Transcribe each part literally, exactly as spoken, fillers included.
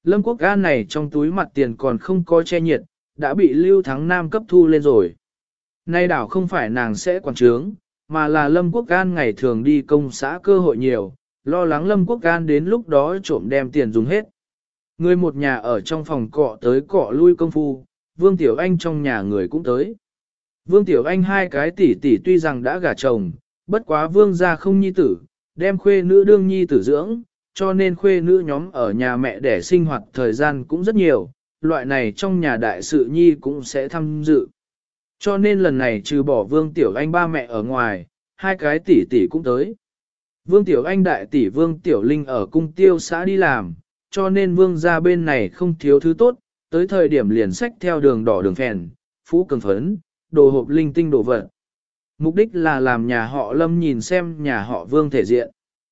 Lâm Quốc An này trong túi mặt tiền còn không có che nhiệt, đã bị Lưu Thắng Nam cấp thu lên rồi. Nay đảo không phải nàng sẽ quản trướng, mà là Lâm Quốc An ngày thường đi công xã cơ hội nhiều, lo lắng Lâm Quốc An đến lúc đó trộm đem tiền dùng hết. Người một nhà ở trong phòng cọ tới cọ lui công phu, Vương Tiểu Anh trong nhà người cũng tới. Vương Tiểu Anh hai cái tỷ tỷ tuy rằng đã gả chồng, bất quá Vương gia không nhi tử, đem khuê nữ đương nhi tử dưỡng, cho nên khuê nữ nhóm ở nhà mẹ để sinh hoạt thời gian cũng rất nhiều, loại này trong nhà đại sự nhi cũng sẽ tham dự. Cho nên lần này trừ bỏ Vương Tiểu Anh ba mẹ ở ngoài, hai cái tỷ tỷ cũng tới. Vương Tiểu Anh đại tỷ Vương Tiểu Linh ở cung tiêu xã đi làm, cho nên Vương gia bên này không thiếu thứ tốt, tới thời điểm liền sách theo đường đỏ đường phèn, phú cường phấn, đồ hộp linh tinh đồ vật. Mục đích là làm nhà họ Lâm nhìn xem nhà họ Vương thể diện.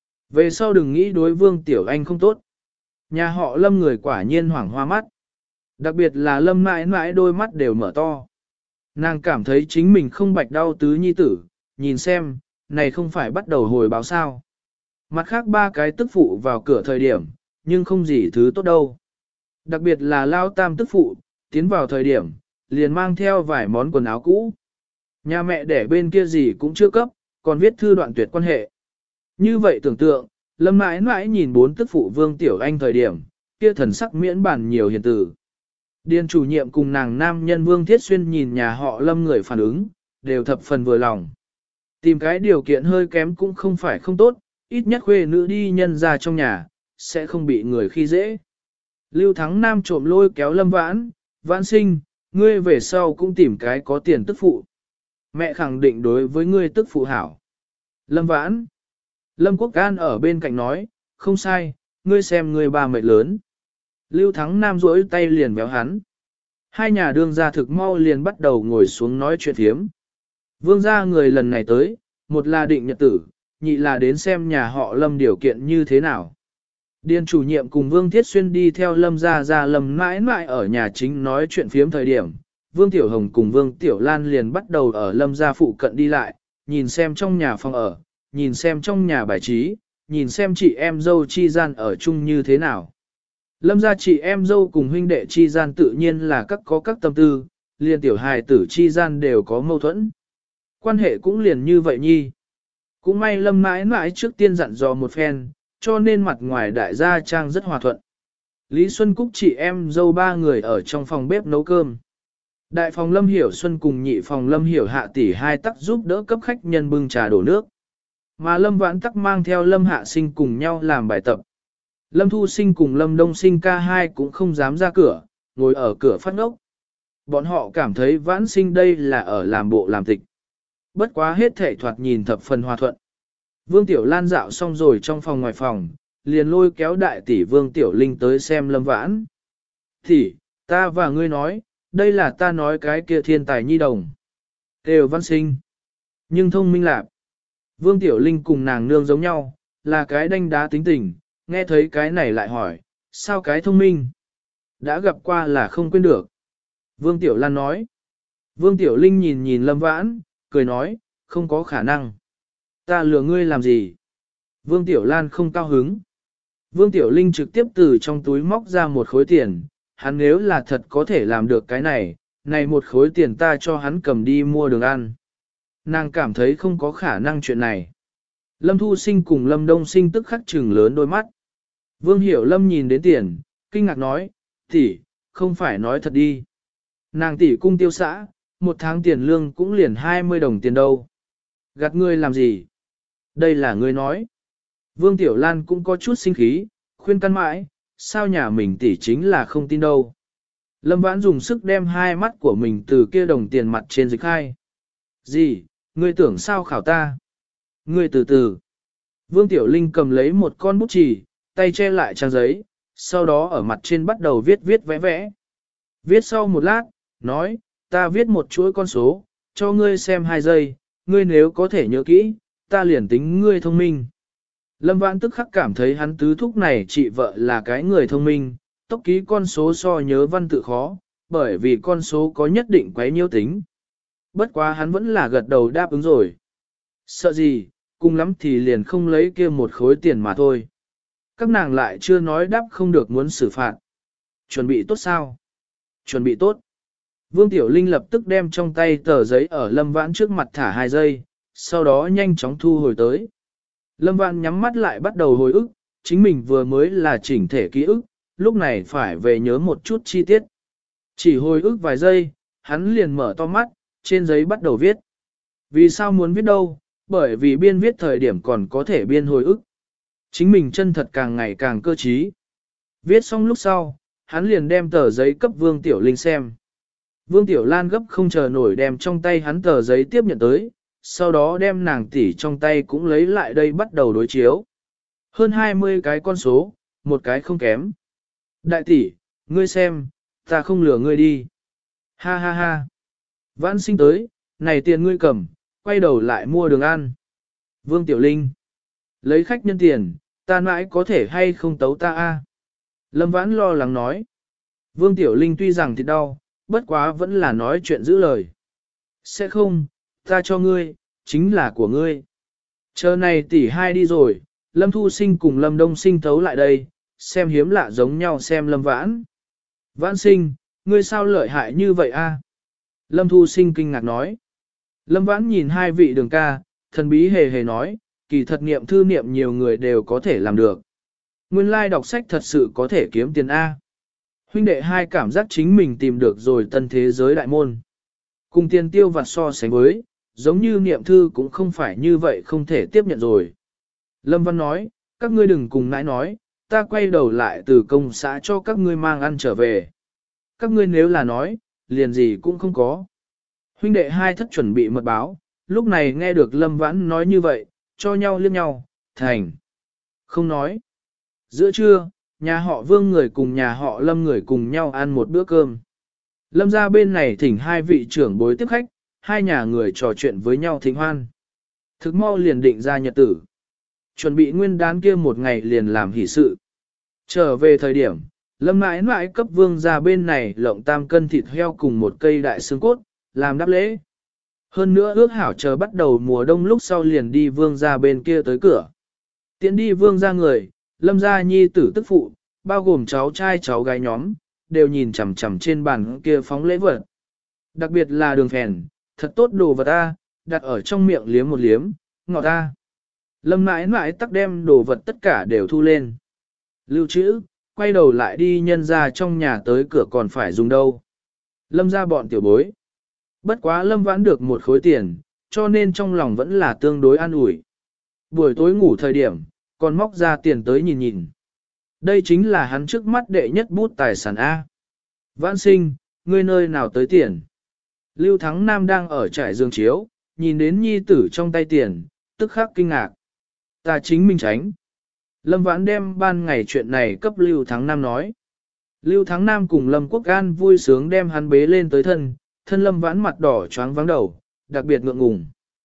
Về sau đừng nghĩ đối Vương Tiểu Anh không tốt. Nhà họ Lâm người quả nhiên hoảng hoa mắt. Đặc biệt là Lâm mãi mãi đôi mắt đều mở to. Nàng cảm thấy chính mình không bạch đau tứ nhi tử, nhìn xem, này không phải bắt đầu hồi báo sao. Mặt khác ba cái tức phụ vào cửa thời điểm, nhưng không gì thứ tốt đâu. Đặc biệt là Lao Tam tức phụ, tiến vào thời điểm, liền mang theo vài món quần áo cũ. Nhà mẹ đẻ bên kia gì cũng chưa cấp, còn viết thư đoạn tuyệt quan hệ. Như vậy tưởng tượng, Lâm mãi mãi nhìn bốn tức phụ Vương Tiểu Anh thời điểm, kia thần sắc miễn bản nhiều hiền tử. Điền chủ nhiệm cùng nàng nam nhân Vương Thiết Xuyên nhìn nhà họ Lâm người phản ứng, đều thập phần vừa lòng. Tìm cái điều kiện hơi kém cũng không phải không tốt, ít nhất khuê nữ đi nhân ra trong nhà, sẽ không bị người khi dễ. Lưu Thắng Nam trộm lôi kéo Lâm Vãn, Vãn sinh, ngươi về sau cũng tìm cái có tiền tức phụ. Mẹ khẳng định đối với ngươi tức phụ hảo. Lâm Vãn. Lâm Quốc An ở bên cạnh nói, không sai, ngươi xem ngươi ba mệt lớn. Lưu Thắng Nam duỗi tay liền véo hắn. Hai nhà đương gia thực mau liền bắt đầu ngồi xuống nói chuyện thiếm. Vương gia người lần này tới, một là định nhật tử, nhị là đến xem nhà họ Lâm điều kiện như thế nào. Điền chủ nhiệm cùng Vương Thiết Xuyên đi theo Lâm gia ra Lâm mãi mãi ở nhà chính nói chuyện phiếm thời điểm. Vương Tiểu Hồng cùng Vương Tiểu Lan liền bắt đầu ở Lâm gia phụ cận đi lại, nhìn xem trong nhà phòng ở, nhìn xem trong nhà bài trí, nhìn xem chị em dâu chi gian ở chung như thế nào. Lâm gia chị em dâu cùng huynh đệ chi gian tự nhiên là các có các tâm tư, liền tiểu hài tử chi gian đều có mâu thuẫn. Quan hệ cũng liền như vậy nhi. Cũng may Lâm mãi mãi trước tiên dặn dò một phen, cho nên mặt ngoài đại gia trang rất hòa thuận. Lý Xuân Cúc chị em dâu ba người ở trong phòng bếp nấu cơm. Đại phòng Lâm Hiểu Xuân cùng nhị phòng Lâm Hiểu Hạ tỷ hai tắc giúp đỡ cấp khách nhân bưng trà đổ nước. Mà Lâm Vãn tắc mang theo Lâm Hạ Sinh cùng nhau làm bài tập. Lâm Thu Sinh cùng Lâm Đông Sinh ca hai cũng không dám ra cửa, ngồi ở cửa phát ngốc. Bọn họ cảm thấy Vãn Sinh đây là ở làm bộ làm tịch. Bất quá hết thể thoạt nhìn thập phần hòa thuận. Vương Tiểu Lan dạo xong rồi trong phòng ngoài phòng, liền lôi kéo đại tỷ Vương Tiểu Linh tới xem Lâm Vãn. Thì, ta và ngươi nói, đây là ta nói cái kia thiên tài nhi đồng. Đều Văn Sinh. Nhưng thông minh lạc. Vương Tiểu Linh cùng nàng nương giống nhau, là cái đanh đá tính tình, nghe thấy cái này lại hỏi, sao cái thông minh? Đã gặp qua là không quên được. Vương Tiểu Lan nói. Vương Tiểu Linh nhìn nhìn Lâm Vãn, cười nói, không có khả năng. Ta lừa ngươi làm gì? Vương Tiểu Lan không cao hứng. Vương Tiểu Linh trực tiếp từ trong túi móc ra một khối tiền, hắn nếu là thật có thể làm được cái này, này một khối tiền ta cho hắn cầm đi mua đường ăn. Nàng cảm thấy không có khả năng chuyện này. Lâm Thu Sinh cùng Lâm Đông Sinh tức khắc trừng lớn đôi mắt. Vương Hiểu Lâm nhìn đến tiền, kinh ngạc nói, tỷ, không phải nói thật đi. Nàng tỷ cung tiêu xã, một tháng tiền lương cũng liền hai mươi đồng tiền đâu. Gạt ngươi làm gì? Đây là ngươi nói. Vương Tiểu Lan cũng có chút sinh khí, khuyên căn mãi, sao nhà mình tỷ chính là không tin đâu. Lâm Vãn dùng sức đem hai mắt của mình từ kia đồng tiền mặt trên dịch khai. Gì, ngươi tưởng sao khảo ta? Ngươi từ từ. Vương Tiểu Linh cầm lấy một con bút chì, tay che lại trang giấy, sau đó ở mặt trên bắt đầu viết viết vẽ vẽ. Viết sau một lát, nói, ta viết một chuỗi con số, cho ngươi xem hai giây, ngươi nếu có thể nhớ kỹ, ta liền tính ngươi thông minh. Lâm Vãn tức khắc cảm thấy hắn tứ thúc này chị vợ là cái người thông minh, tốc ký con số so nhớ văn tự khó, bởi vì con số có nhất định quấy nhiễu tính. Bất quá hắn vẫn là gật đầu đáp ứng rồi. Sợ gì, cùng lắm thì liền không lấy kia một khối tiền mà thôi. Các nàng lại chưa nói đáp không được muốn xử phạt. Chuẩn bị tốt sao? Chuẩn bị tốt. Vương Tiểu Linh lập tức đem trong tay tờ giấy ở Lâm Vãn trước mặt thả hai giây, sau đó nhanh chóng thu hồi tới. Lâm Vãn nhắm mắt lại bắt đầu hồi ức, chính mình vừa mới là chỉnh thể ký ức, lúc này phải về nhớ một chút chi tiết. Chỉ hồi ức vài giây, hắn liền mở to mắt, trên giấy bắt đầu viết. Vì sao muốn viết đâu? Bởi vì biên viết thời điểm còn có thể biên hồi ức. Chính mình chân thật càng ngày càng cơ trí. Viết xong lúc sau, hắn liền đem tờ giấy cấp Vương Tiểu Linh xem. Vương Tiểu Lan gấp không chờ nổi đem trong tay hắn tờ giấy tiếp nhận tới, sau đó đem nàng tỷ trong tay cũng lấy lại đây bắt đầu đối chiếu. Hơn hai mươi cái con số, một cái không kém. Đại tỷ, ngươi xem, ta không lừa ngươi đi. Ha ha ha. Vãn Sinh tới, này tiền ngươi cầm, quay đầu lại mua đường ăn. Vương Tiểu Linh. Lấy khách nhân tiền, ta mãi có thể hay không tấu ta a? Lâm Vãn lo lắng nói. Vương Tiểu Linh tuy rằng thì đau, bất quá vẫn là nói chuyện giữ lời. Sẽ không, ta cho ngươi, chính là của ngươi. Chờ này tỷ hai đi rồi, Lâm Thu Sinh cùng Lâm Đông Sinh thấu lại đây, xem hiếm lạ giống nhau xem Lâm Vãn. Vãn Sinh, ngươi sao lợi hại như vậy a? Lâm Thu Sinh kinh ngạc nói. Lâm Vãn nhìn hai vị đường ca, thần bí hề hề nói, kỳ thật niệm thư niệm nhiều người đều có thể làm được. Nguyên lai like đọc sách thật sự có thể kiếm tiền A. Huynh đệ hai cảm giác chính mình tìm được rồi tân thế giới đại môn. Cùng tiền tiêu vặt so sánh với, giống như niệm thư cũng không phải như vậy không thể tiếp nhận rồi. Lâm Văn nói, các ngươi đừng cùng nãi nói, ta quay đầu lại từ công xã cho các ngươi mang ăn trở về. Các ngươi nếu là nói, liền gì cũng không có. Huynh đệ hai thất chuẩn bị mật báo, lúc này nghe được Lâm Vãn nói như vậy, cho nhau liếc nhau, thành. Không nói. Giữa trưa, nhà họ Vương người cùng nhà họ Lâm người cùng nhau ăn một bữa cơm. Lâm ra bên này thỉnh hai vị trưởng bối tiếp khách, hai nhà người trò chuyện với nhau thịnh hoan. Thực mau liền định ra nhật tử. Chuẩn bị nguyên đán kia một ngày liền làm hỷ sự. Trở về thời điểm, Lâm mãi mãi cấp Vương ra bên này lộng tam cân thịt heo cùng một cây đại xương cốt, làm đáp lễ. Hơn nữa ước hảo chờ bắt đầu mùa đông lúc sau liền đi Vương ra bên kia tới cửa. Tiến đi Vương ra người, Lâm gia nhi tử tức phụ, bao gồm cháu trai cháu gái nhóm, đều nhìn chằm chằm trên bàn kia phóng lễ vật. Đặc biệt là đường phèn, thật tốt đồ vật ta, đặt ở trong miệng liếm một liếm, ngọt ta. Lâm mãi mãi tắc đem đồ vật tất cả đều thu lên. Lưu trữ, quay đầu lại đi nhân ra trong nhà tới cửa còn phải dùng đâu. Lâm ra bọn tiểu bối. Bất quá Lâm vãn được một khối tiền, cho nên trong lòng vẫn là tương đối an ủi. Buổi tối ngủ thời điểm, còn móc ra tiền tới nhìn nhìn. Đây chính là hắn trước mắt đệ nhất bút tài sản A. Vãn Sinh, ngươi nơi nào tới tiền? Lưu Thắng Nam đang ở trải giường chiếu, nhìn đến nhi tử trong tay tiền, tức khắc kinh ngạc. Ta chính mình tránh. Lâm Vãn đem ban ngày chuyện này cấp Lưu Thắng Nam nói. Lưu Thắng Nam cùng Lâm Quốc An vui sướng đem hắn bế lên tới thân, thân Lâm Vãn mặt đỏ choáng vắng đầu, đặc biệt ngượng ngùng.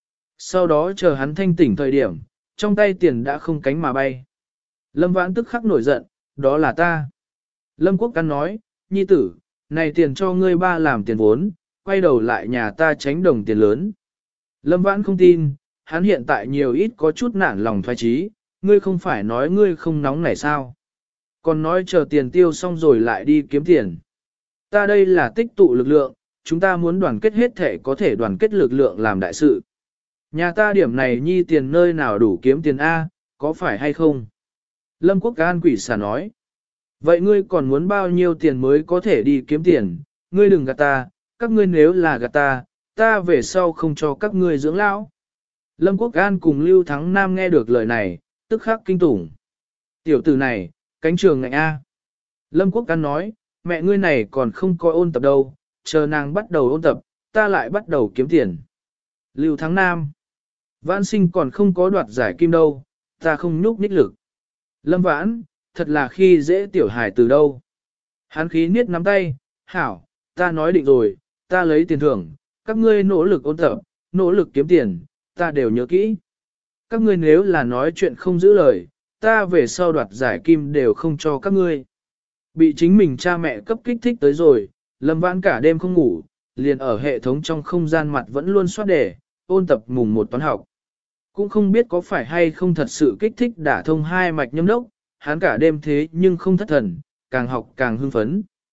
Sau đó chờ hắn thanh tỉnh thời điểm, trong tay tiền đã không cánh mà bay. Lâm Vãn tức khắc nổi giận, đó là ta. Lâm Quốc Căn nói, nhi tử, này tiền cho ngươi ba làm tiền vốn, quay đầu lại nhà ta tránh đồng tiền lớn. Lâm Vãn không tin, hắn hiện tại nhiều ít có chút nản lòng thoái trí, ngươi không phải nói ngươi không nóng này sao. Còn nói chờ tiền tiêu xong rồi lại đi kiếm tiền. Ta đây là tích tụ lực lượng, chúng ta muốn đoàn kết hết thể có thể đoàn kết lực lượng làm đại sự. Nhà ta điểm này nhi tiền nơi nào đủ kiếm tiền A, có phải hay không? Lâm Quốc An quỷ xà nói. Vậy ngươi còn muốn bao nhiêu tiền mới có thể đi kiếm tiền? Ngươi đừng gạt ta, các ngươi nếu là gạt ta, ta về sau không cho các ngươi dưỡng lão. Lâm Quốc An cùng Lưu Thắng Nam nghe được lời này, tức khắc kinh tủng. Tiểu tử này, cánh trường ngạnh A. Lâm Quốc An nói, mẹ ngươi này còn không có ôn tập đâu, chờ nàng bắt đầu ôn tập, ta lại bắt đầu kiếm tiền. Lưu Thắng Nam. Vãn Sinh còn không có đoạt giải kim đâu, ta không nhúc nhích lực. Lâm Vãn, thật là khi dễ tiểu hài từ đâu. Hắn khí niết nắm tay, hảo, ta nói định rồi, ta lấy tiền thưởng, các ngươi nỗ lực ôn tập, nỗ lực kiếm tiền, ta đều nhớ kỹ. Các ngươi nếu là nói chuyện không giữ lời, ta về sau đoạt giải kim đều không cho các ngươi. Bị chính mình cha mẹ cấp kích thích tới rồi, Lâm Vãn cả đêm không ngủ, liền ở hệ thống trong không gian mặt vẫn luôn soát đề, ôn tập mùng một toán học. Cũng không biết có phải hay không thật sự kích thích đả thông hai mạch nhâm đốc, hắn cả đêm thế nhưng không thất thần, càng học càng hưng phấn.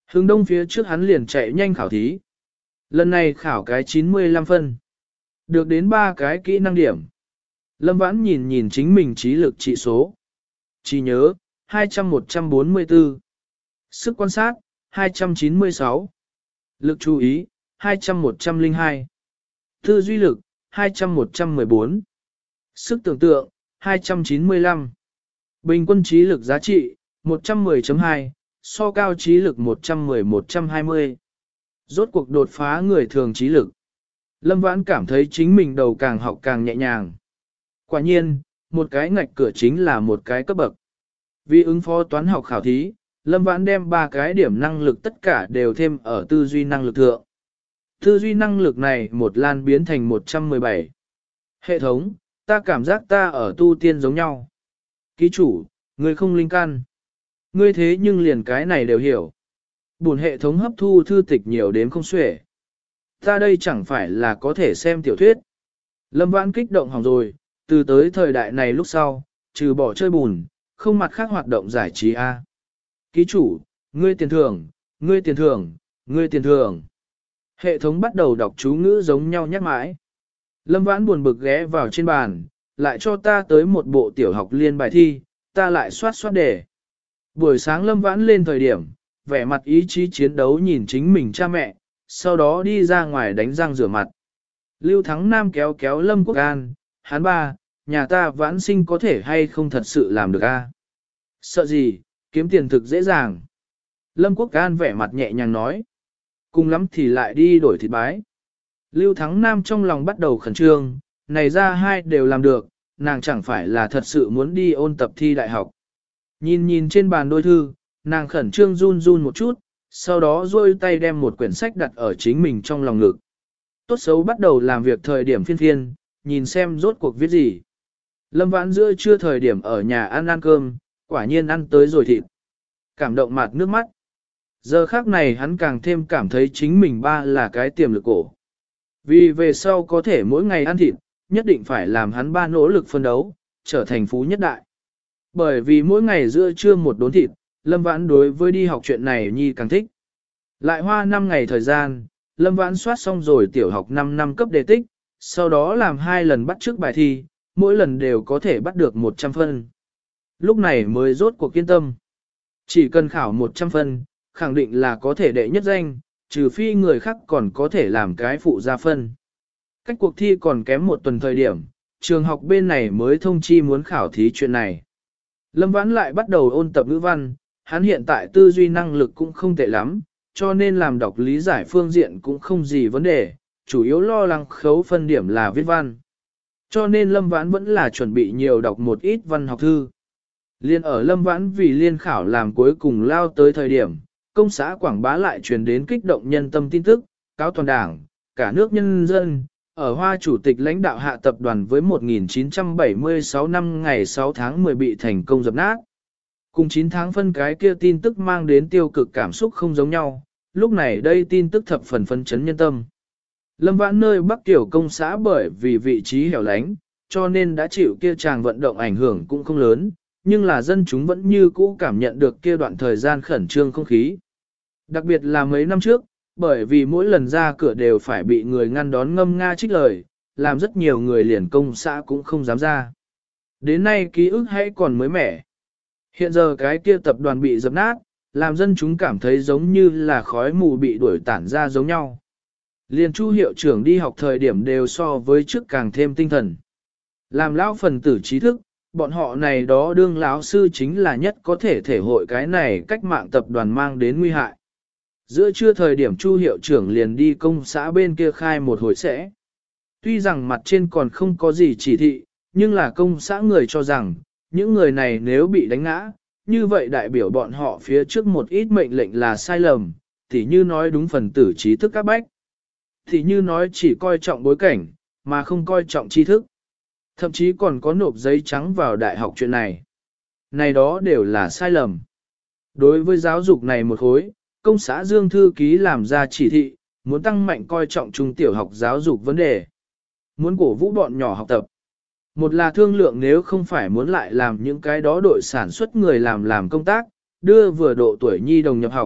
Hướng đông phía trước hắn liền chạy nhanh khảo thí. Lần này khảo cái chín mươi lăm phân. Được đến ba cái kỹ năng điểm. Lâm Vãn nhìn nhìn chính mình trí lực trị số. Trí nhớ, hai trăm một trăm bốn mươi tư. Sức quan sát, hai trăm chín mươi sáu. Lực chú ý, hai trăm một trăm lẻ hai. Tư duy lực, hai trăm một trăm mười bốn. Sức tưởng tượng, hai trăm chín mươi lăm. Bình quân trí lực giá trị, một trăm mười chấm hai, so cao trí lực một trăm mười một trăm hai mươi. Rốt cuộc đột phá người thường trí lực. Lâm Vãn cảm thấy chính mình đầu càng học càng nhẹ nhàng. Quả nhiên, một cái ngạch cửa chính là một cái cấp bậc. Vì ứng phó toán học khảo thí, Lâm Vãn đem ba cái điểm năng lực tất cả đều thêm ở tư duy năng lực thượng. Tư duy năng lực này một lan biến thành một trăm mười bảy. Hệ thống, ta cảm giác ta ở tu tiên giống nhau. Ký chủ, người không linh căn. Ngươi thế nhưng liền cái này đều hiểu. Buồn hệ thống hấp thu thư tịch nhiều đến không xuể. Ta đây chẳng phải là có thể xem tiểu thuyết. Lâm Vãn kích động hỏng rồi, từ tới thời đại này lúc sau, trừ bỏ chơi bùn, không mặt khác hoạt động giải trí a. Ký chủ, ngươi tiền thưởng, ngươi tiền thưởng, ngươi tiền thưởng. Hệ thống bắt đầu đọc chú ngữ giống nhau nhắc mãi. Lâm Vãn buồn bực ghé vào trên bàn, lại cho ta tới một bộ tiểu học liên bài thi, ta lại soát soát đề. Buổi sáng Lâm Vãn lên thời điểm, vẻ mặt ý chí chiến đấu nhìn chính mình cha mẹ, sau đó đi ra ngoài đánh răng rửa mặt. Lưu Thắng Nam kéo kéo Lâm Quốc An, hắn ba, nhà ta Vãn sinh có thể hay không thật sự làm được a? Sợ gì, kiếm tiền thực dễ dàng. Lâm Quốc An vẻ mặt nhẹ nhàng nói. Cùng lắm thì lại đi đổi thịt bái. Lưu Thắng Nam trong lòng bắt đầu khẩn trương, này ra hai đều làm được, nàng chẳng phải là thật sự muốn đi ôn tập thi đại học. Nhìn nhìn trên bàn đôi thư, nàng khẩn trương run run một chút, sau đó duỗi tay đem một quyển sách đặt ở chính mình trong lòng ngực. Tốt xấu bắt đầu làm việc thời điểm phiên phiên, nhìn xem rốt cuộc viết gì. Lâm Vãn giữa trưa thời điểm ở nhà ăn ăn cơm, quả nhiên ăn tới rồi thịt. Cảm động mạt nước mắt. Giờ khác này hắn càng thêm cảm thấy chính mình ba là cái tiềm lực cổ. Vì về sau có thể mỗi ngày ăn thịt, nhất định phải làm hắn ba nỗ lực phân đấu, trở thành phú nhất đại. Bởi vì mỗi ngày giữa trưa một đốn thịt, Lâm Vãn đối với đi học chuyện này nhi càng thích. Lại hoa năm ngày thời gian, Lâm Vãn soát xong rồi tiểu học năm năm cấp đề tích, sau đó làm hai lần bắt trước bài thi, mỗi lần đều có thể bắt được một trăm phân. Lúc này mới rốt cuộc kiên tâm. Chỉ cần khảo một trăm phân, khẳng định là có thể đệ nhất danh, trừ phi người khác còn có thể làm cái phụ gia phân. Cách cuộc thi còn kém một tuần thời điểm, trường học bên này mới thông chi muốn khảo thí chuyện này. Lâm Vãn lại bắt đầu ôn tập ngữ văn, hắn hiện tại tư duy năng lực cũng không tệ lắm, cho nên làm đọc lý giải phương diện cũng không gì vấn đề, chủ yếu lo lắng khấu phân điểm là viết văn. Cho nên Lâm Vãn vẫn là chuẩn bị nhiều đọc một ít văn học thư. Liên ở Lâm Vãn vì liên khảo làm cuối cùng lao tới thời điểm, công xã Quảng Bá lại truyền đến kích động nhân tâm tin tức, cáo toàn đảng, cả nước nhân dân, ở Hoa Chủ tịch lãnh đạo hạ tập đoàn với một nghìn chín trăm bảy mươi sáu năm ngày sáu tháng mười bị thành công dập nát. Cùng chín tháng phân cái kia tin tức mang đến tiêu cực cảm xúc không giống nhau, lúc này đây tin tức thập phần phấn chấn nhân tâm. Lâm Vãn nơi Bắc Tiểu công xã bởi vì vị trí hẻo lánh, cho nên đã chịu kia tràng vận động ảnh hưởng cũng không lớn, nhưng là dân chúng vẫn như cũ cảm nhận được kia đoạn thời gian khẩn trương không khí. Đặc biệt là mấy năm trước, bởi vì mỗi lần ra cửa đều phải bị người ngăn đón ngâm nga trích lời, làm rất nhiều người liền công xã cũng không dám ra. Đến nay ký ức hãy còn mới mẻ. Hiện giờ cái kia tập đoàn bị dập nát, làm dân chúng cảm thấy giống như là khói mù bị đuổi tản ra giống nhau. Liền Chu hiệu trưởng đi học thời điểm đều so với trước càng thêm tinh thần. Làm lão phần tử trí thức, bọn họ này đó đương lão sư chính là nhất có thể thể hội cái này cách mạng tập đoàn mang đến nguy hại. Giữa trưa thời điểm Chu hiệu trưởng liền đi công xã bên kia khai một hồi sẽ. Tuy rằng mặt trên còn không có gì chỉ thị, nhưng là công xã người cho rằng, những người này nếu bị đánh ngã, như vậy đại biểu bọn họ phía trước một ít mệnh lệnh là sai lầm, thì như nói đúng phần tử trí thức các bách. Thì như nói chỉ coi trọng bối cảnh, mà không coi trọng tri thức. Thậm chí còn có nộp giấy trắng vào đại học chuyện này. Này đó đều là sai lầm. Đối với giáo dục này một khối, công xã Dương Thư Ký làm ra chỉ thị, muốn tăng mạnh coi trọng trung tiểu học giáo dục vấn đề. Muốn cổ vũ bọn nhỏ học tập. Một là thương lượng nếu không phải muốn lại làm những cái đó đội sản xuất người làm làm công tác, đưa vừa độ tuổi nhi đồng nhập học,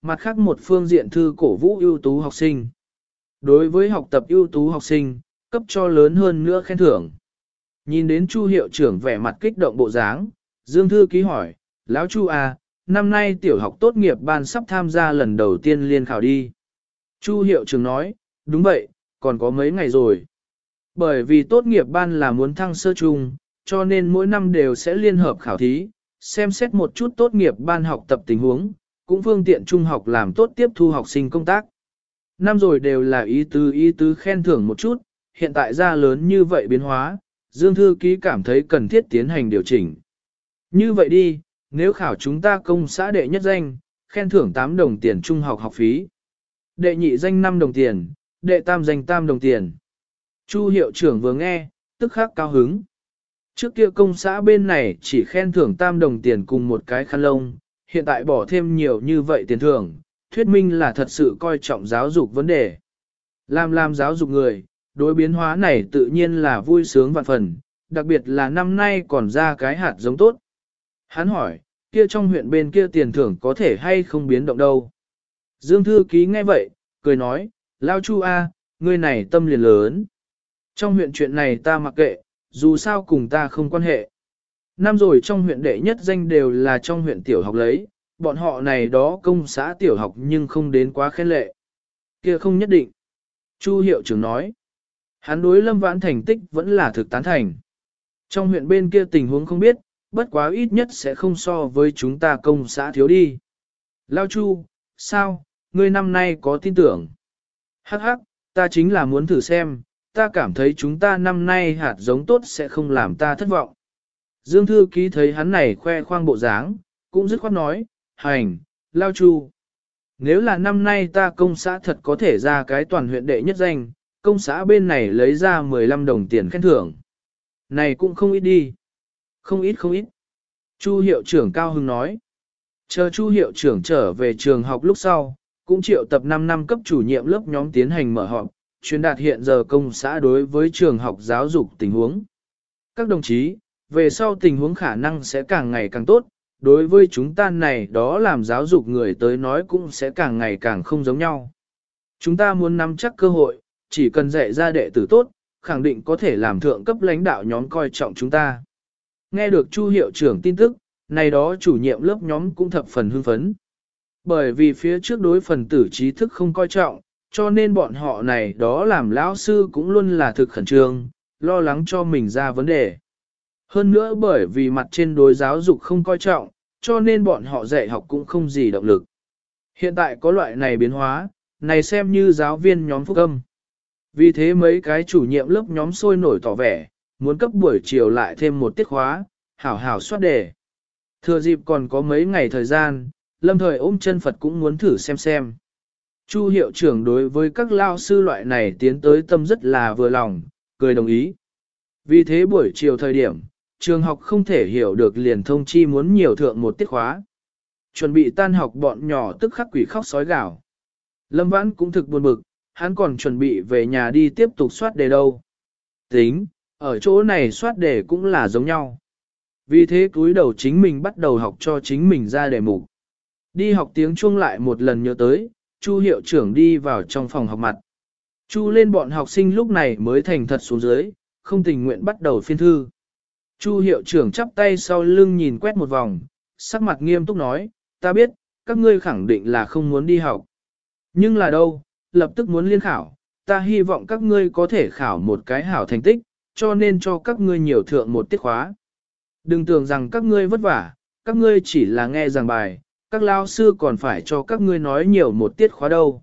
Mặt khác một phương diện thư cổ vũ ưu tú học sinh. Đối với học tập ưu tú học sinh, cấp cho lớn hơn nữa khen thưởng. Nhìn đến Chu hiệu trưởng vẻ mặt kích động bộ dáng, Dương Thư Ký hỏi, Lão Chu à, năm nay tiểu học tốt nghiệp ban sắp tham gia lần đầu tiên liên khảo đi. Chu hiệu trưởng nói, đúng vậy, còn có mấy ngày rồi. Bởi vì tốt nghiệp ban là muốn thăng sơ trung, cho nên mỗi năm đều sẽ liên hợp khảo thí, xem xét một chút tốt nghiệp ban học tập tình huống, cũng phương tiện trung học làm tốt tiếp thu học sinh công tác. Năm rồi đều là ý tứ ý tứ khen thưởng một chút, hiện tại ra lớn như vậy biến hóa, Dương Thư Ký cảm thấy cần thiết tiến hành điều chỉnh. Như vậy đi, nếu khảo chúng ta công xã đệ nhất danh, khen thưởng tám đồng tiền trung học học phí. Đệ nhị danh năm đồng tiền, đệ tam danh tam đồng tiền. Chu hiệu trưởng vừa nghe, tức khắc cao hứng. Trước kia công xã bên này chỉ khen thưởng tam đồng tiền cùng một cái khăn lông, hiện tại bỏ thêm nhiều như vậy tiền thưởng, thuyết minh là thật sự coi trọng giáo dục vấn đề. Làm làm giáo dục người, đối biến hóa này tự nhiên là vui sướng vạn phần, đặc biệt là năm nay còn ra cái hạt giống tốt. Hắn hỏi, kia trong huyện bên kia tiền thưởng có thể hay không biến động đâu. Dương Thư Ký nghe vậy, cười nói, Lao Chu A, ngươi này tâm liền lớn. Trong huyện chuyện này ta mặc kệ, dù sao cùng ta không quan hệ. Năm rồi trong huyện đệ nhất danh đều là trong huyện tiểu học lấy, bọn họ này đó công xã tiểu học nhưng không đến quá khen lệ. Kia không nhất định. Chu hiệu trưởng nói, hắn đối Lâm Vãn thành tích vẫn là thực tán thành. Trong huyện bên kia tình huống không biết, bất quá ít nhất sẽ không so với chúng ta công xã thiếu đi. Lao Chu, sao, ngươi năm nay có tin tưởng? Hắc hắc, ta chính là muốn thử xem, ta cảm thấy chúng ta năm nay hạt giống tốt sẽ không làm ta thất vọng. Dương Thư Ký thấy hắn này khoe khoang bộ dáng, cũng dứt khoát nói, hành, Lao Chu. Nếu là năm nay ta công xã thật có thể ra cái toàn huyện đệ nhất danh, công xã bên này lấy ra mười lăm đồng tiền khen thưởng. Này cũng không ít đi. Không ít không ít. Chu hiệu trưởng cao hứng nói. Chờ Chu hiệu trưởng trở về trường học lúc sau, cũng triệu tập năm năm cấp chủ nhiệm lớp nhóm tiến hành mở họp, truyền đạt hiện giờ công xã đối với trường học giáo dục tình huống. Các đồng chí, về sau tình huống khả năng sẽ càng ngày càng tốt, đối với chúng ta này đó làm giáo dục người tới nói cũng sẽ càng ngày càng không giống nhau. Chúng ta muốn nắm chắc cơ hội, chỉ cần dạy ra đệ tử tốt, khẳng định có thể làm thượng cấp lãnh đạo nhóm coi trọng chúng ta. Nghe được Chu hiệu trưởng tin tức, này đó chủ nhiệm lớp nhóm cũng thập phần hưng phấn. Bởi vì phía trước đối phần tử trí thức không coi trọng, cho nên bọn họ này đó làm lão sư cũng luôn là thực khẩn trương, lo lắng cho mình ra vấn đề. Hơn nữa bởi vì mặt trên đối giáo dục không coi trọng, cho nên bọn họ dạy học cũng không gì động lực. Hiện tại có loại này biến hóa, này xem như giáo viên nhóm phúc âm. Vì thế mấy cái chủ nhiệm lớp nhóm sôi nổi tỏ vẻ, muốn cấp buổi chiều lại thêm một tiết khóa, hảo hảo soát đề. Thừa dịp còn có mấy ngày thời gian, lâm thời ôm chân Phật cũng muốn thử xem xem. Chu hiệu trưởng đối với các lao sư loại này tiến tới tâm rất là vừa lòng, cười đồng ý. Vì thế buổi chiều thời điểm, trường học không thể hiểu được liền thông chi muốn nhiều thượng một tiết khóa. Chuẩn bị tan học bọn nhỏ tức khắc quỷ khóc sói gào. Lâm Vãn cũng thực buồn bực, hắn còn chuẩn bị về nhà đi tiếp tục soát đề đâu. Tính, ở chỗ này soát đề cũng là giống nhau. Vì thế cúi đầu chính mình bắt đầu học cho chính mình ra đề mục. Đi học tiếng chuông lại một lần nhớ tới, Chu hiệu trưởng đi vào trong phòng học mặt. Chu lên bọn học sinh lúc này mới thành thật xuống dưới, không tình nguyện bắt đầu phiên thư. Chu hiệu trưởng chắp tay sau lưng nhìn quét một vòng, sắc mặt nghiêm túc nói, ta biết, các ngươi khẳng định là không muốn đi học. Nhưng là đâu, lập tức muốn liên khảo, ta hy vọng các ngươi có thể khảo một cái hảo thành tích, cho nên cho các ngươi nhiều thượng một tiết khóa. Đừng tưởng rằng các ngươi vất vả, các ngươi chỉ là nghe giảng bài, các lao sư còn phải cho các ngươi nói nhiều một tiết khóa đâu.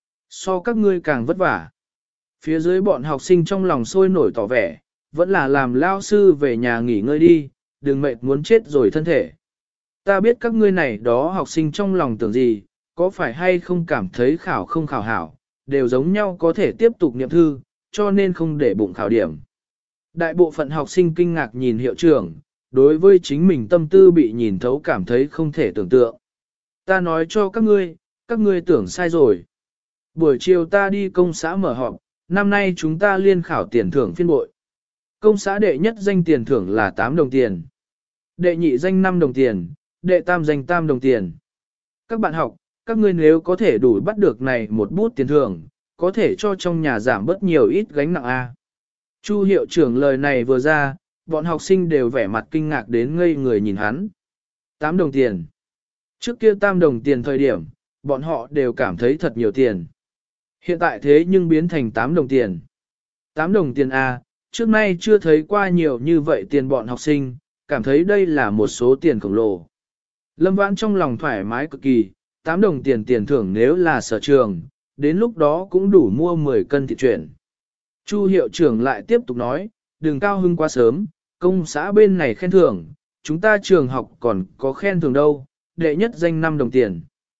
So các ngươi càng vất vả. Phía dưới bọn học sinh trong lòng sôi nổi tỏ vẻ, vẫn là làm lao sư về nhà nghỉ ngơi đi, đừng mệt muốn chết rồi thân thể. Ta biết các ngươi này đó học sinh trong lòng tưởng gì, có phải hay không cảm thấy khảo không khảo hảo, đều giống nhau có thể tiếp tục niệm thư, cho nên không để bụng khảo điểm. Đại bộ phận học sinh kinh ngạc nhìn hiệu trưởng, đối với chính mình tâm tư bị nhìn thấu cảm thấy không thể tưởng tượng. Ta nói cho các ngươi, các ngươi tưởng sai rồi. Buổi chiều ta đi công xã mở họp, năm nay chúng ta liên khảo tiền thưởng phiên bội. Công xã đệ nhất danh tiền thưởng là tám đồng tiền. Đệ nhị danh năm đồng tiền, đệ tam danh tam đồng tiền. Các bạn học, các ngươi nếu có thể đủ bắt được này một bút tiền thưởng, có thể cho trong nhà giảm bớt nhiều ít gánh nặng a. Chu hiệu trưởng lời này vừa ra, bọn học sinh đều vẻ mặt kinh ngạc đến ngây người nhìn hắn. Tám đồng tiền. Trước kia tam đồng tiền thời điểm, bọn họ đều cảm thấy thật nhiều tiền. Hiện tại thế nhưng biến thành tám đồng tiền. Tám đồng tiền A, trước nay chưa thấy qua nhiều như vậy tiền bọn học sinh, cảm thấy đây là một số tiền khổng lồ. Lâm Vãn trong lòng thoải mái cực kỳ, tám đồng tiền tiền thưởng nếu là sở trường, đến lúc đó cũng đủ mua mười cân thịt chuyển. Chu hiệu trưởng lại tiếp tục nói, đừng cao hưng quá sớm, công xã bên này khen thưởng, chúng ta trường học còn có khen thưởng đâu, đệ nhất danh năm đồng tiền,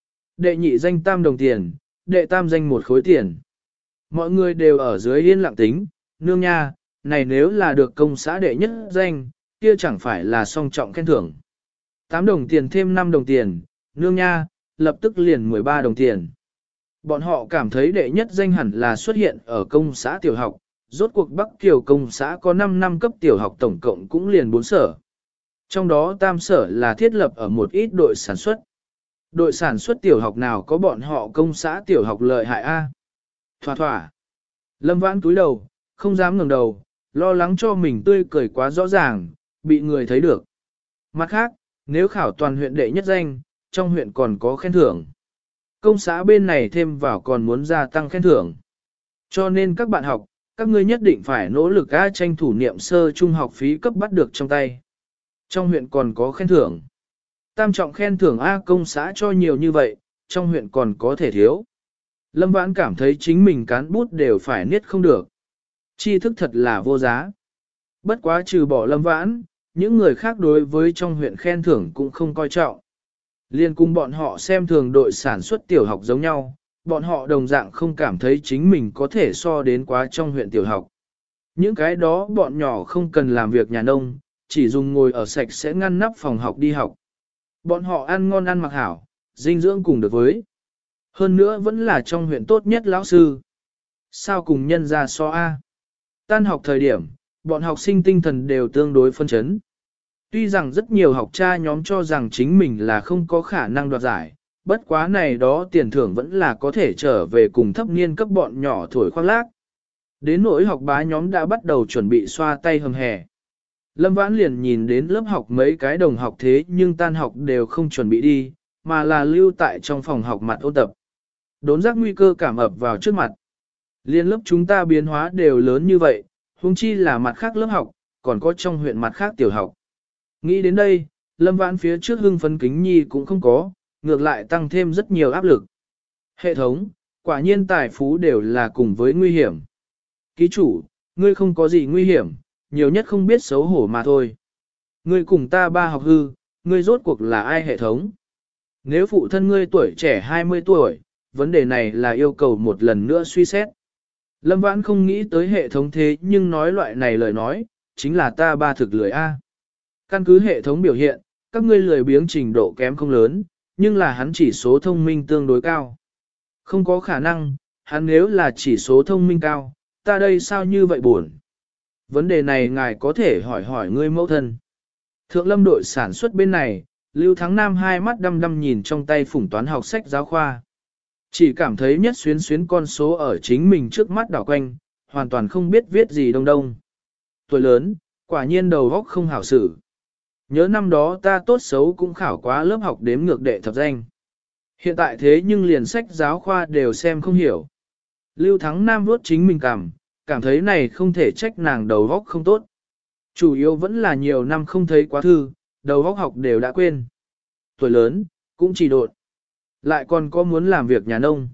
đệ nhị danh tam đồng tiền, đệ tam danh một khối tiền. Mọi người đều ở dưới yên lặng tính, nương nha, này nếu là được công xã đệ nhất danh, kia chẳng phải là song trọng khen thưởng. tám đồng tiền thêm năm đồng tiền, nương nha, lập tức liền mười ba đồng tiền. Bọn họ cảm thấy đệ nhất danh hẳn là xuất hiện ở công xã tiểu học, rốt cuộc Bắc Kiều công xã có năm năm cấp tiểu học tổng cộng cũng liền bốn sở. Trong đó tam sở là thiết lập ở một ít đội sản xuất. Đội sản xuất tiểu học nào có bọn họ công xã tiểu học lợi hại a? Thỏa thỏa. Lâm Vãn túi đầu, không dám ngẩng đầu, lo lắng cho mình tươi cười quá rõ ràng, bị người thấy được. Mặt khác, nếu khảo toàn huyện đệ nhất danh, trong huyện còn có khen thưởng. Công xã bên này thêm vào còn muốn gia tăng khen thưởng. Cho nên các bạn học, các ngươi nhất định phải nỗ lực a tranh thủ niệm sơ trung học phí cấp bắt được trong tay. Trong huyện còn có khen thưởng. Tam trọng khen thưởng A công xã cho nhiều như vậy, trong huyện còn có thể thiếu. Lâm Vãn cảm thấy chính mình cán bút đều phải niết không được. Tri thức thật là vô giá. Bất quá trừ bỏ Lâm Vãn, những người khác đối với trong huyện khen thưởng cũng không coi trọng. Liên cùng bọn họ xem thường đội sản xuất tiểu học giống nhau, bọn họ đồng dạng không cảm thấy chính mình có thể so đến quá trong huyện tiểu học. Những cái đó bọn nhỏ không cần làm việc nhà nông, chỉ dùng ngồi ở sạch sẽ ngăn nắp phòng học đi học. Bọn họ ăn ngon ăn mặc hảo, dinh dưỡng cùng được với. Hơn nữa vẫn là trong huyện tốt nhất lão sư. Sao cùng nhân ra so A? Tan học thời điểm, bọn học sinh tinh thần đều tương đối phân chấn. Tuy rằng rất nhiều học cha nhóm cho rằng chính mình là không có khả năng đoạt giải, bất quá này đó tiền thưởng vẫn là có thể trở về cùng thấp niên cấp bọn nhỏ thổi khoác lác. Đến nỗi học bá nhóm đã bắt đầu chuẩn bị xoa tay hầm hè. Lâm Vãn liền nhìn đến lớp học mấy cái đồng học thế nhưng tan học đều không chuẩn bị đi, mà là lưu tại trong phòng học mặt ôn tập. Đốn giác nguy cơ cảm ập vào trước mặt. Liên lớp chúng ta biến hóa đều lớn như vậy, huống chi là mặt khác lớp học, còn có trong huyện mặt khác tiểu học. Nghĩ đến đây, Lâm Vãn phía trước hưng phấn kính nhi cũng không có, ngược lại tăng thêm rất nhiều áp lực. Hệ thống, quả nhiên tài phú đều là cùng với nguy hiểm. Ký chủ, ngươi không có gì nguy hiểm, nhiều nhất không biết xấu hổ mà thôi. Ngươi cùng ta ba học hư, ngươi rốt cuộc là ai hệ thống? Nếu phụ thân ngươi tuổi trẻ hai mươi tuổi, vấn đề này là yêu cầu một lần nữa suy xét. Lâm Vãn không nghĩ tới hệ thống thế nhưng nói loại này lời nói, chính là ta ba thực lười A. Căn cứ hệ thống biểu hiện, các ngươi lười biếng trình độ kém không lớn, nhưng là hắn chỉ số thông minh tương đối cao. Không có khả năng, hắn nếu là chỉ số thông minh cao, ta đây sao như vậy buồn? Vấn đề này ngài có thể hỏi hỏi ngươi mẫu thân. Thượng lâm đội sản xuất bên này, Lưu Thắng Nam hai mắt đăm đăm nhìn trong tay phủng toán học sách giáo khoa. Chỉ cảm thấy nhất xuyến xuyến con số ở chính mình trước mắt đảo quanh, hoàn toàn không biết viết gì đông đông. Tuổi lớn, quả nhiên đầu óc không hảo xử. Nhớ năm đó ta tốt xấu cũng khảo quá lớp học đếm ngược đệ thập danh. Hiện tại thế nhưng liền sách giáo khoa đều xem không hiểu. Lưu Thắng Nam vuốt chính mình cảm, cảm thấy này không thể trách nàng đầu óc không tốt. Chủ yếu vẫn là nhiều năm không thấy quá thư, đầu óc học đều đã quên. Tuổi lớn, cũng chỉ đột. Lại còn có muốn làm việc nhà nông.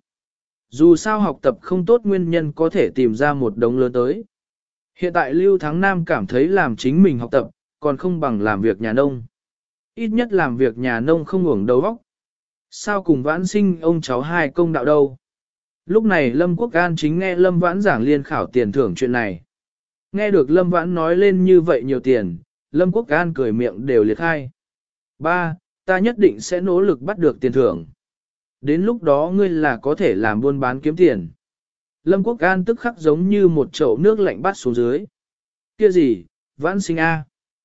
Dù sao học tập không tốt nguyên nhân có thể tìm ra một đống lớn tới. Hiện tại Lưu Thắng Nam cảm thấy làm chính mình học tập, còn không bằng làm việc nhà nông. Ít nhất làm việc nhà nông không uổng đầu óc. Sao cùng Vãn Sinh ông cháu hai công đạo đâu? Lúc này Lâm Quốc An chính nghe Lâm Vãn giảng liên khảo tiền thưởng chuyện này. Nghe được Lâm Vãn nói lên như vậy nhiều tiền, Lâm Quốc An cười miệng đều liệt khai. Ba, ta nhất định sẽ nỗ lực bắt được tiền thưởng. Đến lúc đó ngươi là có thể làm buôn bán kiếm tiền. Lâm Quốc An tức khắc giống như một chậu nước lạnh bắt xuống dưới. Kia gì, Vãn Sinh A.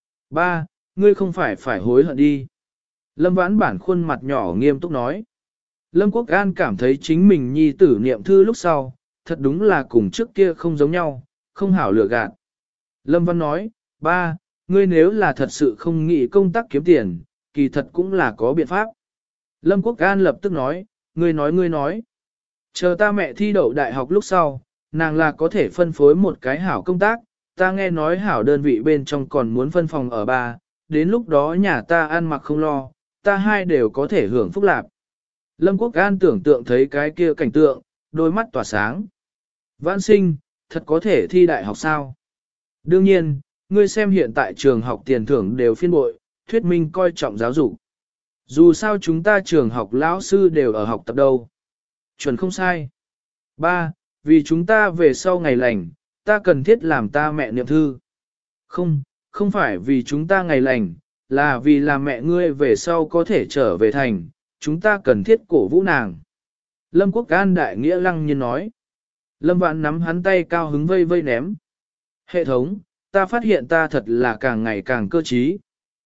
Ba, ngươi không phải phải hối hận đi. Lâm Vãn bản khuôn mặt nhỏ nghiêm túc nói. Lâm Quốc An cảm thấy chính mình nhi tử niệm thư lúc sau, thật đúng là cùng trước kia không giống nhau, không hảo lừa gạt. Lâm Văn nói, ba, ngươi nếu là thật sự không nghĩ công tác kiếm tiền, kỳ thật cũng là có biện pháp. Lâm Quốc An lập tức nói, ngươi nói ngươi nói. Chờ ta mẹ thi đậu đại học lúc sau, nàng là có thể phân phối một cái hảo công tác, ta nghe nói hảo đơn vị bên trong còn muốn phân phòng ở ba, đến lúc đó nhà ta ăn mặc không lo, ta hai đều có thể hưởng phúc lạc. Lâm Quốc An tưởng tượng thấy cái kia cảnh tượng, đôi mắt tỏa sáng. Vãn sinh, thật có thể thi đại học sao? Đương nhiên, ngươi xem hiện tại trường học tiền thưởng đều phiên bội, thuyết minh coi trọng giáo dục. Dù sao chúng ta trường học lão sư đều ở học tập đâu. Chuẩn không sai. Ba, vì chúng ta về sau ngày lành, ta cần thiết làm ta mẹ niệm thư. Không, không phải vì chúng ta ngày lành, là vì làm mẹ ngươi về sau có thể trở về thành, chúng ta cần thiết cổ vũ nàng. Lâm Quốc An đại nghĩa lăng nhiên nói. Lâm Vãn nắm hắn tay cao hứng vây vây ném. Hệ thống, ta phát hiện ta thật là càng ngày càng cơ trí.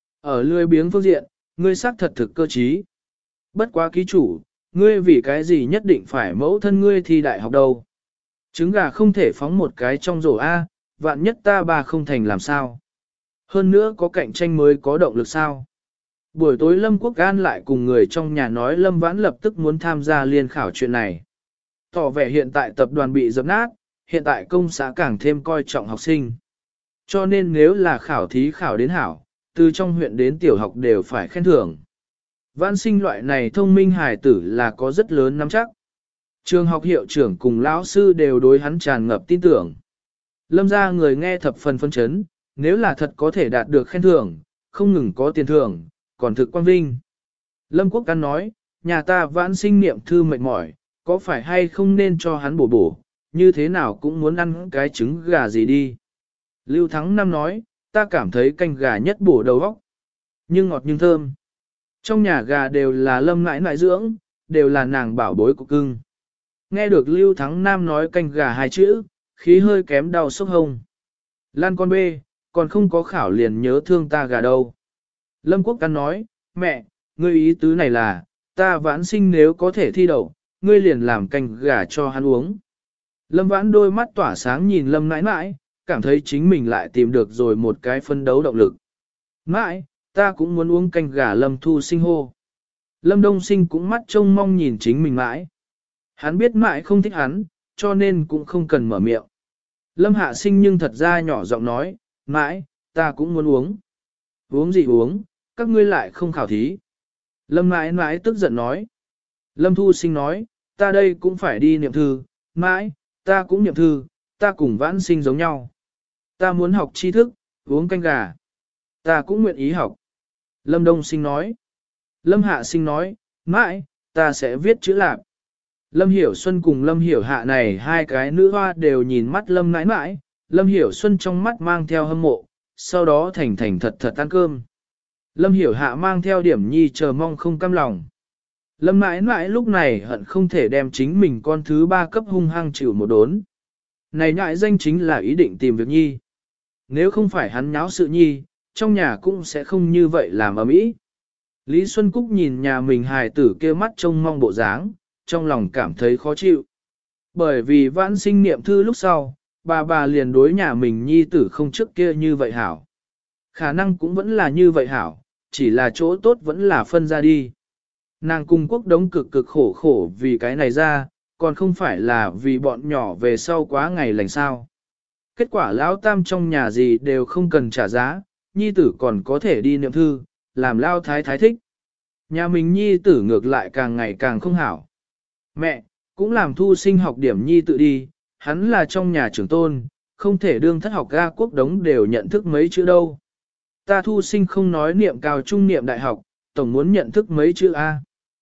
Ở lười biếng phương diện, ngươi xác thật thực cơ trí. Bất quá ký chủ, ngươi vì cái gì nhất định phải mẫu thân ngươi thi đại học đâu. Trứng gà không thể phóng một cái trong rổ A, vạn nhất ta bà không thành làm sao. Hơn nữa có cạnh tranh mới có động lực sao. Buổi tối Lâm Quốc An lại cùng người trong nhà nói Lâm Vãn lập tức muốn tham gia liên khảo chuyện này. Tỏ vẻ hiện tại tập đoàn bị dập nát, hiện tại công xã càng thêm coi trọng học sinh. Cho nên nếu là khảo thí khảo đến hảo, từ trong huyện đến tiểu học đều phải khen thưởng. Vãn sinh loại này thông minh hài tử là có rất lớn nắm chắc. Trường học hiệu trưởng cùng lão sư đều đối hắn tràn ngập tin tưởng. Lâm ra người nghe thập phần phân chấn, nếu là thật có thể đạt được khen thưởng, không ngừng có tiền thưởng, còn thực quang vinh. Lâm Quốc Căn nói, nhà ta vãn sinh niệm thư mệt mỏi, có phải hay không nên cho hắn bổ bổ, như thế nào cũng muốn ăn cái trứng gà gì đi. Lưu Thắng Năm nói, ta cảm thấy canh gà nhất bổ đầu óc, nhưng ngọt nhưng thơm. Trong nhà gà đều là Lâm nãi nãi dưỡng, đều là nàng bảo bối của cưng. Nghe được Lưu Thắng Nam nói canh gà hai chữ, khí hơi kém đau sốc hông. Lan con bê, còn không có khảo liền nhớ thương ta gà đâu. Lâm Quốc Căn nói, mẹ, ngươi ý tứ này là, ta vãn sinh nếu có thể thi đậu, ngươi liền làm canh gà cho hắn uống. Lâm Vãn đôi mắt tỏa sáng nhìn Lâm nãi nãi, cảm thấy chính mình lại tìm được rồi một cái phân đấu động lực. Mãi, ta cũng muốn uống canh gà. Lâm Thu Sinh hô. Lâm Đông Sinh cũng mắt trông mong nhìn chính mình mãi. Hắn biết mãi không thích hắn, cho nên cũng không cần mở miệng. Lâm Hạ Sinh nhưng thật ra nhỏ giọng nói, mãi, ta cũng muốn uống. Uống gì uống, các ngươi lại không khảo thí. Lâm mãi mãi tức giận nói. Lâm Thu Sinh nói, ta đây cũng phải đi niệm thư, mãi, ta cũng niệm thư, ta cùng vãn sinh giống nhau. Ta muốn học tri thức, uống canh gà. Ta cũng nguyện ý học. Lâm Đông Sinh nói. Lâm Hạ Sinh nói, mãi, ta sẽ viết chữ lạp. Lâm Hiểu Xuân cùng Lâm Hiểu Hạ này hai cái nữ hoa đều nhìn mắt Lâm nãi nãi, Lâm Hiểu Xuân trong mắt mang theo hâm mộ, sau đó thành thành thật thật ăn cơm. Lâm Hiểu Hạ mang theo điểm nhi chờ mong không cam lòng. Lâm nãi nãi lúc này hận không thể đem chính mình con thứ ba cấp hung hăng chịu một đốn. Này nhãi danh chính là ý định tìm việc nhi. Nếu không phải hắn nháo sự nhi, trong nhà cũng sẽ không như vậy làm ầm ĩ. Lý Xuân Cúc nhìn nhà mình hài tử kia mắt trông mong bộ dáng, trong lòng cảm thấy khó chịu. Bởi vì vãn sinh niệm thư lúc sau, bà bà liền đối nhà mình nhi tử không trước kia như vậy hảo. Khả năng cũng vẫn là như vậy hảo, chỉ là chỗ tốt vẫn là phân ra đi. Nàng cùng Quốc Đống cực cực khổ khổ vì cái này ra, còn không phải là vì bọn nhỏ về sau quá ngày lành sao. Kết quả lão tam trong nhà gì đều không cần trả giá, nhi tử còn có thể đi niệm thư, làm lao thái thái thích. Nhà mình nhi tử ngược lại càng ngày càng không hảo. Mẹ, cũng làm Thu Sinh học điểm nhi tự đi, hắn là trong nhà trưởng tôn, không thể đương thất học ga. Quốc Đống đều nhận thức mấy chữ đâu. Ta Thu Sinh không nói niệm cao trung niệm đại học, tổng muốn nhận thức mấy chữ A.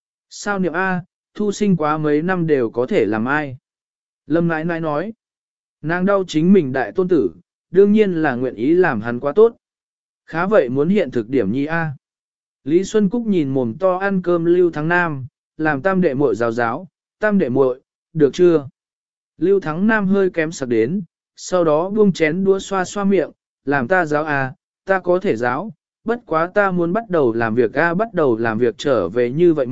Sao niệm A, Thu Sinh quá mấy năm đều có thể làm ai. Lâm nãi nãi nói, nàng đau chính mình đại tôn tử, đương nhiên là nguyện ý làm hắn quá tốt. Khá vậy muốn hiện thực điểm nhi A. Lý Xuân Cúc nhìn mồm to ăn cơm Lưu Thắng Nam, làm tam đệ muội giáo giáo, tam đệ muội, được chưa? Lưu Thắng Nam hơi kém sặc đến, sau đó buông chén đũa xoa xoa miệng, làm ta giáo à, ta có thể giáo, bất quá ta muốn bắt đầu làm việc a bắt đầu làm việc trở về như vậy mệt,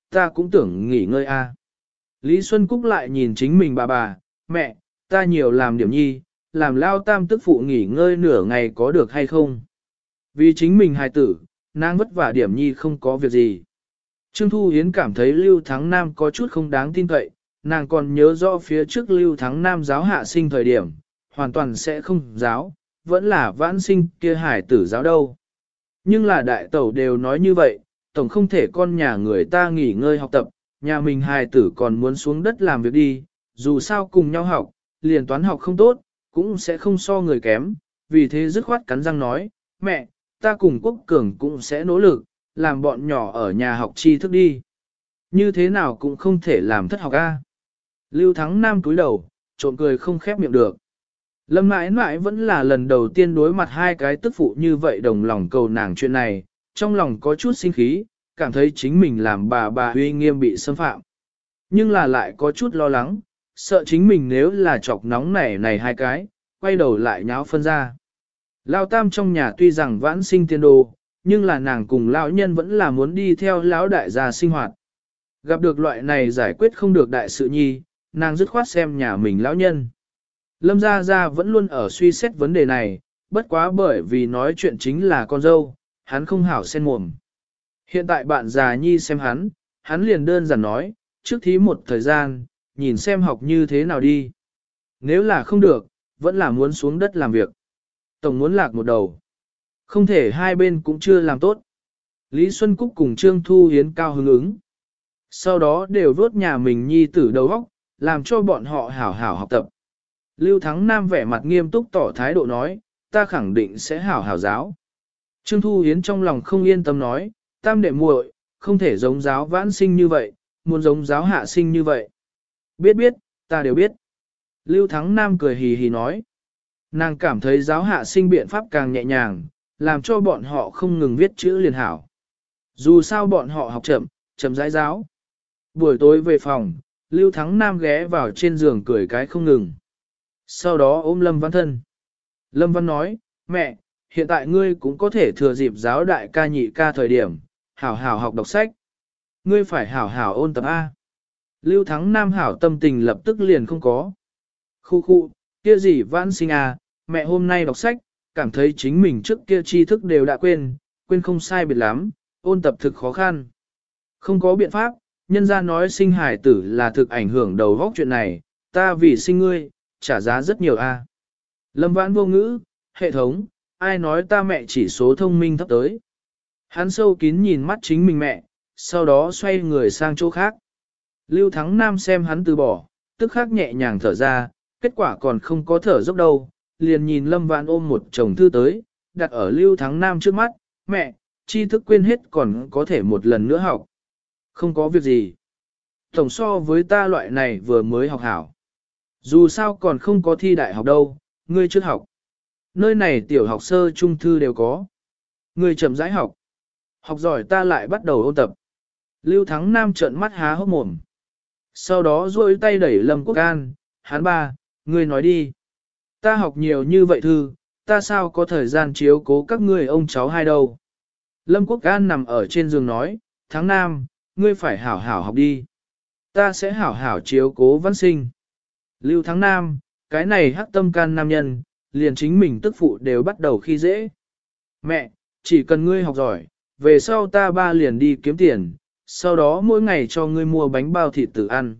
ta cũng tưởng nghỉ ngơi a. Lý Xuân Cúc lại nhìn chính mình bà bà, mẹ, ta nhiều làm điểm nhi, làm lao tam tức phụ nghỉ ngơi nửa ngày có được hay không? Vì chính mình hài tử, nàng vất vả điểm nhi không có việc gì. Trương Thu Hiến cảm thấy Lưu Thắng Nam có chút không đáng tin cậy, nàng còn nhớ rõ phía trước Lưu Thắng Nam giáo hạ sinh thời điểm, hoàn toàn sẽ không giáo, vẫn là vãn sinh kia hải tử giáo đâu. Nhưng là đại tẩu đều nói như vậy, tổng không thể con nhà người ta nghỉ ngơi học tập, nhà mình hài tử còn muốn xuống đất làm việc đi, dù sao cùng nhau học, liền toán học không tốt, cũng sẽ không so người kém, vì thế dứt khoát cắn răng nói, mẹ, ta cùng Quốc Cường cũng sẽ nỗ lực, làm bọn nhỏ ở nhà học tri thức đi. Như thế nào cũng không thể làm thất học a. Lưu Thắng Nam cúi đầu, trộn cười không khép miệng được. Lâm mãi mãi vẫn là lần đầu tiên đối mặt hai cái tức phụ như vậy đồng lòng cầu nàng chuyện này, trong lòng có chút sinh khí, cảm thấy chính mình làm bà bà uy nghiêm bị xâm phạm. Nhưng là lại có chút lo lắng, sợ chính mình nếu là chọc nóng này này hai cái, quay đầu lại nháo phân ra. Lao tam trong nhà tuy rằng vãn sinh tiên đồ, nhưng là nàng cùng lão nhân vẫn là muốn đi theo lão đại gia sinh hoạt. Gặp được loại này giải quyết không được đại sự nhi, nàng dứt khoát xem nhà mình lão nhân. Lâm Gia Gia vẫn luôn ở suy xét vấn đề này, bất quá bởi vì nói chuyện chính là con dâu, hắn không hảo xen mồm. Hiện tại bạn già nhi xem hắn, hắn liền đơn giản nói, trước thí một thời gian, nhìn xem học như thế nào đi. Nếu là không được, vẫn là muốn xuống đất làm việc. Tổng muốn lạc một đầu. Không thể hai bên cũng chưa làm tốt. Lý Xuân Cúc cùng Trương Thu Hiến cao hứng ứng. Sau đó đều vớt nhà mình nhi tử đầu óc, làm cho bọn họ hảo hảo học tập. Lưu Thắng Nam vẻ mặt nghiêm túc tỏ thái độ nói, ta khẳng định sẽ hảo hảo giáo. Trương Thu Hiến trong lòng không yên tâm nói, tam đệ muội, không thể giống giáo vãn sinh như vậy, muốn giống giáo hạ sinh như vậy. Biết biết, ta đều biết. Lưu Thắng Nam cười hì hì nói, nàng cảm thấy giáo hạ sinh biện pháp càng nhẹ nhàng, làm cho bọn họ không ngừng viết chữ liền hảo. Dù sao bọn họ học chậm, chậm rãi giáo. Buổi tối về phòng, Lưu Thắng Nam ghé vào trên giường cười cái không ngừng. Sau đó ôm Lâm Văn thân. Lâm Văn nói, mẹ, hiện tại ngươi cũng có thể thừa dịp giáo đại ca nhị ca thời điểm, hảo hảo học đọc sách. Ngươi phải hảo hảo ôn tập A. Lưu Thắng Nam hảo tâm tình lập tức liền không có. Khu khu, kia gì vãn sinh à, mẹ hôm nay đọc sách, cảm thấy chính mình trước kia tri thức đều đã quên, quên không sai biệt lắm, ôn tập thực khó khăn. Không có biện pháp, nhân gia nói sinh hài tử là thực ảnh hưởng đầu vóc chuyện này, ta vì sinh ngươi, trả giá rất nhiều a. Lâm Vãn vô ngữ, hệ thống, ai nói ta mẹ chỉ số thông minh thấp tới. Hắn sâu kín nhìn mắt chính mình mẹ, sau đó xoay người sang chỗ khác. Lưu Thắng Nam xem hắn từ bỏ, tức khắc nhẹ nhàng thở ra, kết quả còn không có thở dốc đâu, liền nhìn Lâm Vãn ôm một chồng thư tới, đặt ở Lưu Thắng Nam trước mắt, mẹ, tri thức quên hết còn có thể một lần nữa học. Không có việc gì. Tổng so với ta loại này vừa mới học hảo. Dù sao còn không có thi đại học đâu, ngươi trước học. Nơi này tiểu học sơ trung thư đều có. Ngươi chậm rãi học. Học giỏi ta lại bắt đầu ôn tập. Lưu Thắng Nam trợn mắt há hốc mồm. Sau đó duỗi tay đẩy Lâm Quốc An, hắn ba, ngươi nói đi. Ta học nhiều như vậy thư, ta sao có thời gian chiếu cố các ngươi ông cháu hai đâu. Lâm Quốc An nằm ở trên giường nói, Thắng Nam, ngươi phải hảo hảo học đi. Ta sẽ hảo hảo chiếu cố văn sinh. Lưu Thắng Nam, cái này hắc tâm can nam nhân, liền chính mình tức phụ đều bắt đầu khi dễ. Mẹ, chỉ cần ngươi học giỏi, về sau ta ba liền đi kiếm tiền, sau đó mỗi ngày cho ngươi mua bánh bao thịt tử ăn.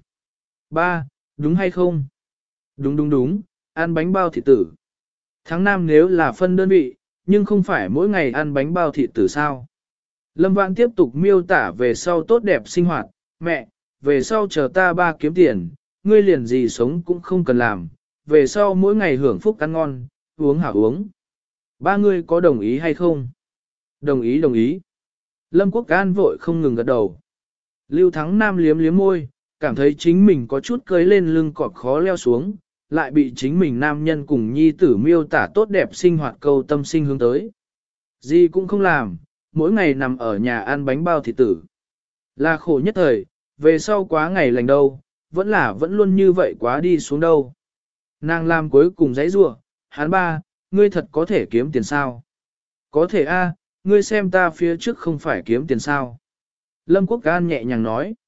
Ba, đúng hay không? Đúng đúng đúng, ăn bánh bao thịt tử. Tháng Nam nếu là phân đơn vị, nhưng không phải mỗi ngày ăn bánh bao thịt tử sao. Lâm Vãn tiếp tục miêu tả về sau tốt đẹp sinh hoạt, mẹ, về sau chờ ta ba kiếm tiền, ngươi liền gì sống cũng không cần làm, về sau mỗi ngày hưởng phúc ăn ngon, uống hảo uống. Ba ngươi có đồng ý hay không? Đồng ý đồng ý. Lâm Quốc An vội không ngừng gật đầu. Lưu Thắng Nam liếm liếm môi, cảm thấy chính mình có chút cưới lên lưng cọp khó leo xuống, lại bị chính mình nam nhân cùng nhi tử miêu tả tốt đẹp sinh hoạt câu tâm sinh hướng tới. Gì cũng không làm, mỗi ngày nằm ở nhà ăn bánh bao thịt tử. Là khổ nhất thời, về sau quá ngày lành đâu, vẫn là vẫn luôn như vậy quá đi xuống đâu. Nàng làm cuối cùng giấy rủa, hắn ba, ngươi thật có thể kiếm tiền sao? Có thể a, ngươi xem ta phía trước không phải kiếm tiền sao? Lâm Quốc An nhẹ nhàng nói.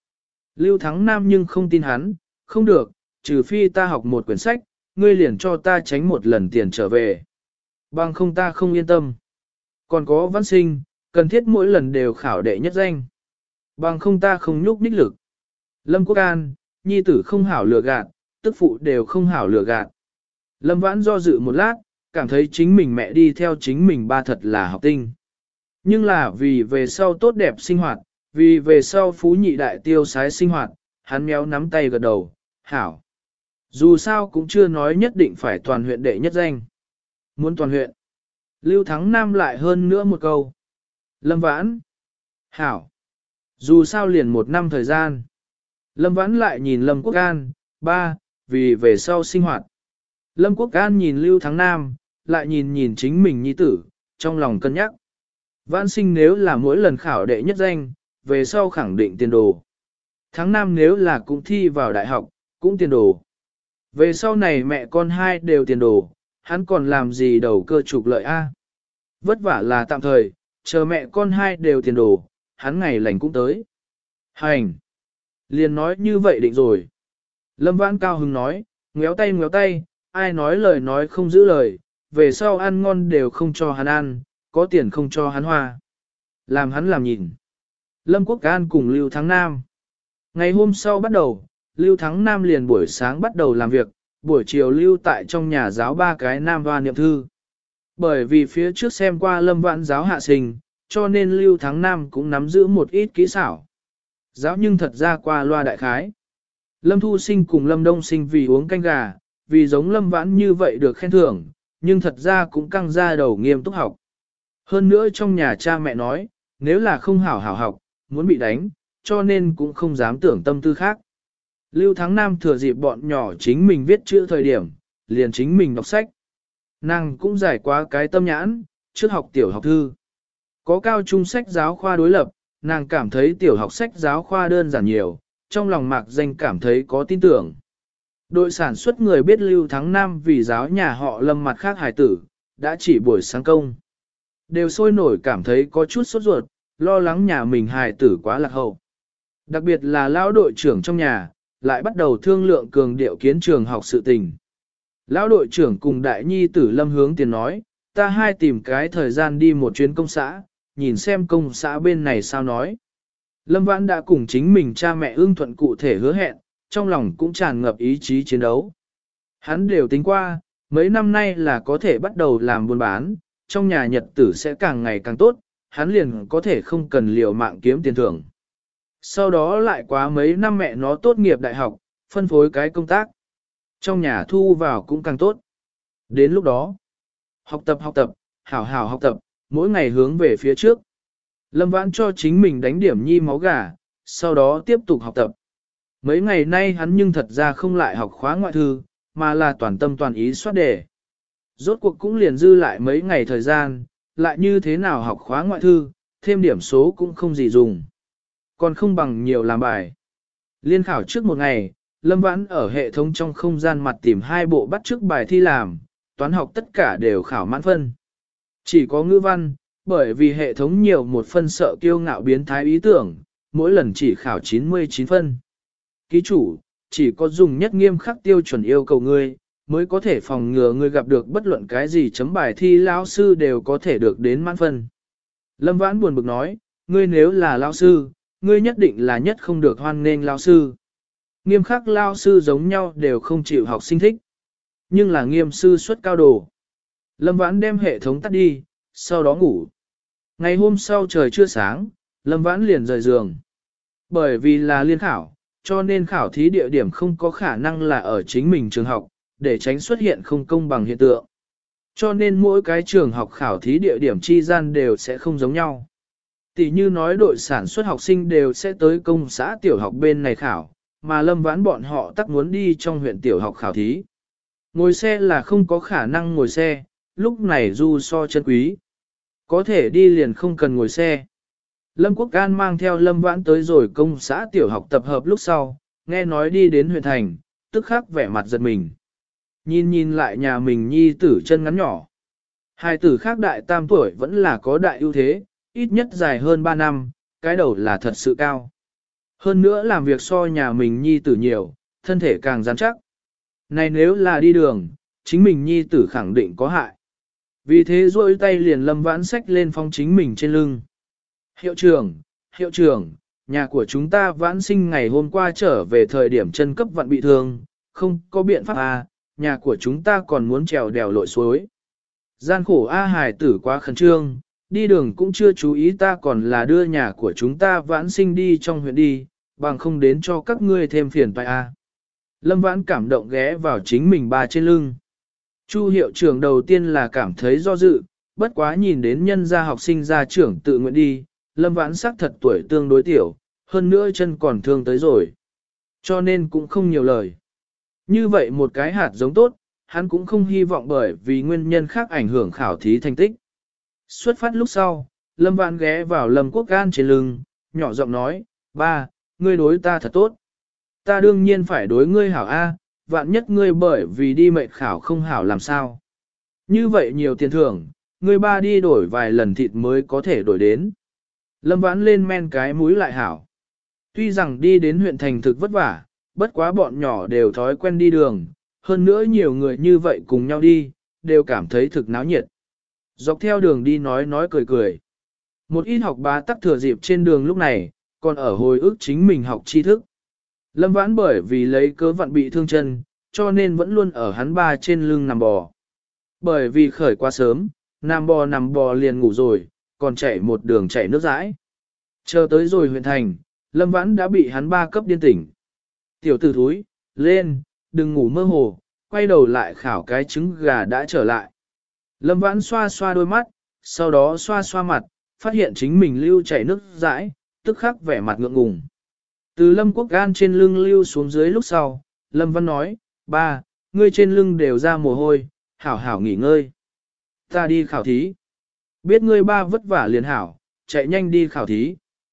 Lưu Thắng Nam nhưng không tin hắn, không được, trừ phi ta học một quyển sách, ngươi liền cho ta tránh một lần tiền trở về. Bằng không ta không yên tâm. Còn có văn sinh, cần thiết mỗi lần đều khảo đệ nhất danh. Bằng không ta không nhúc nhích lực. Lâm Quốc An, nhi tử không hảo lừa gạt, tức phụ đều không hảo lừa gạt. Lâm Vãn do dự một lát, cảm thấy chính mình mẹ đi theo chính mình ba thật là học tinh. Nhưng là vì về sau tốt đẹp sinh hoạt, vì về sau phú nhị đại tiêu sái sinh hoạt, hắn méo nắm tay gật đầu, hảo. Dù sao cũng chưa nói nhất định phải toàn huyện đệ nhất danh. Muốn toàn huyện. Lưu Thắng Nam lại hơn nữa một câu. Lâm Vãn. Hảo. Dù sao liền một năm thời gian. Lâm Vãn lại nhìn Lâm Quốc An, ba, vì về sau sinh hoạt. Lâm Quốc An nhìn Lưu Thắng Nam, lại nhìn nhìn chính mình nhi tử, trong lòng cân nhắc. Vãn sinh nếu là mỗi lần khảo đệ nhất danh, về sau khẳng định tiền đồ. Thắng Nam nếu là cũng thi vào đại học, cũng tiền đồ. Về sau này mẹ con hai đều tiền đồ, hắn còn làm gì đầu cơ trục lợi a? Vất vả là tạm thời, chờ mẹ con hai đều tiền đồ, hắn ngày lành cũng tới. Hành! Liền nói như vậy định rồi. Lâm Vãn cao hứng nói, ngéo tay ngéo tay, ai nói lời nói không giữ lời, về sau ăn ngon đều không cho hắn ăn, có tiền không cho hắn hoa. Làm hắn làm nhìn. Lâm Quốc An cùng Lưu Thắng Nam. Ngày hôm sau bắt đầu, Lưu Thắng Nam liền buổi sáng bắt đầu làm việc, buổi chiều lưu tại trong nhà giáo ba cái nam hoa niệm thư. Bởi vì phía trước xem qua Lâm Vãn giáo hạ sinh, cho nên Lưu Thắng Nam cũng nắm giữ một ít kỹ xảo. Giáo nhưng thật ra qua loa đại khái. Lâm Thu Sinh cùng Lâm Đông Sinh vì uống canh gà, vì giống Lâm Vãn như vậy được khen thưởng, nhưng thật ra cũng căng ra đầu nghiêm túc học. Hơn nữa trong nhà cha mẹ nói, nếu là không hảo hảo học, muốn bị đánh, cho nên cũng không dám tưởng tâm tư khác. Lưu Thắng Nam thừa dịp bọn nhỏ chính mình viết chữ thời điểm, liền chính mình đọc sách. Nàng cũng giải quá cái tâm nhãn, trước học tiểu học thư. Có cao trung sách giáo khoa đối lập, nàng cảm thấy tiểu học sách giáo khoa đơn giản nhiều, trong lòng mạc danh cảm thấy có tin tưởng. Đội sản xuất người biết Lưu Thắng Nam vì giáo nhà họ Lâm mặt khác hải tử, đã chỉ buổi sáng công. Đều sôi nổi cảm thấy có chút sốt ruột, lo lắng nhà mình hài tử quá lạc hậu. Đặc biệt là lão đội trưởng trong nhà, lại bắt đầu thương lượng cường điệu kiến trường học sự tình. Lão đội trưởng cùng đại nhi tử Lâm Hướng Tiền nói, ta hai tìm cái thời gian đi một chuyến công xã, nhìn xem công xã bên này sao nói. Lâm Vãn đã cùng chính mình cha mẹ ưng thuận cụ thể hứa hẹn, trong lòng cũng tràn ngập ý chí chiến đấu. Hắn đều tính qua, mấy năm nay là có thể bắt đầu làm buôn bán, trong nhà nhật tử sẽ càng ngày càng tốt, hắn liền có thể không cần liều mạng kiếm tiền thưởng. Sau đó lại quá mấy năm mẹ nó tốt nghiệp đại học, phân phối cái công tác. Trong nhà thu vào cũng càng tốt. Đến lúc đó, học tập học tập, hảo hảo học tập, mỗi ngày hướng về phía trước. Lâm Vãn cho chính mình đánh điểm nhi máu gà, sau đó tiếp tục học tập. Mấy ngày nay hắn nhưng thật ra không lại học khóa ngoại thư, mà là toàn tâm toàn ý soát đề. Rốt cuộc cũng liền dư lại mấy ngày thời gian, lại như thế nào học khóa ngoại thư, thêm điểm số cũng không gì dùng. Còn không bằng nhiều làm bài. Liên khảo trước một ngày, Lâm Vãn ở hệ thống trong không gian mặt tìm hai bộ bắt chước bài thi làm, toán học tất cả đều khảo mãn phân. Chỉ có ngữ văn, bởi vì hệ thống nhiều một phân sợ kiêu ngạo biến thái ý tưởng, mỗi lần chỉ khảo chín mươi chín phân. Ký chủ, chỉ có dùng nhất nghiêm khắc tiêu chuẩn yêu cầu ngươi, mới có thể phòng ngừa ngươi gặp được bất luận cái gì chấm bài thi lão sư đều có thể được đến mãn phân. Lâm Vãn buồn bực nói, ngươi nếu là lão sư, ngươi nhất định là nhất không được hoan nghênh lão sư. Nghiêm khắc lão sư giống nhau đều không chịu học sinh thích, nhưng là nghiêm sư xuất cao đồ. Lâm Vãn đem hệ thống tắt đi, sau đó ngủ. Ngày hôm sau trời chưa sáng, Lâm Vãn liền rời giường. Bởi vì là liên khảo, cho nên khảo thí địa điểm không có khả năng là ở chính mình trường học, để tránh xuất hiện không công bằng hiện tượng. Cho nên mỗi cái trường học khảo thí địa điểm chi gian đều sẽ không giống nhau. Tỷ như nói đội sản xuất học sinh đều sẽ tới công xã tiểu học bên này khảo, mà Lâm Vãn bọn họ tắc muốn đi trong huyện tiểu học khảo thí. Ngồi xe là không có khả năng ngồi xe, lúc này du so chân quý. Có thể đi liền không cần ngồi xe. Lâm Quốc An mang theo Lâm Vãn tới rồi công xã tiểu học tập hợp lúc sau, nghe nói đi đến huyện thành, tức khắc vẻ mặt giật mình. Nhìn nhìn lại nhà mình nhi tử chân ngắn nhỏ. Hai tử khác đại tam tuổi vẫn là có đại ưu thế, ít nhất dài hơn ba năm, cái đầu là thật sự cao. Hơn nữa làm việc so nhà mình nhi tử nhiều, thân thể càng rắn chắc. Này nếu là đi đường, chính mình nhi tử khẳng định có hại. Vì thế duỗi tay liền Lâm Vãn xách lên phong chính mình trên lưng. Hiệu trưởng, hiệu trưởng, nhà của chúng ta Vãn Sinh ngày hôm qua trở về thời điểm chân cấp vặn bị thương, không có biện pháp à, nhà của chúng ta còn muốn trèo đèo lội suối. Gian khổ A Hải tử quá khẩn trương, đi đường cũng chưa chú ý ta còn là đưa nhà của chúng ta Vãn Sinh đi trong huyện đi, bằng không đến cho các ngươi thêm phiền phải a. Lâm Vãn cảm động ghé vào chính mình ba trên lưng. Chu hiệu trưởng đầu tiên là cảm thấy do dự, bất quá nhìn đến nhân gia học sinh gia trưởng tự nguyện đi, Lâm Vãn sắc thật tuổi tương đối tiểu, hơn nữa chân còn thương tới rồi. Cho nên cũng không nhiều lời. Như vậy một cái hạt giống tốt, hắn cũng không hy vọng bởi vì nguyên nhân khác ảnh hưởng khảo thí thành tích. Xuất phát lúc sau, Lâm Vãn ghé vào Lâm Quốc Gan trên lưng, nhỏ giọng nói, ba, ngươi đối ta thật tốt. Ta đương nhiên phải đối ngươi hảo A, vạn nhất ngươi bởi vì đi mệt khảo không hảo làm sao. Như vậy nhiều tiền thưởng, ngươi ba đi đổi vài lần thịt mới có thể đổi đến. Lâm Vãn lên men cái mũi lại hảo. Tuy rằng đi đến huyện thành thực vất vả, bất quá bọn nhỏ đều thói quen đi đường, hơn nữa nhiều người như vậy cùng nhau đi, đều cảm thấy thực náo nhiệt. Dọc theo đường đi nói nói cười cười. Một ít học bá tắc thừa dịp trên đường lúc này, còn ở hồi ức chính mình học tri thức. Lâm Vãn bởi vì lấy cớ vặn bị thương chân, cho nên vẫn luôn ở hắn ba trên lưng nằm bò. Bởi vì khởi quá sớm, nằm bò nằm bò liền ngủ rồi, còn chạy một đường chạy nước dãi. Chờ tới rồi huyện thành, Lâm Vãn đã bị hắn ba cấp điên tỉnh. Tiểu tử thúi, lên, đừng ngủ mơ hồ, quay đầu lại khảo cái trứng gà đã trở lại. Lâm Vãn xoa xoa đôi mắt, sau đó xoa xoa mặt, phát hiện chính mình lưu chảy nước dãi, tức khắc vẻ mặt ngượng ngùng. Từ Lâm Quốc Gan trên lưng lưu xuống dưới lúc sau, Lâm Văn nói, ba, ngươi trên lưng đều ra mồ hôi, hảo hảo nghỉ ngơi. Ta đi khảo thí. Biết ngươi ba vất vả liền hảo, chạy nhanh đi khảo thí.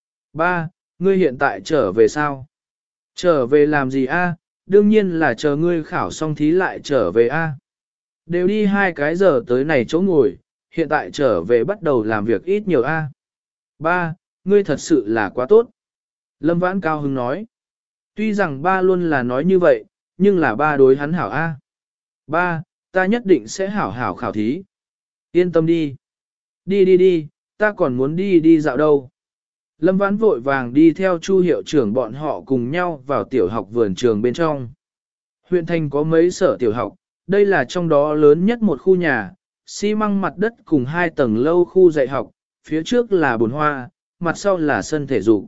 Ba, ngươi hiện tại trở về sao? Trở về làm gì a? Đương nhiên là chờ ngươi khảo xong thí lại trở về a. Đều đi hai cái giờ tới này chỗ ngồi, hiện tại trở về bắt đầu làm việc ít nhiều a. Ba, ngươi thật sự là quá tốt. Lâm Vãn cao hứng nói. Tuy rằng ba luôn là nói như vậy, nhưng là ba đối hắn hảo a. Ba, ta nhất định sẽ hảo hảo khảo thí. Yên tâm đi. Đi đi đi, ta còn muốn đi đi dạo đâu. Lâm Vãn vội vàng đi theo Chu hiệu trưởng bọn họ cùng nhau vào tiểu học vườn trường bên trong. Huyện thành có mấy sở tiểu học, đây là trong đó lớn nhất một khu nhà, xi măng mặt đất cùng hai tầng lâu khu dạy học, phía trước là bồn hoa, mặt sau là sân thể dục.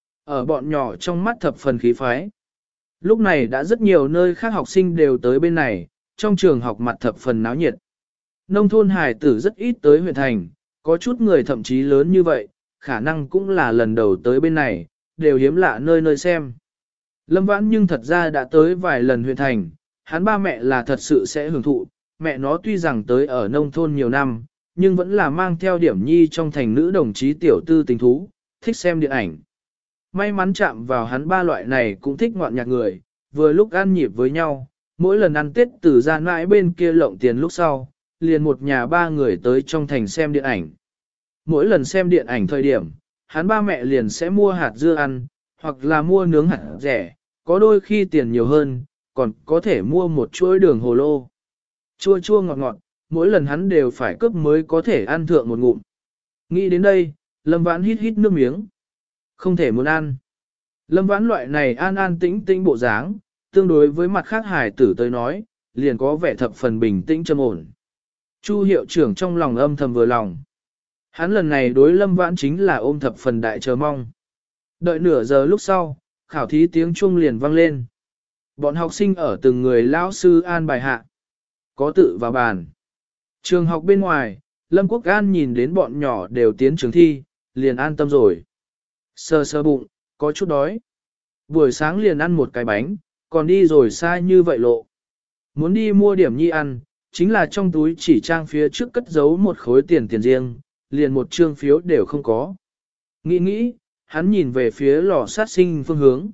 Ở bọn nhỏ trong mắt thập phần khí phái. Lúc này đã rất nhiều nơi khác học sinh đều tới bên này, trong trường học mặt thập phần náo nhiệt. Nông thôn hải tử rất ít tới huyện thành, có chút người thậm chí lớn như vậy, khả năng cũng là lần đầu tới bên này, đều hiếm lạ nơi nơi xem. Lâm Vãn nhưng thật ra đã tới vài lần huyện thành, hắn ba mẹ là thật sự sẽ hưởng thụ, mẹ nó tuy rằng tới ở nông thôn nhiều năm, nhưng vẫn là mang theo điểm nhi trong thành nữ đồng chí tiểu tư tình thú, thích xem điện ảnh. May mắn chạm vào hắn ba loại này cũng thích ngoạn nhạc người, vừa lúc ăn nhịp với nhau, mỗi lần ăn Tết từ ra mãi bên kia lộng tiền lúc sau, liền một nhà ba người tới trong thành xem điện ảnh. Mỗi lần xem điện ảnh thời điểm, hắn ba mẹ liền sẽ mua hạt dưa ăn, hoặc là mua nướng hạt rẻ, có đôi khi tiền nhiều hơn, còn có thể mua một chuỗi đường hồ lô. Chua chua ngọt ngọt, mỗi lần hắn đều phải cướp mới có thể ăn thượng một ngụm. Nghĩ đến đây, Lâm Vãn hít hít nước miếng. Không thể muốn ăn. Lâm Vãn loại này an an tĩnh tĩnh bộ dáng, tương đối với mặt khác hài tử tới nói, liền có vẻ thập phần bình tĩnh trầm ổn. Chu hiệu trưởng trong lòng âm thầm vừa lòng. Hắn lần này đối Lâm Vãn chính là ôm thập phần đại chờ mong. Đợi nửa giờ lúc sau, khảo thí tiếng chuông liền vang lên. Bọn học sinh ở từng người lão sư an bài hạ. Có tự vào bàn. Trường học bên ngoài, Lâm Quốc An nhìn đến bọn nhỏ đều tiến trường thi, liền an tâm rồi. Sơ sơ bụng, có chút đói. Buổi sáng liền ăn một cái bánh, còn đi rồi xa như vậy lộ. Muốn đi mua điểm nhi ăn, chính là trong túi chỉ trang phía trước cất giấu một khối tiền tiền riêng, liền một trương phiếu đều không có. Nghĩ nghĩ, hắn nhìn về phía lò sát sinh phương hướng.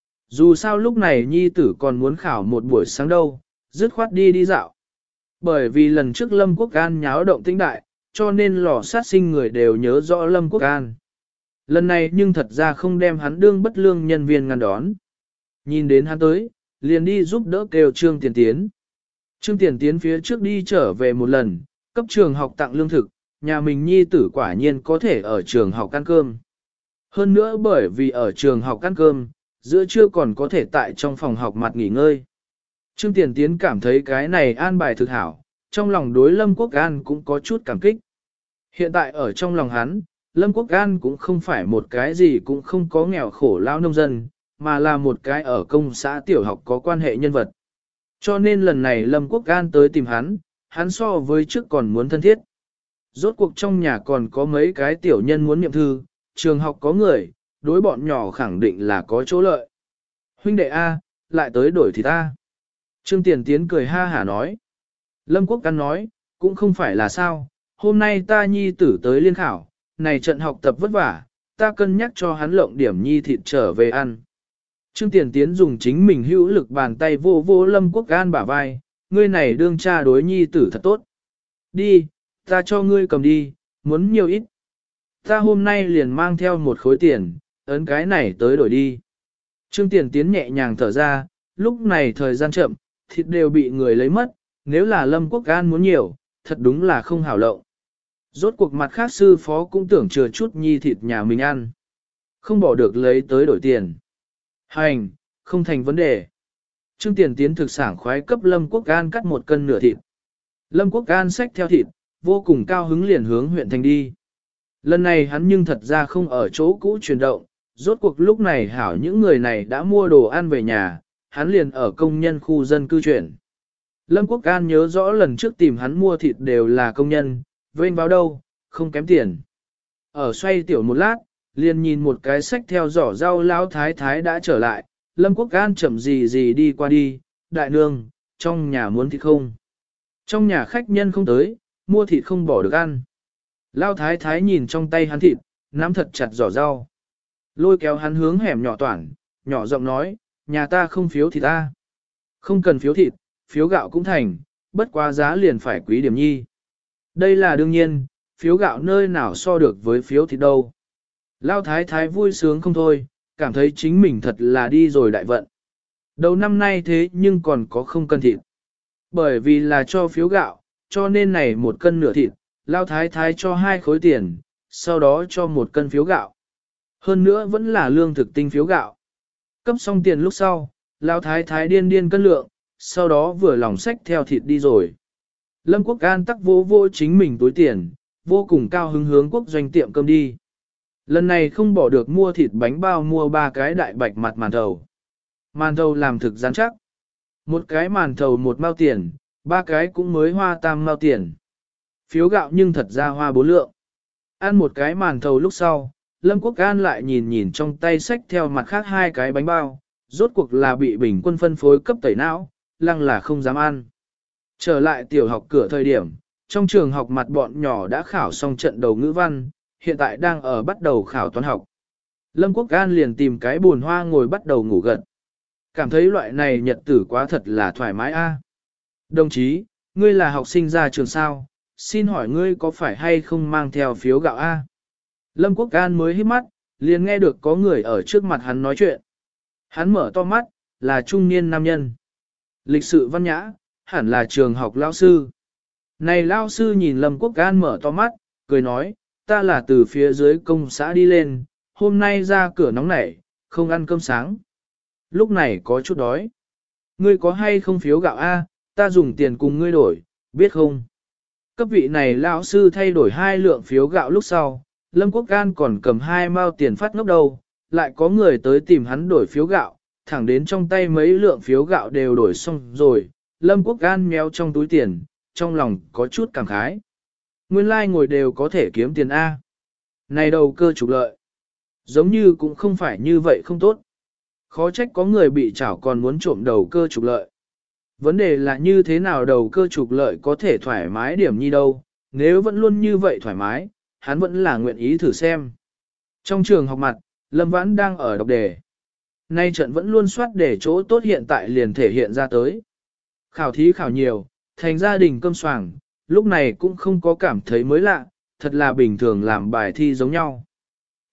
Dù sao lúc này nhi tử còn muốn khảo một buổi sáng đâu, dứt khoát đi đi dạo. Bởi vì lần trước Lâm Quốc An nháo động tĩnh đại, cho nên lò sát sinh người đều nhớ rõ Lâm Quốc An. Lần này nhưng thật ra không đem hắn đương bất lương nhân viên ngăn đón. Nhìn đến hắn tới, liền đi giúp đỡ kêu Trương Tiền Tiến. Trương Tiền Tiến phía trước đi trở về một lần, cấp trường học tặng lương thực, nhà mình nhi tử quả nhiên có thể ở trường học ăn cơm. Hơn nữa bởi vì ở trường học ăn cơm, giữa trưa còn có thể tại trong phòng học mặt nghỉ ngơi. Trương Tiền Tiến cảm thấy cái này an bài thực hảo, trong lòng đối Lâm Quốc An cũng có chút cảm kích. Hiện tại ở trong lòng hắn, Lâm Quốc An cũng không phải một cái gì cũng không có nghèo khổ lao nông dân, mà là một cái ở công xã tiểu học có quan hệ nhân vật. Cho nên lần này Lâm Quốc An tới tìm hắn, hắn so với trước còn muốn thân thiết. Rốt cuộc trong nhà còn có mấy cái tiểu nhân muốn niệm thư, trường học có người, đối bọn nhỏ khẳng định là có chỗ lợi. Huynh đệ A, lại tới đổi thì ta. Trương Tiền Tiến cười ha hả nói. Lâm Quốc An nói, cũng không phải là sao, hôm nay ta nhi tử tới liên khảo, này trận học tập vất vả, ta cân nhắc cho hắn lộng điểm nhi thịt trở về ăn. Trương Tiền Tiến dùng chính mình hữu lực bàn tay vô vô Lâm Quốc An bả vai, ngươi này đương cha đối nhi tử thật tốt. Đi, ta cho ngươi cầm đi, muốn nhiều ít. Ta hôm nay liền mang theo một khối tiền, ấn cái này tới đổi đi. Trương Tiền Tiến nhẹ nhàng thở ra, lúc này thời gian chậm, thịt đều bị người lấy mất, nếu là Lâm Quốc An muốn nhiều, thật đúng là không hảo lộng. Rốt cuộc mặt khác sư phó cũng tưởng chừa chút nhi thịt nhà mình ăn. Không bỏ được lấy tới đổi tiền. Hành, không thành vấn đề. Trương Tiền Tiến thực sảng khoái cấp Lâm Quốc An cắt một cân nửa thịt. Lâm Quốc An xách theo thịt, vô cùng cao hứng liền hướng huyện thành đi. Lần này hắn nhưng thật ra không ở chỗ cũ chuyển động, rốt cuộc lúc này hảo những người này đã mua đồ ăn về nhà, hắn liền ở công nhân khu dân cư chuyển. Lâm Quốc An nhớ rõ lần trước tìm hắn mua thịt đều là công nhân, vênh vào đâu, không kém tiền. Ở xoay tiểu một lát, liền nhìn một cái xách theo giỏ rau lão thái thái đã trở lại, Lâm Quốc An chậm gì gì đi qua đi, đại nương, trong nhà muốn thịt không? Trong nhà khách nhân không tới, mua thịt không bỏ được ăn. Lão thái thái nhìn trong tay hắn thịt, nắm thật chặt giỏ rau. Lôi kéo hắn hướng hẻm nhỏ toản, nhỏ giọng nói, nhà ta không phiếu thịt ta. Không cần phiếu thịt, phiếu gạo cũng thành, bất quá giá liền phải quý điểm nhi. Đây là đương nhiên, phiếu gạo nơi nào so được với phiếu thịt đâu. Lao thái thái vui sướng không thôi, cảm thấy chính mình thật là đi rồi đại vận. Đầu năm nay thế nhưng còn có không cân thịt. Bởi vì là cho phiếu gạo, cho nên này một cân nửa thịt, Lao thái thái cho hai khối tiền, sau đó cho một cân phiếu gạo. Hơn nữa vẫn là lương thực tinh phiếu gạo. Cấp xong tiền lúc sau, Lao thái thái điên điên cân lượng, sau đó vừa lòng xách theo thịt đi rồi. Lâm Quốc An tắc vô vô chính mình túi tiền, vô cùng cao hứng hướng quốc doanh tiệm cơm đi. Lần này không bỏ được mua thịt bánh bao mua ba cái đại bạch mặt màn thầu. Màn thầu làm thực rắn chắc. Một cái màn thầu một mao tiền, ba cái cũng mới hoa tam mao tiền. Phiếu gạo nhưng thật ra hoa bốn lượng. Ăn một cái màn thầu lúc sau, Lâm Quốc An lại nhìn nhìn trong tay xách theo mặt khác hai cái bánh bao, rốt cuộc là bị bình quân phân phối cấp tẩy não, lăng là không dám ăn. Trở lại tiểu học cửa thời điểm, trong trường học mặt bọn nhỏ đã khảo xong trận đầu ngữ văn, hiện tại đang ở bắt đầu khảo toán học. Lâm Quốc An liền tìm cái buồn hoa ngồi bắt đầu ngủ gật. Cảm thấy loại này nhật tử quá thật là thoải mái a. Đồng chí, ngươi là học sinh ra trường sao, xin hỏi ngươi có phải hay không mang theo phiếu gạo a? Lâm Quốc An mới hít mắt, liền nghe được có người ở trước mặt hắn nói chuyện. Hắn mở to mắt, là trung niên nam nhân. Lịch sự văn nhã, hẳn là trường học lao sư. Này lao sư nhìn Lâm Quốc An mở to mắt, cười nói, ta là từ phía dưới công xã đi lên, hôm nay ra cửa nóng nảy, không ăn cơm sáng. Lúc này có chút đói. Ngươi có hay không phiếu gạo A, ta dùng tiền cùng ngươi đổi, biết không? Cấp vị này lão sư thay đổi hai lượng phiếu gạo lúc sau, Lâm Quốc An còn cầm hai mao tiền phát ngốc đầu, lại có người tới tìm hắn đổi phiếu gạo, thẳng đến trong tay mấy lượng phiếu gạo đều đổi xong rồi, Lâm Quốc An méo trong túi tiền, trong lòng có chút cảm khái. Nguyên lai like ngồi đều có thể kiếm tiền A. Này đầu cơ trục lợi. Giống như cũng không phải như vậy không tốt. Khó trách có người bị chảo còn muốn trộm đầu cơ trục lợi. Vấn đề là như thế nào đầu cơ trục lợi có thể thoải mái điểm nhi đâu, nếu vẫn luôn như vậy thoải mái, hắn vẫn là nguyện ý thử xem. Trong trường học mặt, Lâm Vãn đang ở đọc đề. Nay trận vẫn luôn soát để chỗ tốt hiện tại liền thể hiện ra tới. Khảo thí khảo nhiều, thành gia đình cơm soảng, lúc này cũng không có cảm thấy mới lạ, thật là bình thường làm bài thi giống nhau.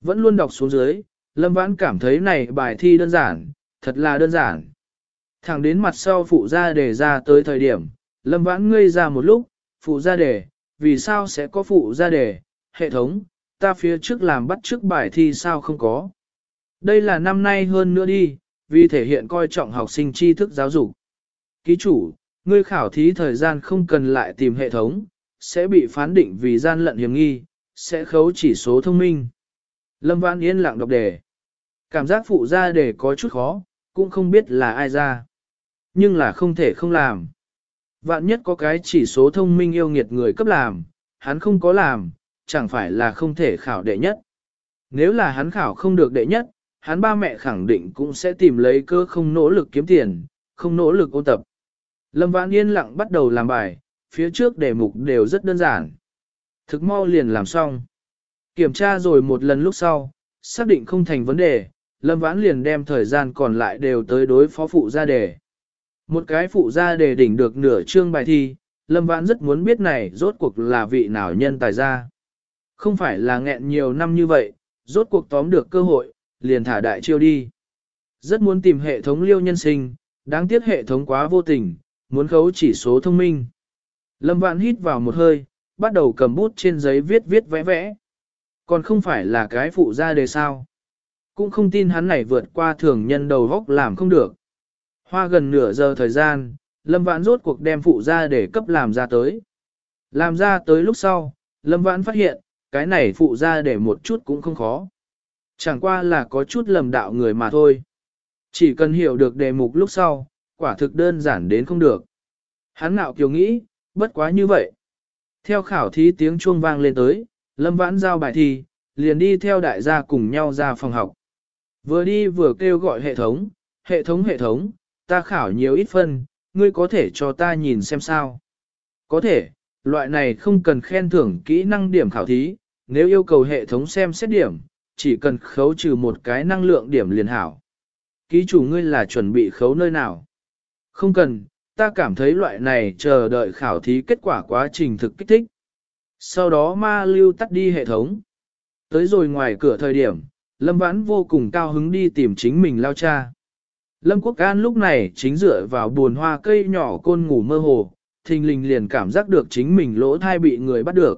Vẫn luôn đọc xuống dưới, Lâm Vãn cảm thấy này bài thi đơn giản, thật là đơn giản. Thẳng đến mặt sau phụ gia đề ra tới thời điểm, Lâm Vãn ngây ra một lúc, phụ gia đề, vì sao sẽ có phụ gia đề, hệ thống, ta phía trước làm bắt trước bài thi sao không có. Đây là năm nay hơn nữa đi, vì thể hiện coi trọng học sinh tri thức giáo dục. Ký chủ, ngươi khảo thí thời gian không cần lại tìm hệ thống, sẽ bị phán định vì gian lận hiểm nghi, sẽ khấu chỉ số thông minh. Lâm Vãn yên lặng đọc đề. Cảm giác phụ gia đề có chút khó, cũng không biết là ai ra. Nhưng là không thể không làm. Vạn nhất có cái chỉ số thông minh yêu nghiệt người cấp làm, hắn không có làm, chẳng phải là không thể khảo đệ nhất. Nếu là hắn khảo không được đệ nhất, hắn ba mẹ khẳng định cũng sẽ tìm lấy cơ không nỗ lực kiếm tiền, không nỗ lực ôn tập. Lâm Vãn yên lặng bắt đầu làm bài, phía trước đề mục đều rất đơn giản. Thực mau liền làm xong. Kiểm tra rồi một lần lúc sau, xác định không thành vấn đề, Lâm Vãn liền đem thời gian còn lại đều tới đối phó phụ gia đề. Một cái phụ gia đề đỉnh được nửa chương bài thi, Lâm Vãn rất muốn biết này rốt cuộc là vị nào nhân tài ra. Không phải là nghẹn nhiều năm như vậy, rốt cuộc tóm được cơ hội, liền thả đại chiêu đi. Rất muốn tìm hệ thống liêu nhân sinh, đáng tiếc hệ thống quá vô tình, muốn khấu chỉ số thông minh. Lâm Vãn hít vào một hơi, bắt đầu cầm bút trên giấy viết viết vẽ vẽ. Còn không phải là cái phụ gia đề sao. Cũng không tin hắn này vượt qua thường nhân đầu góc làm không được. Hoa gần nửa giờ thời gian, Lâm Vãn rốt cuộc đem phụ gia đề cấp làm ra tới. Làm ra tới lúc sau, Lâm Vãn phát hiện, cái này phụ gia đề một chút cũng không khó. Chẳng qua là có chút lầm đạo người mà thôi. Chỉ cần hiểu được đề mục lúc sau, quả thực đơn giản đến không được. Hắn nạo kiều nghĩ, bất quá như vậy. Theo khảo thí tiếng chuông vang lên tới, Lâm Vãn giao bài thi, liền đi theo đại gia cùng nhau ra phòng học. Vừa đi vừa kêu gọi hệ thống, hệ thống hệ thống, ta khảo nhiều ít phân, ngươi có thể cho ta nhìn xem sao. Có thể, loại này không cần khen thưởng kỹ năng điểm khảo thí, nếu yêu cầu hệ thống xem xét điểm, chỉ cần khấu trừ một cái năng lượng điểm liền hảo. Ký chủ ngươi là chuẩn bị khấu nơi nào? Không cần, ta cảm thấy loại này chờ đợi khảo thí kết quả quá trình thực kích thích. Sau đó ma lưu tắt đi hệ thống. Tới rồi ngoài cửa thời điểm, Lâm Vãn vô cùng cao hứng đi tìm chính mình lao cha. Lâm Quốc An lúc này chính dựa vào buồn hoa cây nhỏ côn ngủ mơ hồ, thình lình liền cảm giác được chính mình lỗ thai bị người bắt được.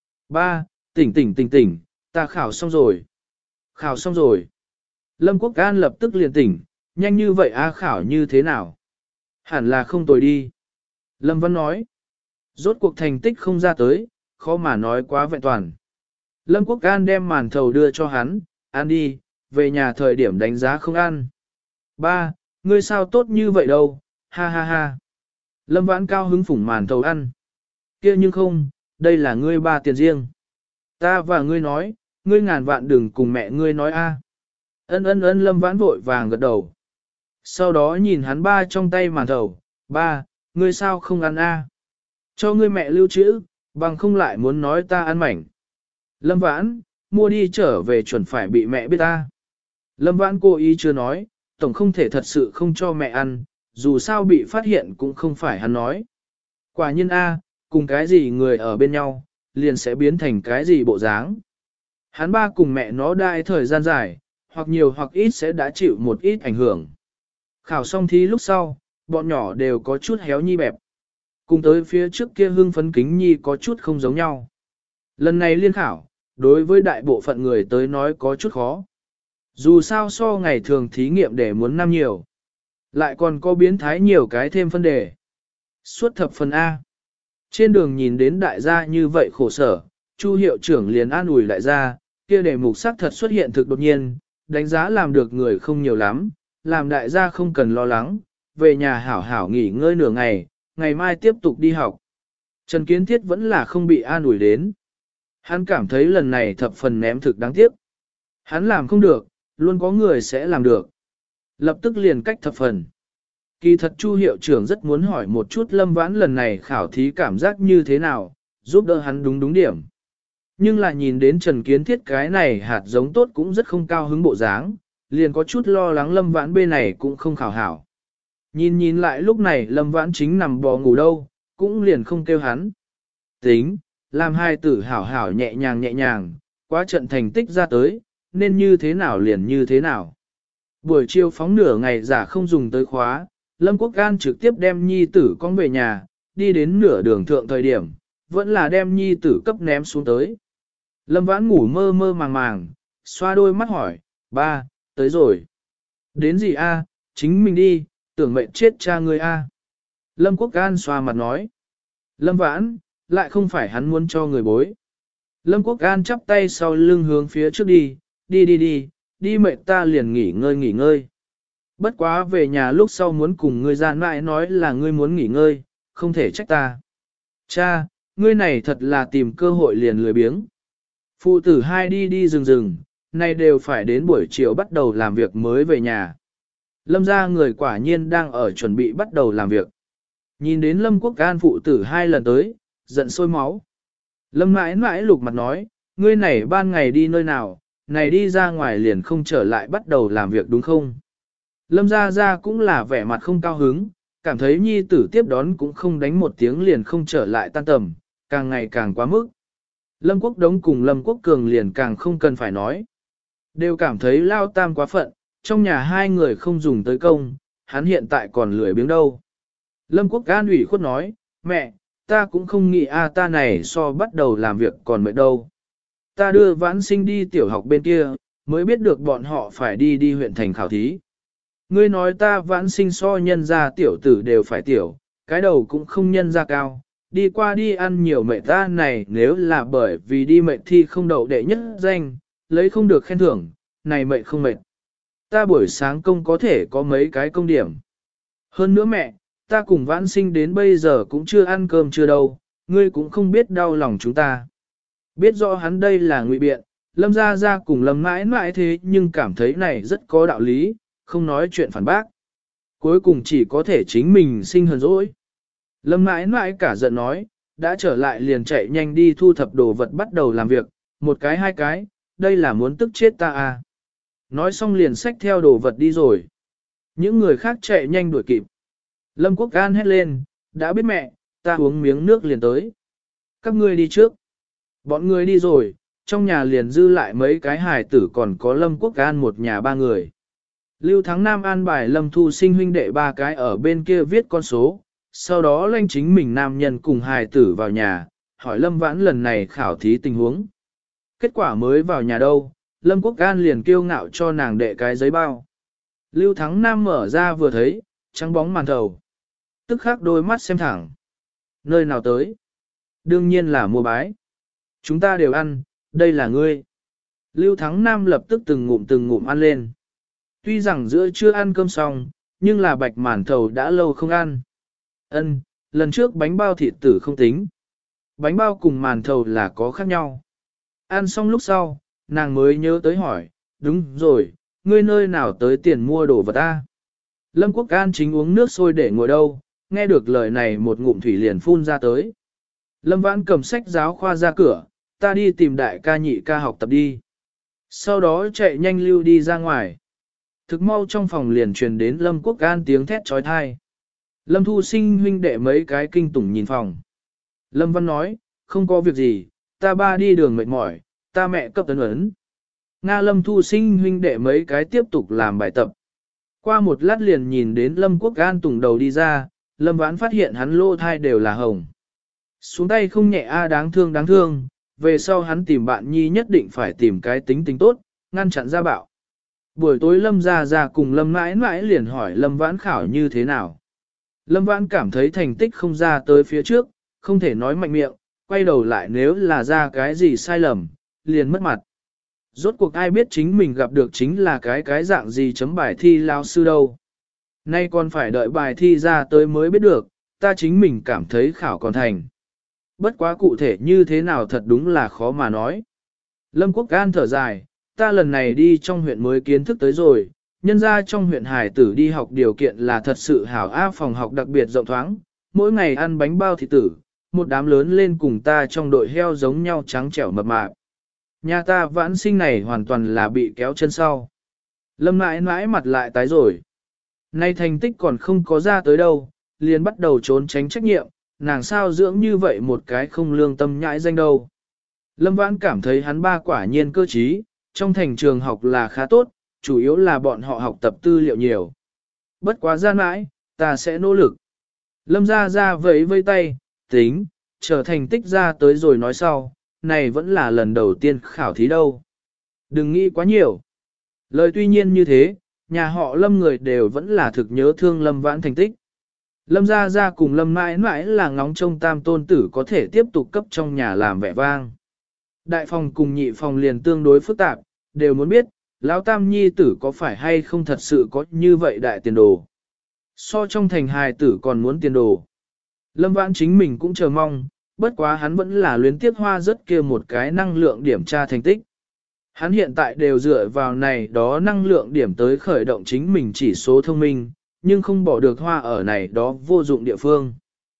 Ba, tỉnh tỉnh tỉnh tỉnh, ta khảo xong rồi. Khảo xong rồi. Lâm Quốc An lập tức liền tỉnh, nhanh như vậy a khảo như thế nào? Hẳn là không tồi đi. Lâm Văn nói. Rốt cuộc thành tích không ra tới, khó mà nói quá vẹn toàn. Lâm Quốc An đem màn thầu đưa cho hắn, ăn đi, về nhà thời điểm đánh giá không ăn. Ba, ngươi sao tốt như vậy đâu, ha ha ha. Lâm Vãn cao hứng phủng màn thầu ăn. Kia nhưng không, đây là ngươi ba tiền riêng. Ta và ngươi nói, ngươi ngàn vạn đừng cùng mẹ ngươi nói a. Ân ân ân Lâm Vãn vội vàng gật đầu. Sau đó nhìn hắn ba trong tay màn thầu, ba, ngươi sao không ăn a? Cho ngươi mẹ lưu trữ, bằng không lại muốn nói ta ăn mảnh. Lâm Vãn, mua đi trở về chuẩn phải bị mẹ biết ta. Lâm Vãn cố ý chưa nói, tổng không thể thật sự không cho mẹ ăn, dù sao bị phát hiện cũng không phải hắn nói. Quả nhiên a, cùng cái gì người ở bên nhau, liền sẽ biến thành cái gì bộ dáng. Hắn ba cùng mẹ nó đai thời gian dài, hoặc nhiều hoặc ít sẽ đã chịu một ít ảnh hưởng. Khảo xong thí lúc sau, bọn nhỏ đều có chút héo nhi bẹp. Cùng tới phía trước kia hưng phấn kính nhi có chút không giống nhau. Lần này liên khảo, đối với đại bộ phận người tới nói có chút khó. Dù sao so ngày thường thí nghiệm để muốn năm nhiều. Lại còn có biến thái nhiều cái thêm phân đề. Suốt thập phần A. Trên đường nhìn đến đại gia như vậy khổ sở, Chu hiệu trưởng liền an ủi đại gia, kia đề mục sắc thật xuất hiện thực đột nhiên, đánh giá làm được người không nhiều lắm, làm đại gia không cần lo lắng, về nhà hảo hảo nghỉ ngơi nửa ngày, ngày mai tiếp tục đi học. Trần Kiến Thiết vẫn là không bị an ủi đến. Hắn cảm thấy lần này thập phần ném thực đáng tiếc. Hắn làm không được, luôn có người sẽ làm được. Lập tức liền cách thập phần. Kỳ thật Chu hiệu trưởng rất muốn hỏi một chút Lâm Vãn lần này khảo thí cảm giác như thế nào, giúp đỡ hắn đúng đúng điểm. Nhưng là nhìn đến Trần Kiến Thiết cái này hạt giống tốt cũng rất không cao hứng bộ dáng, liền có chút lo lắng Lâm Vãn bên này cũng không khảo hảo. Nhìn nhìn lại lúc này Lâm Vãn chính nằm bò ngủ đâu, cũng liền không kêu hắn. Tính, làm hai tử hảo hảo nhẹ nhàng nhẹ nhàng, quá trận thành tích ra tới, nên như thế nào liền như thế nào. Buổi chiều phóng nửa ngày giả không dùng tới khóa, Lâm Quốc An trực tiếp đem nhi tử con về nhà, đi đến nửa đường thượng thời điểm, vẫn là đem nhi tử cấp ném xuống tới. Lâm Vãn ngủ mơ mơ màng màng, xoa đôi mắt hỏi, ba, tới rồi. Đến gì a? Chính mình đi, tưởng mệnh chết cha ngươi a. Lâm Quốc An xoa mặt nói. Lâm Vãn, lại không phải hắn muốn cho người bối. Lâm Quốc An chắp tay sau lưng hướng phía trước đi, đi đi đi, đi mệt ta liền nghỉ ngơi nghỉ ngơi. Bất quá về nhà lúc sau muốn cùng ngươi ra mãi nói là ngươi muốn nghỉ ngơi, không thể trách ta. Cha, ngươi này thật là tìm cơ hội liền lười biếng. Phụ tử hai đi đi rừng rừng, nay đều phải đến buổi chiều bắt đầu làm việc mới về nhà. Lâm gia người quả nhiên đang ở chuẩn bị bắt đầu làm việc. Nhìn đến Lâm Quốc An phụ tử hai lần tới, giận sôi máu. Lâm mãi mãi lục mặt nói, ngươi này ban ngày đi nơi nào, này đi ra ngoài liền không trở lại bắt đầu làm việc đúng không? Lâm gia gia cũng là vẻ mặt không cao hứng, cảm thấy nhi tử tiếp đón cũng không đánh một tiếng liền không trở lại tan tầm, càng ngày càng quá mức. Lâm Quốc Đống cùng Lâm Quốc Cường liền càng không cần phải nói. Đều cảm thấy lao tam quá phận, trong nhà hai người không dùng tới công, hắn hiện tại còn lười biếng đâu. Lâm Quốc An ủy khuất nói, mẹ, ta cũng không nghĩ a ta này so bắt đầu làm việc còn mệt đâu. Ta đưa Vãn Sinh đi tiểu học bên kia, mới biết được bọn họ phải đi đi huyện thành khảo thí. Ngươi nói ta Vãn Sinh so nhân ra tiểu tử đều phải tiểu, cái đầu cũng không nhân ra cao, đi qua đi ăn nhiều mệt ta này nếu là bởi vì đi mệt thi không đậu đệ nhất danh, lấy không được khen thưởng, này mệt không mệt. Ta buổi sáng công có thể có mấy cái công điểm. Hơn nữa mẹ, ta cùng Vãn Sinh đến bây giờ cũng chưa ăn cơm chưa đâu, ngươi cũng không biết đau lòng chúng ta. Biết rõ hắn đây là ngụy biện, Lâm gia gia cùng Lâm mãi mãi thế nhưng cảm thấy này rất có đạo lý, không nói chuyện phản bác. Cuối cùng chỉ có thể chính mình sinh hờn dỗi. Lâm mãi mãi cả giận nói, đã trở lại liền chạy nhanh đi thu thập đồ vật bắt đầu làm việc, một cái hai cái, đây là muốn tức chết ta à. Nói xong liền xách theo đồ vật đi rồi. Những người khác chạy nhanh đuổi kịp. Lâm Quốc An hét lên, đã biết mẹ, ta uống miếng nước liền tới. Các ngươi đi trước. Bọn người đi rồi, trong nhà liền dư lại mấy cái hài tử còn có Lâm Quốc An một nhà ba người. Lưu Thắng Nam an bài Lâm Thu Sinh huynh đệ ba cái ở bên kia viết con số, sau đó lanh chính mình nam nhân cùng hài tử vào nhà, hỏi Lâm Vãn lần này khảo thí tình huống. Kết quả mới vào nhà đâu, Lâm Quốc An liền kiêu ngạo cho nàng đệ cái giấy bao. Lưu Thắng Nam mở ra vừa thấy, trắng bóng màn thầu. Tức khắc đôi mắt xem thẳng. Nơi nào tới? Đương nhiên là mua bái. Chúng ta đều ăn, đây là ngươi. Lưu Thắng Nam lập tức từng ngụm từng ngụm ăn lên. Tuy rằng giữa chưa ăn cơm xong, nhưng là bạch màn thầu đã lâu không ăn. Ân, lần trước bánh bao thịt tử không tính. Bánh bao cùng màn thầu là có khác nhau. Ăn xong lúc sau, nàng mới nhớ tới hỏi, đúng rồi, ngươi nơi nào tới tiền mua đồ vật ta? Lâm Quốc An chính uống nước sôi để ngồi đâu, nghe được lời này một ngụm thủy liền phun ra tới. Lâm Vãn cầm sách giáo khoa ra cửa, ta đi tìm đại ca nhị ca học tập đi. Sau đó chạy nhanh lưu đi ra ngoài. Thực mau trong phòng liền truyền đến Lâm Quốc An tiếng thét trói thai. Lâm Thu Sinh huynh đệ mấy cái kinh tủng nhìn phòng. Lâm Văn nói, không có việc gì, ta ba đi đường mệt mỏi, ta mẹ cấp tấn ấn. Nga Lâm Thu Sinh huynh đệ mấy cái tiếp tục làm bài tập. Qua một lát liền nhìn đến Lâm Quốc An tùng đầu đi ra, Lâm Vãn phát hiện hắn lô thai đều là hồng. Xuống tay không nhẹ a đáng thương đáng thương, về sau hắn tìm bạn nhi nhất định phải tìm cái tính tính tốt, ngăn chặn ra bạo. Buổi tối Lâm ra ra cùng Lâm mãi mãi liền hỏi Lâm Vãn khảo như thế nào. Lâm Vãn cảm thấy thành tích không ra tới phía trước, không thể nói mạnh miệng, quay đầu lại nếu là ra cái gì sai lầm, liền mất mặt. Rốt cuộc ai biết chính mình gặp được chính là cái cái dạng gì chấm bài thi lao sư đâu. Nay còn phải đợi bài thi ra tới mới biết được, ta chính mình cảm thấy khảo còn thành. Bất quá cụ thể như thế nào thật đúng là khó mà nói. Lâm Quốc An thở dài, ta lần này đi trong huyện mới kiến thức tới rồi, nhân ra trong huyện hải tử đi học điều kiện là thật sự hảo a phòng học đặc biệt rộng thoáng, mỗi ngày ăn bánh bao thịt tử, một đám lớn lên cùng ta trong đội heo giống nhau trắng trẻo mập mạp. Nhà ta Vãn Sinh này hoàn toàn là bị kéo chân sau. Lâm mãi mãi mặt lại tái rồi. Nay thành tích còn không có ra tới đâu, liền bắt đầu trốn tránh trách nhiệm, nàng sao dưỡng như vậy một cái không lương tâm nhãi danh đâu. Lâm Vãn cảm thấy hắn ba quả nhiên cơ trí, trong thành trường học là khá tốt, chủ yếu là bọn họ học tập tư liệu nhiều. Bất quá gian mãi, ta sẽ nỗ lực. Lâm Gia Gia vẫy vây tay, tính, chờ thành tích ra tới rồi nói sau, này vẫn là lần đầu tiên khảo thí đâu. Đừng nghĩ quá nhiều. Lời tuy nhiên như thế, nhà họ Lâm người đều vẫn là thực nhớ thương Lâm Vãn thành tích. Lâm Gia Gia cùng Lâm mãi mãi là ngóng trông tam tôn tử có thể tiếp tục cấp trong nhà làm vẻ vang. Đại phòng cùng nhị phòng liền tương đối phức tạp, đều muốn biết, lão tam nhi tử có phải hay không thật sự có như vậy đại tiền đồ. So trong thành hài tử còn muốn tiền đồ. Lâm Vãn chính mình cũng chờ mong, bất quá hắn vẫn là luyến tiếc hoa rất kia một cái năng lượng điểm tra thành tích. Hắn hiện tại đều dựa vào này đó năng lượng điểm tới khởi động chính mình chỉ số thông minh, nhưng không bỏ được hoa ở này đó vô dụng địa phương.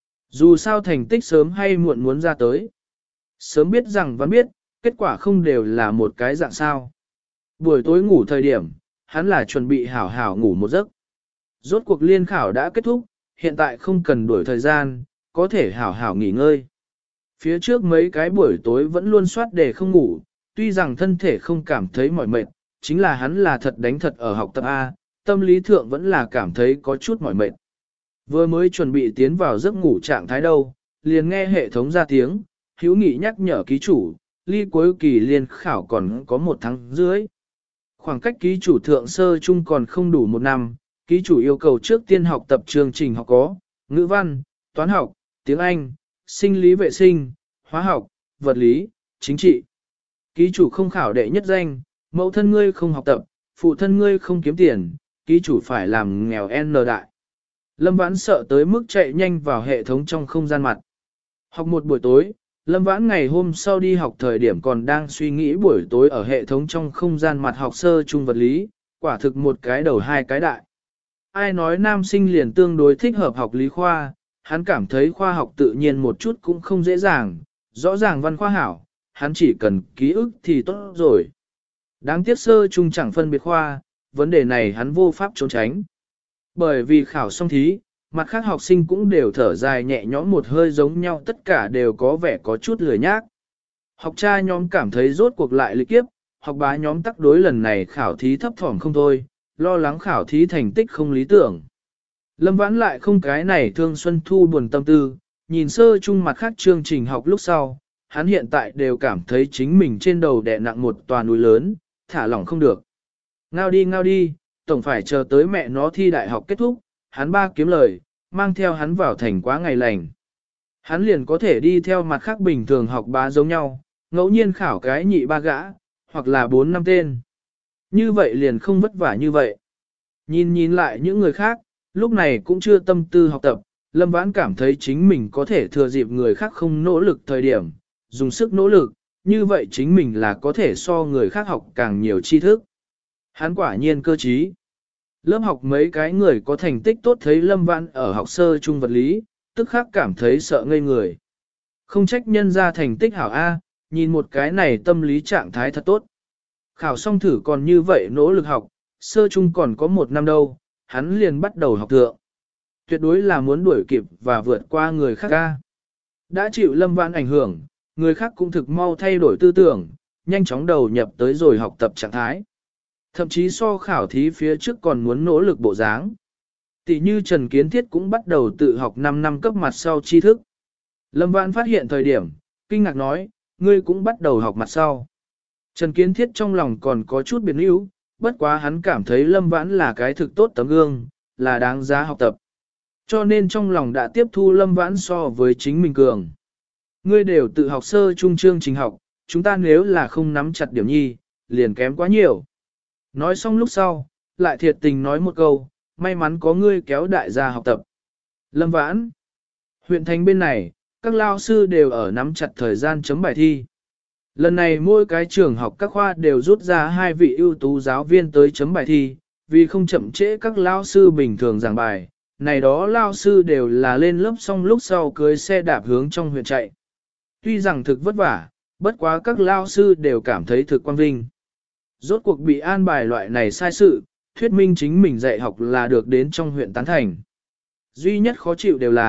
Dù sao thành tích sớm hay muộn muốn ra tới. Sớm biết rằng vẫn biết, kết quả không đều là một cái dạng sao. Buổi tối ngủ thời điểm, hắn là chuẩn bị hảo hảo ngủ một giấc. Rốt cuộc liên khảo đã kết thúc, hiện tại không cần đuổi thời gian, có thể hảo hảo nghỉ ngơi. Phía trước mấy cái buổi tối vẫn luôn soát để không ngủ, tuy rằng thân thể không cảm thấy mỏi mệt, chính là hắn là thật đánh thật ở học tập A, tâm lý thượng vẫn là cảm thấy có chút mỏi mệt. Vừa mới chuẩn bị tiến vào giấc ngủ trạng thái đâu, liền nghe hệ thống ra tiếng, hữu nghị nhắc nhở ký chủ, ly cuối kỳ liên khảo còn có một tháng dưới. Khoảng cách ký chủ thượng sơ chung còn không đủ một năm, ký chủ yêu cầu trước tiên học tập chương trình học có, ngữ văn, toán học, tiếng Anh, sinh lý vệ sinh, hóa học, vật lý, chính trị. Ký chủ không khảo đệ nhất danh, mẫu thân ngươi không học tập, phụ thân ngươi không kiếm tiền, ký chủ phải làm nghèo N đại. Lâm Vãn sợ tới mức chạy nhanh vào hệ thống trong không gian mặt. Học một buổi tối, Lâm Vãn ngày hôm sau đi học thời điểm còn đang suy nghĩ buổi tối ở hệ thống trong không gian mặt học sơ trung vật lý, quả thực một cái đầu hai cái đại. Ai nói nam sinh liền tương đối thích hợp học lý khoa, hắn cảm thấy khoa học tự nhiên một chút cũng không dễ dàng, rõ ràng văn khoa hảo, hắn chỉ cần ký ức thì tốt rồi. Đáng tiếc sơ trung chẳng phân biệt khoa, vấn đề này hắn vô pháp trốn tránh. Bởi vì khảo xong thí, mặt khác học sinh cũng đều thở dài nhẹ nhõm một hơi giống nhau, tất cả đều có vẻ có chút lười nhác. Học cha nhóm cảm thấy rốt cuộc lại lịch kiếp, học bá nhóm tắc đối lần này khảo thí thấp thỏm không thôi, lo lắng khảo thí thành tích không lý tưởng. Lâm Vãn lại không cái này thương Xuân Thu buồn tâm tư, nhìn sơ chung mặt khác chương trình học lúc sau, hắn hiện tại đều cảm thấy chính mình trên đầu đè nặng một tòa núi lớn, thả lỏng không được. Ngao đi ngao đi, tổng phải chờ tới mẹ nó thi đại học kết thúc, hắn ba kiếm lời, mang theo hắn vào thành quá ngày lành. Hắn liền có thể đi theo mặt khác bình thường học bá giống nhau, ngẫu nhiên khảo cái nhị ba gã, hoặc là bốn năm tên. Như vậy liền không vất vả như vậy. Nhìn nhìn lại những người khác, lúc này cũng chưa tâm tư học tập, Lâm Vãn cảm thấy chính mình có thể thừa dịp người khác không nỗ lực thời điểm, dùng sức nỗ lực, như vậy chính mình là có thể so người khác học càng nhiều tri thức. Hắn quả nhiên cơ trí. Lớp học mấy cái người có thành tích tốt thấy Lâm Vãn ở học sơ trung vật lý, tức khắc cảm thấy sợ ngây người. Không trách nhân ra thành tích hảo A, nhìn một cái này tâm lý trạng thái thật tốt. Khảo xong thử còn như vậy nỗ lực học, sơ trung còn có một năm đâu, hắn liền bắt đầu học thượng. Tuyệt đối là muốn đuổi kịp và vượt qua người khác A. Đã chịu Lâm Vãn ảnh hưởng, người khác cũng thực mau thay đổi tư tưởng, nhanh chóng đầu nhập tới rồi học tập trạng thái. Thậm chí so khảo thí phía trước còn muốn nỗ lực bộ dáng. Tỷ như Trần Kiến Thiết cũng bắt đầu tự học năm năm cấp mặt sau tri thức. Lâm Vãn phát hiện thời điểm, kinh ngạc nói, ngươi cũng bắt đầu học mặt sau. Trần Kiến Thiết trong lòng còn có chút biệt níu, bất quá hắn cảm thấy Lâm Vãn là cái thực tốt tấm gương, là đáng giá học tập. Cho nên trong lòng đã tiếp thu Lâm Vãn so với chính mình cường. Ngươi đều tự học sơ trung chương trình học, chúng ta nếu là không nắm chặt điểm nhi, liền kém quá nhiều. Nói xong lúc sau, lại thiệt tình nói một câu, may mắn có ngươi kéo đại gia học tập. Lâm Vãn, huyện thành bên này, các lao sư đều ở nắm chặt thời gian chấm bài thi. Lần này mỗi cái trường học các khoa đều rút ra hai vị ưu tú giáo viên tới chấm bài thi, vì không chậm trễ các lao sư bình thường giảng bài, này đó lao sư đều là lên lớp xong lúc sau cưới xe đạp hướng trong huyện chạy. Tuy rằng thực vất vả, bất quá các lao sư đều cảm thấy thực quan vinh. Rốt cuộc bị an bài loại này sai sự, thuyết minh chính mình dạy học là được đến trong huyện tán thành. Duy nhất khó chịu đều là,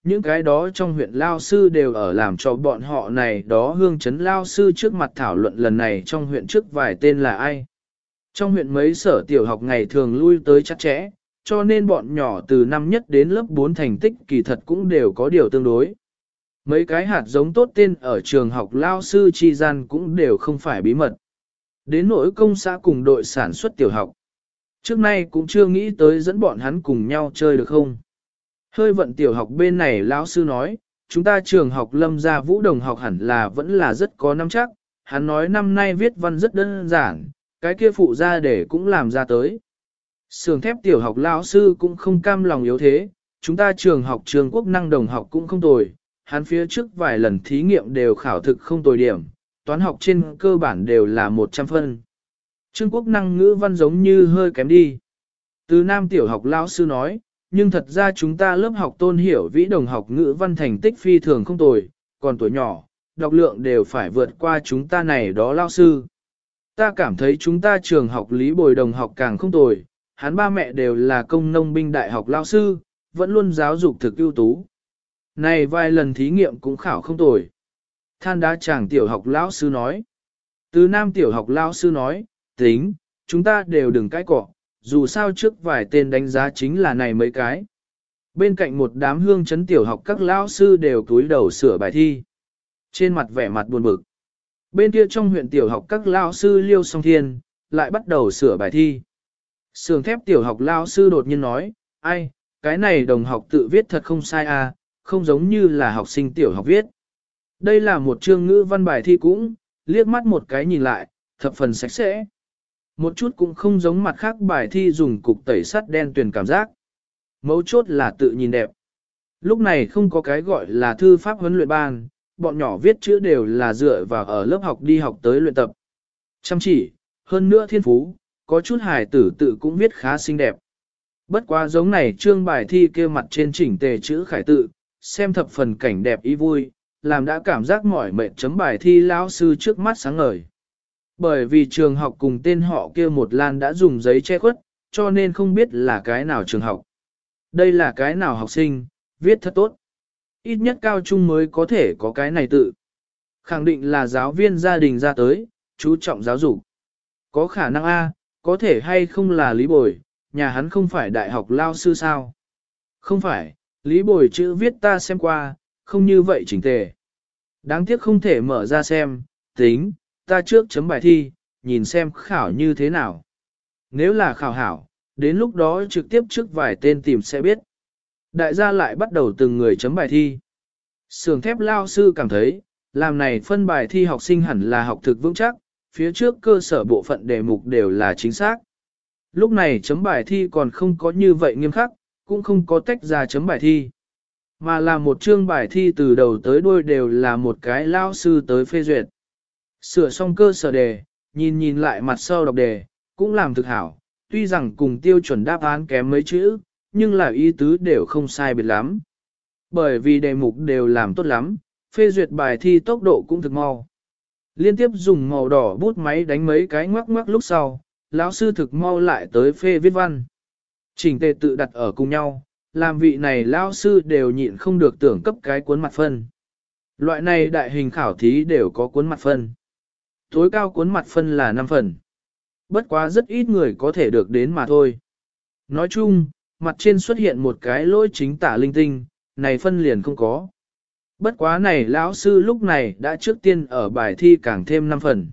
những cái đó trong huyện lao sư đều ở làm cho bọn họ này đó hương chấn lao sư trước mặt thảo luận lần này trong huyện trước vài tên là ai. Trong huyện mấy sở tiểu học ngày thường lui tới chặt chẽ, cho nên bọn nhỏ từ năm nhất đến lớp bốn thành tích kỳ thật cũng đều có điều tương đối. Mấy cái hạt giống tốt tên ở trường học lao sư chi gian cũng đều không phải bí mật. Đến nỗi công xã cùng đội sản xuất tiểu học. Trước nay cũng chưa nghĩ tới dẫn bọn hắn cùng nhau chơi được không. Hơi vận tiểu học bên này lão sư nói, chúng ta trường học Lâm Gia Vũ đồng học hẳn là vẫn là rất có nắm chắc. Hắn nói năm nay viết văn rất đơn giản, cái kia phụ ra để cũng làm ra tới. Sường thép tiểu học lão sư cũng không cam lòng yếu thế, chúng ta trường học trường quốc năng đồng học cũng không tồi, hắn phía trước vài lần thí nghiệm đều khảo thực không tồi điểm, toán học trên cơ bản đều là một trăm phân. Trương quốc năng ngữ văn giống như hơi kém đi. Từ nam tiểu học lão sư nói, nhưng thật ra chúng ta lớp học tôn hiểu vĩ đồng học ngữ văn thành tích phi thường không tồi, còn tuổi nhỏ, đọc lượng đều phải vượt qua chúng ta này đó lão sư. Ta cảm thấy chúng ta trường học Lý Bồi đồng học càng không tồi, hắn ba mẹ đều là công nông binh đại học lão sư, vẫn luôn giáo dục thực ưu tú. Này vài lần thí nghiệm cũng khảo không tồi. Than đá chàng tiểu học lão sư nói. Từ nam tiểu học lão sư nói, tính, chúng ta đều đừng cãi cọ, dù sao trước vài tên đánh giá chính là này mấy cái. Bên cạnh một đám hương chấn tiểu học các lão sư đều cúi đầu sửa bài thi. Trên mặt vẻ mặt buồn bực. Bên kia trong huyện tiểu học các lão sư liêu song thiên, lại bắt đầu sửa bài thi. Sường thép tiểu học lão sư đột nhiên nói, ai, cái này đồng học tự viết thật không sai à, không giống như là học sinh tiểu học viết. Đây là một chương ngữ văn bài thi cũng, liếc mắt một cái nhìn lại, thập phần sạch sẽ. Một chút cũng không giống mặt khác bài thi dùng cục tẩy sắt đen tuyền cảm giác. Mấu chốt là tự nhìn đẹp. Lúc này không có cái gọi là thư pháp huấn luyện ban, bọn nhỏ viết chữ đều là dựa vào ở lớp học đi học tới luyện tập. Chăm chỉ, hơn nữa thiên phú, có chút hài tử tự cũng viết khá xinh đẹp. Bất quá giống này trương bài thi kia mặt trên chỉnh tề chữ khải tự, xem thập phần cảnh đẹp ý vui, làm đã cảm giác mỏi mệt chấm bài thi lão sư trước mắt sáng ngời. Bởi vì trường học cùng tên họ kia một lan đã dùng giấy che khuất, cho nên không biết là cái nào trường học. Đây là cái nào học sinh, viết thật tốt. Ít nhất cao trung mới có thể có cái này tự. Khẳng định là giáo viên gia đình ra tới, chú trọng giáo dục. Có khả năng A, có thể hay không là Lý Bồi, nhà hắn không phải đại học lao sư sao? Không phải, Lý Bồi chữ viết ta xem qua, không như vậy chỉnh tề. Đáng tiếc không thể mở ra xem, tính, ta trước chấm bài thi, nhìn xem khảo như thế nào. Nếu là khảo hảo, đến lúc đó trực tiếp trước vài tên tìm sẽ biết. Đại gia lại bắt đầu từng người chấm bài thi. Sường thép lao sư cảm thấy, làm này phân bài thi học sinh hẳn là học thực vững chắc, phía trước cơ sở bộ phận đề mục đều là chính xác. Lúc này chấm bài thi còn không có như vậy nghiêm khắc, cũng không có tách ra chấm bài thi. Mà là một chương bài thi từ đầu tới đuôi đều là một cái lao sư tới phê duyệt. Sửa xong cơ sở đề, nhìn nhìn lại mặt sau đọc đề, cũng làm thực hảo, tuy rằng cùng tiêu chuẩn đáp án kém mấy chữ, nhưng là ý tứ đều không sai biệt lắm. Bởi vì đề mục đều làm tốt lắm, phê duyệt bài thi tốc độ cũng thực mau. Liên tiếp dùng màu đỏ bút máy đánh mấy cái ngoắc ngoắc lúc sau, lão sư thực mau lại tới phê viết văn. Chỉnh tề tự đặt ở cùng nhau, làm vị này lão sư đều nhịn không được tưởng cấp cái cuốn mặt phân. Loại này đại hình khảo thí đều có cuốn mặt phân. Tối cao cuốn mặt phân là năm phần. Bất quá rất ít người có thể được đến mà thôi. Nói chung, mặt trên xuất hiện một cái lỗi chính tả linh tinh, này phân liền không có. Bất quá này lão sư lúc này đã trước tiên ở bài thi càng thêm năm phần.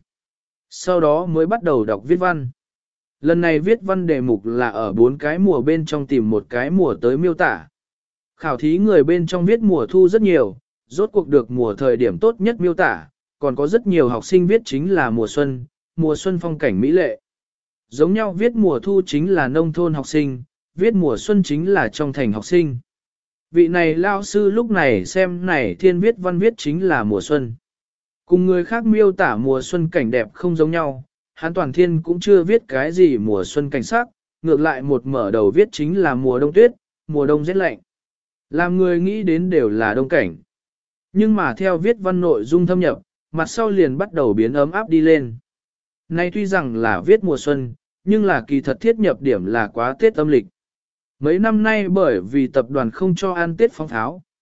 Sau đó mới bắt đầu đọc viết văn. Lần này viết văn đề mục là ở bốn cái mùa bên trong tìm một cái mùa tới miêu tả. Khảo thí người bên trong viết mùa thu rất nhiều, rốt cuộc được mùa thời điểm tốt nhất miêu tả, còn có rất nhiều học sinh viết chính là mùa xuân, mùa xuân phong cảnh mỹ lệ. Giống nhau viết mùa thu chính là nông thôn học sinh, viết mùa xuân chính là trong thành học sinh. Vị này lao sư lúc này xem này thiên viết văn viết chính là mùa xuân. Cùng người khác miêu tả mùa xuân cảnh đẹp không giống nhau, hắn toàn thiên cũng chưa viết cái gì mùa xuân cảnh sắc, ngược lại một mở đầu viết chính là mùa đông tuyết, mùa đông rét lạnh. Làm người nghĩ đến đều là đông cảnh. Nhưng mà theo viết văn nội dung thâm nhập, mặt sau liền bắt đầu biến ấm áp đi lên. Nay tuy rằng là viết mùa xuân, nhưng là kỳ thật thiết nhập điểm là quá Tết âm lịch. Mấy năm nay bởi vì tập đoàn không cho ăn Tết phong tháo,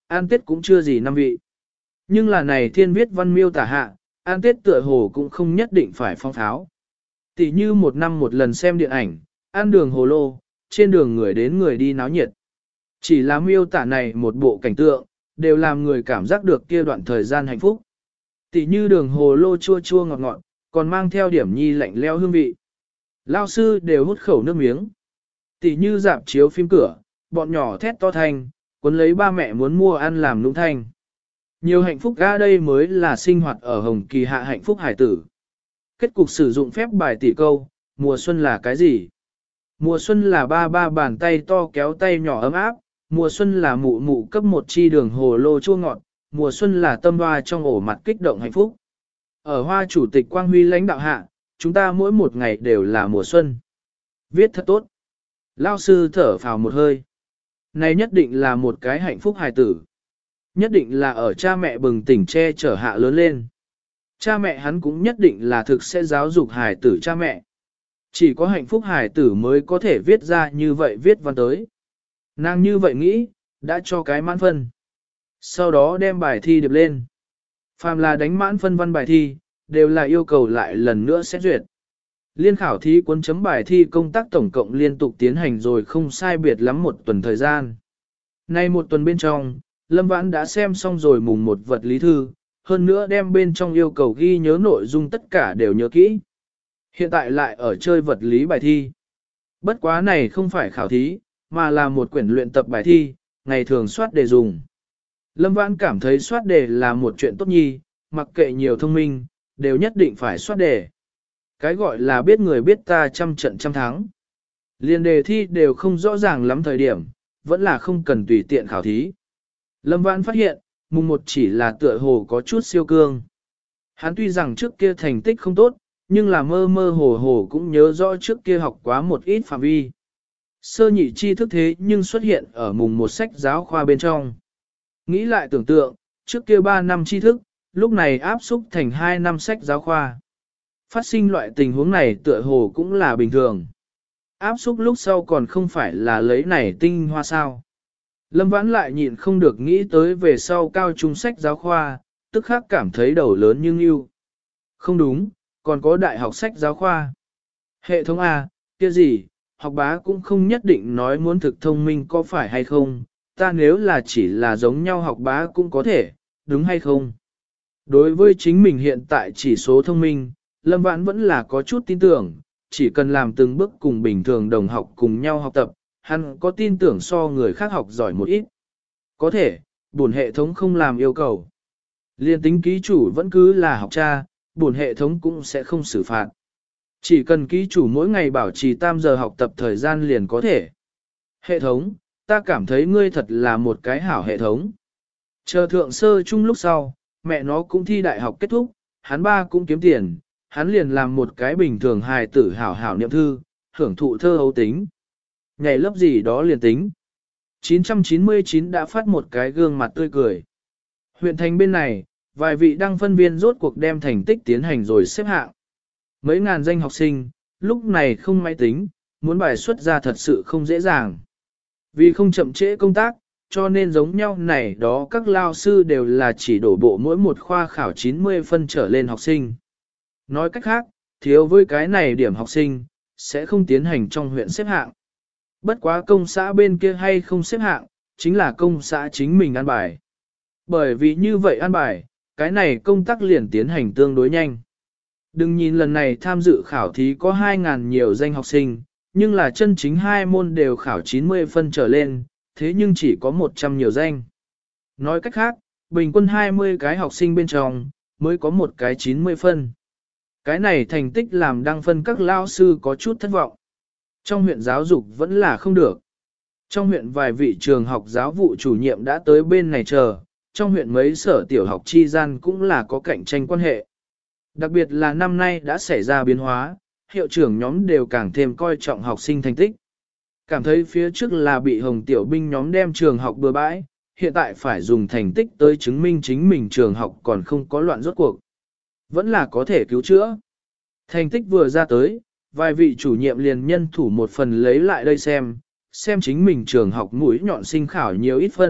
ăn Tết cũng chưa gì năm vị. Nhưng là này thiên viết văn miêu tả hạ, ăn Tết tựa hồ cũng không nhất định phải phong tháo. Tỷ như một năm một lần xem điện ảnh, ăn đường hồ lô, trên đường người đến người đi náo nhiệt. Chỉ là miêu tả này một bộ cảnh tượng, đều làm người cảm giác được kia đoạn thời gian hạnh phúc. Tỷ như đường hồ lô chua chua ngọt ngọt, còn mang theo điểm nhi lạnh leo hương vị. Lao sư đều hút khẩu nước miếng. Tỷ như dạp chiếu phim cửa, bọn nhỏ thét to thanh, cuốn lấy ba mẹ muốn mua ăn làm nũng thanh. Nhiều hạnh phúc ga đây mới là sinh hoạt ở Hồng Kỳ hạ hạnh phúc hải tử. Kết cục sử dụng phép bài tỷ câu, mùa xuân là cái gì? Mùa xuân là ba ba bàn tay to kéo tay nhỏ ấm áp, mùa xuân là mụ mụ cấp một chi đường hồ lô chua ngọt, mùa xuân là tâm hoa trong ổ mặt kích động hạnh phúc. Ở hoa chủ tịch Quang Huy lãnh đạo hạ, chúng ta mỗi một ngày đều là mùa xuân. Viết thật tốt. Lao sư thở phào một hơi. Này nhất định là một cái hạnh phúc hài tử. Nhất định là ở cha mẹ bừng tỉnh che chở hạ lớn lên. Cha mẹ hắn cũng nhất định là thực sẽ giáo dục hài tử cha mẹ. Chỉ có hạnh phúc hài tử mới có thể viết ra như vậy viết văn tới. Nàng như vậy nghĩ, đã cho cái mãn phân. Sau đó đem bài thi điệp lên. Phàm là đánh mãn phân văn bài thi, đều là yêu cầu lại lần nữa xét duyệt. Liên khảo thí cuốn chấm bài thi công tác tổng cộng liên tục tiến hành rồi không sai biệt lắm một tuần thời gian. Nay một tuần bên trong, Lâm Vãn đã xem xong rồi mùng một vật lý thư, hơn nữa đem bên trong yêu cầu ghi nhớ nội dung tất cả đều nhớ kỹ. Hiện tại lại ở chơi vật lý bài thi. Bất quá này không phải khảo thí, mà là một quyển luyện tập bài thi, ngày thường soát đề dùng. Lâm Vãn cảm thấy soát đề là một chuyện tốt nhi, mặc kệ nhiều thông minh, đều nhất định phải soát đề. Cái gọi là biết người biết ta trăm trận trăm thắng. Liên đề thi đều không rõ ràng lắm thời điểm, vẫn là không cần tùy tiện khảo thí. Lâm Vãn phát hiện, mùng một chỉ là tựa hồ có chút siêu cương. Hắn tuy rằng trước kia thành tích không tốt, nhưng là mơ mơ hồ hồ cũng nhớ rõ trước kia học quá một ít phạm vi. Sơ nhị tri thức thế nhưng xuất hiện ở mùng một sách giáo khoa bên trong. Nghĩ lại tưởng tượng, trước kia ba năm tri thức, lúc này áp xúc thành hai năm sách giáo khoa. Phát sinh loại tình huống này tựa hồ cũng là bình thường. Áp xúc lúc sau còn không phải là lấy này tinh hoa sao. Lâm Vãn lại nhịn không được nghĩ tới về sau cao trung sách giáo khoa, tức khắc cảm thấy đầu lớn nhưng yêu. Không đúng, còn có đại học sách giáo khoa. Hệ thống A, kia gì, học bá cũng không nhất định nói muốn thực thông minh có phải hay không, ta nếu là chỉ là giống nhau học bá cũng có thể, đúng hay không? Đối với chính mình hiện tại chỉ số thông minh, Lâm Vãn vẫn là có chút tin tưởng, chỉ cần làm từng bước cùng bình thường đồng học cùng nhau học tập, hắn có tin tưởng so người khác học giỏi một ít. Có thể, bổn hệ thống không làm yêu cầu. Liên tính ký chủ vẫn cứ là học cha, bổn hệ thống cũng sẽ không xử phạt. Chỉ cần ký chủ mỗi ngày bảo trì tam giờ học tập thời gian liền có thể. Hệ thống, ta cảm thấy ngươi thật là một cái hảo hệ thống. Chờ thượng sơ chung lúc sau, mẹ nó cũng thi đại học kết thúc, hắn ba cũng kiếm tiền, hắn liền làm một cái bình thường hài tử hảo hảo niệm thư, hưởng thụ thơ hấu tính. Nhảy lớp gì đó liền tính. chín trăm chín mươi chín đã phát một cái gương mặt tươi cười. Huyện thành bên này, vài vị đăng phân viên rốt cuộc đem thành tích tiến hành rồi xếp hạng. Mấy ngàn danh học sinh, lúc này không máy tính, muốn bài xuất ra thật sự không dễ dàng. Vì không chậm trễ công tác, cho nên giống nhau này đó các lao sư đều là chỉ đổ bộ mỗi một khoa khảo chín mươi phân trở lên học sinh. Nói cách khác, thiếu với cái này điểm học sinh, sẽ không tiến hành trong huyện xếp hạng. Bất quá công xã bên kia hay không xếp hạng, chính là công xã chính mình an bài. Bởi vì như vậy an bài, cái này công tác liền tiến hành tương đối nhanh. Đừng nhìn lần này tham dự khảo thí có hai ngàn nhiều danh học sinh, nhưng là chân chính hai môn đều khảo chín mươi phân trở lên, thế nhưng chỉ có một trăm nhiều danh. Nói cách khác, bình quân hai mươi cái học sinh bên trong, mới có một cái chín mươi phân. Cái này thành tích làm đăng phân các lao sư có chút thất vọng. Trong huyện giáo dục vẫn là không được. Trong huyện vài vị trường học giáo vụ chủ nhiệm đã tới bên này chờ, trong huyện mấy sở tiểu học chi gian cũng là có cạnh tranh quan hệ. Đặc biệt là năm nay đã xảy ra biến hóa, hiệu trưởng nhóm đều càng thêm coi trọng học sinh thành tích. Cảm thấy phía trước là bị hồng tiểu binh nhóm đem trường học bừa bãi, hiện tại phải dùng thành tích tới chứng minh chính mình trường học còn không có loạn rốt cuộc. Vẫn là có thể cứu chữa. Thành tích vừa ra tới, vài vị chủ nhiệm liền nhân thủ một phần lấy lại đây xem, xem chính mình trường học mũi nhọn sinh khảo nhiều ít phân,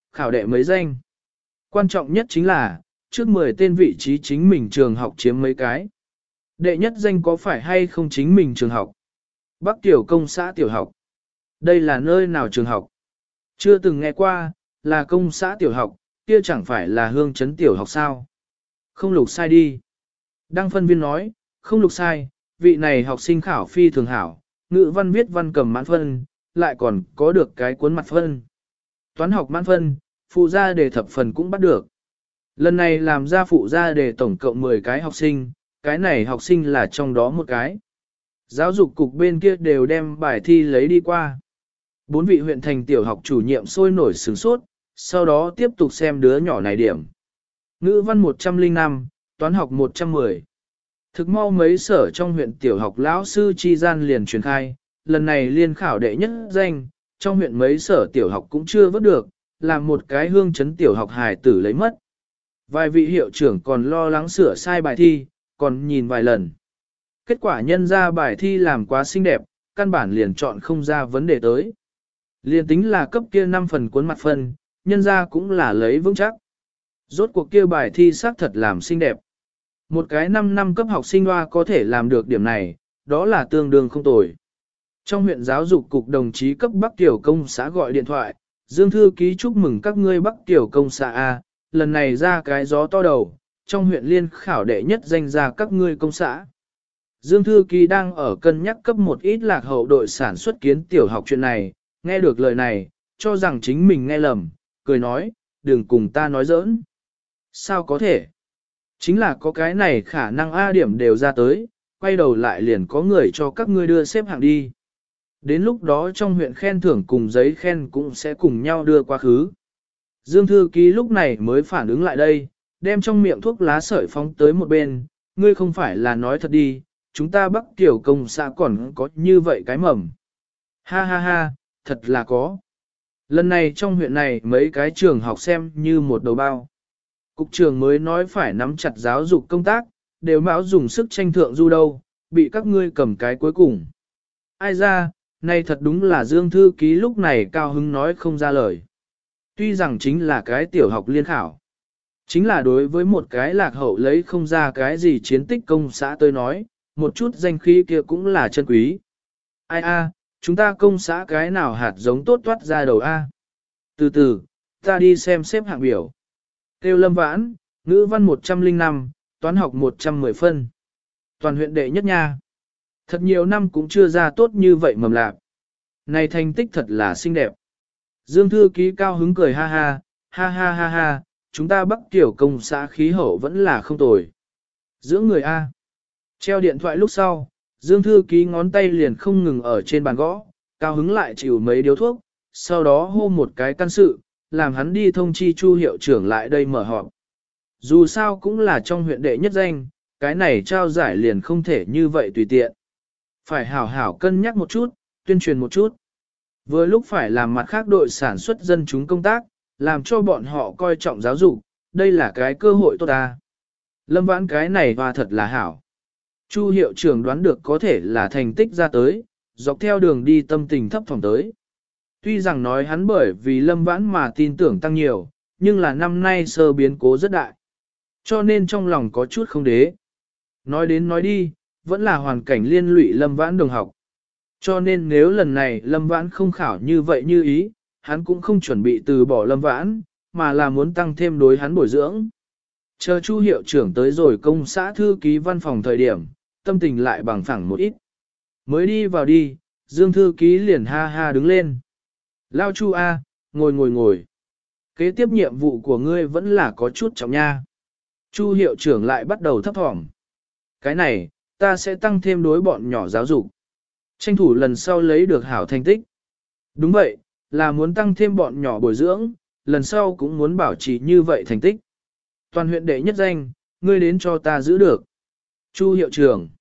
khảo đệ mấy danh. Quan trọng nhất chính là, trước mười tên vị trí chính mình trường học chiếm mấy cái. Đệ nhất danh có phải hay không chính mình trường học? Bắc Tiểu Công xã tiểu học. Đây là nơi nào trường học? Chưa từng nghe qua, là công xã tiểu học, kia chẳng phải là hương trấn tiểu học sao? Không lục sai đi. Đăng phân viên nói, không lục sai, vị này học sinh khảo phi thường hảo, ngữ văn viết văn cầm mãn phân, lại còn có được cái cuốn mặt phân. Toán học mãn phân, phụ gia đề thập phần cũng bắt được. Lần này làm ra phụ gia đề tổng cộng mười cái học sinh, cái này học sinh là trong đó một cái. Giáo dục cục bên kia đều đem bài thi lấy đi qua. Bốn vị huyện thành tiểu học chủ nhiệm sôi nổi sướng sốt, sau đó tiếp tục xem đứa nhỏ này điểm. Ngữ văn một trăm lẻ năm, toán học một trăm mười. Thực mau mấy sở trong huyện tiểu học lão sư chi gian liền truyền khai, lần này liên khảo đệ nhất danh, trong huyện mấy sở tiểu học cũng chưa vớt được, làm một cái hương chấn tiểu học hài tử lấy mất. Vài vị hiệu trưởng còn lo lắng sửa sai bài thi, còn nhìn vài lần. Kết quả nhân ra bài thi làm quá xinh đẹp, căn bản liền chọn không ra vấn đề tới. Liền tính là cấp kia năm phần cuốn mặt phân, nhân ra cũng là lấy vững chắc. Rốt cuộc kia bài thi xác thật làm xinh đẹp. Một cái năm năm cấp học sinh hoa có thể làm được điểm này, đó là tương đương không tồi. Trong huyện giáo dục cục đồng chí cấp Bắc Tiểu Công xã gọi điện thoại, Dương thư ký chúc mừng các ngươi Bắc Tiểu Công xã A, lần này ra cái gió to đầu, trong huyện liên khảo đệ nhất danh ra các ngươi công xã. Dương thư ký đang ở cân nhắc cấp một ít lạc hậu đội sản xuất kiến tiểu học chuyện này, nghe được lời này, cho rằng chính mình nghe lầm, cười nói, đừng cùng ta nói giỡn. Sao có thể? Chính là có cái này khả năng A điểm đều ra tới, quay đầu lại liền có người cho các ngươi đưa xếp hạng đi. Đến lúc đó trong huyện khen thưởng cùng giấy khen cũng sẽ cùng nhau đưa qua khứ. Dương thư ký lúc này mới phản ứng lại đây, đem trong miệng thuốc lá sợi phóng tới một bên, ngươi không phải là nói thật đi, chúng ta Bắc Tiểu Công xã còn có như vậy cái mầm. Ha ha ha, thật là có. Lần này trong huyện này mấy cái trường học xem như một đầu bao. Cục trưởng mới nói phải nắm chặt giáo dục công tác, đều mão dùng sức tranh thượng du đâu, bị các ngươi cầm cái cuối cùng. Ai ra, này thật đúng là Dương thư ký lúc này cao hứng nói không ra lời. Tuy rằng chính là cái tiểu học liên khảo. Chính là đối với một cái lạc hậu lấy không ra cái gì chiến tích công xã tôi nói, một chút danh khí kia cũng là chân quý. Ai a, chúng ta công xã cái nào hạt giống tốt toát ra đầu a. Từ từ, ta đi xem xếp hạng biểu. Tiêu Lâm Vãn, ngữ văn một trăm lẻ năm, toán học một trăm mười phân. Toàn huyện đệ nhất nha. Thật nhiều năm cũng chưa ra tốt như vậy mầm lạc. Này thành tích thật là xinh đẹp. Dương thư ký cao hứng cười ha ha, ha ha ha ha, chúng ta Bắc Tiểu Công xã khí hậu vẫn là không tồi. Dưỡng người A. Treo điện thoại lúc sau, Dương thư ký ngón tay liền không ngừng ở trên bàn gõ, cao hứng lại chịu mấy điếu thuốc, sau đó hô một cái căn sự, làm hắn đi thông chi Chu hiệu trưởng lại đây mở họp. Dù sao cũng là trong huyện đệ nhất danh, cái này trao giải liền không thể như vậy tùy tiện. Phải hảo hảo cân nhắc một chút, tuyên truyền một chút. Vừa lúc phải làm mặt khác đội sản xuất dân chúng công tác, làm cho bọn họ coi trọng giáo dục, đây là cái cơ hội tốt ta. Lâm Vãn cái này và thật là hảo. Chu hiệu trưởng đoán được có thể là thành tích ra tới, dọc theo đường đi tâm tình thấp thỏm tới. Tuy rằng nói hắn bởi vì Lâm Vãn mà tin tưởng tăng nhiều, nhưng là năm nay sơ biến cố rất đại. Cho nên trong lòng có chút không đế. Nói đến nói đi, vẫn là hoàn cảnh liên lụy Lâm Vãn đồng học. Cho nên nếu lần này Lâm Vãn không khảo như vậy như ý, hắn cũng không chuẩn bị từ bỏ Lâm Vãn, mà là muốn tăng thêm đối hắn bồi dưỡng. Chờ Chu hiệu trưởng tới rồi công xã thư ký văn phòng thời điểm, tâm tình lại bằng phẳng một ít. Mới đi vào đi, Dương thư ký liền ha ha đứng lên. Lao Chu A, ngồi ngồi ngồi. Kế tiếp nhiệm vụ của ngươi vẫn là có chút trọng nha. Chu hiệu trưởng lại bắt đầu thấp thỏm. Cái này, ta sẽ tăng thêm đối bọn nhỏ giáo dục. Tranh thủ lần sau lấy được hảo thành tích. Đúng vậy, là muốn tăng thêm bọn nhỏ bồi dưỡng, lần sau cũng muốn bảo trì như vậy thành tích. Toàn huyện đệ nhất danh, ngươi đến cho ta giữ được. Chu hiệu trưởng.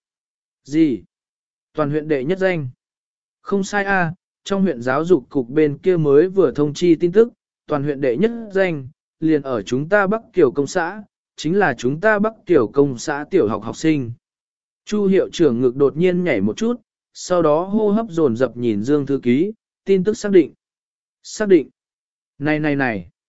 Gì? Toàn huyện đệ nhất danh. Không sai a, trong huyện giáo dục cục bên kia mới vừa thông chi tin tức, toàn huyện đệ nhất danh, liền ở chúng ta Bắc Tiểu Công xã, chính là chúng ta Bắc Tiểu Công xã tiểu học học sinh. Chu hiệu trưởng ngực đột nhiên nhảy một chút, sau đó hô hấp dồn dập nhìn Dương thư ký, tin tức xác định. Xác định. Này này này.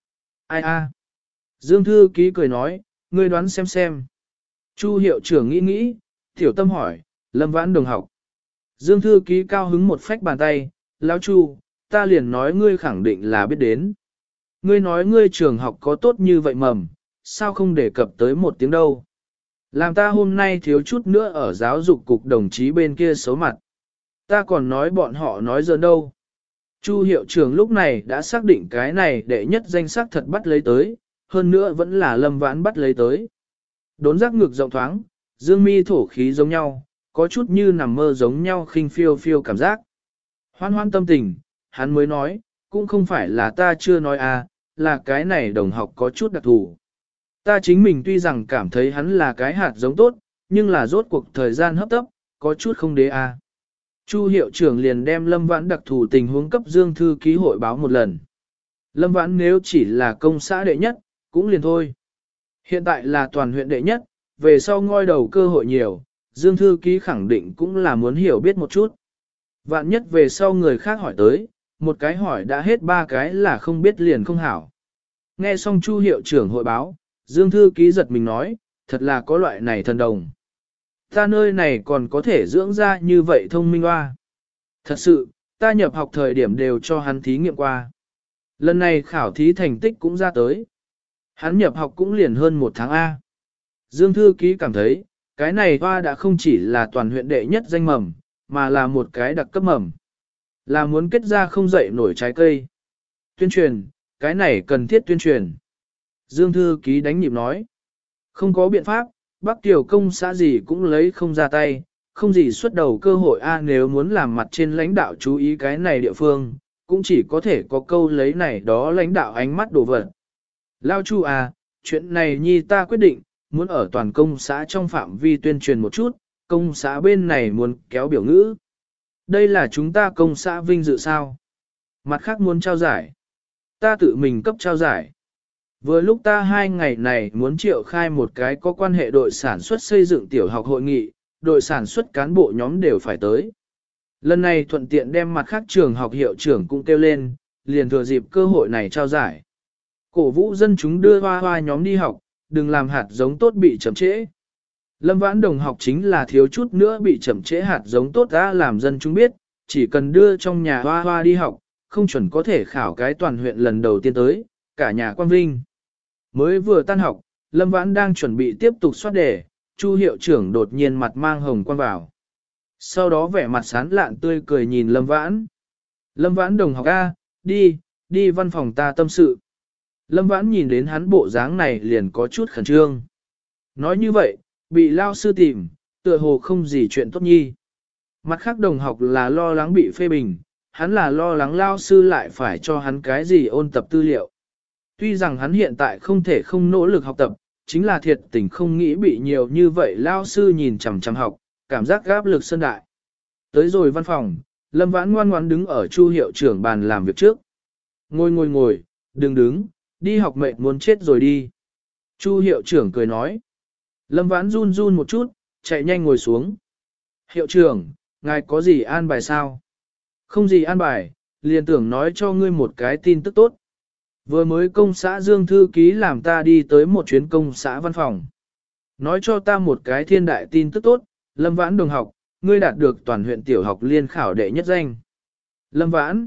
Ai a? Dương thư ký cười nói, ngươi đoán xem xem. Chu hiệu trưởng nghĩ nghĩ, tiểu tâm hỏi, Lâm Vãn đồng học. Dương thư ký cao hứng một phách bàn tay, lão Chu, ta liền nói ngươi khẳng định là biết đến. Ngươi nói ngươi trường học có tốt như vậy mầm, sao không đề cập tới một tiếng đâu. Làm ta hôm nay thiếu chút nữa ở giáo dục cục đồng chí bên kia xấu mặt. Ta còn nói bọn họ nói giỡn đâu. Chu hiệu trưởng lúc này đã xác định cái này đệ nhất danh sắc thật bắt lấy tới, hơn nữa vẫn là Lâm Vãn bắt lấy tới. Đốn giác ngực rộng thoáng, dương mi thổ khí giống nhau, có chút như nằm mơ giống nhau khinh phiêu phiêu cảm giác. Hoan hoan tâm tình, hắn mới nói, cũng không phải là ta chưa nói à, là cái này đồng học có chút đặc thù. Ta chính mình tuy rằng cảm thấy hắn là cái hạt giống tốt, nhưng là rốt cuộc thời gian hấp tấp, có chút không đế à. Chu hiệu trưởng liền đem Lâm Vãn đặc thù tình huống cấp Dương thư ký hội báo một lần. Lâm Vãn nếu chỉ là công xã đệ nhất, cũng liền thôi. Hiện tại là toàn huyện đệ nhất, về sau ngoi đầu cơ hội nhiều, Dương thư ký khẳng định cũng là muốn hiểu biết một chút. Vạn nhất về sau người khác hỏi tới, một cái hỏi đã hết ba cái là không biết liền không hảo. Nghe xong Chu hiệu trưởng hội báo, Dương thư ký giật mình nói, thật là có loại này thần đồng. Ta nơi này còn có thể dưỡng ra như vậy thông minh hoa. Thật sự, ta nhập học thời điểm đều cho hắn thí nghiệm qua. Lần này khảo thí thành tích cũng ra tới. Hắn nhập học cũng liền hơn một tháng A. Dương thư ký cảm thấy, cái này hoa đã không chỉ là toàn huyện đệ nhất danh mầm, mà là một cái đặc cấp mầm. Là muốn kết ra không dậy nổi trái cây. Tuyên truyền, cái này cần thiết tuyên truyền. Dương thư ký đánh nhịp nói. Không có biện pháp, Bắc Tiểu công xã gì cũng lấy không ra tay, không gì xuất đầu cơ hội A nếu muốn làm mặt trên lãnh đạo chú ý cái này địa phương, cũng chỉ có thể có câu lấy này đó lãnh đạo ánh mắt đổ vật. Lao Chu à, chuyện này nhi ta quyết định, muốn ở toàn công xã trong phạm vi tuyên truyền một chút, công xã bên này muốn kéo biểu ngữ. Đây là chúng ta công xã vinh dự sao? Mặt khác muốn trao giải. Ta tự mình cấp trao giải. Vừa lúc ta hai ngày này muốn triệu khai một cái có quan hệ đội sản xuất xây dựng tiểu học hội nghị, đội sản xuất cán bộ nhóm đều phải tới. Lần này thuận tiện đem mặt khác trường học hiệu trưởng cũng kêu lên, liền thừa dịp cơ hội này trao giải. Cổ vũ dân chúng đưa hoa hoa nhóm đi học, đừng làm hạt giống tốt bị chậm trễ. Lâm Vãn đồng học chính là thiếu chút nữa bị chậm trễ hạt giống tốt ra làm dân chúng biết, chỉ cần đưa trong nhà hoa hoa đi học, không chuẩn có thể khảo cái toàn huyện lần đầu tiên tới, cả nhà quan vinh. Mới vừa tan học, Lâm Vãn đang chuẩn bị tiếp tục soát đề, Chu hiệu trưởng đột nhiên mặt mang hồng quang vào. Sau đó vẻ mặt sán lạn tươi cười nhìn Lâm Vãn. Lâm Vãn đồng học A, đi, đi văn phòng ta tâm sự. Lâm Vãn nhìn đến hắn bộ dáng này liền có chút khẩn trương. Nói như vậy, bị lao sư tìm, tựa hồ không gì chuyện tốt nhi. Mặt khác đồng học là lo lắng bị phê bình, hắn là lo lắng lao sư lại phải cho hắn cái gì ôn tập tư liệu. Tuy rằng hắn hiện tại không thể không nỗ lực học tập, chính là thiệt tình không nghĩ bị nhiều như vậy lao sư nhìn chằm chằm học, cảm giác gáp lực sơn đại. Tới rồi văn phòng, Lâm Vãn ngoan ngoãn đứng ở Chu hiệu trưởng bàn làm việc trước. Ngồi ngồi ngồi, đừng đứng, đi học mệt muốn chết rồi đi. Chu hiệu trưởng cười nói. Lâm Vãn run run một chút, chạy nhanh ngồi xuống. Hiệu trưởng, ngài có gì an bài sao? Không gì an bài, liền tưởng nói cho ngươi một cái tin tức tốt. Vừa mới công xã Dương thư ký làm ta đi tới một chuyến công xã văn phòng. Nói cho ta một cái thiên đại tin tức tốt, Lâm Vãn đồng học, ngươi đạt được toàn huyện tiểu học liên khảo đệ nhất danh. Lâm Vãn,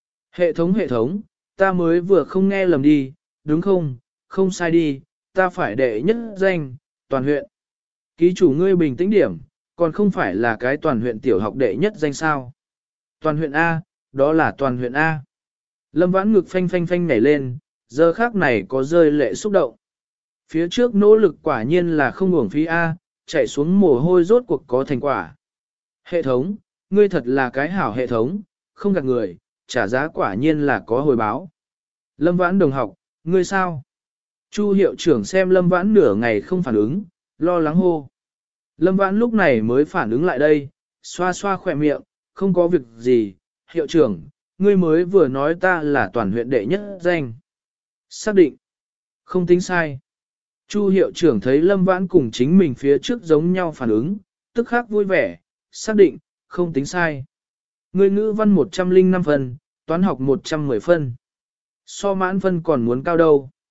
hệ thống hệ thống, ta mới vừa không nghe lầm đi, đúng không, không sai đi, ta phải đệ nhất danh, toàn huyện. Ký chủ ngươi bình tĩnh điểm, còn không phải là cái toàn huyện tiểu học đệ nhất danh sao. Toàn huyện A, đó là toàn huyện A. Lâm Vãn ngực phanh phanh phanh nhảy lên, giờ khác này có rơi lệ xúc động. Phía trước nỗ lực quả nhiên là không uổng phí A, chạy xuống mồ hôi rốt cuộc có thành quả. Hệ thống, ngươi thật là cái hảo hệ thống, không gạt người, trả giá quả nhiên là có hồi báo. Lâm Vãn đồng học, ngươi sao? Chu hiệu trưởng xem Lâm Vãn nửa ngày không phản ứng, lo lắng hô. Lâm Vãn lúc này mới phản ứng lại đây, xoa xoa khỏe miệng, không có việc gì, hiệu trưởng, ngươi mới vừa nói ta là toàn huyện đệ nhất danh. Xác định. Không tính sai. Chu hiệu trưởng thấy Lâm Vãn cùng chính mình phía trước giống nhau phản ứng, tức khắc vui vẻ, xác định, không tính sai. Ngươi ngữ văn một trăm linh năm phân, toán học một trăm mười phân. So mãn phân còn muốn cao đâu.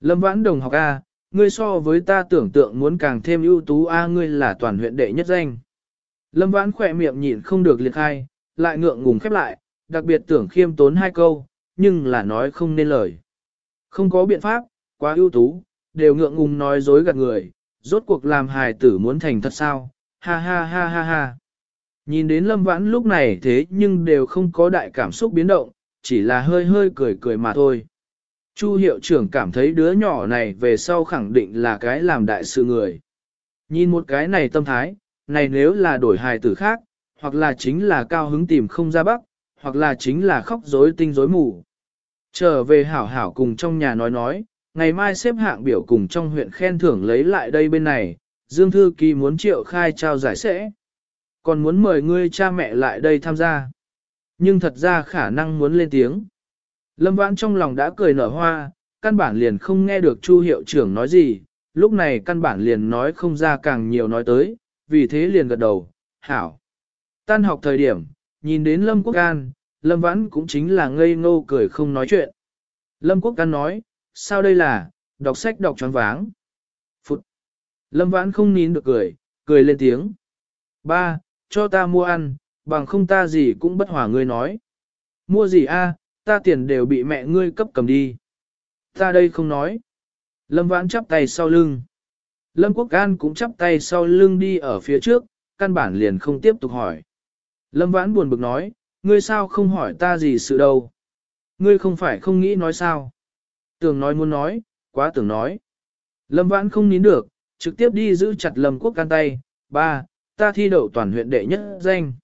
Lâm Vãn đồng học A, ngươi so với ta tưởng tượng muốn càng thêm ưu tú A, ngươi là toàn huyện đệ nhất danh. Lâm Vãn khỏe miệng nhịn không được liệt khai, lại ngượng ngùng khép lại, đặc biệt tưởng khiêm tốn hai câu, nhưng là nói không nên lời. Không có biện pháp, quá ưu tú, đều ngượng ngùng nói dối gạt người, rốt cuộc làm hài tử muốn thành thật sao, ha ha ha ha ha. Nhìn đến Lâm Vãn lúc này thế nhưng đều không có đại cảm xúc biến động, chỉ là hơi hơi cười cười mà thôi. Chu hiệu trưởng cảm thấy đứa nhỏ này về sau khẳng định là cái làm đại sự người. Nhìn một cái này tâm thái, này nếu là đổi hài tử khác, hoặc là chính là cao hứng tìm không ra bắc, hoặc là chính là khóc rối tinh rối mù. Trở về hảo hảo cùng trong nhà nói nói, ngày mai xếp hạng biểu cùng trong huyện khen thưởng lấy lại đây bên này, Dương Thư Ký muốn triệu khai trao giải sẽ. Còn muốn mời ngươi cha mẹ lại đây tham gia. Nhưng thật ra khả năng muốn lên tiếng. Lâm Vãn trong lòng đã cười nở hoa, căn bản liền không nghe được Chu hiệu trưởng nói gì, lúc này căn bản liền nói không ra càng nhiều nói tới, vì thế liền gật đầu, hảo. Tan học thời điểm, nhìn đến Lâm Quốc An, Lâm Vãn cũng chính là ngây ngô cười không nói chuyện. Lâm Quốc An nói, sao đây là, đọc sách đọc choáng váng. Phụt. Lâm Vãn không nín được cười, cười lên tiếng. Ba, cho ta mua ăn, bằng không ta gì cũng bất hòa ngươi nói. Mua gì a? Ta tiền đều bị mẹ ngươi cấp cầm đi. Ta đây không nói. Lâm Vãn chắp tay sau lưng. Lâm Quốc An cũng chắp tay sau lưng đi ở phía trước, căn bản liền không tiếp tục hỏi. Lâm Vãn buồn bực nói, ngươi sao không hỏi ta gì sự đâu. Ngươi không phải không nghĩ nói sao. Tưởng nói muốn nói, quá tưởng nói. Lâm Vãn không nín được, trực tiếp đi giữ chặt Lâm Quốc An tay. Ba, ta thi đậu toàn huyện đệ nhất danh.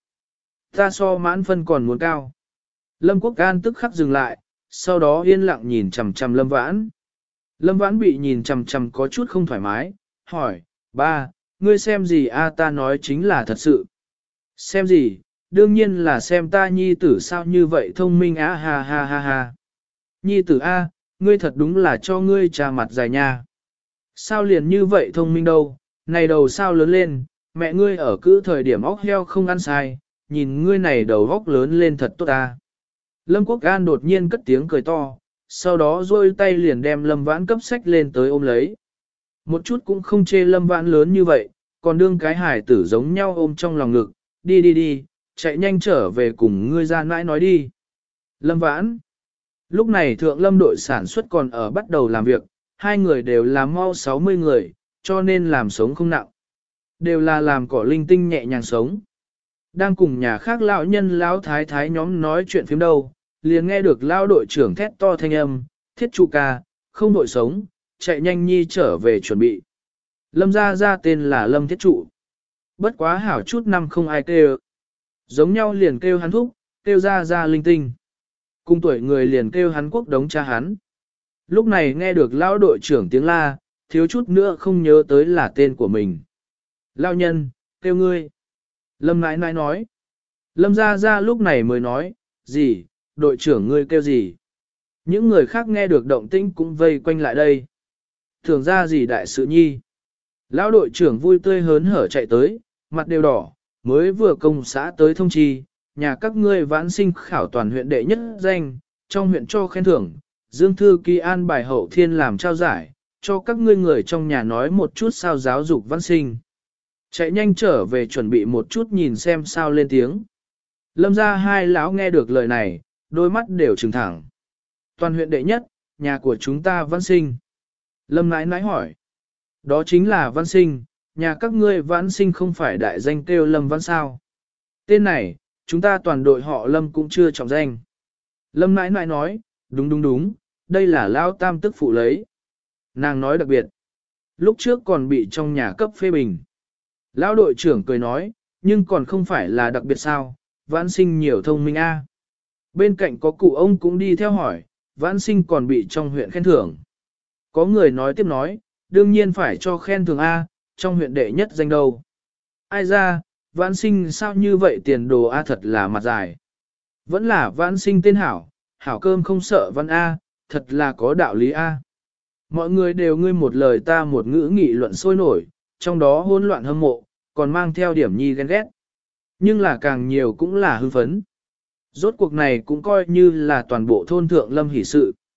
Ta so mãn phân còn muốn cao. Lâm Quốc An tức khắc dừng lại, sau đó yên lặng nhìn chằm chằm Lâm Vãn. Lâm Vãn bị nhìn chằm chằm có chút không thoải mái, hỏi, ba, ngươi xem gì a? Ta nói chính là thật sự. Xem gì, đương nhiên là xem ta nhi tử sao như vậy thông minh á ha ha ha ha. Nhi tử a, ngươi thật đúng là cho ngươi trà mặt dài nha. Sao liền như vậy thông minh đâu, này đầu sao lớn lên, mẹ ngươi ở cứ thời điểm óc heo không ăn sai, nhìn ngươi này đầu óc lớn lên thật tốt ta. Lâm Quốc An đột nhiên cất tiếng cười to, sau đó duỗi tay liền đem Lâm Vãn cấp sách lên tới ôm lấy. Một chút cũng không chê Lâm Vãn lớn như vậy, còn đương cái hải tử giống nhau ôm trong lòng ngực, đi đi đi, chạy nhanh trở về cùng ngươi ra nãi nói đi. Lâm Vãn. Lúc này thượng Lâm đội sản xuất còn ở bắt đầu làm việc, hai người đều là mau sáu mươi người, cho nên làm sống không nặng. Đều là làm cỏ linh tinh nhẹ nhàng sống. Đang cùng nhà khác lão nhân lão thái thái nhóm nói chuyện phím đâu, liền nghe được lão đội trưởng thét to thanh âm, thiết trụ ca, không đội sống, chạy nhanh nhi trở về chuẩn bị. Lâm gia gia tên là Lâm thiết trụ. Bất quá hảo chút năm không ai kêu. Giống nhau liền kêu hắn thúc, kêu ra ra linh tinh. Cùng tuổi người liền kêu hắn quốc đống cha hắn. Lúc này nghe được lão đội trưởng tiếng la, thiếu chút nữa không nhớ tới là tên của mình. Lão nhân, kêu ngươi. Lâm nãi nãi nói. Lâm ra ra lúc này mới nói, gì, đội trưởng ngươi kêu gì. Những người khác nghe được động tĩnh cũng vây quanh lại đây. Thường ra gì đại sự nhi. Lão đội trưởng vui tươi hớn hở chạy tới, mặt đều đỏ, mới vừa công xã tới thông chi, nhà các ngươi vãn sinh khảo toàn huyện đệ nhất danh, trong huyện cho khen thưởng, Dương Thư Ký an bài hậu thiên làm trao giải, cho các ngươi người trong nhà nói một chút sao giáo dục vãn sinh. Chạy nhanh trở về chuẩn bị một chút nhìn xem sao lên tiếng. Lâm ra hai lão nghe được lời này, đôi mắt đều trừng thẳng. Toàn huyện đệ nhất, nhà của chúng ta vãn sinh. Lâm nãi nãi hỏi. Đó chính là vãn sinh, nhà các ngươi vãn sinh không phải đại danh kêu Lâm vãn sao. Tên này, chúng ta toàn đội họ Lâm cũng chưa trọng danh. Lâm nãi nãi nói, đúng đúng đúng, đây là lao tam tức phụ lấy. Nàng nói đặc biệt. Lúc trước còn bị trong nhà cấp phê bình. Lão đội trưởng cười nói, nhưng còn không phải là đặc biệt sao, vãn sinh nhiều thông minh a. Bên cạnh có cụ ông cũng đi theo hỏi, vãn sinh còn bị trong huyện khen thưởng. Có người nói tiếp nói, đương nhiên phải cho khen thưởng A, trong huyện đệ nhất danh đâu. Ai ra, vãn sinh sao như vậy tiền đồ A thật là mặt dài. Vẫn là vãn sinh tên hảo, hảo cơm không sợ văn A, thật là có đạo lý A. Mọi người đều ngươi một lời ta một ngữ nghị luận sôi nổi, trong đó hỗn loạn hâm mộ, còn mang theo điểm nhi ghen ghét. Nhưng là càng nhiều cũng là hưng phấn. Rốt cuộc này cũng coi như là toàn bộ thôn thượng Lâm hỷ sự.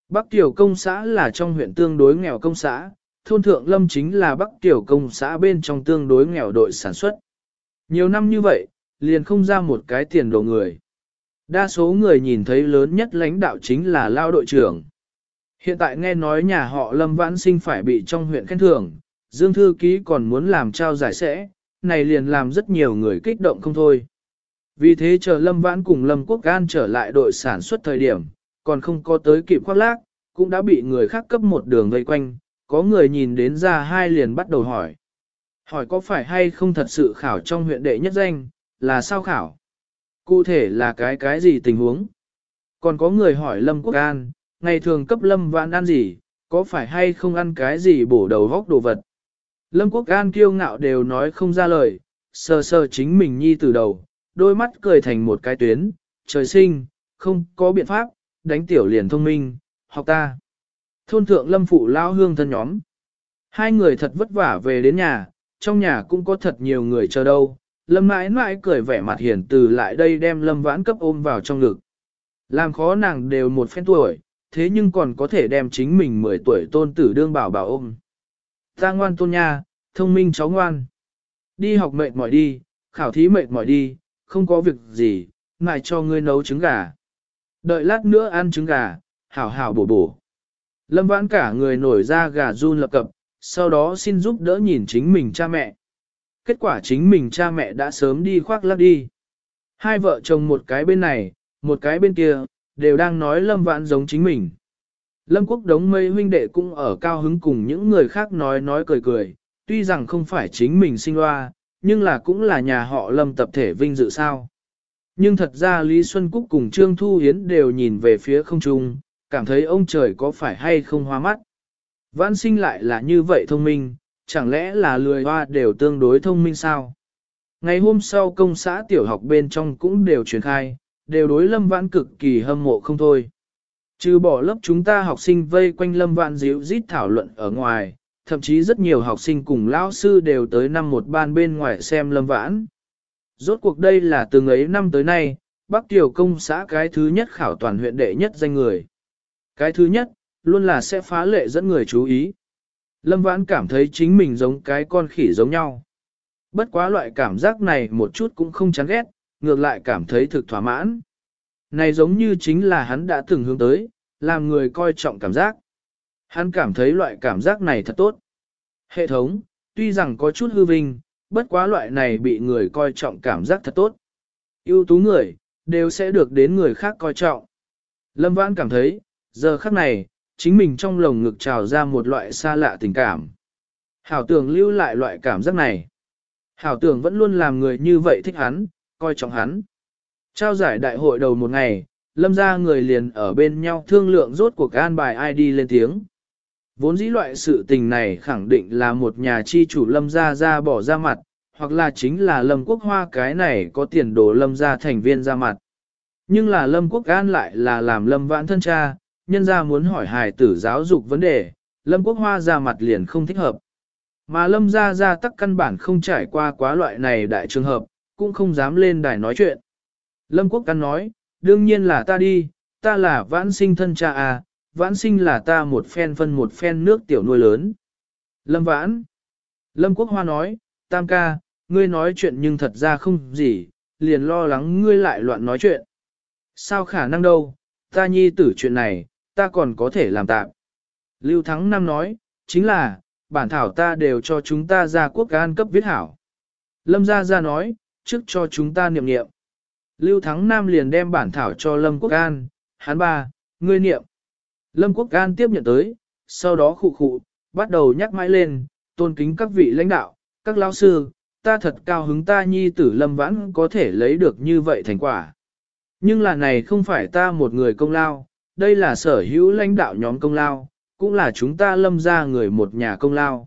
Bắc Tiểu công xã là trong huyện tương đối nghèo công xã, thôn Thượng Lâm chính là Bắc Tiểu công xã bên trong tương đối nghèo đội sản xuất. Nhiều năm như vậy, liền không ra một cái tiền đồ người. Đa số người nhìn thấy lớn nhất lãnh đạo chính là lao đội trưởng. Hiện tại nghe nói nhà họ Lâm Vãn Sinh phải bị trong huyện khen thưởng, Dương Thư Ký còn muốn làm trao giải sẽ, này liền làm rất nhiều người kích động không thôi. Vì thế chờ Lâm Vãn cùng Lâm Quốc An trở lại đội sản xuất thời điểm, còn không có tới kịp khoác lác, cũng đã bị người khác cấp một đường vây quanh, có người nhìn đến ra hai liền bắt đầu hỏi. Hỏi có phải hay không thật sự khảo trong huyện đệ nhất danh, là sao khảo? Cụ thể là cái cái gì tình huống? Còn có người hỏi Lâm Quốc An, ngày thường cấp Lâm Vãn ăn gì, có phải hay không ăn cái gì bổ đầu vóc đồ vật? Lâm Quốc An kiêu ngạo đều nói không ra lời, sờ sờ chính mình nhi từ đầu, đôi mắt cười thành một cái tuyến, trời sinh, không có biện pháp, đánh tiểu liền thông minh, học ta. Thôn thượng Lâm phụ lao hương thân nhóm. Hai người thật vất vả về đến nhà, trong nhà cũng có thật nhiều người chờ đâu. Lâm mãi mãi cười vẻ mặt hiền từ lại đây đem Lâm Vãn cấp ôm vào trong ngực. Làm khó nàng đều một phen tuổi, thế nhưng còn có thể đem chính mình mười tuổi tôn tử đương bảo bảo ôm. Ta ngoan tôn nha, thông minh cháu ngoan. Đi học mệt mỏi đi, khảo thí mệt mỏi đi, không có việc gì, ngại cho ngươi nấu trứng gà. Đợi lát nữa ăn trứng gà, hảo hảo bổ bổ. Lâm Vãn cả người nổi ra gà run lập cập, sau đó xin giúp đỡ nhìn chính mình cha mẹ. Kết quả chính mình cha mẹ đã sớm đi khoác lác đi. Hai vợ chồng một cái bên này, một cái bên kia, đều đang nói Lâm Vãn giống chính mình. Lâm Quốc Đống mấy huynh đệ cũng ở cao hứng cùng những người khác nói nói cười cười, tuy rằng không phải chính mình sinh loa, nhưng là cũng là nhà họ Lâm tập thể vinh dự sao. Nhưng thật ra Lý Xuân Cúc cùng Trương Thu Hiến đều nhìn về phía không trung, cảm thấy ông trời có phải hay không hoa mắt. Vãn Sinh lại là như vậy thông minh, chẳng lẽ là lười hoa đều tương đối thông minh sao? Ngày hôm sau công xã tiểu học bên trong cũng đều truyền khai, đều đối Lâm Vãn cực kỳ hâm mộ không thôi. Trừ bỏ lớp chúng ta học sinh vây quanh Lâm Vãn díu rít thảo luận ở ngoài, thậm chí rất nhiều học sinh cùng lão sư đều tới năm một ban bên ngoài xem Lâm Vãn. Rốt cuộc đây là từng ấy năm tới nay, Bắc Tiểu công xã cái thứ nhất khảo toàn huyện đệ nhất danh người. Cái thứ nhất, luôn là sẽ phá lệ dẫn người chú ý. Lâm Vãn cảm thấy chính mình giống cái con khỉ giống nhau. Bất quá loại cảm giác này một chút cũng không chán ghét, ngược lại cảm thấy thực thỏa mãn. Này giống như chính là hắn đã từng hướng tới, làm người coi trọng cảm giác. Hắn cảm thấy loại cảm giác này thật tốt. Hệ thống, tuy rằng có chút hư vinh, bất quá loại này bị người coi trọng cảm giác thật tốt. Ưu tú người, đều sẽ được đến người khác coi trọng. Lâm Vãn cảm thấy, giờ khắc này, chính mình trong lồng ngực trào ra một loại xa lạ tình cảm. Hảo tưởng lưu lại loại cảm giác này. Hảo tưởng vẫn luôn làm người như vậy thích hắn, coi trọng hắn. Trao giải đại hội đầu một ngày, Lâm ra người liền ở bên nhau thương lượng rốt cuộc an bài ai đi lên tiếng. Vốn dĩ loại sự tình này khẳng định là một nhà chi chủ Lâm ra ra bỏ ra mặt, hoặc là chính là Lâm Quốc Hoa cái này có tiền đồ Lâm ra thành viên ra mặt. Nhưng là Lâm Quốc An lại là làm Lâm Vãn thân cha, nhân ra muốn hỏi hài tử giáo dục vấn đề, Lâm Quốc Hoa ra mặt liền không thích hợp. Mà Lâm ra ra tắc căn bản không trải qua quá loại này đại trường hợp, cũng không dám lên đài nói chuyện. Lâm Quốc An nói, đương nhiên là ta đi, ta là Vãn Sinh thân cha à, Vãn Sinh là ta một phen phân một phen nước tiểu nuôi lớn. Lâm Vãn. Lâm Quốc Hoa nói, Tam ca, ngươi nói chuyện nhưng thật ra không gì, liền lo lắng ngươi lại loạn nói chuyện. Sao khả năng đâu, ta nhi tử chuyện này, ta còn có thể làm tạm. Lưu Thắng Nam nói, chính là, bản thảo ta đều cho chúng ta ra quốc an cấp viết hảo. Lâm Gia Gia nói, trước cho chúng ta niệm niệm. Lưu Thắng Nam liền đem bản thảo cho Lâm Quốc An, hắn ba, ngươi niệm. Lâm Quốc An tiếp nhận tới, sau đó khụ khụ, bắt đầu nhắc mãi lên, tôn kính các vị lãnh đạo, các lão sư, ta thật cao hứng ta nhi tử Lâm Vãn có thể lấy được như vậy thành quả. Nhưng là này không phải ta một người công lao, đây là sở hữu lãnh đạo nhóm công lao, cũng là chúng ta Lâm ra người một nhà công lao.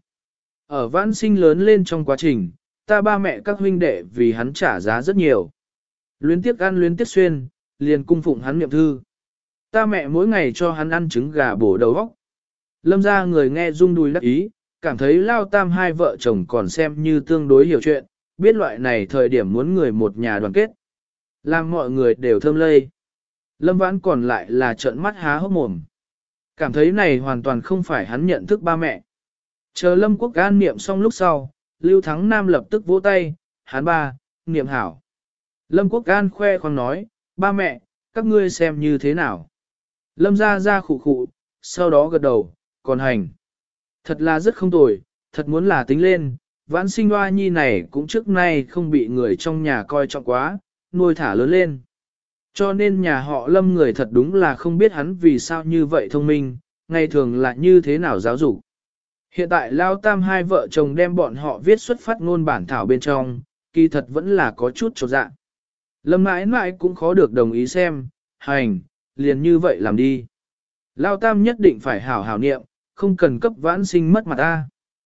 Ở Vãn Sinh lớn lên trong quá trình, ta ba mẹ các huynh đệ vì hắn trả giá rất nhiều. Luyến tiếc ăn luyến tiếc xuyên, liền cung phụng hắn niệm thư. Ta mẹ mỗi ngày cho hắn ăn trứng gà bổ đầu óc. Lâm ra người nghe rung đùi đắc ý, cảm thấy Lao Tam hai vợ chồng còn xem như tương đối hiểu chuyện, biết loại này thời điểm muốn người một nhà đoàn kết. Làm mọi người đều thơm lây. Lâm Vãn còn lại là trợn mắt há hốc mồm. Cảm thấy này hoàn toàn không phải hắn nhận thức ba mẹ. Chờ Lâm Quốc An niệm xong lúc sau, Lưu Thắng Nam lập tức vỗ tay, hắn ba, niệm hảo. Lâm Quốc An khoe khoang nói, ba mẹ, các ngươi xem như thế nào. Lâm ra ra khụ khụ, sau đó gật đầu, còn hành. Thật là rất không tồi, thật muốn là tính lên, vãn sinh hoa nhi này cũng trước nay không bị người trong nhà coi trọng quá, nuôi thả lớn lên. Cho nên nhà họ Lâm người thật đúng là không biết hắn vì sao như vậy thông minh, ngày thường là như thế nào giáo dục. Hiện tại Lao Tam hai vợ chồng đem bọn họ viết xuất phát ngôn bản thảo bên trong, kỳ thật vẫn là có chút trột dạ. Lâm mãi mãi cũng khó được đồng ý xem, hành, liền như vậy làm đi. Lao Tam nhất định phải hảo hảo niệm, không cần cấp vãn sinh mất mặt ta.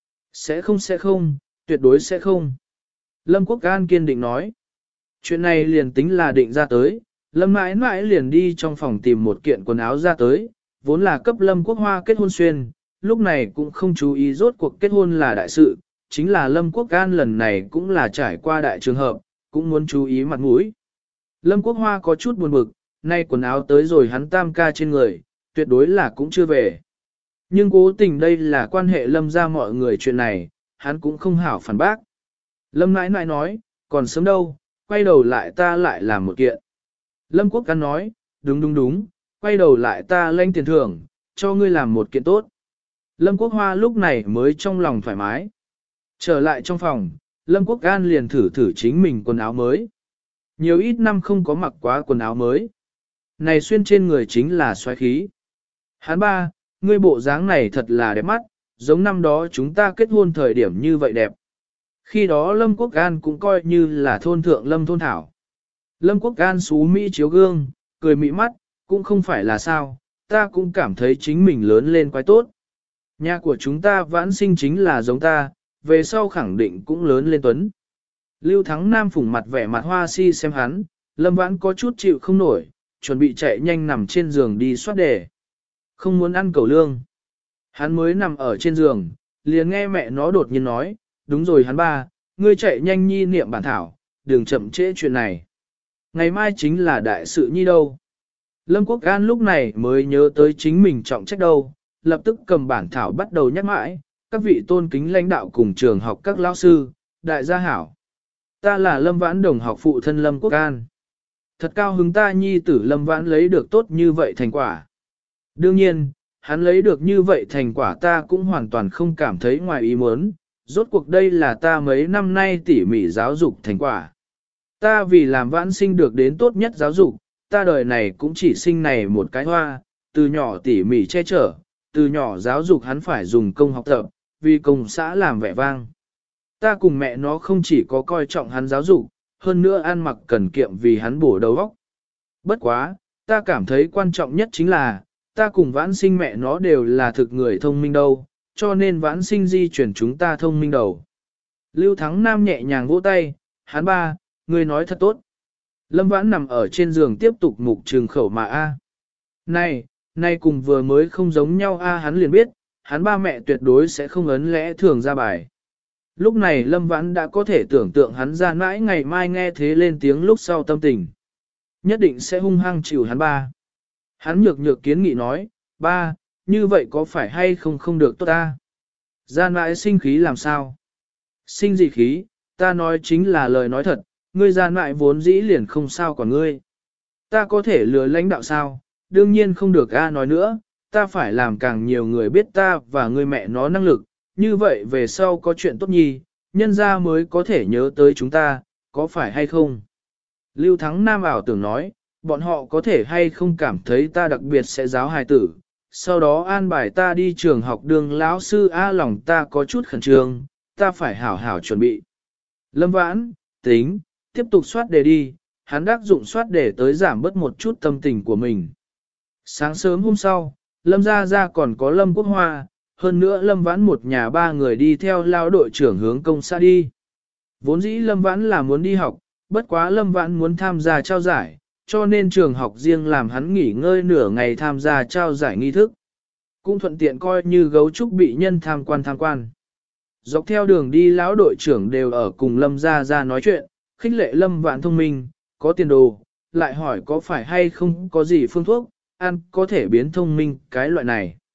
Sẽ không sẽ không, tuyệt đối sẽ không. Lâm Quốc An kiên định nói. Chuyện này liền tính là định ra tới, Lâm mãi mãi liền đi trong phòng tìm một kiện quần áo ra tới, vốn là cấp Lâm Quốc Hoa kết hôn xuyên, lúc này cũng không chú ý rốt cuộc kết hôn là đại sự, chính là Lâm Quốc An lần này cũng là trải qua đại trường hợp, cũng muốn chú ý mặt mũi. Lâm Quốc Hoa có chút buồn bực, nay quần áo tới rồi hắn tam ca trên người, tuyệt đối là cũng chưa về. Nhưng cố tình đây là quan hệ Lâm ra mọi người chuyện này, hắn cũng không hảo phản bác. Lâm nãi nãi nói, còn sớm đâu, quay đầu lại ta lại làm một kiện. Lâm Quốc An nói, đúng đúng đúng, quay đầu lại ta lãnh tiền thưởng, cho ngươi làm một kiện tốt. Lâm Quốc Hoa lúc này mới trong lòng thoải mái. Trở lại trong phòng, Lâm Quốc An liền thử thử chính mình quần áo mới. Nhiều ít năm không có mặc quá quần áo mới. Này xuyên trên người chính là xoáy khí. Hắn ba, ngươi bộ dáng này thật là đẹp mắt, giống năm đó chúng ta kết hôn thời điểm như vậy đẹp. Khi đó Lâm Quốc An cũng coi như là thôn thượng Lâm thôn thảo. Lâm Quốc An xú Mỹ chiếu gương, cười mị mắt, cũng không phải là sao, ta cũng cảm thấy chính mình lớn lên quái tốt. Nhà của chúng ta vãn sinh chính là giống ta, về sau khẳng định cũng lớn lên tuấn. Lưu Thắng Nam phủng mặt vẻ mặt hoa si xem hắn, Lâm Vãn có chút chịu không nổi, chuẩn bị chạy nhanh nằm trên giường đi soát đề. Không muốn ăn cẩu lương. Hắn mới nằm ở trên giường, liền nghe mẹ nó đột nhiên nói, đúng rồi hắn ba, ngươi chạy nhanh nhi niệm bản thảo, đừng chậm trễ chuyện này. Ngày mai chính là đại sự nhi đâu. Lâm Quốc An lúc này mới nhớ tới chính mình trọng trách đâu, lập tức cầm bản thảo bắt đầu nhắc mãi, các vị tôn kính lãnh đạo cùng trường học các lão sư, đại gia hảo. Ta là Lâm Vãn đồng học phụ thân Lâm Quốc An. Thật cao hứng ta nhi tử Lâm Vãn lấy được tốt như vậy thành quả. Đương nhiên, hắn lấy được như vậy thành quả ta cũng hoàn toàn không cảm thấy ngoài ý muốn, rốt cuộc đây là ta mấy năm nay tỉ mỉ giáo dục thành quả. Ta vì làm Vãn sinh được đến tốt nhất giáo dục, ta đời này cũng chỉ sinh này một cái hoa, từ nhỏ tỉ mỉ che chở, từ nhỏ giáo dục hắn phải dùng công học tập, vì công xã làm vẻ vang. Ta cùng mẹ nó không chỉ có coi trọng hắn giáo dục, hơn nữa ăn mặc cần kiệm vì hắn bổ đầu óc. Bất quá, ta cảm thấy quan trọng nhất chính là, ta cùng vãn sinh mẹ nó đều là thực người thông minh đâu, cho nên vãn sinh di chuyển chúng ta thông minh đầu. Lưu Thắng Nam nhẹ nhàng vỗ tay, hắn ba, ngươi nói thật tốt. Lâm Vãn nằm ở trên giường tiếp tục mục trường khẩu mà a. Này, này cùng vừa mới không giống nhau a hắn liền biết, hắn ba mẹ tuyệt đối sẽ không ấn lẽ thường ra bài. Lúc này Lâm Vãn đã có thể tưởng tượng hắn ra mãi ngày mai nghe thế lên tiếng lúc sau tâm tình. Nhất định sẽ hung hăng chịu hắn ba. Hắn nhược nhược kiến nghị nói, ba, như vậy có phải hay không không được tốt ta? Ra mãi sinh khí làm sao? Sinh gì khí, ta nói chính là lời nói thật, ngươi ra mãi vốn dĩ liền không sao quả ngươi. Ta có thể lừa lãnh đạo sao? Đương nhiên không được a nói nữa, ta phải làm càng nhiều người biết ta và ngươi mẹ nó năng lực, như vậy về sau có chuyện tốt nhi, nhân ra mới có thể nhớ tới chúng ta, có phải hay không? Lưu Thắng Nam ảo tưởng nói, bọn họ có thể hay không cảm thấy ta đặc biệt sẽ giáo hài tử, sau đó an bài ta đi trường học đường lão sư a lòng ta có chút khẩn trương, ta phải hảo hảo chuẩn bị. Lâm Vãn, tính, tiếp tục soát đề đi, hắn đắc dụng soát đề tới giảm bớt một chút tâm tình của mình. Sáng sớm hôm sau, Lâm Gia Gia còn có Lâm Quốc Hoa, hơn nữa Lâm Vãn một nhà ba người đi theo lao đội trưởng hướng công xã đi. Vốn dĩ Lâm Vãn là muốn đi học, bất quá Lâm Vãn muốn tham gia trao giải, cho nên trường học riêng làm hắn nghỉ ngơi nửa ngày tham gia trao giải nghi thức. Cũng thuận tiện coi như gấu trúc bị nhân tham quan tham quan. Dọc theo đường đi lão đội trưởng đều ở cùng Lâm Gia Gia nói chuyện, khích lệ Lâm Vãn thông minh, có tiền đồ, lại hỏi có phải hay không có gì phương thuốc, ăn có thể biến thông minh cái loại này.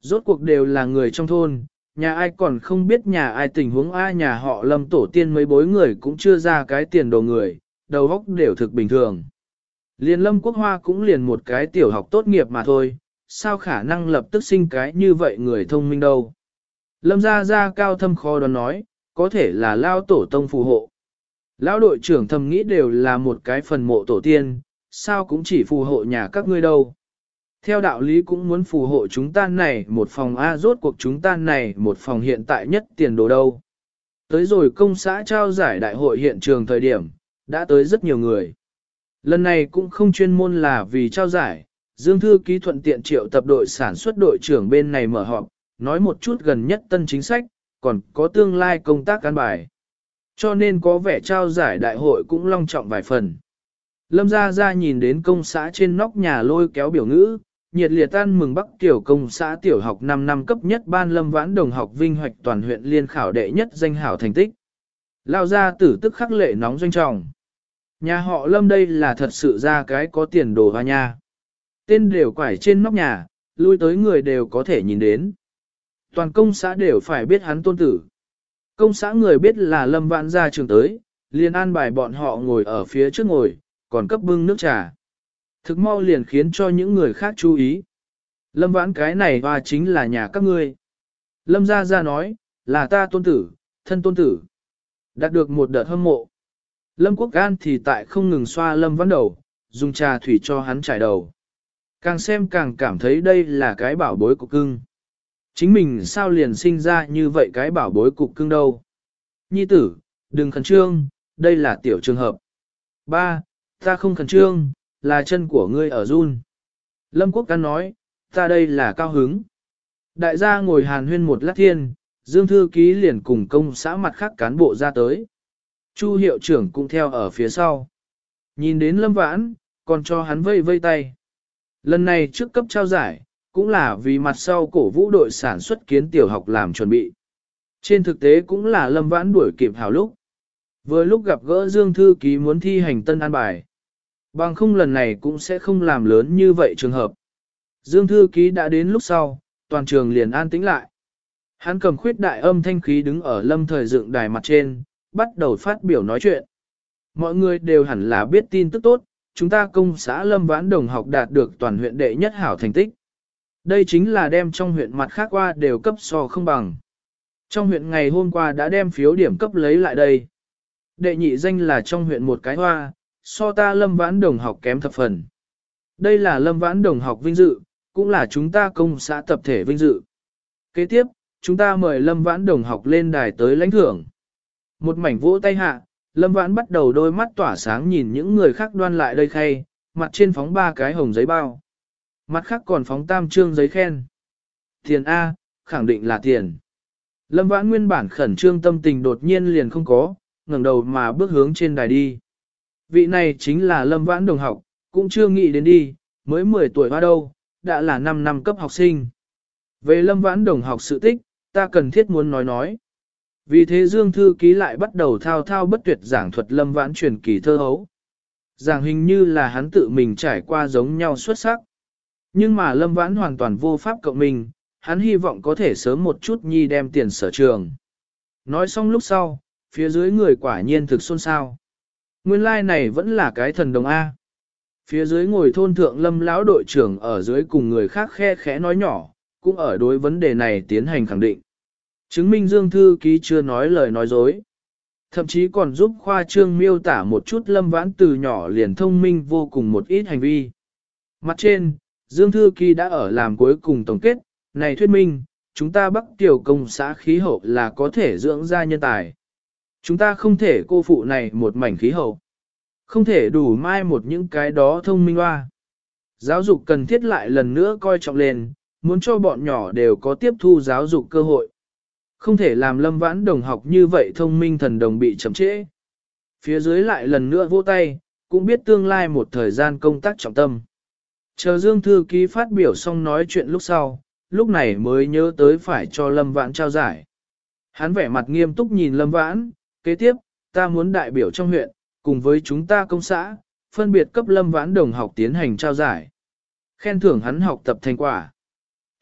Rốt cuộc đều là người trong thôn, nhà ai còn không biết nhà ai tình huống ai, nhà họ Lâm tổ tiên mấy bối người cũng chưa ra cái tiền đồ người, đầu óc đều thực bình thường. Liền Lâm Quốc Hoa cũng liền một cái tiểu học tốt nghiệp mà thôi, sao khả năng lập tức sinh cái như vậy người thông minh đâu. Lâm gia gia cao thâm khó đoán nói, có thể là lao tổ tông phù hộ. Lão đội trưởng thầm nghĩ đều là một cái phần mộ tổ tiên, sao cũng chỉ phù hộ nhà các ngươi đâu. Theo đạo lý cũng muốn phù hộ chúng ta này một phòng A, rốt cuộc chúng ta này một phòng hiện tại nhất tiền đồ đâu. Tới rồi công xã trao giải đại hội hiện trường thời điểm, đã tới rất nhiều người. Lần này cũng không chuyên môn là vì trao giải, Dương Thư Ký thuận tiện triệu tập đội sản xuất đội trưởng bên này mở họp, nói một chút gần nhất tân chính sách, còn có tương lai công tác cán bài. Cho nên có vẻ trao giải đại hội cũng long trọng vài phần. Lâm Gia Gia nhìn đến công xã trên nóc nhà lôi kéo biểu ngữ, nhiệt liệt ăn mừng Bắc Tiểu công xã tiểu học năm năm cấp nhất ban Lâm Vãn đồng học vinh hoạch toàn huyện liên khảo đệ nhất danh hảo thành tích. Lao ra tử tức khắc lệ nóng doanh trọng. Nhà họ Lâm đây là thật sự ra cái có tiền đồ hoa nha. Tên đều quải trên nóc nhà, lui tới người đều có thể nhìn đến. Toàn công xã đều phải biết hắn tôn tử. Công xã người biết là Lâm Vãn ra trường tới, liền an bài bọn họ ngồi ở phía trước ngồi, còn cấp bưng nước trà. Thực mau liền khiến cho những người khác chú ý. Lâm Vãn cái này hoa chính là nhà các ngươi. Lâm Gia Gia nói, là ta tôn tử, thân tôn tử. Đạt được một đợt hâm mộ. Lâm Quốc An thì tại không ngừng xoa Lâm Vãn đầu, dùng trà thủy cho hắn trải đầu. Càng xem càng cảm thấy đây là cái bảo bối cục cưng. Chính mình sao liền sinh ra như vậy cái bảo bối cục cưng đâu. Nhi tử, đừng khẩn trương, đây là tiểu trường hợp. Ba, ta không khẩn trương, là chân của ngươi ở run. Lâm Quốc An nói, ta đây là cao hứng. Đại gia ngồi hàn huyên một lát thiên, Dương Thư Ký liền cùng công xã mặt khác cán bộ ra tới. Chu hiệu trưởng cũng theo ở phía sau. Nhìn đến Lâm Vãn, còn cho hắn vây vây tay. Lần này trước cấp trao giải, cũng là vì mặt sau cổ vũ đội sản xuất kiến tiểu học làm chuẩn bị. Trên thực tế cũng là Lâm Vãn đuổi kịp hào lúc. Vừa lúc gặp gỡ Dương Thư Ký muốn thi hành tân an bài. Bằng không lần này cũng sẽ không làm lớn như vậy trường hợp. Dương Thư Ký đã đến lúc sau, toàn trường liền an tĩnh lại. Hắn cầm khuyết đại âm thanh khí đứng ở Lâm Thời dựng đài mặt trên, bắt đầu phát biểu nói chuyện. Mọi người đều hẳn là biết tin tức tốt, chúng ta công xã Lâm Vãn đồng học đạt được toàn huyện đệ nhất hảo thành tích. Đây chính là đem trong huyện mặt khác qua đều cấp so không bằng. Trong huyện ngày hôm qua đã đem phiếu điểm cấp lấy lại đây. Đệ nhị danh là trong huyện một cái hoa, so ta Lâm Vãn đồng học kém thập phần. Đây là Lâm Vãn đồng học vinh dự, cũng là chúng ta công xã tập thể vinh dự. Kế tiếp, chúng ta mời Lâm Vãn đồng học lên đài tới lãnh thưởng. Một mảnh vỗ tay hạ, Lâm Vãn bắt đầu đôi mắt tỏa sáng nhìn những người khác đoan lại đây khay, mặt trên phóng ba cái hồng giấy bao. Mặt khác còn phóng tam trương giấy khen. Tiền A, khẳng định là tiền. Lâm Vãn nguyên bản khẩn trương tâm tình đột nhiên liền không có, ngẩng đầu mà bước hướng trên đài đi. Vị này chính là Lâm Vãn đồng học, cũng chưa nghĩ đến đi, mới mười tuổi hoa đâu, đã là năm năm cấp học sinh. Về Lâm Vãn đồng học sự tích, ta cần thiết muốn nói nói. Vì thế Dương Thư Ký lại bắt đầu thao thao bất tuyệt giảng thuật Lâm Vãn truyền kỳ thơ hấu. Giảng hình như là hắn tự mình trải qua giống nhau xuất sắc. Nhưng mà Lâm Vãn hoàn toàn vô pháp cộng mình, hắn hy vọng có thể sớm một chút nhi đem tiền sở trường. Nói xong lúc sau, phía dưới người quả nhiên thực xôn xao. Nguyên lai like này vẫn là cái thần đồng A. Phía dưới ngồi thôn thượng Lâm lão đội trưởng ở dưới cùng người khác khe khẽ nói nhỏ, cũng ở đối vấn đề này tiến hành khẳng định. Chứng minh Dương Thư Ký chưa nói lời nói dối. Thậm chí còn giúp khoa trương miêu tả một chút Lâm Vãn từ nhỏ liền thông minh vô cùng một ít hành vi. Mặt trên, Dương Thư Ký đã ở làm cuối cùng tổng kết, này thuyết minh, chúng ta Bắc Tiểu công xã khí hậu là có thể dưỡng ra nhân tài. Chúng ta không thể cô phụ này một mảnh khí hậu. Không thể đủ mai một những cái đó thông minh hoa. Giáo dục cần thiết lại lần nữa coi trọng lên, muốn cho bọn nhỏ đều có tiếp thu giáo dục cơ hội. Không thể làm Lâm Vãn đồng học như vậy thông minh thần đồng bị chậm trễ. Phía dưới lại lần nữa vỗ tay, cũng biết tương lai một thời gian công tác trọng tâm. Chờ Dương Thư Ký phát biểu xong nói chuyện lúc sau, lúc này mới nhớ tới phải cho Lâm Vãn trao giải. Hắn vẻ mặt nghiêm túc nhìn Lâm Vãn, kế tiếp, ta muốn đại biểu trong huyện, cùng với chúng ta công xã, phân biệt cấp Lâm Vãn đồng học tiến hành trao giải. Khen thưởng hắn học tập thành quả.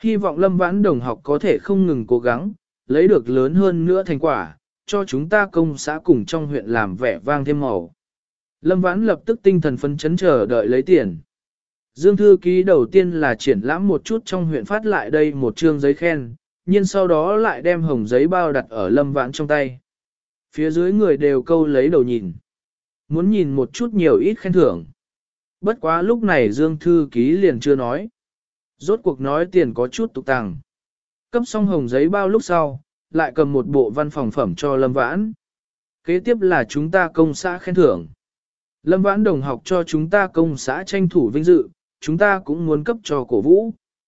Hy vọng Lâm Vãn đồng học có thể không ngừng cố gắng, lấy được lớn hơn nữa thành quả, cho chúng ta công xã cùng trong huyện làm vẻ vang thêm màu. Lâm Vãn lập tức tinh thần phấn chấn chờ đợi lấy tiền. Dương thư ký đầu tiên là triển lãm một chút trong huyện phát lại đây một trương giấy khen, nhưng sau đó lại đem hồng giấy bao đặt ở Lâm Vãn trong tay. Phía dưới người đều câu lấy đầu nhìn. Muốn nhìn một chút nhiều ít khen thưởng. Bất quá lúc này Dương thư ký liền chưa nói. Rốt cuộc nói tiền có chút tục tàng. Cấp xong hồng giấy bao lúc sau, lại cầm một bộ văn phòng phẩm cho Lâm Vãn. Kế tiếp là chúng ta công xã khen thưởng. Lâm Vãn đồng học cho chúng ta công xã tranh thủ vinh dự, chúng ta cũng muốn cấp cho cổ vũ.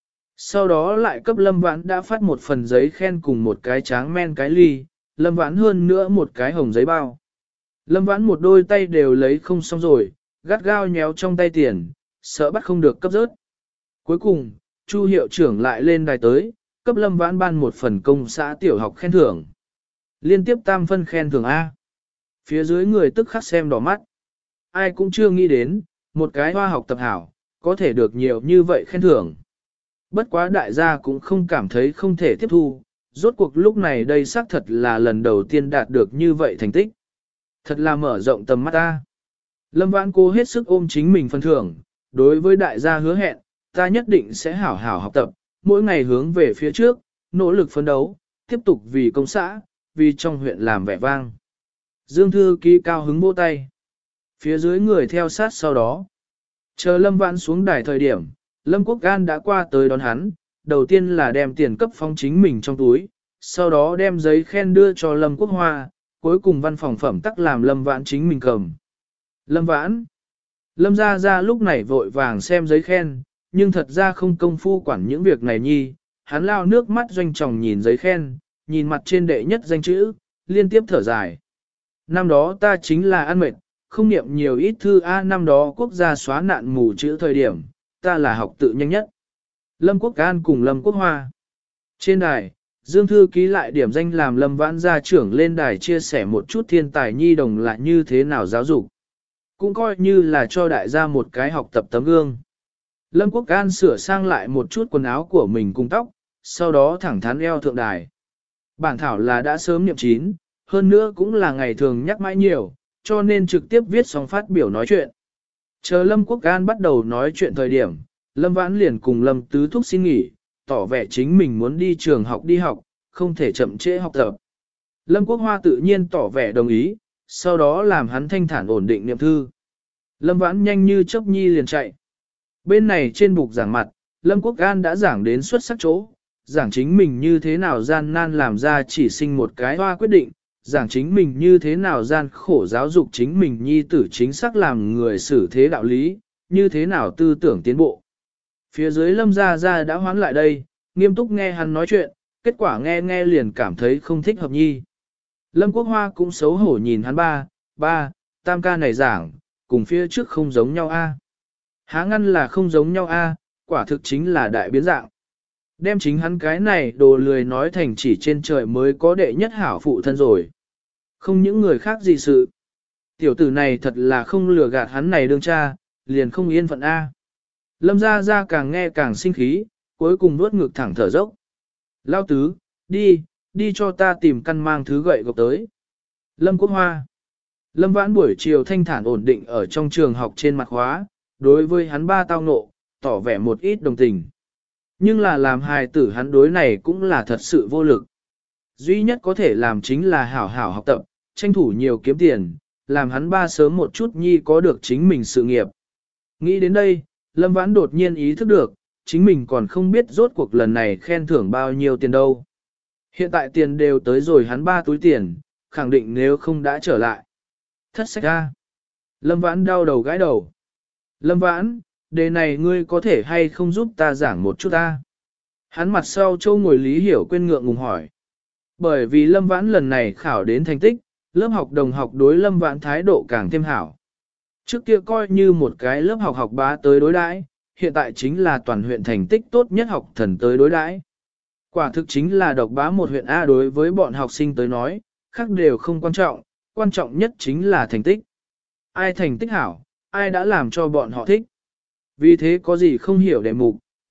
Sau đó lại cấp Lâm Vãn đã phát một phần giấy khen cùng một cái tráng men cái ly, Lâm Vãn hơn nữa một cái hồng giấy bao. Lâm Vãn một đôi tay đều lấy không xong rồi, gắt gao nhéo trong tay tiền, sợ bắt không được cấp rớt. Cuối cùng, Chu hiệu trưởng lại lên đài tới, cấp Lâm Vãn ban một phần công xã tiểu học khen thưởng. Liên tiếp tam phân khen thưởng A. Phía dưới người tức khắc xem đỏ mắt. Ai cũng chưa nghĩ đến, một cái hoa học tập hảo, có thể được nhiều như vậy khen thưởng. Bất quá đại gia cũng không cảm thấy không thể tiếp thu, rốt cuộc lúc này đây xác thật là lần đầu tiên đạt được như vậy thành tích. Thật là mở rộng tầm mắt ta. Lâm Vãn cô hết sức ôm chính mình phần thưởng, đối với đại gia hứa hẹn, ta nhất định sẽ hảo hảo học tập, mỗi ngày hướng về phía trước, nỗ lực phấn đấu, tiếp tục vì công xã, vì trong huyện làm vẻ vang. Dương thư ký cao hứng vỗ tay. Phía dưới người theo sát sau đó. Chờ Lâm Vãn xuống đài thời điểm, Lâm Quốc Gan đã qua tới đón hắn, đầu tiên là đem tiền cấp phong chính mình trong túi, sau đó đem giấy khen đưa cho Lâm Quốc Hoa, cuối cùng văn phòng phẩm tắc làm Lâm Vãn chính mình cầm. Lâm Vãn. Lâm Gia Gia lúc này vội vàng xem giấy khen, nhưng thật ra không công phu quản những việc này nhi, hắn lao nước mắt doanh tròng nhìn giấy khen, nhìn mặt trên đệ nhất danh chữ, liên tiếp thở dài. Năm đó ta chính là ăn mệt, không niệm nhiều ít thư A, năm đó quốc gia xóa nạn mù chữ thời điểm, ta là học tự nhanh nhất. Lâm Quốc An cùng Lâm Quốc Hoa. Trên đài, Dương thư ký lại điểm danh làm Lâm Vãn gia trưởng lên đài chia sẻ một chút thiên tài nhi đồng là như thế nào giáo dục. Cũng coi như là cho đại gia một cái học tập tấm gương. Lâm Quốc An sửa sang lại một chút quần áo của mình cùng tóc, sau đó thẳng thắn eo thượng đài. Bản thảo là đã sớm niệm chín, hơn nữa cũng là ngày thường nhắc mãi nhiều, cho nên trực tiếp viết xong phát biểu nói chuyện. Chờ Lâm Quốc An bắt đầu nói chuyện thời điểm, Lâm Vãn liền cùng Lâm Tứ Thúc xin nghỉ, tỏ vẻ chính mình muốn đi trường học đi học, không thể chậm trễ học tập. Lâm Quốc Hoa tự nhiên tỏ vẻ đồng ý, sau đó làm hắn thanh thản ổn định niệm thư. Lâm Vãn nhanh như chớp nhi liền chạy. Bên này trên bục giảng mặt, Lâm Quốc An đã giảng đến xuất sắc chỗ, giảng chính mình như thế nào gian nan làm ra chỉ sinh một cái hoa quyết định, giảng chính mình như thế nào gian khổ giáo dục chính mình nhi tử chính xác làm người xử thế đạo lý, như thế nào tư tưởng tiến bộ. Phía dưới Lâm Gia Gia đã hoán lại đây, nghiêm túc nghe hắn nói chuyện, kết quả nghe nghe liền cảm thấy không thích hợp nhi. Lâm Quốc Hoa cũng xấu hổ nhìn hắn ba, ba, tam ca này giảng, cùng phía trước không giống nhau a. Há ngăn là không giống nhau a, quả thực chính là đại biến dạng. Đem chính hắn cái này đồ lười nói thành chỉ trên trời mới có đệ nhất hảo phụ thân rồi. Không những người khác gì sự. Tiểu tử này thật là không lừa gạt hắn này đương cha, liền không yên phận a. Lâm Gia Gia càng nghe càng sinh khí, cuối cùng nuốt ngực thẳng thở dốc. Lao tứ, đi, đi cho ta tìm căn mang thứ gậy gộc tới. Lâm Quốc Hoa. Lâm Vãn buổi chiều thanh thản ổn định ở trong trường học trên mặt khóa, đối với hắn ba tao nộ, tỏ vẻ một ít đồng tình. Nhưng là làm hài tử hắn đối này cũng là thật sự vô lực. Duy nhất có thể làm chính là hảo hảo học tập, tranh thủ nhiều kiếm tiền, làm hắn ba sớm một chút nhi có được chính mình sự nghiệp. Nghĩ đến đây, Lâm Vãn đột nhiên ý thức được, chính mình còn không biết rốt cuộc lần này khen thưởng bao nhiêu tiền đâu. Hiện tại tiền đều tới rồi hắn ba túi tiền, khẳng định nếu không đã trở lại. Thất sách ra. Lâm Vãn đau đầu gãi đầu. Lâm Vãn, đề này ngươi có thể hay không giúp ta giảng một chút ta? Hắn mặt sau châu ngồi Lý Hiểu quên ngượng ngùng hỏi. Bởi vì Lâm Vãn lần này khảo đến thành tích, lớp học đồng học đối Lâm Vãn thái độ càng thêm hảo. Trước kia coi như một cái lớp học học bá tới đối đãi, hiện tại chính là toàn huyện thành tích tốt nhất học thần tới đối đãi. Quả thực chính là độc bá một huyện A đối với bọn học sinh tới nói, khác đều không quan trọng, quan trọng nhất chính là thành tích. Ai thành tích hảo, ai đã làm cho bọn họ thích. Vì thế có gì không hiểu đề mục,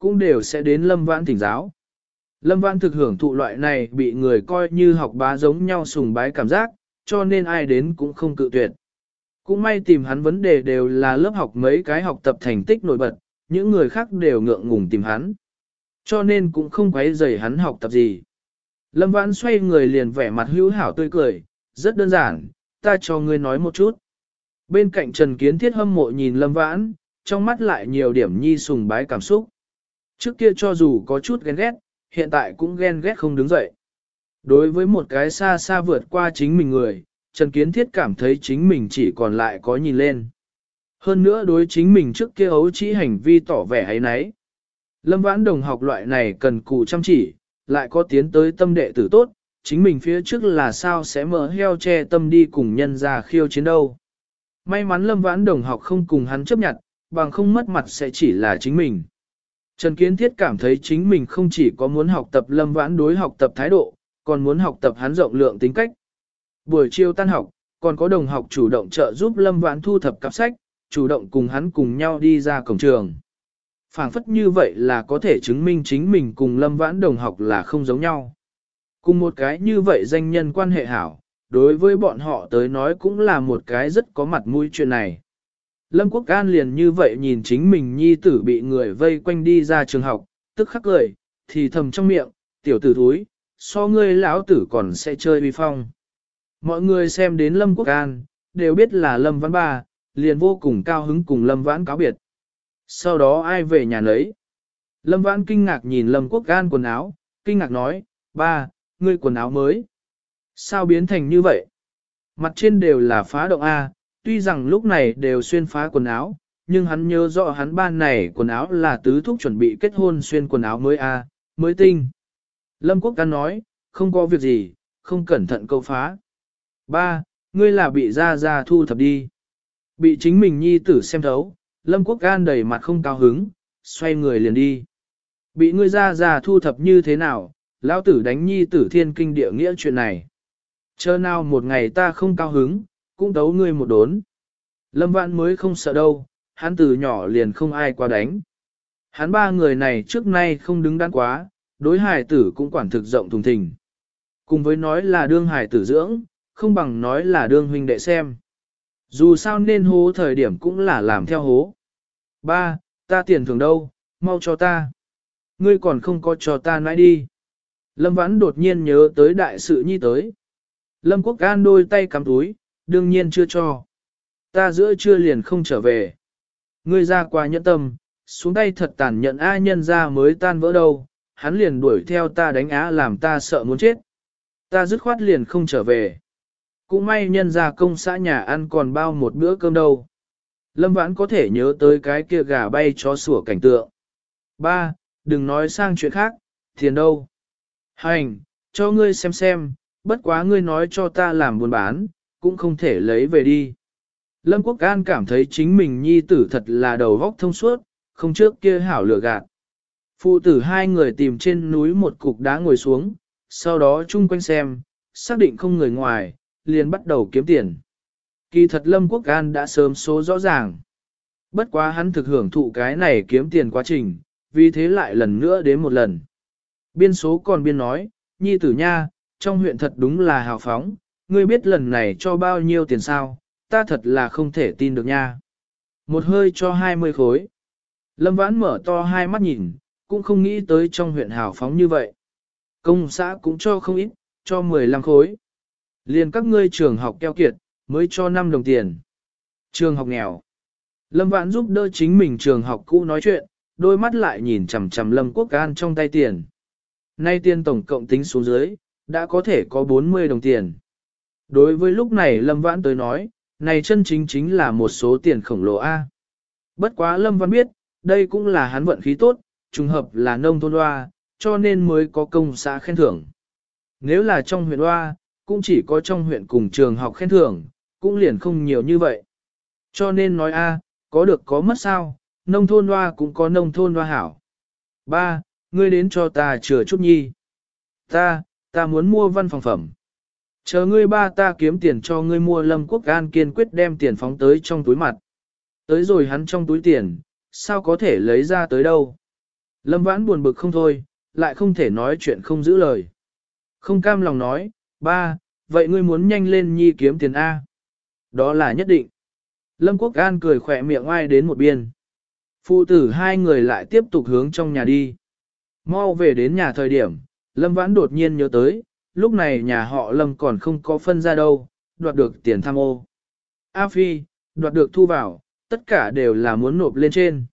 cũng đều sẽ đến Lâm Vãn thỉnh giáo. Lâm Vãn thực hưởng thụ loại này bị người coi như học bá giống nhau sùng bái cảm giác, cho nên ai đến cũng không cự tuyệt. Cũng may tìm hắn vấn đề đều là lớp học mấy cái học tập thành tích nổi bật, những người khác đều ngượng ngùng tìm hắn. Cho nên cũng không quấy rầy hắn học tập gì. Lâm Vãn xoay người liền vẻ mặt hữu hảo tươi cười, rất đơn giản, ta cho ngươi nói một chút. Bên cạnh Trần Kiến Thiết hâm mộ nhìn Lâm Vãn, trong mắt lại nhiều điểm nhi sùng bái cảm xúc. Trước kia cho dù có chút ghen ghét, hiện tại cũng ghen ghét không đứng dậy. Đối với một cái xa xa vượt qua chính mình người, Trần Kiến Thiết cảm thấy chính mình chỉ còn lại có nhìn lên. Hơn nữa đối chính mình trước kia ấu trĩ hành vi tỏ vẻ ấy nấy. Lâm Vãn đồng học loại này cần cù chăm chỉ, lại có tiến tới tâm đệ tử tốt, chính mình phía trước là sao sẽ mở heo che tâm đi cùng nhân ra khiêu chiến đâu. May mắn Lâm Vãn đồng học không cùng hắn chấp nhận, bằng không mất mặt sẽ chỉ là chính mình. Trần Kiến Thiết cảm thấy chính mình không chỉ có muốn học tập Lâm Vãn đối học tập thái độ, còn muốn học tập hắn rộng lượng tính cách. Buổi chiều tan học, còn có đồng học chủ động trợ giúp Lâm Vãn thu thập cặp sách, chủ động cùng hắn cùng nhau đi ra cổng trường. Phảng phất như vậy là có thể chứng minh chính mình cùng Lâm Vãn đồng học là không giống nhau. Cùng một cái như vậy danh nhân quan hệ hảo, đối với bọn họ tới nói cũng là một cái rất có mặt mũi chuyện này. Lâm Quốc An liền như vậy nhìn chính mình nhi tử bị người vây quanh đi ra trường học, tức khắc cười, thì thầm trong miệng, tiểu tử thúi, so ngươi lão tử còn sẽ chơi vi phong. Mọi người xem đến Lâm Quốc An, đều biết là Lâm Vãn ba, liền vô cùng cao hứng cùng Lâm Vãn cáo biệt. Sau đó ai về nhà nấy? Lâm Vãn kinh ngạc nhìn Lâm Quốc An quần áo, kinh ngạc nói, ba, ngươi quần áo mới. Sao biến thành như vậy? Mặt trên đều là phá động A, tuy rằng lúc này đều xuyên phá quần áo, nhưng hắn nhớ rõ hắn ban này quần áo là tứ thúc chuẩn bị kết hôn xuyên quần áo mới A, mới tinh. Lâm Quốc An nói, không có việc gì, không cẩn thận câu phá. Ba, ngươi là bị ra ra thu thập đi. Bị chính mình nhi tử xem thấu, Lâm Quốc An đầy mặt không cao hứng, xoay người liền đi. Bị ngươi ra ra thu thập như thế nào, lão tử đánh nhi tử thiên kinh địa nghĩa chuyện này. Chờ nào một ngày ta không cao hứng, cũng tấu ngươi một đốn. Lâm Vãn mới không sợ đâu, hắn từ nhỏ liền không ai qua đánh. Hắn ba người này trước nay không đứng đắn quá, đối hài tử cũng quản thực rộng thùng thình. Cùng với nói là đương hài tử dưỡng, không bằng nói là đương huynh đệ xem. Dù sao nên hố thời điểm cũng là làm theo hố. Ba, ta tiền thưởng đâu, mau cho ta. Ngươi còn không có cho ta nãi đi. Lâm Vãn đột nhiên nhớ tới đại sự nhi tới. Lâm Quốc An đôi tay cắm túi, đương nhiên chưa cho. Ta giữa trưa liền không trở về. Ngươi ra qua nhẫn tâm, xuống tay thật tàn nhẫn A nhân ra mới tan vỡ đâu, hắn liền đuổi theo ta đánh á làm ta sợ muốn chết. Ta dứt khoát liền không trở về. Cũng may nhân ra công xã nhà ăn còn bao một bữa cơm đâu. Lâm Vãn có thể nhớ tới cái kia gà bay chó sủa cảnh tượng. Ba, đừng nói sang chuyện khác, tiền đâu. Hành, cho ngươi xem xem, bất quá ngươi nói cho ta làm buôn bán, cũng không thể lấy về đi. Lâm Quốc An cảm thấy chính mình nhi tử thật là đầu vóc thông suốt, không trước kia hảo lừa gạt. Phụ tử hai người tìm trên núi một cục đá ngồi xuống, sau đó chung quanh xem, xác định không người ngoài, liền bắt đầu kiếm tiền. Kỳ thật Lâm Quốc An đã sớm số rõ ràng. Bất quá hắn thực hưởng thụ cái này kiếm tiền quá trình, vì thế lại lần nữa đến một lần. Biên số còn biên nói, nhi tử nha, trong huyện thật đúng là hào phóng, ngươi biết lần này cho bao nhiêu tiền sao, ta thật là không thể tin được nha. Một hơi cho hai mươi khối. Lâm Vãn mở to hai mắt nhìn, cũng không nghĩ tới trong huyện hào phóng như vậy. Công xã cũng cho không ít, cho mười lăm khối. Liền các ngươi trường học keo kiệt, mới cho năm đồng tiền. Trường học nghèo. Lâm Vãn giúp đỡ chính mình trường học cũ nói chuyện, đôi mắt lại nhìn chằm chằm Lâm Quốc An trong tay tiền. Nay tiền tổng cộng tính xuống dưới, đã có thể có bốn mươi đồng tiền. Đối với lúc này Lâm Vãn tới nói, này chân chính chính là một số tiền khổng lồ A. Bất quá Lâm Vãn biết, đây cũng là hắn vận khí tốt, trùng hợp là nông thôn hoa, cho nên mới có công xã khen thưởng. Nếu là trong huyện hoa, cũng chỉ có trong huyện cùng trường học khen thưởng, cũng liền không nhiều như vậy. Cho nên nói A, có được có mất sao, nông thôn hoa cũng có nông thôn hoa hảo. Ba, ngươi đến cho ta chừa chút nhi. Ta, ta muốn mua văn phòng phẩm. Chờ ngươi ba ta kiếm tiền cho ngươi mua. Lâm Quốc An kiên quyết đem tiền phóng tới trong túi mặt. Tới rồi hắn trong túi tiền, sao có thể lấy ra tới đâu. Lâm Vãn buồn bực không thôi, lại không thể nói chuyện không giữ lời. Không cam lòng nói, ba, vậy ngươi muốn nhanh lên nhi kiếm tiền A. Đó là nhất định. Lâm Quốc An cười khỏe miệng ai đến một biên. Phụ tử hai người lại tiếp tục hướng trong nhà đi. Mau về đến nhà thời điểm, Lâm Vãn đột nhiên nhớ tới, lúc này nhà họ Lâm còn không có phân ra đâu, đoạt được tiền tham ô. A Phi, đoạt được thu vào, tất cả đều là muốn nộp lên trên.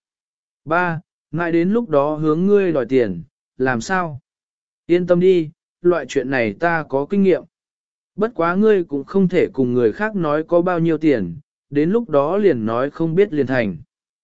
Ba, ngại đến lúc đó hướng ngươi đòi tiền, làm sao? Yên tâm đi, loại chuyện này ta có kinh nghiệm. Bất quá ngươi cũng không thể cùng người khác nói có bao nhiêu tiền, đến lúc đó liền nói không biết liền thành.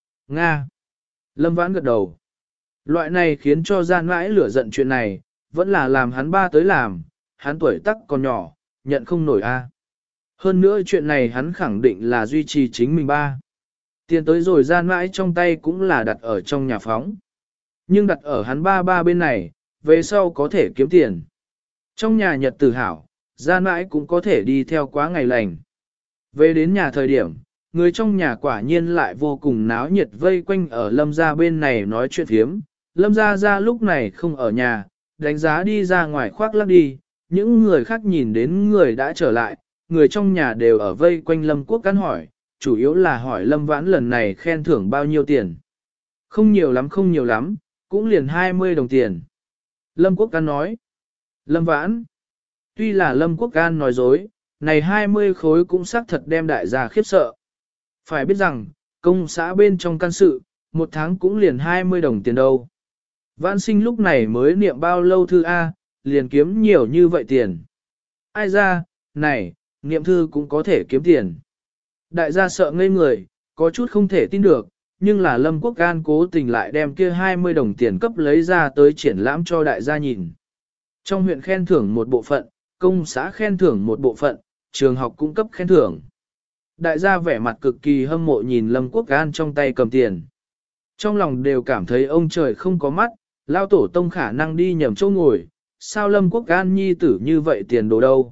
Nga. Lâm Vãn gật đầu. Loại này khiến cho gian mãi lửa giận chuyện này, vẫn là làm hắn ba tới làm, hắn tuổi tác còn nhỏ, nhận không nổi a. Hơn nữa chuyện này hắn khẳng định là duy trì chính mình ba. Tiền tới rồi gian mãi trong tay cũng là đặt ở trong nhà phóng. Nhưng đặt ở hắn ba ba bên này, về sau có thể kiếm tiền. Trong nhà nhật tử hảo, gian mãi cũng có thể đi theo quá ngày lành. Về đến nhà thời điểm, người trong nhà quả nhiên lại vô cùng náo nhiệt vây quanh ở Lâm gia bên này nói chuyện thiếm. Lâm gia gia lúc này không ở nhà, đánh giá đi ra ngoài khoác lắc đi, những người khác nhìn đến người đã trở lại, người trong nhà đều ở vây quanh Lâm Quốc Cán hỏi, chủ yếu là hỏi Lâm Vãn lần này khen thưởng bao nhiêu tiền. Không nhiều lắm không nhiều lắm, cũng liền hai mươi đồng tiền. Lâm Quốc Cán nói, Lâm Vãn, tuy là Lâm Quốc Cán nói dối, này hai mươi khối cũng xác thật đem đại gia khiếp sợ. Phải biết rằng, công xã bên trong căn sự, một tháng cũng liền hai mươi đồng tiền đâu. Vãn sinh lúc này mới niệm bao lâu thư A, liền kiếm nhiều như vậy tiền. Ai ra, này, niệm thư cũng có thể kiếm tiền. Đại gia sợ ngây người, có chút không thể tin được, nhưng là Lâm Quốc An cố tình lại đem kia hai mươi đồng tiền cấp lấy ra tới triển lãm cho đại gia nhìn. Trong huyện khen thưởng một bộ phận, công xã khen thưởng một bộ phận, trường học cung cấp khen thưởng. Đại gia vẻ mặt cực kỳ hâm mộ nhìn Lâm Quốc An trong tay cầm tiền. Trong lòng đều cảm thấy ông trời không có mắt, lao tổ tông khả năng đi nhầm chỗ ngồi, sao Lâm Quốc An nhi tử như vậy tiền đồ đâu.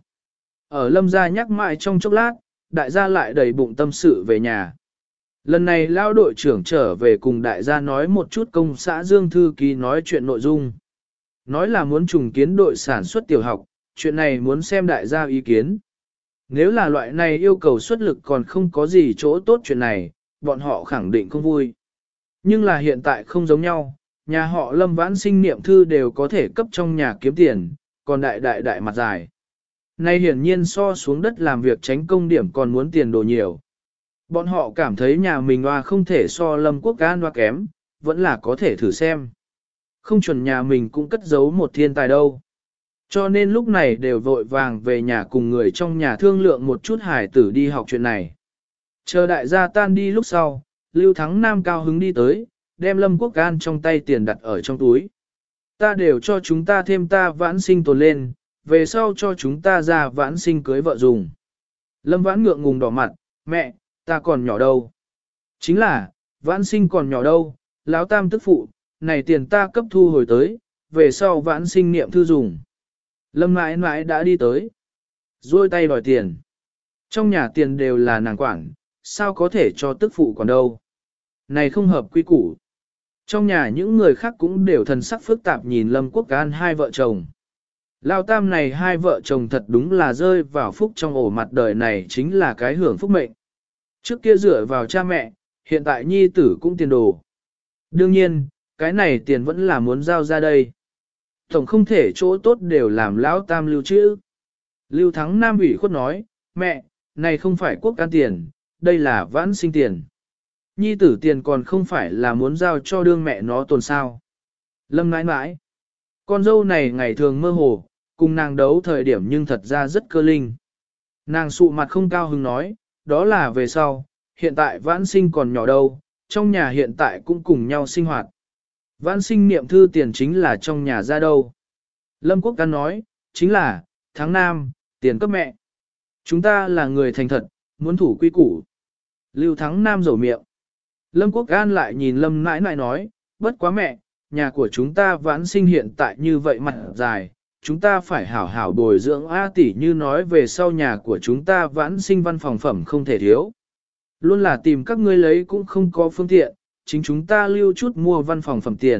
Ở Lâm gia nhắc mãi trong chốc lát, đại gia lại đầy bụng tâm sự về nhà. Lần này lao đội trưởng trở về cùng đại gia nói một chút công xã Dương Thư Ký nói chuyện nội dung. Nói là muốn trùng kiến đội sản xuất tiểu học, chuyện này muốn xem đại gia ý kiến. Nếu là loại này yêu cầu xuất lực còn không có gì chỗ tốt chuyện này, bọn họ khẳng định không vui. Nhưng là hiện tại không giống nhau, nhà họ Lâm Vãn sinh niệm thư đều có thể cấp trong nhà kiếm tiền, còn đại đại đại mặt dài. Nay hiển nhiên so xuống đất làm việc tránh công điểm còn muốn tiền đồ nhiều. Bọn họ cảm thấy nhà mình hoa không thể so Lâm Quốc An hoa kém, vẫn là có thể thử xem. Không chuẩn nhà mình cũng cất giấu một thiên tài đâu. Cho nên lúc này đều vội vàng về nhà cùng người trong nhà thương lượng một chút hải tử đi học chuyện này. Chờ đại gia tan đi lúc sau, Lưu Thắng Nam cao hứng đi tới, đem Lâm Quốc An trong tay tiền đặt ở trong túi. Ta đều cho chúng ta thêm ta vãn sinh tồn lên, về sau cho chúng ta ra vãn sinh cưới vợ dùng. Lâm Vãn ngượng ngùng đỏ mặt, mẹ, ta còn nhỏ đâu. Chính là, vãn sinh còn nhỏ đâu, lão tam tức phụ, này tiền ta cấp thu hồi tới, về sau vãn sinh niệm thư dùng. Lâm mãi mãi đã đi tới, duỗi tay đòi tiền. Trong nhà tiền đều là nàng quản, sao có thể cho tức phụ còn đâu. Này không hợp quy củ. Trong nhà những người khác cũng đều thần sắc phức tạp nhìn Lâm Quốc An hai vợ chồng. Lao tam này hai vợ chồng thật đúng là rơi vào phúc trong ổ mặt đời này chính là cái hưởng phúc mệnh. Trước kia dựa vào cha mẹ, hiện tại nhi tử cũng tiền đồ. Đương nhiên, cái này tiền vẫn là muốn giao ra đây. Tổng không thể chỗ tốt đều làm lão tam lưu trữ. Lưu Thắng Nam ủy khuất nói, mẹ, này không phải quốc can tiền, đây là vãn sinh tiền. Nhi tử tiền còn không phải là muốn giao cho đương mẹ nó tồn sao. Lâm nãi nãi, con dâu này ngày thường mơ hồ, cùng nàng đấu thời điểm nhưng thật ra rất cơ linh. Nàng sụ mặt không cao hứng nói, đó là về sau, hiện tại vãn sinh còn nhỏ đâu, trong nhà hiện tại cũng cùng nhau sinh hoạt. Vãn sinh niệm thư tiền chính là trong nhà ra đâu. Lâm Quốc Căn nói, chính là, tháng năm, tiền cấp mẹ. Chúng ta là người thành thật, muốn thủ quy củ. Lưu Thắng Nam rầu miệng. Lâm Quốc An lại nhìn Lâm nãi nãi nói, bất quá mẹ, nhà của chúng ta vãn sinh hiện tại như vậy mặt dài, chúng ta phải hảo hảo bồi dưỡng A tỷ như nói về sau nhà của chúng ta vãn sinh văn phòng phẩm không thể thiếu. Luôn là tìm các ngươi lấy cũng không có phương tiện, chính chúng ta lưu chút mua văn phòng phẩm tiền,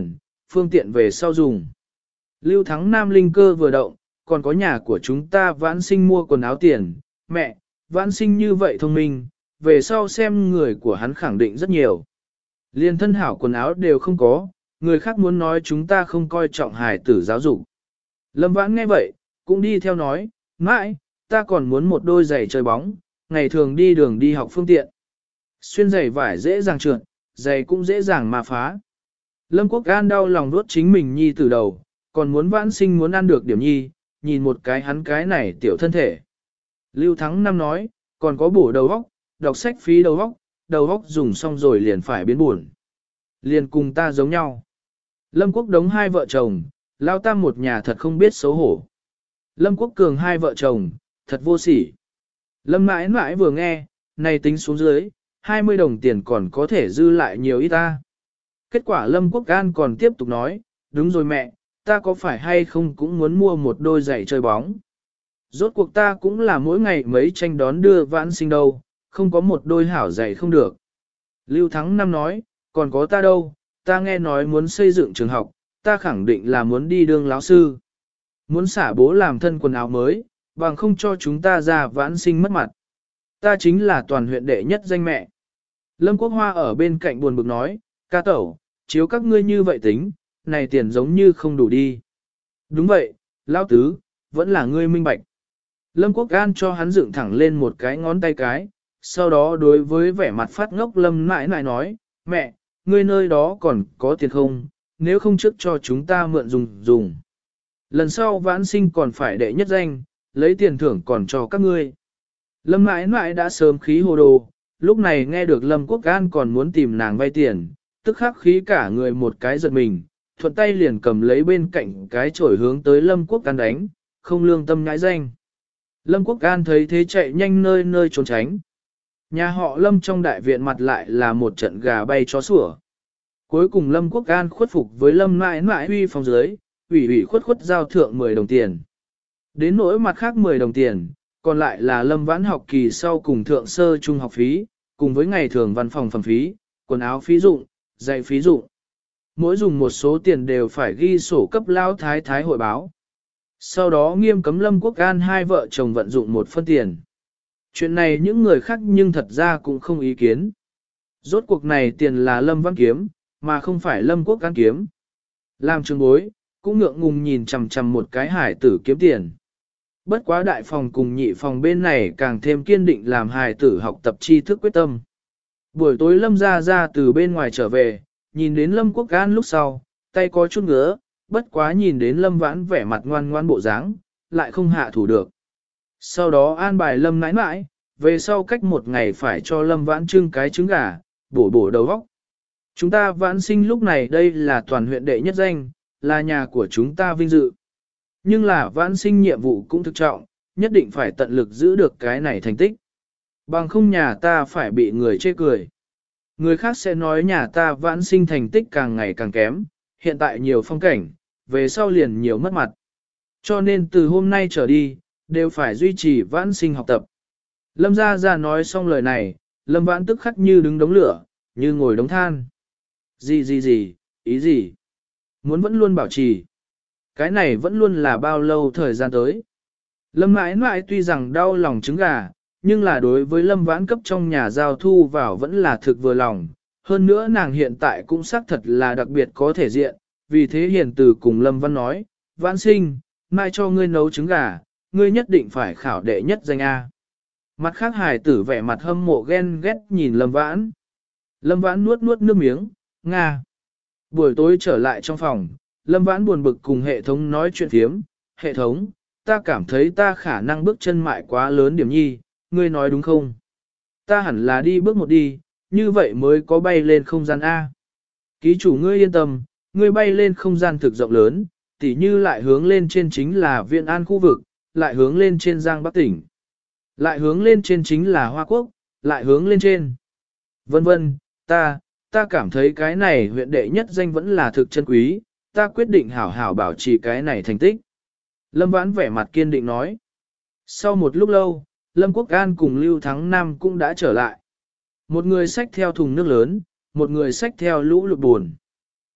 phương tiện về sau dùng. Lưu Thắng Nam linh cơ vừa động, còn có nhà của chúng ta vãn sinh mua quần áo tiền, mẹ, vãn sinh như vậy thông minh, về sau xem người của hắn khẳng định rất nhiều. Liên thân hảo quần áo đều không có, người khác muốn nói chúng ta không coi trọng hài tử giáo dục. Lâm Vãn nghe vậy, cũng đi theo nói, mãi, ta còn muốn một đôi giày chơi bóng, ngày thường đi đường đi học phương tiện. Xuyên giày vải dễ dàng trượt, giày cũng dễ dàng mà phá. Lâm Quốc An đau lòng nuốt chính mình nhi từ đầu, còn muốn Vãn sinh muốn ăn được điểm nhi, nhìn một cái hắn cái này tiểu thân thể. Lưu Thắng Năm nói, còn có bổ đầu óc, đọc sách phí đầu óc, đầu óc dùng xong rồi liền phải biến buồn. Liền cùng ta giống nhau. Lâm Quốc Đống hai vợ chồng, Lao Tam một nhà thật không biết xấu hổ. Lâm Quốc Cường hai vợ chồng, thật vô sỉ. Lâm mãi mãi vừa nghe, này tính xuống dưới, hai mươi đồng tiền còn có thể dư lại nhiều ít ta. Kết quả Lâm Quốc An còn tiếp tục nói, đúng rồi mẹ, ta có phải hay không cũng muốn mua một đôi giày chơi bóng. Rốt cuộc ta cũng là mỗi ngày mấy tranh đón đưa vãn sinh đâu, không có một đôi hảo giày không được. Lưu Thắng Năm nói, còn có ta đâu, ta nghe nói muốn xây dựng trường học, ta khẳng định là muốn đi đương lão sư. Muốn xả bố làm thân quần áo mới, bằng không cho chúng ta ra vãn sinh mất mặt. Ta chính là toàn huyện đệ nhất danh mẹ. Lâm Quốc Hoa ở bên cạnh buồn bực nói, ca tẩu, chiếu các ngươi như vậy tính, này tiền giống như không đủ đi. Đúng vậy, lão tứ, vẫn là ngươi minh bạch. Lâm Quốc An cho hắn dựng thẳng lên một cái ngón tay cái, sau đó đối với vẻ mặt phát ngốc Lâm nãi nãi nói, mẹ, ngươi nơi đó còn có tiền không, nếu không trước cho chúng ta mượn dùng dùng. Lần sau vãn sinh còn phải đệ nhất danh, lấy tiền thưởng còn cho các ngươi. Lâm nãi nãi đã sớm khí hồ đồ, lúc này nghe được Lâm Quốc An còn muốn tìm nàng vay tiền, tức khắc khí cả người một cái giật mình, thuận tay liền cầm lấy bên cạnh cái chổi hướng tới Lâm Quốc An đánh, không lương tâm nhãi danh. Lâm Quốc An thấy thế chạy nhanh nơi nơi trốn tránh. Nhà họ Lâm trong đại viện mặt lại là một trận gà bay chó sủa. Cuối cùng Lâm Quốc An khuất phục với Lâm mãi mãi huy phòng dưới, ủy ủy khuất khuất giao thượng mười đồng tiền. Đến nỗi mặt khác mười đồng tiền, còn lại là Lâm Vãn học kỳ sau cùng thượng sơ trung học phí, cùng với ngày thường văn phòng phẩm phí, quần áo phí dụng, giày phí dụng. Mỗi dùng một số tiền đều phải ghi sổ cấp lao thái thái hội báo. Sau đó nghiêm cấm Lâm Quốc An hai vợ chồng vận dụng một phân tiền. Chuyện này những người khác nhưng thật ra cũng không ý kiến. Rốt cuộc này tiền là Lâm Văn kiếm, mà không phải Lâm Quốc An kiếm. Làm trường bối, cũng ngượng ngùng nhìn chằm chằm một cái hải tử kiếm tiền. Bất quá đại phòng cùng nhị phòng bên này càng thêm kiên định làm hải tử học tập tri thức quyết tâm. Buổi tối Lâm ra ra từ bên ngoài trở về, nhìn đến Lâm Quốc An lúc sau, tay có chút ngứa, bất quá nhìn đến Lâm Vãn vẻ mặt ngoan ngoan bộ dáng, lại không hạ thủ được. Sau đó an bài Lâm nãi nãi, về sau cách một ngày phải cho Lâm Vãn trưng cái trứng gà, bổ bổ đầu óc. Chúng ta Vãn sinh lúc này đây là toàn huyện đệ nhất danh, là nhà của chúng ta vinh dự. Nhưng là Vãn sinh nhiệm vụ cũng thực trọng, nhất định phải tận lực giữ được cái này thành tích. Bằng không nhà ta phải bị người chê cười. Người khác sẽ nói nhà ta Vãn sinh thành tích càng ngày càng kém, hiện tại nhiều phong cảnh, về sau liền nhiều mất mặt. Cho nên từ hôm nay trở đi, đều phải duy trì Vãn sinh học tập. Lâm Gia Gia nói xong lời này, Lâm Vãn tức khắc như đứng đống lửa, như ngồi đống than. Gì gì gì, ý gì? Muốn vẫn luôn bảo trì. Cái này vẫn luôn là bao lâu thời gian tới. Lâm mãi mãi tuy rằng đau lòng trứng gà, nhưng là đối với Lâm Vãn cấp trong nhà giao thu vào vẫn là thực vừa lòng. Hơn nữa nàng hiện tại cũng xác thật là đặc biệt có thể diện, vì thế hiền từ cùng Lâm Văn nói, Vãn sinh, mai cho ngươi nấu trứng gà, ngươi nhất định phải khảo đệ nhất danh A. Mặt khác hài tử vẻ mặt hâm mộ ghen ghét nhìn Lâm Vãn. Lâm Vãn nuốt nuốt nước miếng, Nga. Buổi tối trở lại trong phòng, Lâm Vãn buồn bực cùng hệ thống nói chuyện phiếm. Hệ thống, ta cảm thấy ta khả năng bước chân mại quá lớn điểm nhi, ngươi nói đúng không? Ta hẳn là đi bước một đi, như vậy mới có bay lên không gian A. Ký chủ ngươi yên tâm, ngươi bay lên không gian thực rộng lớn, tỉ như lại hướng lên trên chính là Viện An khu vực, lại hướng lên trên Giang Bắc tỉnh. Lại hướng lên trên chính là Hoa Quốc, lại hướng lên trên. Vân vân, ta, ta cảm thấy cái này huyện đệ nhất danh vẫn là thực chân quý, ta quyết định hảo hảo bảo trì cái này thành tích. Lâm Vãn vẻ mặt kiên định nói. Sau một lúc lâu, Lâm Quốc An cùng Lưu Thắng Nam cũng đã trở lại. Một người xách theo thùng nước lớn, một người xách theo lũ lụt buồn.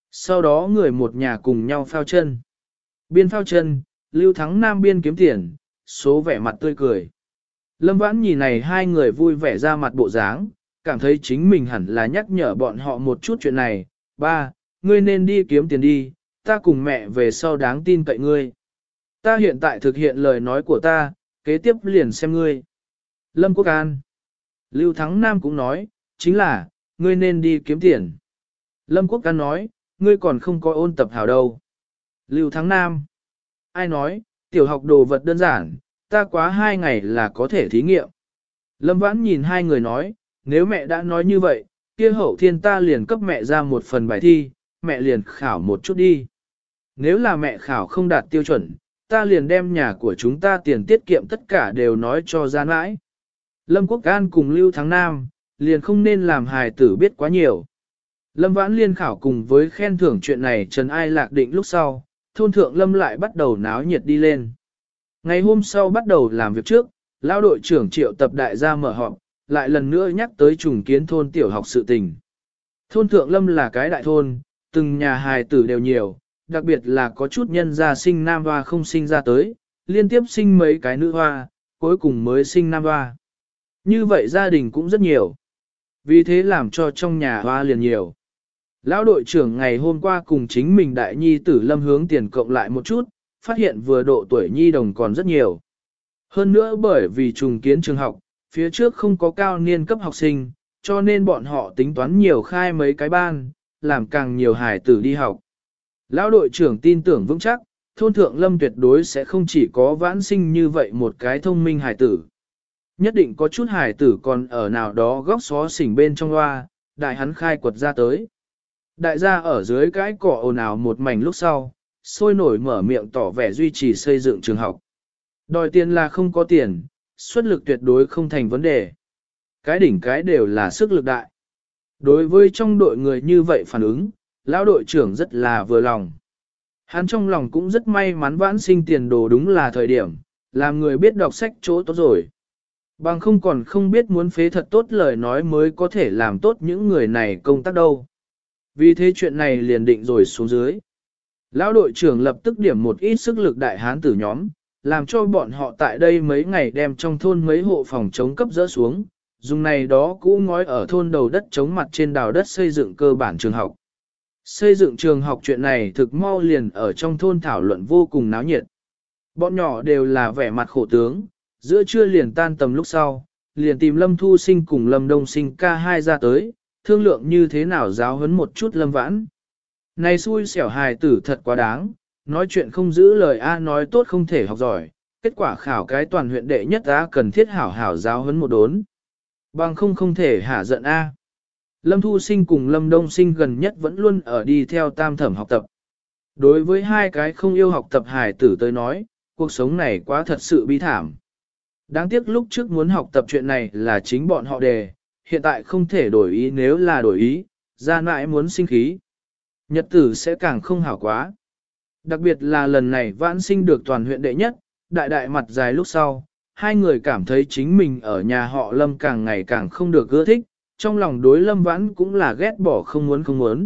Sau đó người một nhà cùng nhau phao chân. Biên phao chân, Lưu Thắng Nam biên kiếm tiền, số vẻ mặt tươi cười. Lâm Vãn nhìn này hai người vui vẻ ra mặt bộ dáng, cảm thấy chính mình hẳn là nhắc nhở bọn họ một chút chuyện này. Ba, ngươi nên đi kiếm tiền đi, ta cùng mẹ về sau đáng tin cậy ngươi. Ta hiện tại thực hiện lời nói của ta, kế tiếp liền xem ngươi. Lâm Quốc An. Lưu Thắng Nam cũng nói, chính là, ngươi nên đi kiếm tiền. Lâm Quốc An nói, ngươi còn không có ôn tập hảo đâu. Lưu Thắng Nam. Ai nói, tiểu học đồ vật đơn giản, ta quá hai ngày là có thể thí nghiệm. Lâm Vãn nhìn hai người nói, nếu mẹ đã nói như vậy, kia hậu thiên ta liền cấp mẹ ra một phần bài thi, mẹ liền khảo một chút đi. Nếu là mẹ khảo không đạt tiêu chuẩn, ta liền đem nhà của chúng ta tiền tiết kiệm tất cả đều nói cho gian mãi. Lâm Quốc An cùng Lưu Thắng Nam, liền không nên làm hài tử biết quá nhiều. Lâm Vãn liên khảo cùng với khen thưởng chuyện này Trần Ai Lạc định lúc sau, thôn thượng Lâm lại bắt đầu náo nhiệt đi lên. Ngày hôm sau bắt đầu làm việc trước, lão đội trưởng triệu tập đại gia mở họp, lại lần nữa nhắc tới trùng kiến thôn tiểu học sự tình. Thôn thượng Lâm là cái đại thôn, từng nhà hài tử đều nhiều, đặc biệt là có chút nhân gia sinh nam hoa không sinh ra tới, liên tiếp sinh mấy cái nữ hoa, cuối cùng mới sinh nam hoa. Như vậy gia đình cũng rất nhiều. Vì thế làm cho trong nhà hoa liền nhiều. Lão đội trưởng ngày hôm qua cùng chính mình đại nhi tử Lâm hướng tiền cộng lại một chút, phát hiện vừa độ tuổi nhi đồng còn rất nhiều. Hơn nữa bởi vì trùng kiến trường học, phía trước không có cao niên cấp học sinh, cho nên bọn họ tính toán nhiều khai mấy cái ban, làm càng nhiều hài tử đi học. Lão đội trưởng tin tưởng vững chắc, thôn thượng Lâm tuyệt đối sẽ không chỉ có vãn sinh như vậy một cái thông minh hài tử. Nhất định có chút hài tử còn ở nào đó góc xó xỉnh bên trong loa, đại hắn khai quật ra tới. Đại gia ở dưới cái cỏ ồn ào một mảnh lúc sau, sôi nổi mở miệng tỏ vẻ duy trì xây dựng trường học. Đòi tiền là không có tiền, xuất lực tuyệt đối không thành vấn đề. Cái đỉnh cái đều là sức lực đại. Đối với trong đội người như vậy phản ứng, lão đội trưởng rất là vừa lòng. Hắn trong lòng cũng rất may mắn vãn sinh tiền đồ đúng là thời điểm, làm người biết đọc sách chỗ tốt rồi. Bằng không còn không biết muốn phế thật tốt lời nói mới có thể làm tốt những người này công tác đâu. Vì thế chuyện này liền định rồi xuống dưới. Lão đội trưởng lập tức điểm một ít sức lực đại hán tử nhóm, làm cho bọn họ tại đây mấy ngày đem trong thôn mấy hộ phòng chống cấp dỡ xuống, dùng này đó cũ ngói ở thôn đầu đất chống mặt trên đào đất xây dựng cơ bản trường học. Xây dựng trường học chuyện này thực mau liền ở trong thôn thảo luận vô cùng náo nhiệt. Bọn nhỏ đều là vẻ mặt khổ tướng, giữa trưa liền tan tầm lúc sau, liền tìm Lâm Thu Sinh cùng Lâm Đông Sinh ca hai ra tới, thương lượng như thế nào giáo huấn một chút Lâm Vãn. Này xui xẻo hài tử thật quá đáng, nói chuyện không giữ lời A nói tốt không thể học giỏi, kết quả khảo cái toàn huyện đệ nhất A cần thiết hảo hảo giáo huấn một đốn. Bằng không không thể hả giận A. Lâm Thu Sinh cùng Lâm Đông Sinh gần nhất vẫn luôn ở đi theo tam thẩm học tập. Đối với hai cái không yêu học tập hài tử tới nói, cuộc sống này quá thật sự bi thảm. Đáng tiếc lúc trước muốn học tập chuyện này là chính bọn họ đề, hiện tại không thể đổi ý, nếu là đổi ý, ra nãi muốn sinh khí. Nhật tử sẽ càng không hảo quá. Đặc biệt là lần này vãn sinh được toàn huyện đệ nhất, đại đại mặt dài lúc sau, hai người cảm thấy chính mình ở nhà họ Lâm càng ngày càng không được ưa thích, trong lòng đối Lâm Vãn cũng là ghét bỏ không muốn không muốn.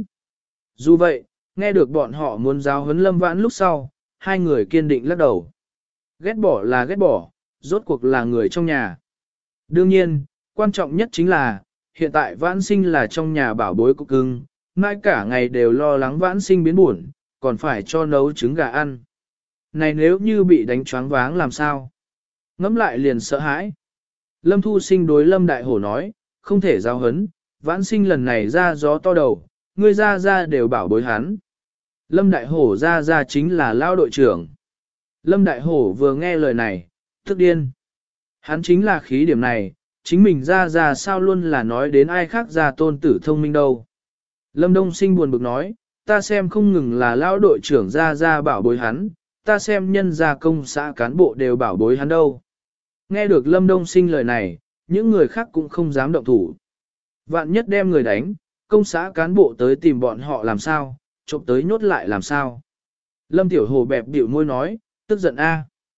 Dù vậy, nghe được bọn họ muốn giáo huấn Lâm Vãn lúc sau, hai người kiên định lắc đầu. Ghét bỏ là ghét bỏ, rốt cuộc là người trong nhà. Đương nhiên, quan trọng nhất chính là, hiện tại Vãn sinh là trong nhà bảo bối của cưng, mai cả ngày đều lo lắng Vãn sinh biến buồn, còn phải cho nấu trứng gà ăn. Này nếu như bị đánh choáng váng làm sao? Ngẫm lại liền sợ hãi. Lâm Thu Sinh đối Lâm Đại Hổ nói, không thể giao hấn, Vãn sinh lần này ra gió to đầu, ngươi ra ra đều bảo bối hắn. Lâm Đại Hổ ra ra chính là lao đội trưởng. Lâm Đại Hổ vừa nghe lời này, tức điên. Hắn chính là khí điểm này, chính mình ra ra sao luôn là nói đến ai khác ra tôn tử thông minh đâu. Lâm Đông Sinh buồn bực nói, ta xem không ngừng là lao đội trưởng ra ra bảo bối hắn, ta xem nhân gia công xã cán bộ đều bảo bối hắn đâu. Nghe được Lâm Đông Sinh lời này, những người khác cũng không dám động thủ. Vạn nhất đem người đánh, công xã cán bộ tới tìm bọn họ làm sao, trộm tới nhốt lại làm sao. Lâm Tiểu Hồ bẹp bĩu môi nói, tức giận a,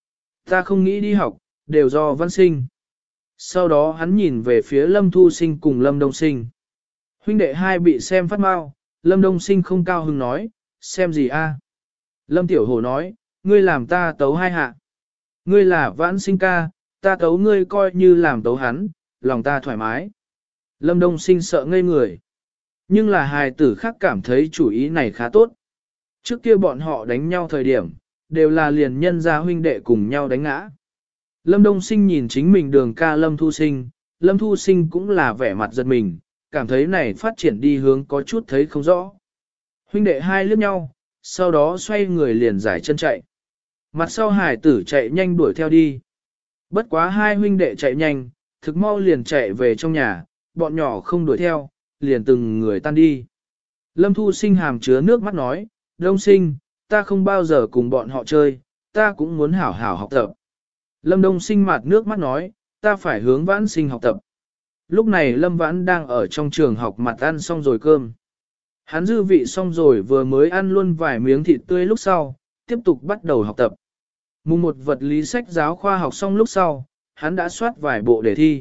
ta không nghĩ đi học, đều do Văn Sinh. Sau đó hắn nhìn về phía Lâm Thu Sinh cùng Lâm Đông Sinh. Huynh đệ hai bị xem phát mau, Lâm Đông Sinh không cao hứng nói, xem gì a? Lâm Tiểu Hổ nói, ngươi làm ta tấu hai hạ. Ngươi là Vãn Sinh ca, ta tấu ngươi coi như làm tấu hắn, lòng ta thoải mái. Lâm Đông Sinh sợ ngây người. Nhưng là hài tử khác cảm thấy chủ ý này khá tốt. Trước kia bọn họ đánh nhau thời điểm, đều là liền nhân gia huynh đệ cùng nhau đánh ngã. Lâm Đông Sinh nhìn chính mình đường ca Lâm Thu Sinh, Lâm Thu Sinh cũng là vẻ mặt giật mình, cảm thấy này phát triển đi hướng có chút thấy không rõ. Huynh đệ hai liếc nhau, sau đó xoay người liền giải chân chạy. Mặt sau hải tử chạy nhanh đuổi theo đi. Bất quá hai huynh đệ chạy nhanh, thực mau liền chạy về trong nhà, bọn nhỏ không đuổi theo, liền từng người tan đi. Lâm Thu Sinh hàm chứa nước mắt nói, Đông Sinh, ta không bao giờ cùng bọn họ chơi, ta cũng muốn hảo hảo học tập. Lâm Đông Sinh mặt nước mắt nói, ta phải hướng Vãn Sinh học tập. Lúc này Lâm Vãn đang ở trong trường học mặt ăn xong rồi cơm. Hắn dư vị xong rồi vừa mới ăn luôn vài miếng thịt tươi lúc sau, tiếp tục bắt đầu học tập. Mùng một vật lý sách giáo khoa học xong lúc sau, hắn đã soát vài bộ đề thi.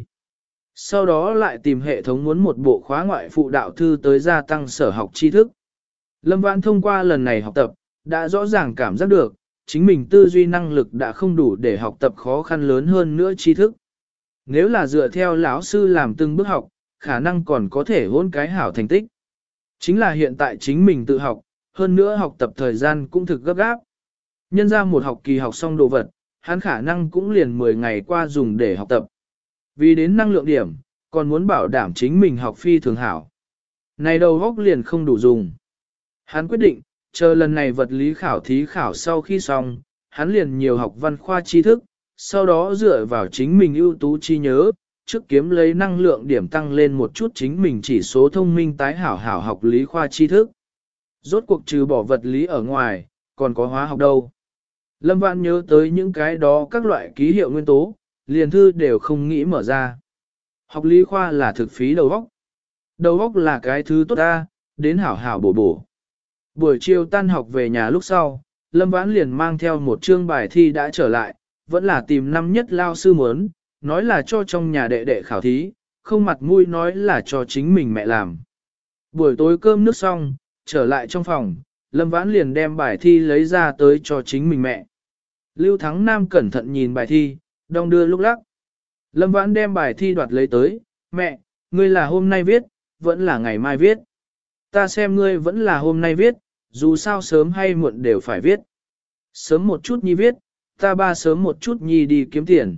Sau đó lại tìm hệ thống muốn một bộ khóa ngoại phụ đạo thư tới gia tăng sở học tri thức. Lâm Vãn thông qua lần này học tập, đã rõ ràng cảm giác được, chính mình tư duy năng lực đã không đủ để học tập khó khăn lớn hơn nữa tri thức. Nếu là dựa theo lão sư làm từng bước học, khả năng còn có thể hôn cái hảo thành tích. Chính là hiện tại chính mình tự học, hơn nữa học tập thời gian cũng thực gấp gáp. Nhân ra một học kỳ học xong đồ vật, hắn khả năng cũng liền mười ngày qua dùng để học tập. Vì đến năng lượng điểm, còn muốn bảo đảm chính mình học phi thường hảo. Này đầu góc liền không đủ dùng. Hắn quyết định, chờ lần này vật lý khảo thí khảo sau khi xong, hắn liền nhiều học văn khoa tri thức, sau đó dựa vào chính mình ưu tú trí nhớ, trước kiếm lấy năng lượng điểm tăng lên một chút chính mình chỉ số thông minh tái hảo hảo học lý khoa tri thức. Rốt cuộc trừ bỏ vật lý ở ngoài, còn có hóa học đâu. Lâm Vãn nhớ tới những cái đó các loại ký hiệu nguyên tố, liền thư đều không nghĩ mở ra. Học lý khoa là thực phí đầu óc. Đầu óc là cái thứ tốt ta, đến hảo hảo bổ bổ. Buổi chiều tan học về nhà lúc sau, Lâm Vãn liền mang theo một chương bài thi đã trở lại, vẫn là tìm năm nhất lao sư muốn, nói là cho trong nhà đệ đệ khảo thí, không mặt mũi nói là cho chính mình mẹ làm. Buổi tối cơm nước xong, trở lại trong phòng, Lâm Vãn liền đem bài thi lấy ra tới cho chính mình mẹ. Lưu Thắng Nam cẩn thận nhìn bài thi, đong đưa lúc lắc. Lâm Vãn đem bài thi đoạt lấy tới, mẹ, ngươi là hôm nay viết, vẫn là ngày mai viết. Ta xem ngươi vẫn là hôm nay viết, dù sao sớm hay muộn đều phải viết. Sớm một chút nhi viết, ta ba sớm một chút nhi đi kiếm tiền.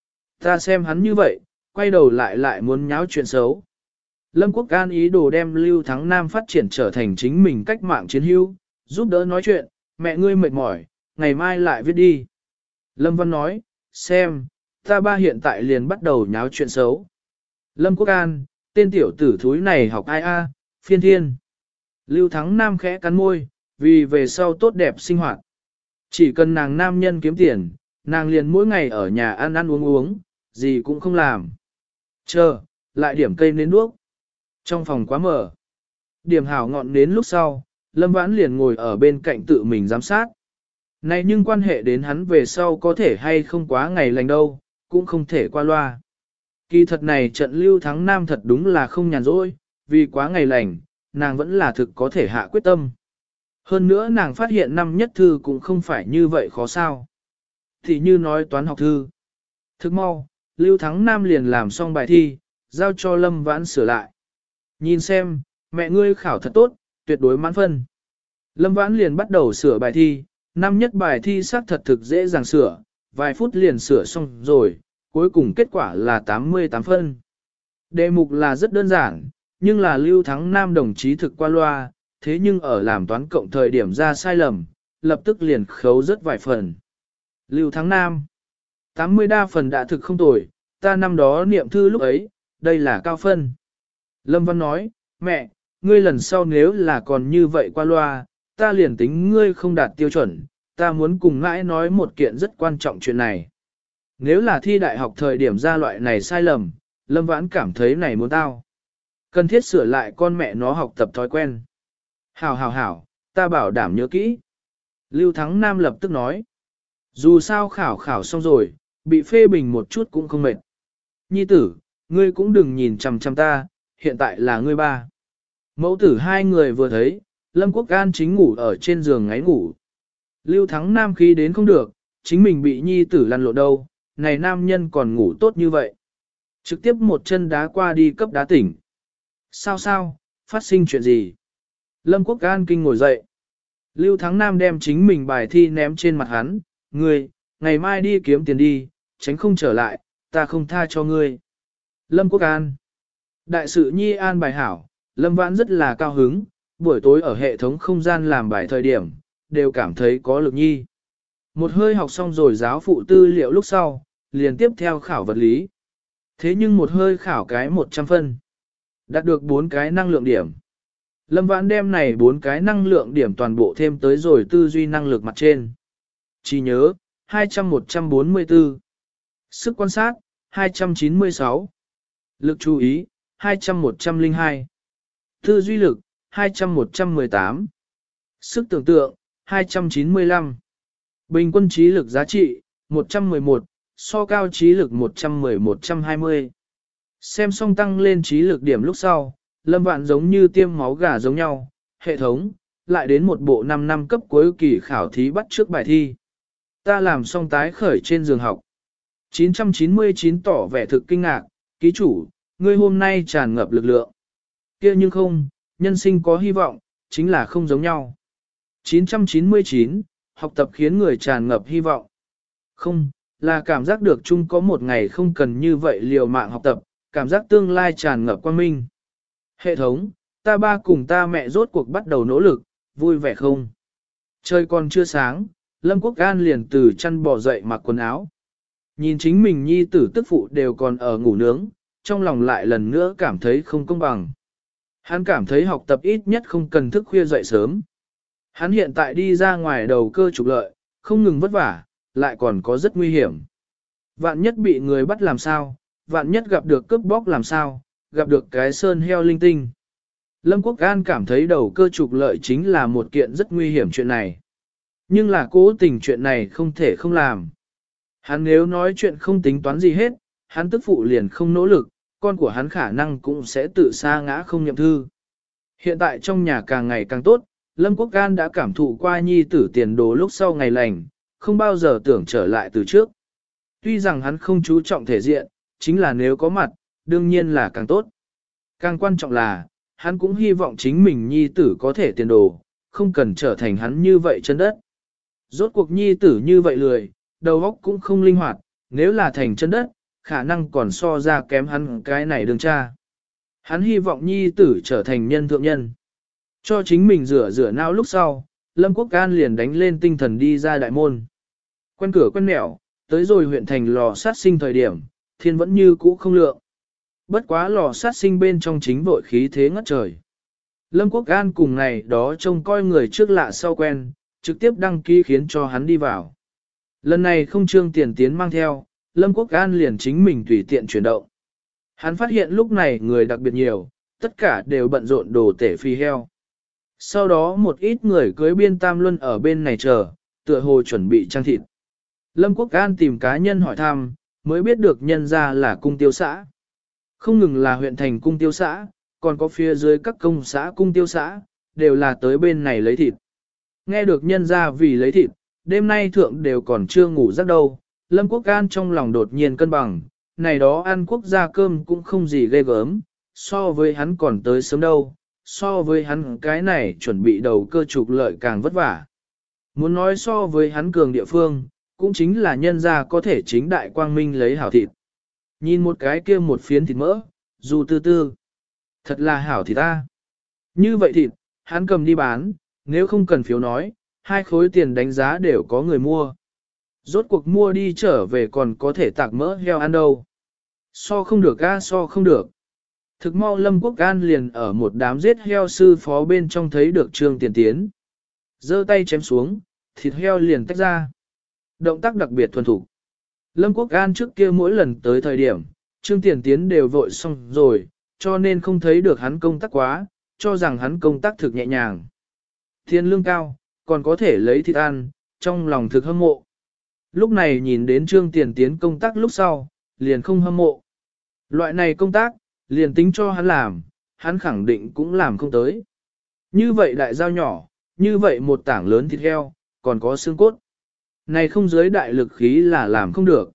Ta xem hắn như vậy, quay đầu lại lại muốn nháo chuyện xấu. Lâm Quốc Can ý đồ đem Lưu Thắng Nam phát triển trở thành chính mình cách mạng chiến hữu, giúp đỡ nói chuyện, mẹ ngươi mệt mỏi, ngày mai lại viết đi. Lâm Văn nói, xem, ta ba hiện tại liền bắt đầu nháo chuyện xấu. Lâm Quốc An, tên tiểu tử thúi này học ai a, phiên thiên. Lưu Thắng Nam khẽ cắn môi, vì về sau tốt đẹp sinh hoạt. Chỉ cần nàng nam nhân kiếm tiền, nàng liền mỗi ngày ở nhà ăn ăn uống uống, gì cũng không làm. Chờ, lại điểm cây nến đuốc. Trong phòng quá mở. Điểm hảo ngọn nến lúc sau, Lâm Vãn liền ngồi ở bên cạnh tự mình giám sát. Này nhưng quan hệ đến hắn về sau có thể hay không quá ngày lành đâu, cũng không thể qua loa. Kỳ thật này trận Lưu Thắng Nam thật đúng là không nhàn rỗi, vì quá ngày lành, nàng vẫn là thực có thể hạ quyết tâm. Hơn nữa nàng phát hiện năm nhất thư cũng không phải như vậy khó sao. Thì như nói toán học thư. Thức mau, Lưu Thắng Nam liền làm xong bài thi, giao cho Lâm Vãn sửa lại. Nhìn xem, mẹ ngươi khảo thật tốt, tuyệt đối mãn phân. Lâm Vãn liền bắt đầu sửa bài thi, năm nhất bài thi xác thật thực dễ dàng sửa, vài phút liền sửa xong rồi, cuối cùng kết quả là tám mươi tám phân. Đề mục là rất đơn giản, nhưng là Lưu Thắng Nam đồng chí thực qua loa, thế nhưng ở làm toán cộng thời điểm ra sai lầm, lập tức liền khấu rất vài phần. Lưu Thắng Nam, tám mươi đa phần đã thực không tồi, ta năm đó niệm thư lúc ấy, đây là cao phân. Lâm Văn nói, mẹ, ngươi lần sau nếu là còn như vậy qua loa, ta liền tính ngươi không đạt tiêu chuẩn, ta muốn cùng ngãi nói một kiện rất quan trọng chuyện này. Nếu là thi đại học thời điểm ra loại này sai lầm, Lâm Vãn cảm thấy này muốn tao. Cần thiết sửa lại con mẹ nó học tập thói quen. Hảo hảo hảo, ta bảo đảm nhớ kỹ. Lưu Thắng Nam lập tức nói. Dù sao khảo khảo xong rồi, bị phê bình một chút cũng không mệt. Nhi tử, ngươi cũng đừng nhìn chằm chằm ta, hiện tại là ngươi ba. Mẫu tử hai người vừa thấy, Lâm Quốc An chính ngủ ở trên giường ngáy ngủ. Lưu Thắng Nam khí đến không được, chính mình bị nhi tử lăn lộn đâu, này nam nhân còn ngủ tốt như vậy. Trực tiếp một chân đá qua đi cấp đá tỉnh. Sao sao, phát sinh chuyện gì? Lâm Quốc An kinh ngồi dậy. Lưu Thắng Nam đem chính mình bài thi ném trên mặt hắn, ngươi, ngày mai đi kiếm tiền đi, tránh không trở lại, ta không tha cho ngươi. Lâm Quốc An. Đại sự nhi an bài hảo, Lâm Vãn rất là cao hứng, buổi tối ở hệ thống không gian làm bài thời điểm, đều cảm thấy có lực nhi. Một hơi học xong rồi giáo phụ tư liệu lúc sau, liền tiếp theo khảo vật lý. Thế nhưng một hơi khảo cái một trăm phân. Đạt được bốn cái năng lượng điểm. Lâm Vãn đem này bốn cái năng lượng điểm toàn bộ thêm tới rồi tư duy năng lực mặt trên. Chỉ nhớ, hai trăm một trăm bốn mươi tư. Sức quan sát, hai trăm chín mươi sáu. Lực chú ý, hai trăm một trăm lẻ hai. Tư duy lực, hai trăm một trăm mười tám. Sức tưởng tượng, hai trăm chín mươi lăm. Bình quân trí lực giá trị, một trăm mười một, so cao trí lực một trăm mười một trăm hai mươi. Xem xong tăng lên trí lực điểm lúc sau, Lâm Vạn giống như tiêm máu gà giống nhau, hệ thống, lại đến một bộ năm năm cấp cuối kỳ khảo thí bắt trước bài thi. Ta làm xong tái khởi trên giường học. chín trăm chín mươi chín tỏ vẻ thực kinh ngạc, ký chủ, ngươi hôm nay tràn ngập lực lượng. Kia nhưng không, nhân sinh có hy vọng, chính là không giống nhau. chín trăm chín mươi chín, học tập khiến người tràn ngập hy vọng. Không, là cảm giác được chung có một ngày không cần như vậy liều mạng học tập, cảm giác tương lai tràn ngập quang minh. Hệ thống, ta ba cùng ta mẹ rốt cuộc bắt đầu nỗ lực, vui vẻ không? Trời còn chưa sáng, Lâm Quốc An liền từ chăn bò dậy mặc quần áo. Nhìn chính mình nhi tử tức phụ đều còn ở ngủ nướng, trong lòng lại lần nữa cảm thấy không công bằng. Hắn cảm thấy học tập ít nhất không cần thức khuya dậy sớm. Hắn hiện tại đi ra ngoài đầu cơ trục lợi, không ngừng vất vả, lại còn có rất nguy hiểm. Vạn nhất bị người bắt làm sao, vạn nhất gặp được cướp bóc làm sao, gặp được cái sơn heo linh tinh. Lâm Quốc An cảm thấy đầu cơ trục lợi chính là một kiện rất nguy hiểm chuyện này. Nhưng là cố tình chuyện này không thể không làm. Hắn nếu nói chuyện không tính toán gì hết, hắn tức phụ liền không nỗ lực, con của hắn khả năng cũng sẽ tự sa ngã không nhậm thư. Hiện tại trong nhà càng ngày càng tốt, Lâm Quốc An đã cảm thụ qua nhi tử tiền đồ lúc sau ngày lành, không bao giờ tưởng trở lại từ trước. Tuy rằng hắn không chú trọng thể diện, chính là nếu có mặt, đương nhiên là càng tốt. Càng quan trọng là, hắn cũng hy vọng chính mình nhi tử có thể tiền đồ, không cần trở thành hắn như vậy chân đất. Rốt cuộc nhi tử như vậy lười, đầu óc cũng không linh hoạt, nếu là thành chân đất, khả năng còn so ra kém hắn cái này đường cha. Hắn hy vọng nhi tử trở thành nhân thượng nhân. Cho chính mình rửa rửa não lúc sau, Lâm Quốc An liền đánh lên tinh thần đi ra đại môn. Quen cửa quen mẹo, tới rồi huyện thành lò sát sinh thời điểm, thiên vẫn như cũ không lượng. Bất quá lò sát sinh bên trong chính vội khí thế ngất trời. Lâm Quốc An cùng này đó trông coi người trước lạ sau quen, trực tiếp đăng ký khiến cho hắn đi vào. Lần này không trương tiền tiến mang theo, Lâm Quốc An liền chính mình tùy tiện chuyển động. Hắn phát hiện lúc này người đặc biệt nhiều, tất cả đều bận rộn đồ tể phi heo. Sau đó một ít người cưới biên tam luân ở bên này chờ, tựa hồ chuẩn bị trang thịt. Lâm Quốc An tìm cá nhân hỏi thăm, mới biết được nhân ra là cung tiêu xã. Không ngừng là huyện thành cung tiêu xã, còn có phía dưới các công xã cung tiêu xã, đều là tới bên này lấy thịt. Nghe được nhân ra vì lấy thịt, đêm nay thượng đều còn chưa ngủ giấc đâu, Lâm Quốc An trong lòng đột nhiên cân bằng, này đó ăn quốc gia cơm cũng không gì ghê gớm, so với hắn còn tới sớm đâu, so với hắn cái này chuẩn bị đầu cơ trục lợi càng vất vả. Muốn nói so với hắn cường địa phương, cũng chính là nhân ra có thể chính đại quang minh lấy hảo thịt. Nhìn một cái kia một phiến thịt mỡ, dù tư tư. Thật là hảo thịt ta. Như vậy thịt, hắn cầm đi bán, nếu không cần phiếu nói, hai khối tiền đánh giá đều có người mua. Rốt cuộc mua đi trở về còn có thể tạc mỡ heo ăn đâu. So không được a so không được. Thực mau Lâm Quốc An liền ở một đám giết heo sư phó bên trong thấy được Trương Tiền Tiến. Giơ tay chém xuống, thịt heo liền tách ra. Động tác đặc biệt thuần thục. Lâm Quốc An trước kia mỗi lần tới thời điểm, Trương Tiền Tiến đều vội xong rồi, cho nên không thấy được hắn công tác quá, cho rằng hắn công tác thực nhẹ nhàng. Thiên lương cao, còn có thể lấy thịt ăn, trong lòng thực hâm mộ. Lúc này nhìn đến Trương Tiền Tiến công tác lúc sau, liền không hâm mộ. Loại này công tác, liền tính cho hắn làm, hắn khẳng định cũng làm không tới. Như vậy đại dao nhỏ, như vậy một tảng lớn thịt heo, còn có xương cốt. Này không dưới đại lực khí là làm không được.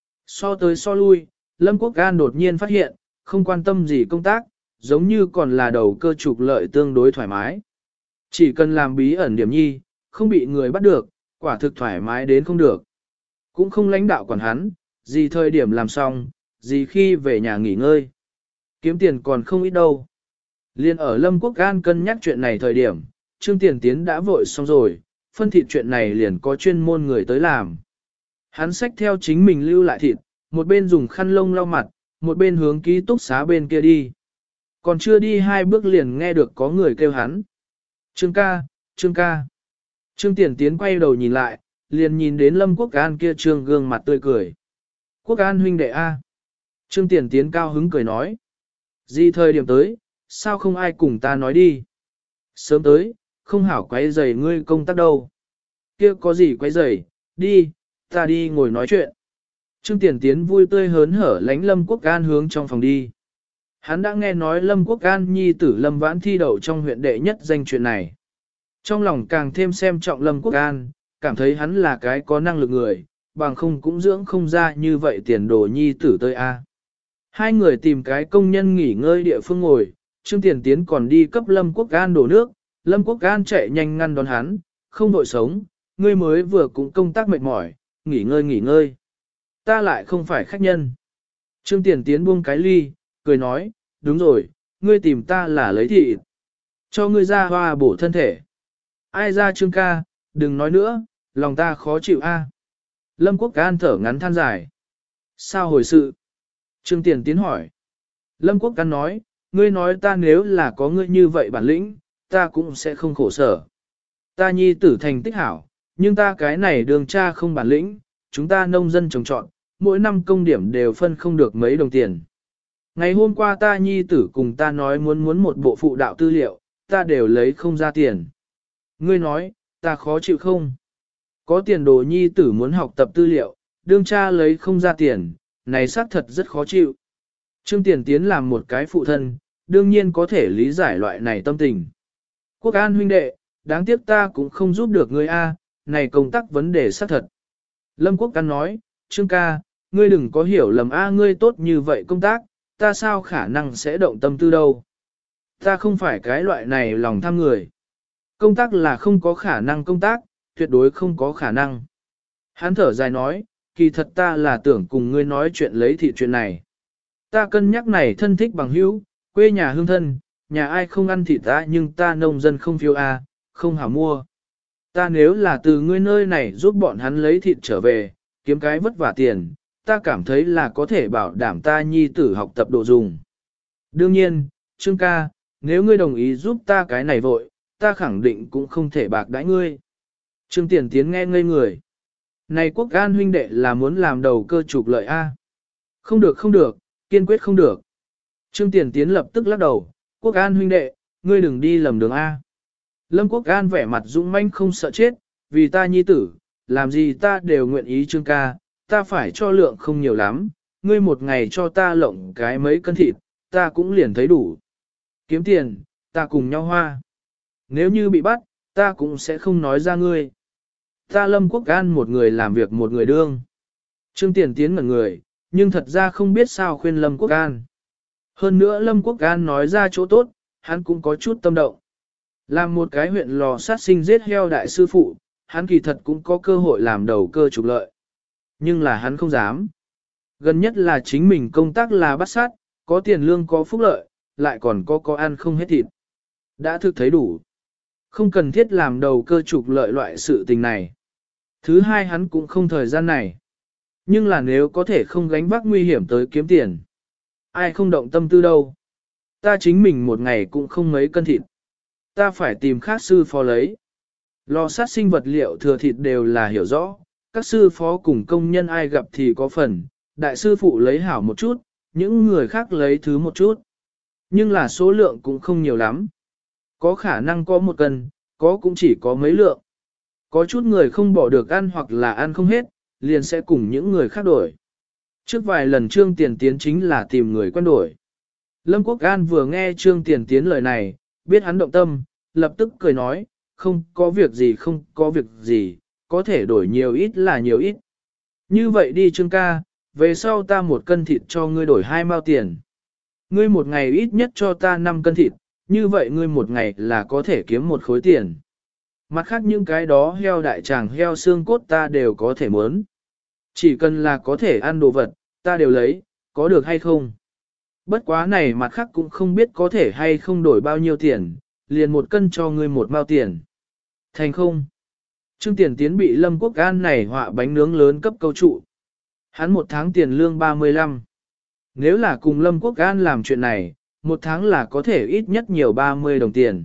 So tới so lui, Lâm Quốc An đột nhiên phát hiện, không quan tâm gì công tác, giống như còn là đầu cơ trục lợi tương đối thoải mái. Chỉ cần làm bí ẩn điểm nhi, không bị người bắt được, quả thực thoải mái đến không được. Cũng không lãnh đạo quản hắn, gì thời điểm làm xong, gì khi về nhà nghỉ ngơi. Kiếm tiền còn không ít đâu. Liên ở Lâm Quốc An cân nhắc chuyện này thời điểm, Trương Tiền Tiến đã vội xong rồi, phân thịt chuyện này liền có chuyên môn người tới làm. Hắn xách theo chính mình lưu lại thịt, một bên dùng khăn lông lau mặt, một bên hướng ký túc xá bên kia đi. Còn chưa đi hai bước liền nghe được có người kêu hắn. Trương ca, Trương ca. Trương Tiền Tiến quay đầu nhìn lại, liền nhìn đến Lâm Quốc An kia trương gương mặt tươi cười. Quốc An huynh đệ A. Trương Tiền Tiến cao hứng cười nói. Gì thời điểm tới, sao không ai cùng ta nói đi. Sớm tới, không hảo quấy rầy ngươi công tác đâu. Kia có gì quấy rầy, đi, ta đi ngồi nói chuyện. Trương Tiền Tiến vui tươi hớn hở lánh Lâm Quốc An hướng trong phòng đi. Hắn đã nghe nói Lâm Quốc An nhi tử Lâm Vãn thi đậu trong huyện đệ nhất danh chuyện này. Trong lòng càng thêm xem trọng Lâm Quốc An, cảm thấy hắn là cái có năng lực người, bằng không cũng dưỡng không ra như vậy tiền đồ nhi tử tới A. Hai người tìm cái công nhân nghỉ ngơi địa phương ngồi, Trương Tiền Tiến còn đi cấp Lâm Quốc An đổ nước, Lâm Quốc An chạy nhanh ngăn đón hắn, không vội sống, ngươi mới vừa cũng công tác mệt mỏi, nghỉ ngơi nghỉ ngơi. Ta lại không phải khách nhân. Trương Tiền Tiến buông cái ly, cười nói, đúng rồi, ngươi tìm ta là lấy thịt. Cho ngươi ra hoa bổ thân thể. Ai ra Trương ca, đừng nói nữa, lòng ta khó chịu a. Lâm Quốc An thở ngắn than dài. Sao hồi sự? Trương Tiền Tiến hỏi. Lâm Quốc An nói, ngươi nói ta nếu là có ngươi như vậy bản lĩnh, ta cũng sẽ không khổ sở. Ta nhi tử thành tích hảo, nhưng ta cái này đường cha không bản lĩnh, chúng ta nông dân trồng trọt, mỗi năm công điểm đều phân không được mấy đồng tiền. Ngày hôm qua ta nhi tử cùng ta nói muốn muốn một bộ phụ đạo tư liệu, ta đều lấy không ra tiền. Ngươi nói, ta khó chịu không? Có tiền đồ nhi tử muốn học tập tư liệu, đương cha lấy không ra tiền, này xác thật rất khó chịu. Trương Tiền Tiến làm một cái phụ thân, đương nhiên có thể lý giải loại này tâm tình. Quốc An huynh đệ, đáng tiếc ta cũng không giúp được ngươi a, này công tác vấn đề xác thật. Lâm Quốc An nói, Trương ca, ngươi đừng có hiểu lầm a, ngươi tốt như vậy công tác, ta sao khả năng sẽ động tâm tư đâu. Ta không phải cái loại này lòng tham người. Công tác là không có khả năng công tác, tuyệt đối không có khả năng. Hắn thở dài nói, kỳ thật ta là tưởng cùng ngươi nói chuyện lấy thị chuyện này. Ta cân nhắc này thân thích bằng hữu, quê nhà hương thân, nhà ai không ăn thịt ta nhưng ta nông dân không phiếu a, không hảo mua. Ta nếu là từ ngươi nơi này giúp bọn hắn lấy thịt trở về, kiếm cái vất vả tiền, ta cảm thấy là có thể bảo đảm ta nhi tử học tập độ dùng. Đương nhiên, Trương ca, nếu ngươi đồng ý giúp ta cái này vội, ta khẳng định cũng không thể bạc đãi ngươi. Trương Tiền Tiến nghe ngây người. Này Quốc An huynh đệ là muốn làm đầu cơ trục lợi a? Không được không được, kiên quyết không được. Trương Tiền Tiến lập tức lắc đầu, Quốc An huynh đệ, ngươi đừng đi lầm đường A. Lâm Quốc An vẻ mặt dũng manh không sợ chết, vì ta nhi tử, làm gì ta đều nguyện ý Trương ca, ta phải cho lượng không nhiều lắm, ngươi một ngày cho ta lộng cái mấy cân thịt, ta cũng liền thấy đủ. Kiếm tiền, ta cùng nhau hoa. Nếu như bị bắt, ta cũng sẽ không nói ra ngươi. Ta Lâm Quốc An một người làm việc một người đương. Trương Tiền Tiến ngẩn người, nhưng thật ra không biết sao khuyên Lâm Quốc An. Hơn nữa Lâm Quốc An nói ra chỗ tốt, hắn cũng có chút tâm động. Làm một cái huyện lò sát sinh giết heo đại sư phụ, hắn kỳ thật cũng có cơ hội làm đầu cơ trục lợi. Nhưng là hắn không dám. Gần nhất là chính mình công tác là bắt sát, có tiền lương có phúc lợi, lại còn có có ăn không hết thịt. Đã thực thấy đủ. Không cần thiết làm đầu cơ trục lợi loại sự tình này. Thứ hai hắn cũng không thời gian này. Nhưng là nếu có thể không gánh vác nguy hiểm tới kiếm tiền. Ai không động tâm tư đâu. Ta chính mình một ngày cũng không mấy cân thịt. Ta phải tìm khác sư phó lấy. Lò sát sinh vật liệu thừa thịt đều là hiểu rõ. Các sư phó cùng công nhân ai gặp thì có phần. Đại sư phụ lấy hảo một chút, những người khác lấy thứ một chút. Nhưng là số lượng cũng không nhiều lắm. Có khả năng có một cân, có cũng chỉ có mấy lượng. Có chút người không bỏ được ăn hoặc là ăn không hết, liền sẽ cùng những người khác đổi. Trước vài lần Trương Tiền Tiến chính là tìm người quen đổi. Lâm Quốc An vừa nghe Trương Tiền Tiến lời này, biết hắn động tâm, lập tức cười nói, không có việc gì không có việc gì, có thể đổi nhiều ít là nhiều ít. Như vậy đi Trương ca, về sau ta một cân thịt cho ngươi đổi hai mao tiền. Ngươi một ngày ít nhất cho ta năm cân thịt, như vậy ngươi một ngày là có thể kiếm một khối tiền. Mặt khác những cái đó heo đại tràng heo xương cốt ta đều có thể muốn. Chỉ cần là có thể ăn đồ vật, ta đều lấy, có được hay không? Bất quá này mặt khác cũng không biết có thể hay không đổi bao nhiêu tiền, liền một cân cho ngươi một mao tiền. Thành không? Trương Tiền Tiến bị Lâm Quốc An này họa bánh nướng lớn cấp câu trụ. Hắn một tháng tiền lương ba mươi lăm. Nếu là cùng Lâm Quốc An làm chuyện này, một tháng là có thể ít nhất nhiều ba mươi đồng tiền.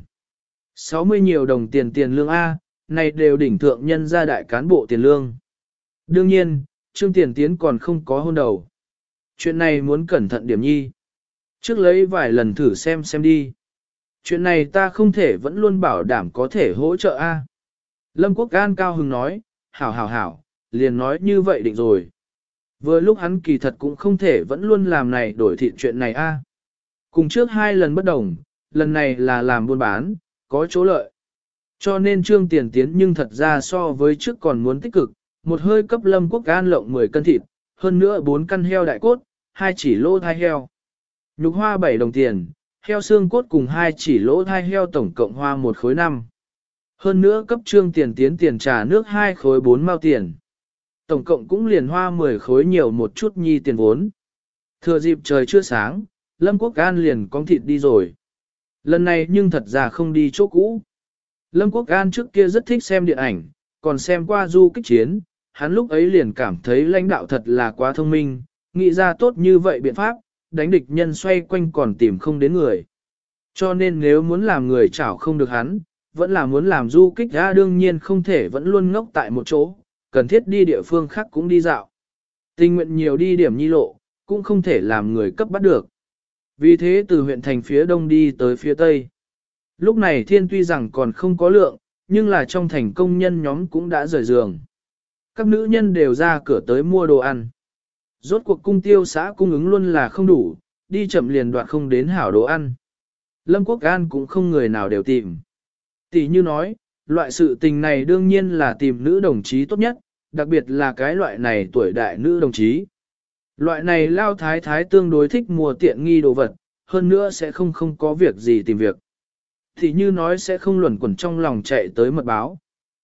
sáu mươi nhiều đồng tiền tiền lương A, này đều đỉnh thượng nhân gia đại cán bộ tiền lương. Đương nhiên, Trương Tiền Tiến còn không có hôn đầu. Chuyện này muốn cẩn thận điểm nhi. Trước lấy vài lần thử xem xem đi. Chuyện này ta không thể vẫn luôn bảo đảm có thể hỗ trợ A. Lâm Quốc An cao hứng nói, hảo hảo hảo, liền nói như vậy định rồi. Vừa lúc hắn kỳ thật cũng không thể vẫn luôn làm này đổi thịt chuyện này A. Cùng trước hai lần bất đồng, lần này là làm buôn bán, có chỗ lợi. Cho nên Trương Tiền Tiến nhưng thật ra so với trước còn muốn tích cực, một hơi cấp Lâm Quốc An lộng mười cân thịt, hơn nữa bốn căn heo đại cốt, hai chỉ lỗ thai heo. Nhục hoa bảy đồng tiền, heo xương cốt cùng hai chỉ lỗ thai heo tổng cộng hoa một khối năm. Hơn nữa cấp Trương Tiền Tiến tiền trà nước hai khối bốn mao tiền. Tổng cộng cũng liền hoa mười khối nhiều một chút nhi tiền vốn. Thừa dịp trời chưa sáng, Lâm Quốc An liền con thịt đi rồi. Lần này nhưng thật ra không đi chỗ cũ. Lâm Quốc An trước kia rất thích xem điện ảnh, còn xem qua du kích chiến, hắn lúc ấy liền cảm thấy lãnh đạo thật là quá thông minh, nghĩ ra tốt như vậy biện pháp, đánh địch nhân xoay quanh còn tìm không đến người. Cho nên nếu muốn làm người chảo không được hắn, vẫn là muốn làm du kích ra đương nhiên không thể vẫn luôn ngốc tại một chỗ, cần thiết đi địa phương khác cũng đi dạo. Tình nguyện nhiều đi điểm nhi lộ, cũng không thể làm người cấp bắt được. Vì thế từ huyện thành phía đông đi tới phía tây. Lúc này thiên tuy rằng còn không có lượng, nhưng là trong thành công nhân nhóm cũng đã rời giường. Các nữ nhân đều ra cửa tới mua đồ ăn. Rốt cuộc cung tiêu xã cung ứng luôn là không đủ, đi chậm liền đoạt không đến hảo đồ ăn. Lâm Quốc An cũng không người nào đều tìm. Tỷ như nói, loại sự tình này đương nhiên là tìm nữ đồng chí tốt nhất, đặc biệt là cái loại này tuổi đại nữ đồng chí. Loại này lao thái thái tương đối thích mua tiện nghi đồ vật, hơn nữa sẽ không không có việc gì tìm việc. Thì như nói sẽ không luẩn quẩn trong lòng chạy tới mật báo.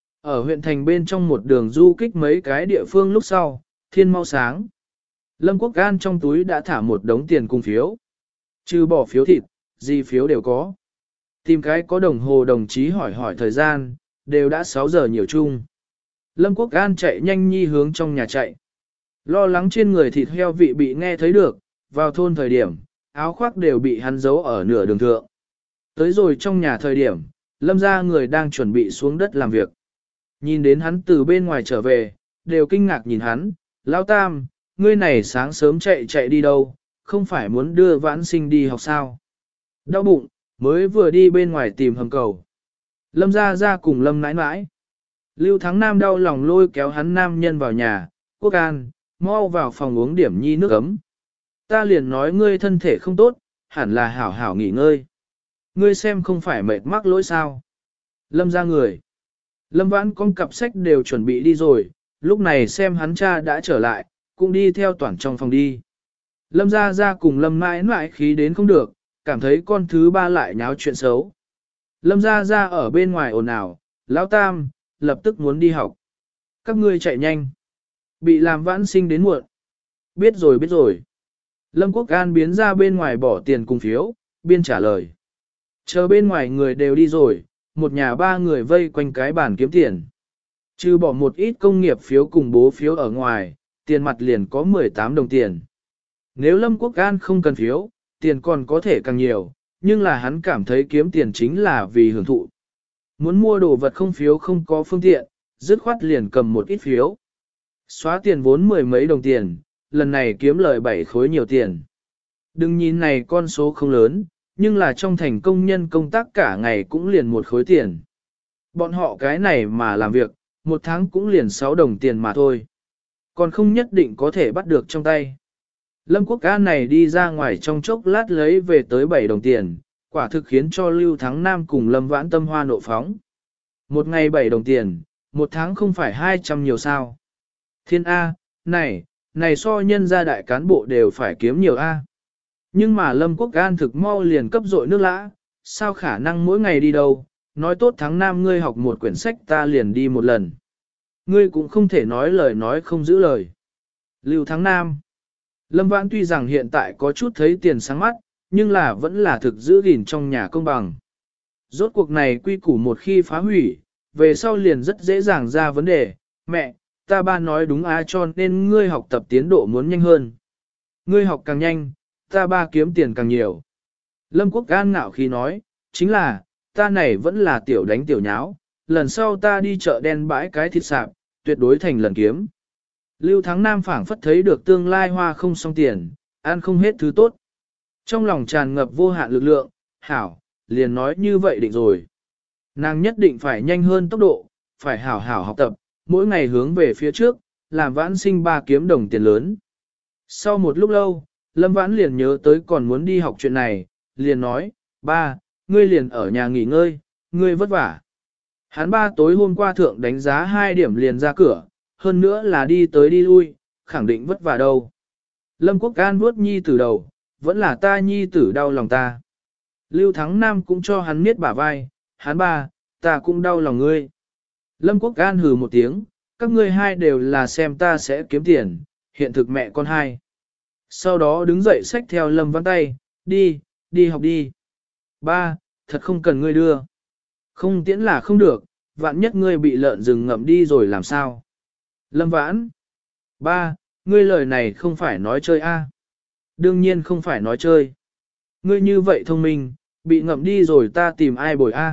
Ở huyện thành bên trong một đường du kích mấy cái địa phương lúc sau, thiên mau sáng. Lâm Quốc An trong túi đã thả một đống tiền cùng phiếu. Trừ bỏ phiếu thịt, gì phiếu đều có. Tìm cái có đồng hồ đồng chí hỏi hỏi thời gian, đều đã sáu giờ nhiều chung. Lâm Quốc An chạy nhanh nhi hướng trong nhà chạy. Lo lắng trên người thịt heo vị bị nghe thấy được, vào thôn thời điểm, áo khoác đều bị hắn giấu ở nửa đường thượng. Tới rồi trong nhà thời điểm, Lâm ra người đang chuẩn bị xuống đất làm việc. Nhìn đến hắn từ bên ngoài trở về, đều kinh ngạc nhìn hắn, Lão Tam, ngươi này sáng sớm chạy chạy đi đâu, không phải muốn đưa vãn sinh đi học sao? Đau bụng, mới vừa đi bên ngoài tìm hầm cầu. Lâm ra ra cùng Lâm nãi nãi. Lưu Thắng Nam đau lòng lôi kéo hắn nam nhân vào nhà, Quốc An, mau vào phòng uống điểm nhi nước ấm. Ta liền nói ngươi thân thể không tốt, hẳn là hảo hảo nghỉ ngơi. Ngươi xem không phải mệt mắc lỗi sao. Lâm ra người. Lâm Vãn con cặp sách đều chuẩn bị đi rồi, lúc này xem hắn cha đã trở lại, cũng đi theo toàn trong phòng đi. Lâm ra ra cùng Lâm mãi mãi khí đến không được, cảm thấy con thứ ba lại nháo chuyện xấu. Lâm ra ra ở bên ngoài ồn ào, Lão Tam, lập tức muốn đi học. Các ngươi chạy nhanh. Bị làm vãn sinh đến muộn. Biết rồi biết rồi. Lâm Quốc An biến ra bên ngoài bỏ tiền cùng phiếu, biên trả lời. Chờ bên ngoài người đều đi rồi, một nhà ba người vây quanh cái bàn kiếm tiền. Trừ bỏ một ít công nghiệp phiếu cùng bố phiếu ở ngoài, tiền mặt liền có mười tám đồng tiền. Nếu Lâm Quốc An không cần phiếu, tiền còn có thể càng nhiều, nhưng là hắn cảm thấy kiếm tiền chính là vì hưởng thụ. Muốn mua đồ vật không phiếu không có phương tiện, dứt khoát liền cầm một ít phiếu. Xóa tiền vốn mười mấy đồng tiền, lần này kiếm lời bảy khối nhiều tiền. Đừng nhìn này con số không lớn, nhưng là trong thành công nhân công tác cả ngày cũng liền một khối tiền. Bọn họ cái này mà làm việc, một tháng cũng liền sáu đồng tiền mà thôi. Còn không nhất định có thể bắt được trong tay. Lâm Quốc An này đi ra ngoài trong chốc lát lấy về tới bảy đồng tiền, quả thực khiến cho Lưu Thắng Nam cùng Lâm Vãn tâm hoa nộ phóng. Một ngày bảy đồng tiền, một tháng không phải hai trăm nhiều sao. Thiên A, này, này so nhân gia đại cán bộ đều phải kiếm nhiều A. Nhưng mà Lâm Quốc An thực mau liền cấp dội nước lã, sao khả năng mỗi ngày đi đâu, nói tốt tháng năm ngươi học một quyển sách ta liền đi một lần. Ngươi cũng không thể nói lời nói không giữ lời. Lưu Thắng Nam. Lâm Vãn tuy rằng hiện tại có chút thấy tiền sáng mắt, nhưng là vẫn là thực giữ gìn trong nhà công bằng. Rốt cuộc này quy củ một khi phá hủy, về sau liền rất dễ dàng ra vấn đề. Mẹ, ta ba nói đúng á, cho nên ngươi học tập tiến độ muốn nhanh hơn. Ngươi học càng nhanh, ta ba kiếm tiền càng nhiều. Lâm Quốc An ngạo khi nói, chính là, ta này vẫn là tiểu đánh tiểu nháo, lần sau ta đi chợ đen bãi cái thịt sạp, tuyệt đối thành lần kiếm. Lưu Thắng Nam phảng phất thấy được tương lai hoa không xong tiền, ăn không hết thứ tốt. Trong lòng tràn ngập vô hạn lực lượng, hảo, liền nói như vậy định rồi. Nàng nhất định phải nhanh hơn tốc độ, phải hảo hảo học tập, mỗi ngày hướng về phía trước, làm Vãn sinh ba kiếm đồng tiền lớn. Sau một lúc lâu, Lâm Vãn liền nhớ tới còn muốn đi học chuyện này, liền nói, ba, ngươi liền ở nhà nghỉ ngơi, ngươi vất vả. Hắn ba tối hôm qua thượng đánh giá hai điểm liền ra cửa, hơn nữa là đi tới đi lui, khẳng định vất vả đâu. Lâm Quốc An vuốt nhi tử đầu, vẫn là ta nhi tử đau lòng ta. Lưu Thắng Nam cũng cho hắn miết bả vai, hắn ba, ta cũng đau lòng ngươi. Lâm Quốc An hừ một tiếng, các ngươi hai đều là xem ta sẽ kiếm tiền, hiện thực mẹ con hai. Sau đó đứng dậy xách theo Lâm Vãn tay, đi, đi học đi. Ba, thật không cần ngươi đưa. Không tiễn là không được, vạn nhất ngươi bị lợn rừng ngậm đi rồi làm sao. Lâm Vãn. Ba, ngươi lời này không phải nói chơi a? Đương nhiên không phải nói chơi. Ngươi như vậy thông minh, bị ngậm đi rồi ta tìm ai bồi a?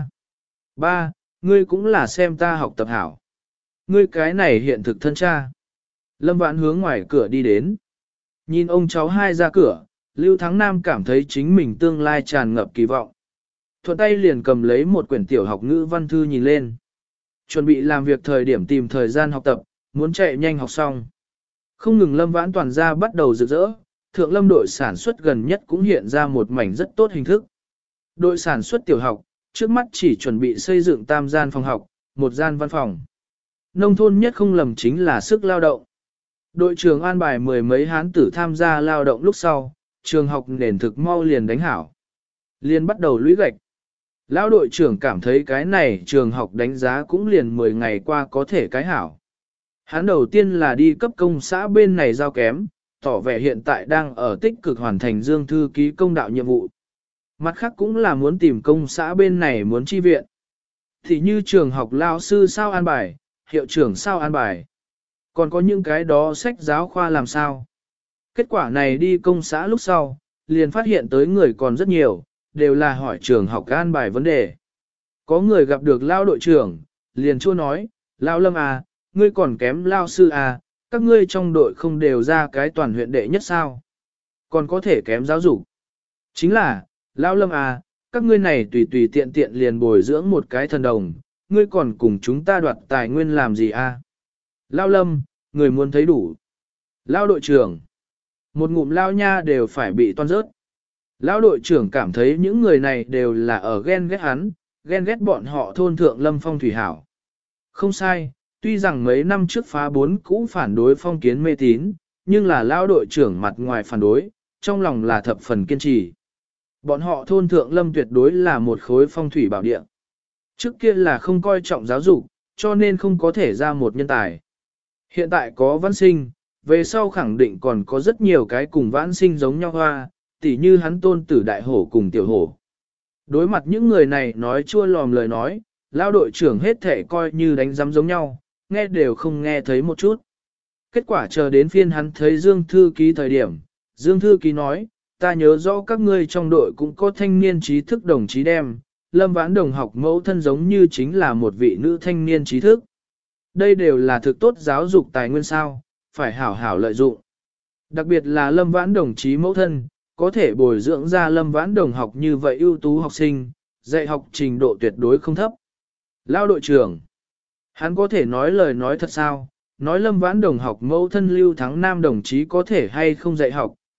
Ba, ngươi cũng là xem ta học tập hảo. Ngươi cái này hiện thực thân cha. Lâm Vãn hướng ngoài cửa đi đến. Nhìn ông cháu hai ra cửa, Lưu Thắng Nam cảm thấy chính mình tương lai tràn ngập kỳ vọng. Thuận tay liền cầm lấy một quyển tiểu học ngữ văn thư nhìn lên. Chuẩn bị làm việc thời điểm tìm thời gian học tập, muốn chạy nhanh học xong. Không ngừng Lâm Vãn toàn ra bắt đầu rực rỡ, thượng lâm đội sản xuất gần nhất cũng hiện ra một mảnh rất tốt hình thức. Đội sản xuất tiểu học, trước mắt chỉ chuẩn bị xây dựng tam gian phòng học, một gian văn phòng. Nông thôn nhất không lầm chính là sức lao động. Đội trưởng an bài mười mấy hán tử tham gia lao động lúc sau, trường học nền thực mau liền đánh hảo. Liền bắt đầu lũy gạch. Lão đội trưởng cảm thấy cái này trường học đánh giá cũng liền mười ngày qua có thể cái hảo. Hắn đầu tiên là đi cấp công xã bên này giao kém, tỏ vẻ hiện tại đang ở tích cực hoàn thành dương thư ký công đạo nhiệm vụ. Mặt khác cũng là muốn tìm công xã bên này muốn chi viện. Thì như trường học lao sư sao an bài, hiệu trưởng sao an bài. Còn có những cái đó sách giáo khoa làm sao. Kết quả này đi công xã lúc sau, liền phát hiện tới người còn rất nhiều, đều là hỏi trường học an bài vấn đề. Có người gặp được lao đội trưởng, liền chua nói, lao Lâm à, ngươi còn kém lao sư à, các ngươi trong đội không đều ra cái toàn huyện đệ nhất sao. Còn có thể kém giáo dục. Chính là, lao Lâm à, các ngươi này tùy tùy tiện tiện liền bồi dưỡng một cái thần đồng, ngươi còn cùng chúng ta đoạt tài nguyên làm gì à. Lao Lâm, người muốn thấy đủ. Lao đội trưởng, một ngụm lao nha đều phải bị toan rớt. Lão đội trưởng cảm thấy những người này đều là ở ghen ghét hắn, ghen ghét bọn họ thôn thượng lâm phong thủy hảo. Không sai, tuy rằng mấy năm trước phá bốn cũ phản đối phong kiến mê tín, nhưng là lão đội trưởng mặt ngoài phản đối, trong lòng là thập phần kiên trì. Bọn họ thôn thượng lâm tuyệt đối là một khối phong thủy bảo địa. Trước kia là không coi trọng giáo dục, cho nên không có thể ra một nhân tài. Hiện tại có văn sinh, về sau khẳng định còn có rất nhiều cái cùng vãn sinh giống nhau hoa, tỉ như hắn tôn tử đại hổ cùng tiểu hổ. Đối mặt những người này nói chua lòm lời nói, lao đội trưởng hết thể coi như đánh giám giống nhau, nghe đều không nghe thấy một chút. Kết quả chờ đến phiên hắn thấy Dương Thư Ký thời điểm, Dương Thư Ký nói, ta nhớ rõ các ngươi trong đội cũng có thanh niên trí thức đồng chí đem, Lâm Vãn đồng học mẫu thân giống như chính là một vị nữ thanh niên trí thức. Đây đều là thực tốt giáo dục tài nguyên sao, phải hảo hảo lợi dụng. Đặc biệt là Lâm Vãn đồng chí mẫu thân, có thể bồi dưỡng ra Lâm Vãn đồng học như vậy ưu tú học sinh, dạy học trình độ tuyệt đối không thấp. Lao đội trưởng, hắn có thể nói lời nói thật sao, nói Lâm Vãn đồng học mẫu thân Lưu Thắng Nam đồng chí có thể hay không dạy học,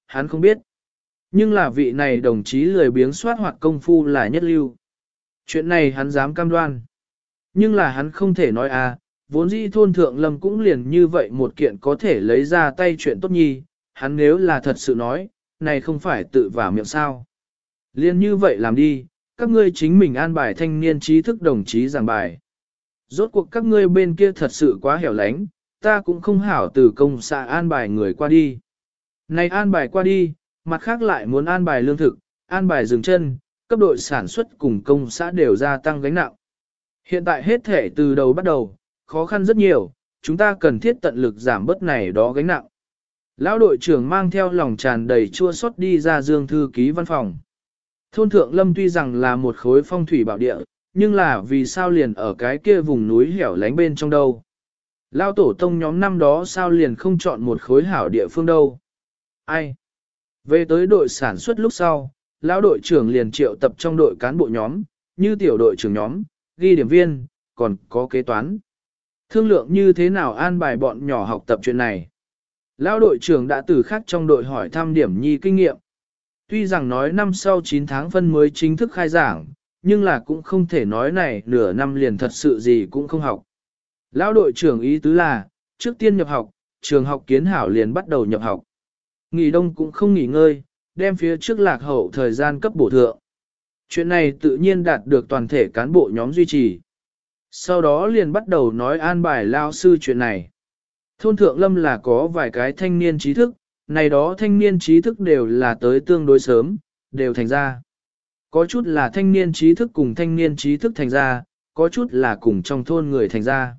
hắn không biết. Nhưng là vị này đồng chí lười biếng soát hoặc công phu là nhất lưu. Chuyện này hắn dám cam đoan. Nhưng là hắn không thể nói à, vốn dĩ thôn thượng lâm cũng liền như vậy một kiện có thể lấy ra tay chuyện tốt nhi, hắn nếu là thật sự nói, này không phải tự vào miệng sao. Liên như vậy làm đi, các ngươi chính mình an bài thanh niên trí thức đồng chí giảng bài. Rốt cuộc các ngươi bên kia thật sự quá hẻo lánh, ta cũng không hảo từ công xã an bài người qua đi. Này an bài qua đi, mặt khác lại muốn an bài lương thực, an bài dừng chân, cấp đội sản xuất cùng công xã đều gia tăng gánh nặng. Hiện tại hết thể từ đầu bắt đầu, khó khăn rất nhiều, chúng ta cần thiết tận lực giảm bớt này đó gánh nặng. Lão đội trưởng mang theo lòng tràn đầy chua xót đi ra Dương thư ký văn phòng. Thôn Thượng Lâm tuy rằng là một khối phong thủy bảo địa, nhưng là vì sao liền ở cái kia vùng núi hẻo lánh bên trong đâu. Lão tổ tông nhóm năm đó sao liền không chọn một khối hảo địa phương đâu. Ai? Về tới đội sản xuất lúc sau, lão đội trưởng liền triệu tập trong đội cán bộ nhóm, như tiểu đội trưởng nhóm, ghi điểm viên, còn có kế toán. Thương lượng như thế nào an bài bọn nhỏ học tập chuyện này. Lão đội trưởng đã từ khác trong đội hỏi thăm điểm nhi kinh nghiệm. Tuy rằng nói năm sau chín tháng phân mới chính thức khai giảng, nhưng là cũng không thể nói này nửa năm liền thật sự gì cũng không học. Lão đội trưởng ý tứ là, trước tiên nhập học, trường học kiến hảo liền bắt đầu nhập học. Nghỉ đông cũng không nghỉ ngơi, đem phía trước lạc hậu thời gian cấp bổ thượng. Chuyện này tự nhiên đạt được toàn thể cán bộ nhóm duy trì. Sau đó liền bắt đầu nói an bài lao sư chuyện này. Thôn Thượng Lâm là có vài cái thanh niên trí thức, này đó thanh niên trí thức đều là tới tương đối sớm, đều thành ra. Có chút là thanh niên trí thức cùng thanh niên trí thức thành ra, có chút là cùng trong thôn người thành ra.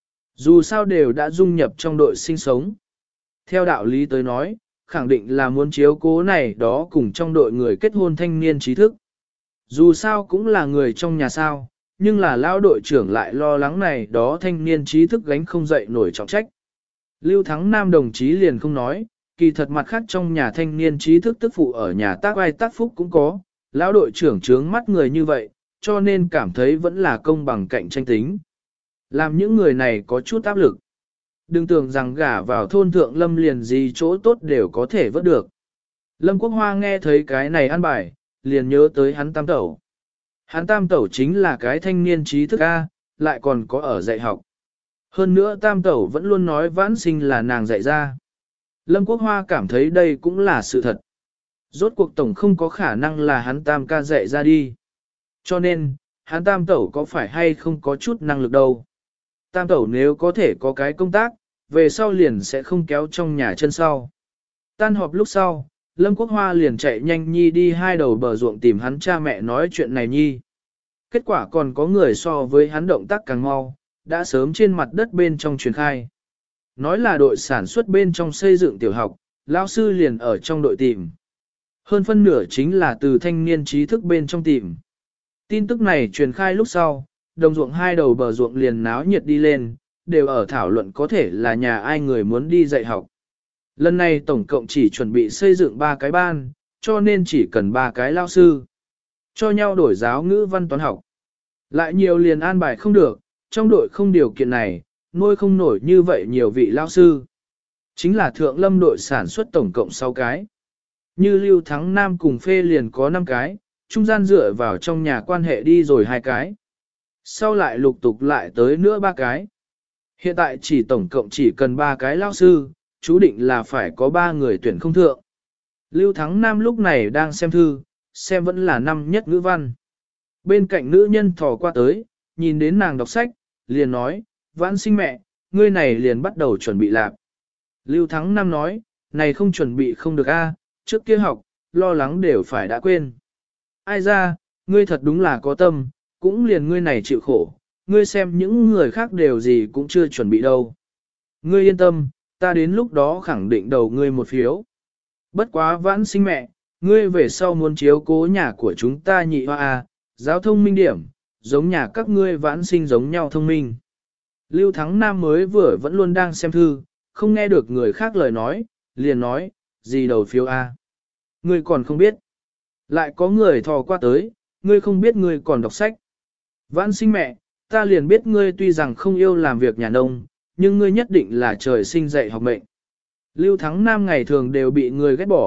Dù sao đều đã dung nhập trong đội sinh sống. Theo đạo lý tới nói, khẳng định là muốn chiếu cố này đó cùng trong đội người kết hôn thanh niên trí thức. Dù sao cũng là người trong nhà sao, nhưng là lão đội trưởng lại lo lắng này đó thanh niên trí thức gánh không dậy nổi trọng trách. Lưu Thắng Nam đồng chí liền không nói, kỳ thật mặt khác trong nhà thanh niên trí thức tức phụ ở nhà tác ai tác phúc cũng có, lão đội trưởng trướng mắt người như vậy, cho nên cảm thấy vẫn là công bằng cạnh tranh tính. Làm những người này có chút áp lực. Đừng tưởng rằng gả vào thôn Thượng Lâm liền gì chỗ tốt đều có thể vớt được. Lâm Quốc Hoa nghe thấy cái này ăn bài, liền nhớ tới hắn tam tẩu. Hắn tam tẩu chính là cái thanh niên trí thức A, lại còn có ở dạy học. Hơn nữa tam tẩu vẫn luôn nói vãn sinh là nàng dạy ra. Lâm Quốc Hoa cảm thấy đây cũng là sự thật. Rốt cuộc tổng không có khả năng là hắn tam ca dạy ra đi. Cho nên, hắn tam tẩu có phải hay không có chút năng lực đâu. Tam tẩu nếu có thể có cái công tác, về sau liền sẽ không kéo trong nhà chân sau. Tan họp lúc sau, Lâm Quốc Hoa liền chạy nhanh nhi đi hai đầu bờ ruộng tìm hắn cha mẹ nói chuyện này nhi. Kết quả còn có người so với hắn động tác càng mau, đã sớm trên mặt đất bên trong truyền khai. Nói là đội sản xuất bên trong xây dựng tiểu học, lão sư liền ở trong đội tìm. Hơn phân nửa chính là từ thanh niên trí thức bên trong tìm. Tin tức này truyền khai lúc sau, đồng ruộng hai đầu bờ ruộng liền náo nhiệt đi lên, đều ở thảo luận có thể là nhà ai người muốn đi dạy học. Lần này tổng cộng chỉ chuẩn bị xây dựng ba cái ban, cho nên chỉ cần ba cái lao sư. Cho nhau đổi giáo ngữ văn toán học. Lại nhiều liền an bài không được, trong đội không điều kiện này, nuôi không nổi như vậy nhiều vị lao sư. Chính là Thượng Lâm đội sản xuất tổng cộng sáu cái. Như Lưu Thắng Nam cùng Phê liền có năm cái, trung gian dựa vào trong nhà quan hệ đi rồi hai cái. Sau lại lục tục lại tới nữa ba cái. Hiện tại chỉ tổng cộng chỉ cần ba cái lao sư, chú định là phải có ba người tuyển không thượng. Lưu Thắng Nam lúc này đang xem thư, xem vẫn là năm nhất ngữ văn. Bên cạnh nữ nhân thò qua tới, nhìn đến nàng đọc sách, liền nói, vãn sinh mẹ, ngươi này liền bắt đầu chuẩn bị làm. Lưu Thắng Nam nói, này không chuẩn bị không được a, trước kia học, lo lắng đều phải đã quên. Ai ra, ngươi thật đúng là có tâm, cũng liền ngươi này chịu khổ, ngươi xem những người khác đều gì cũng chưa chuẩn bị đâu. Ngươi yên tâm, ta đến lúc đó khẳng định đầu ngươi một phiếu. Bất quá vãn sinh mẹ, ngươi về sau muốn chiếu cố nhà của chúng ta nhị hoa à, giáo thông minh điểm, giống nhà các ngươi vãn sinh giống nhau thông minh. Lưu Thắng Nam mới vừa vẫn luôn đang xem thư, không nghe được người khác lời nói, liền nói, gì đầu phiếu a? Ngươi còn không biết. Lại có người thò qua tới, ngươi không biết ngươi còn đọc sách. Vãn sinh mẹ, ta liền biết ngươi tuy rằng không yêu làm việc nhà nông, nhưng ngươi nhất định là trời sinh dạy học mệnh. Lưu Thắng Nam ngày thường đều bị người ghét bỏ,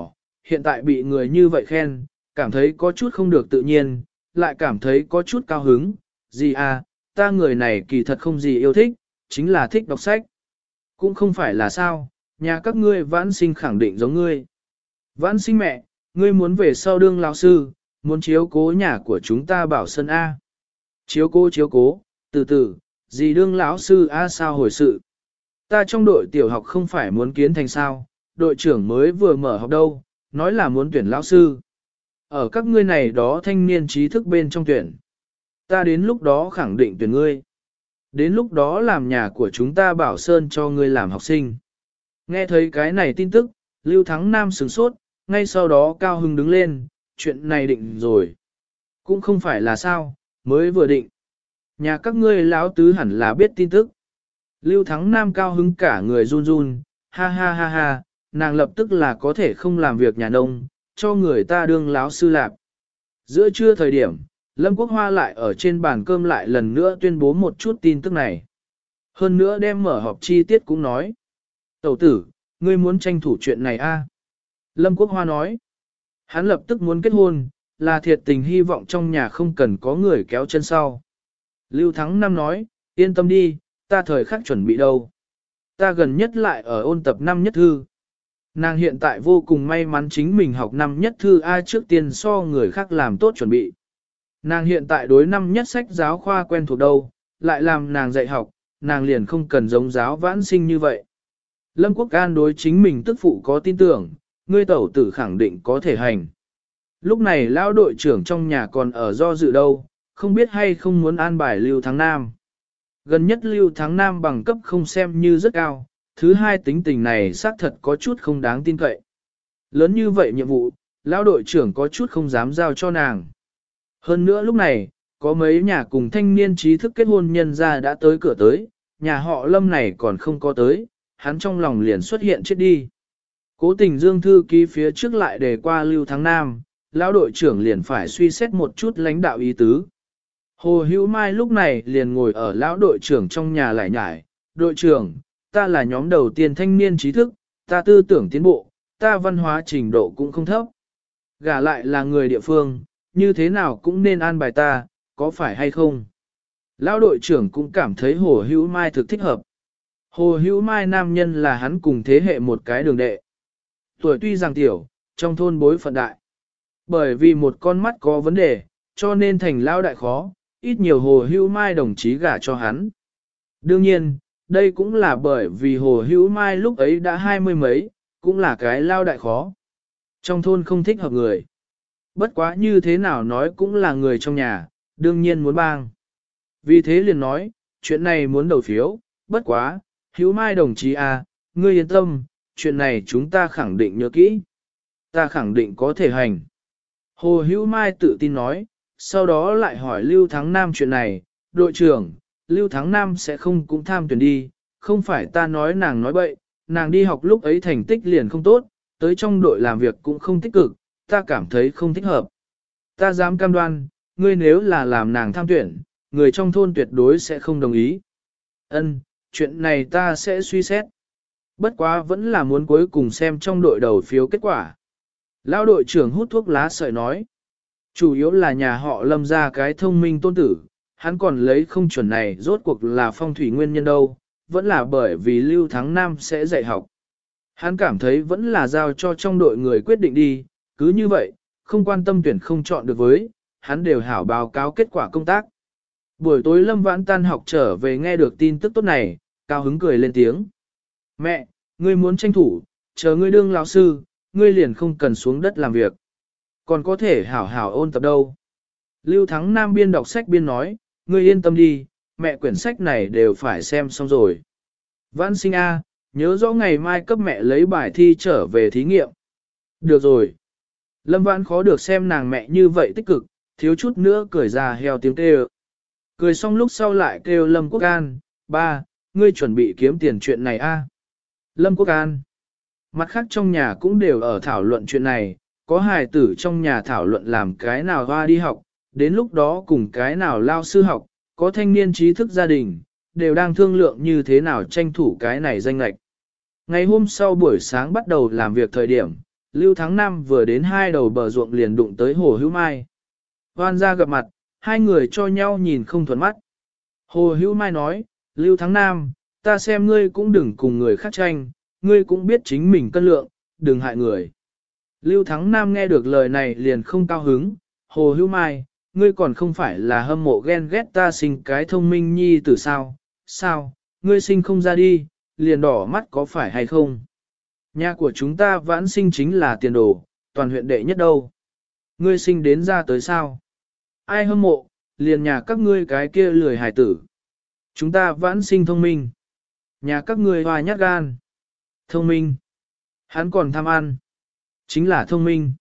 hiện tại bị người như vậy khen, cảm thấy có chút không được tự nhiên, lại cảm thấy có chút cao hứng, gì à, ta người này kỳ thật không gì yêu thích, chính là thích đọc sách. Cũng không phải là sao, nhà các ngươi vãn sinh khẳng định giống ngươi. Vãn sinh mẹ, ngươi muốn về sau đương lão sư, muốn chiếu cố nhà của chúng ta bảo sân A. Chiếu cố chiếu cố, từ từ, gì đương lão sư A sao hồi sự. Ta trong đội tiểu học không phải muốn kiến thành sao, đội trưởng mới vừa mở học đâu, nói là muốn tuyển lão sư. Ở các ngươi này đó thanh niên trí thức bên trong tuyển. Ta đến lúc đó khẳng định tuyển ngươi. Đến lúc đó làm nhà của chúng ta bảo sơn cho ngươi làm học sinh. Nghe thấy cái này tin tức, Lưu Thắng Nam sửng sốt, ngay sau đó Cao Hưng đứng lên, chuyện này định rồi. Cũng không phải là sao, mới vừa định. Nhà các ngươi lão tứ hẳn là biết tin tức. Lưu Thắng Nam Cao Hưng cả người run run, ha ha ha ha, nàng lập tức là có thể không làm việc nhà nông, cho người ta đương láo sư lạp. Giữa trưa thời điểm, Lâm Quốc Hoa lại ở trên bàn cơm lại lần nữa tuyên bố một chút tin tức này. Hơn nữa đem mở họp chi tiết cũng nói. Tẩu tử, ngươi muốn tranh thủ chuyện này a? À? Lâm Quốc Hoa nói. Hắn lập tức muốn kết hôn, là thiệt tình hy vọng trong nhà không cần có người kéo chân sau. Lưu Thắng Nam nói, yên tâm đi, ta thời khắc chuẩn bị đâu. Ta gần nhất lại ở ôn tập năm nhất thư. Nàng hiện tại vô cùng may mắn chính mình học năm nhất thư A trước tiên so người khác làm tốt chuẩn bị. Nàng hiện tại đối năm nhất sách giáo khoa quen thuộc đâu, lại làm nàng dạy học, nàng liền không cần giống giáo vãn sinh như vậy. Lâm Quốc An đối chính mình tức phụ có tin tưởng, ngươi tẩu tử khẳng định có thể hành. Lúc này lão đội trưởng trong nhà còn ở do dự đâu, không biết hay không muốn an bài Lưu Thắng Nam. Gần nhất Lưu Thắng Nam bằng cấp không xem như rất cao, thứ hai tính tình này xác thật có chút không đáng tin cậy. Lớn như vậy nhiệm vụ, lão đội trưởng có chút không dám giao cho nàng. Hơn nữa lúc này, có mấy nhà cùng thanh niên trí thức kết hôn nhân ra đã tới cửa tới, nhà họ Lâm này còn không có tới, hắn trong lòng liền xuất hiện chết đi. Cố tình Dương thư ký phía trước lại đề qua Lưu Thắng Nam, lão đội trưởng liền phải suy xét một chút lãnh đạo ý tứ. Hồ Hữu Mai lúc này liền ngồi ở lão đội trưởng trong nhà lại nhải, đội trưởng, ta là nhóm đầu tiên thanh niên trí thức, ta tư tưởng tiến bộ, ta văn hóa trình độ cũng không thấp. Gả lại là người địa phương, như thế nào cũng nên an bài ta, có phải hay không? Lão đội trưởng cũng cảm thấy Hồ Hữu Mai thực thích hợp. Hồ Hữu Mai nam nhân là hắn cùng thế hệ một cái đường đệ. Tuổi tuy rằng tiểu, trong thôn bối phận đại. Bởi vì một con mắt có vấn đề, cho nên thành lão đại khó, ít nhiều Hồ Hữu Mai đồng chí gả cho hắn. Đương nhiên, đây cũng là bởi vì Hồ Hữu Mai lúc ấy đã hai mươi mấy, cũng là cái lao đại khó. Trong thôn không thích hợp người. Bất quá như thế nào nói cũng là người trong nhà, đương nhiên muốn bang. Vì thế liền nói, chuyện này muốn đầu phiếu, bất quá, Hữu Mai đồng chí à, ngươi yên tâm, chuyện này chúng ta khẳng định nhớ kỹ. Ta khẳng định có thể hành. Hồ Hữu Mai tự tin nói, sau đó lại hỏi Lưu Thắng Nam chuyện này, đội trưởng, Lưu Thắng Nam sẽ không cũng tham tuyển đi, không phải ta nói nàng nói bậy, nàng đi học lúc ấy thành tích liền không tốt, tới trong đội làm việc cũng không tích cực, ta cảm thấy không thích hợp. Ta dám cam đoan, ngươi nếu là làm nàng tham tuyển, người trong thôn tuyệt đối sẽ không đồng ý. Ân, chuyện này ta sẽ suy xét. Bất quá vẫn là muốn cuối cùng xem trong đội đầu phiếu kết quả. Lão đội trưởng hút thuốc lá sợi nói, chủ yếu là nhà họ Lâm ra cái thông minh tôn tử, hắn còn lấy không chuẩn này rốt cuộc là phong thủy nguyên nhân đâu, vẫn là bởi vì Lưu Thắng Nam sẽ dạy học. Hắn cảm thấy vẫn là giao cho trong đội người quyết định đi, cứ như vậy, không quan tâm tuyển không chọn được với, hắn đều hảo báo cáo kết quả công tác. Buổi tối Lâm Vãn tan học trở về nghe được tin tức tốt này, cao hứng cười lên tiếng. Mẹ, ngươi muốn tranh thủ, chờ ngươi đương lão sư, ngươi liền không cần xuống đất làm việc. Còn có thể hảo hảo ôn tập đâu. Lưu Thắng Nam biên đọc sách biên nói, ngươi yên tâm đi, mẹ quyển sách này đều phải xem xong rồi. Vãn sinh A, nhớ rõ ngày mai cấp mẹ lấy bài thi trở về thí nghiệm. Được rồi. Lâm Vãn khó được xem nàng mẹ như vậy tích cực, thiếu chút nữa cười ra heo tiếng kêu. Cười xong lúc sau lại kêu Lâm Quốc An, ba, ngươi chuẩn bị kiếm tiền chuyện này A. Lâm Quốc An. Mặt khác trong nhà cũng đều ở thảo luận chuyện này, có hài tử trong nhà thảo luận làm cái nào hoa đi học, đến lúc đó cùng cái nào lao sư học, có thanh niên trí thức gia đình, đều đang thương lượng như thế nào tranh thủ cái này danh lệch. Ngày hôm sau buổi sáng bắt đầu làm việc thời điểm, Lưu Thắng Nam vừa đến hai đầu bờ ruộng liền đụng tới Hồ Hữu Mai. Hoan ra gặp mặt, hai người cho nhau nhìn không thuận mắt. Hồ Hữu Mai nói, Lưu Thắng Nam, ta xem ngươi cũng đừng cùng người khác tranh, ngươi cũng biết chính mình cân lượng, đừng hại người. Lưu Thắng Nam nghe được lời này liền không cao hứng, Hồ Hữu Mai, ngươi còn không phải là hâm mộ ghen ghét ta sinh cái thông minh nhi từ sao, sao, ngươi sinh không ra đi, liền đỏ mắt có phải hay không? Nhà của chúng ta vãn sinh chính là tiền đồ, toàn huyện đệ nhất đâu. Ngươi sinh đến ra tới sao? Ai hâm mộ, liền nhà các ngươi cái kia lười hài tử. Chúng ta vãn sinh thông minh. Nhà các ngươi hoa nhát gan. Thông minh. Hắn còn tham ăn. Chính là thông minh.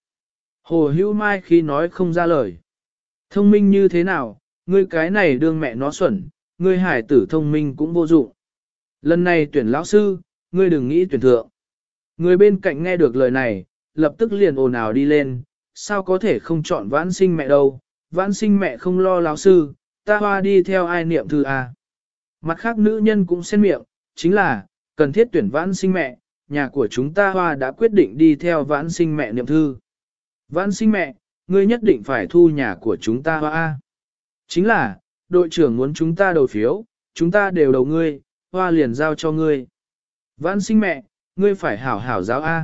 Hồ Hữu Mai khi nói không ra lời. Thông minh như thế nào, ngươi cái này đương mẹ nó xuẩn, ngươi hải tử thông minh cũng vô dụng. Lần này tuyển lão sư, ngươi đừng nghĩ tuyển thượng. Người bên cạnh nghe được lời này, lập tức liền ồn ào đi lên, sao có thể không chọn vãn sinh mẹ đâu, vãn sinh mẹ không lo lão sư, ta hoa đi theo ai niệm thư à. Mặt khác nữ nhân cũng xen miệng, chính là, cần thiết tuyển vãn sinh mẹ, nhà của chúng ta hoa đã quyết định đi theo vãn sinh mẹ niệm thư. Vãn sinh mẹ, ngươi nhất định phải thu nhà của chúng ta hoa. Chính là, đội trưởng muốn chúng ta đầu phiếu, chúng ta đều đầu ngươi, hoa liền giao cho ngươi. Vãn sinh mẹ, ngươi phải hảo hảo giáo A.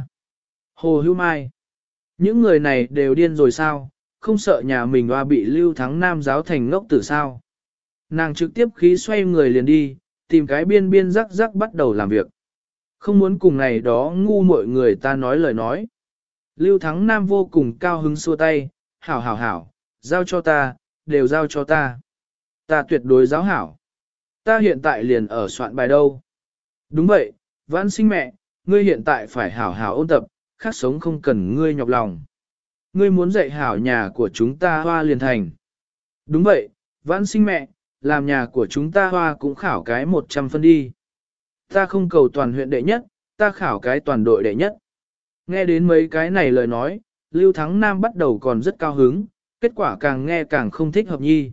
Hồ Hữu Mai, những người này đều điên rồi sao, không sợ nhà mình hoa bị Lưu Thắng Nam giáo thành ngốc tử sao. Nàng trực tiếp khí xoay người liền đi, tìm cái biên biên rắc rắc bắt đầu làm việc. Không muốn cùng này đó ngu mọi người ta nói lời nói. Lưu Thắng Nam vô cùng cao hứng xua tay, hảo hảo hảo, giao cho ta, đều giao cho ta. Ta tuyệt đối giáo hảo. Ta hiện tại liền ở soạn bài đâu. Đúng vậy, vãn sinh mẹ, ngươi hiện tại phải hảo hảo ôn tập, khác sống không cần ngươi nhọc lòng. Ngươi muốn dạy hảo nhà của chúng ta hoa liền thành. Đúng vậy, vãn sinh mẹ, làm nhà của chúng ta hoa cũng khảo cái một trăm phân đi. Ta không cầu toàn huyện đệ nhất, ta khảo cái toàn đội đệ nhất. Nghe đến mấy cái này lời nói, Lưu Thắng Nam bắt đầu còn rất cao hứng, kết quả càng nghe càng không thích hợp nhi.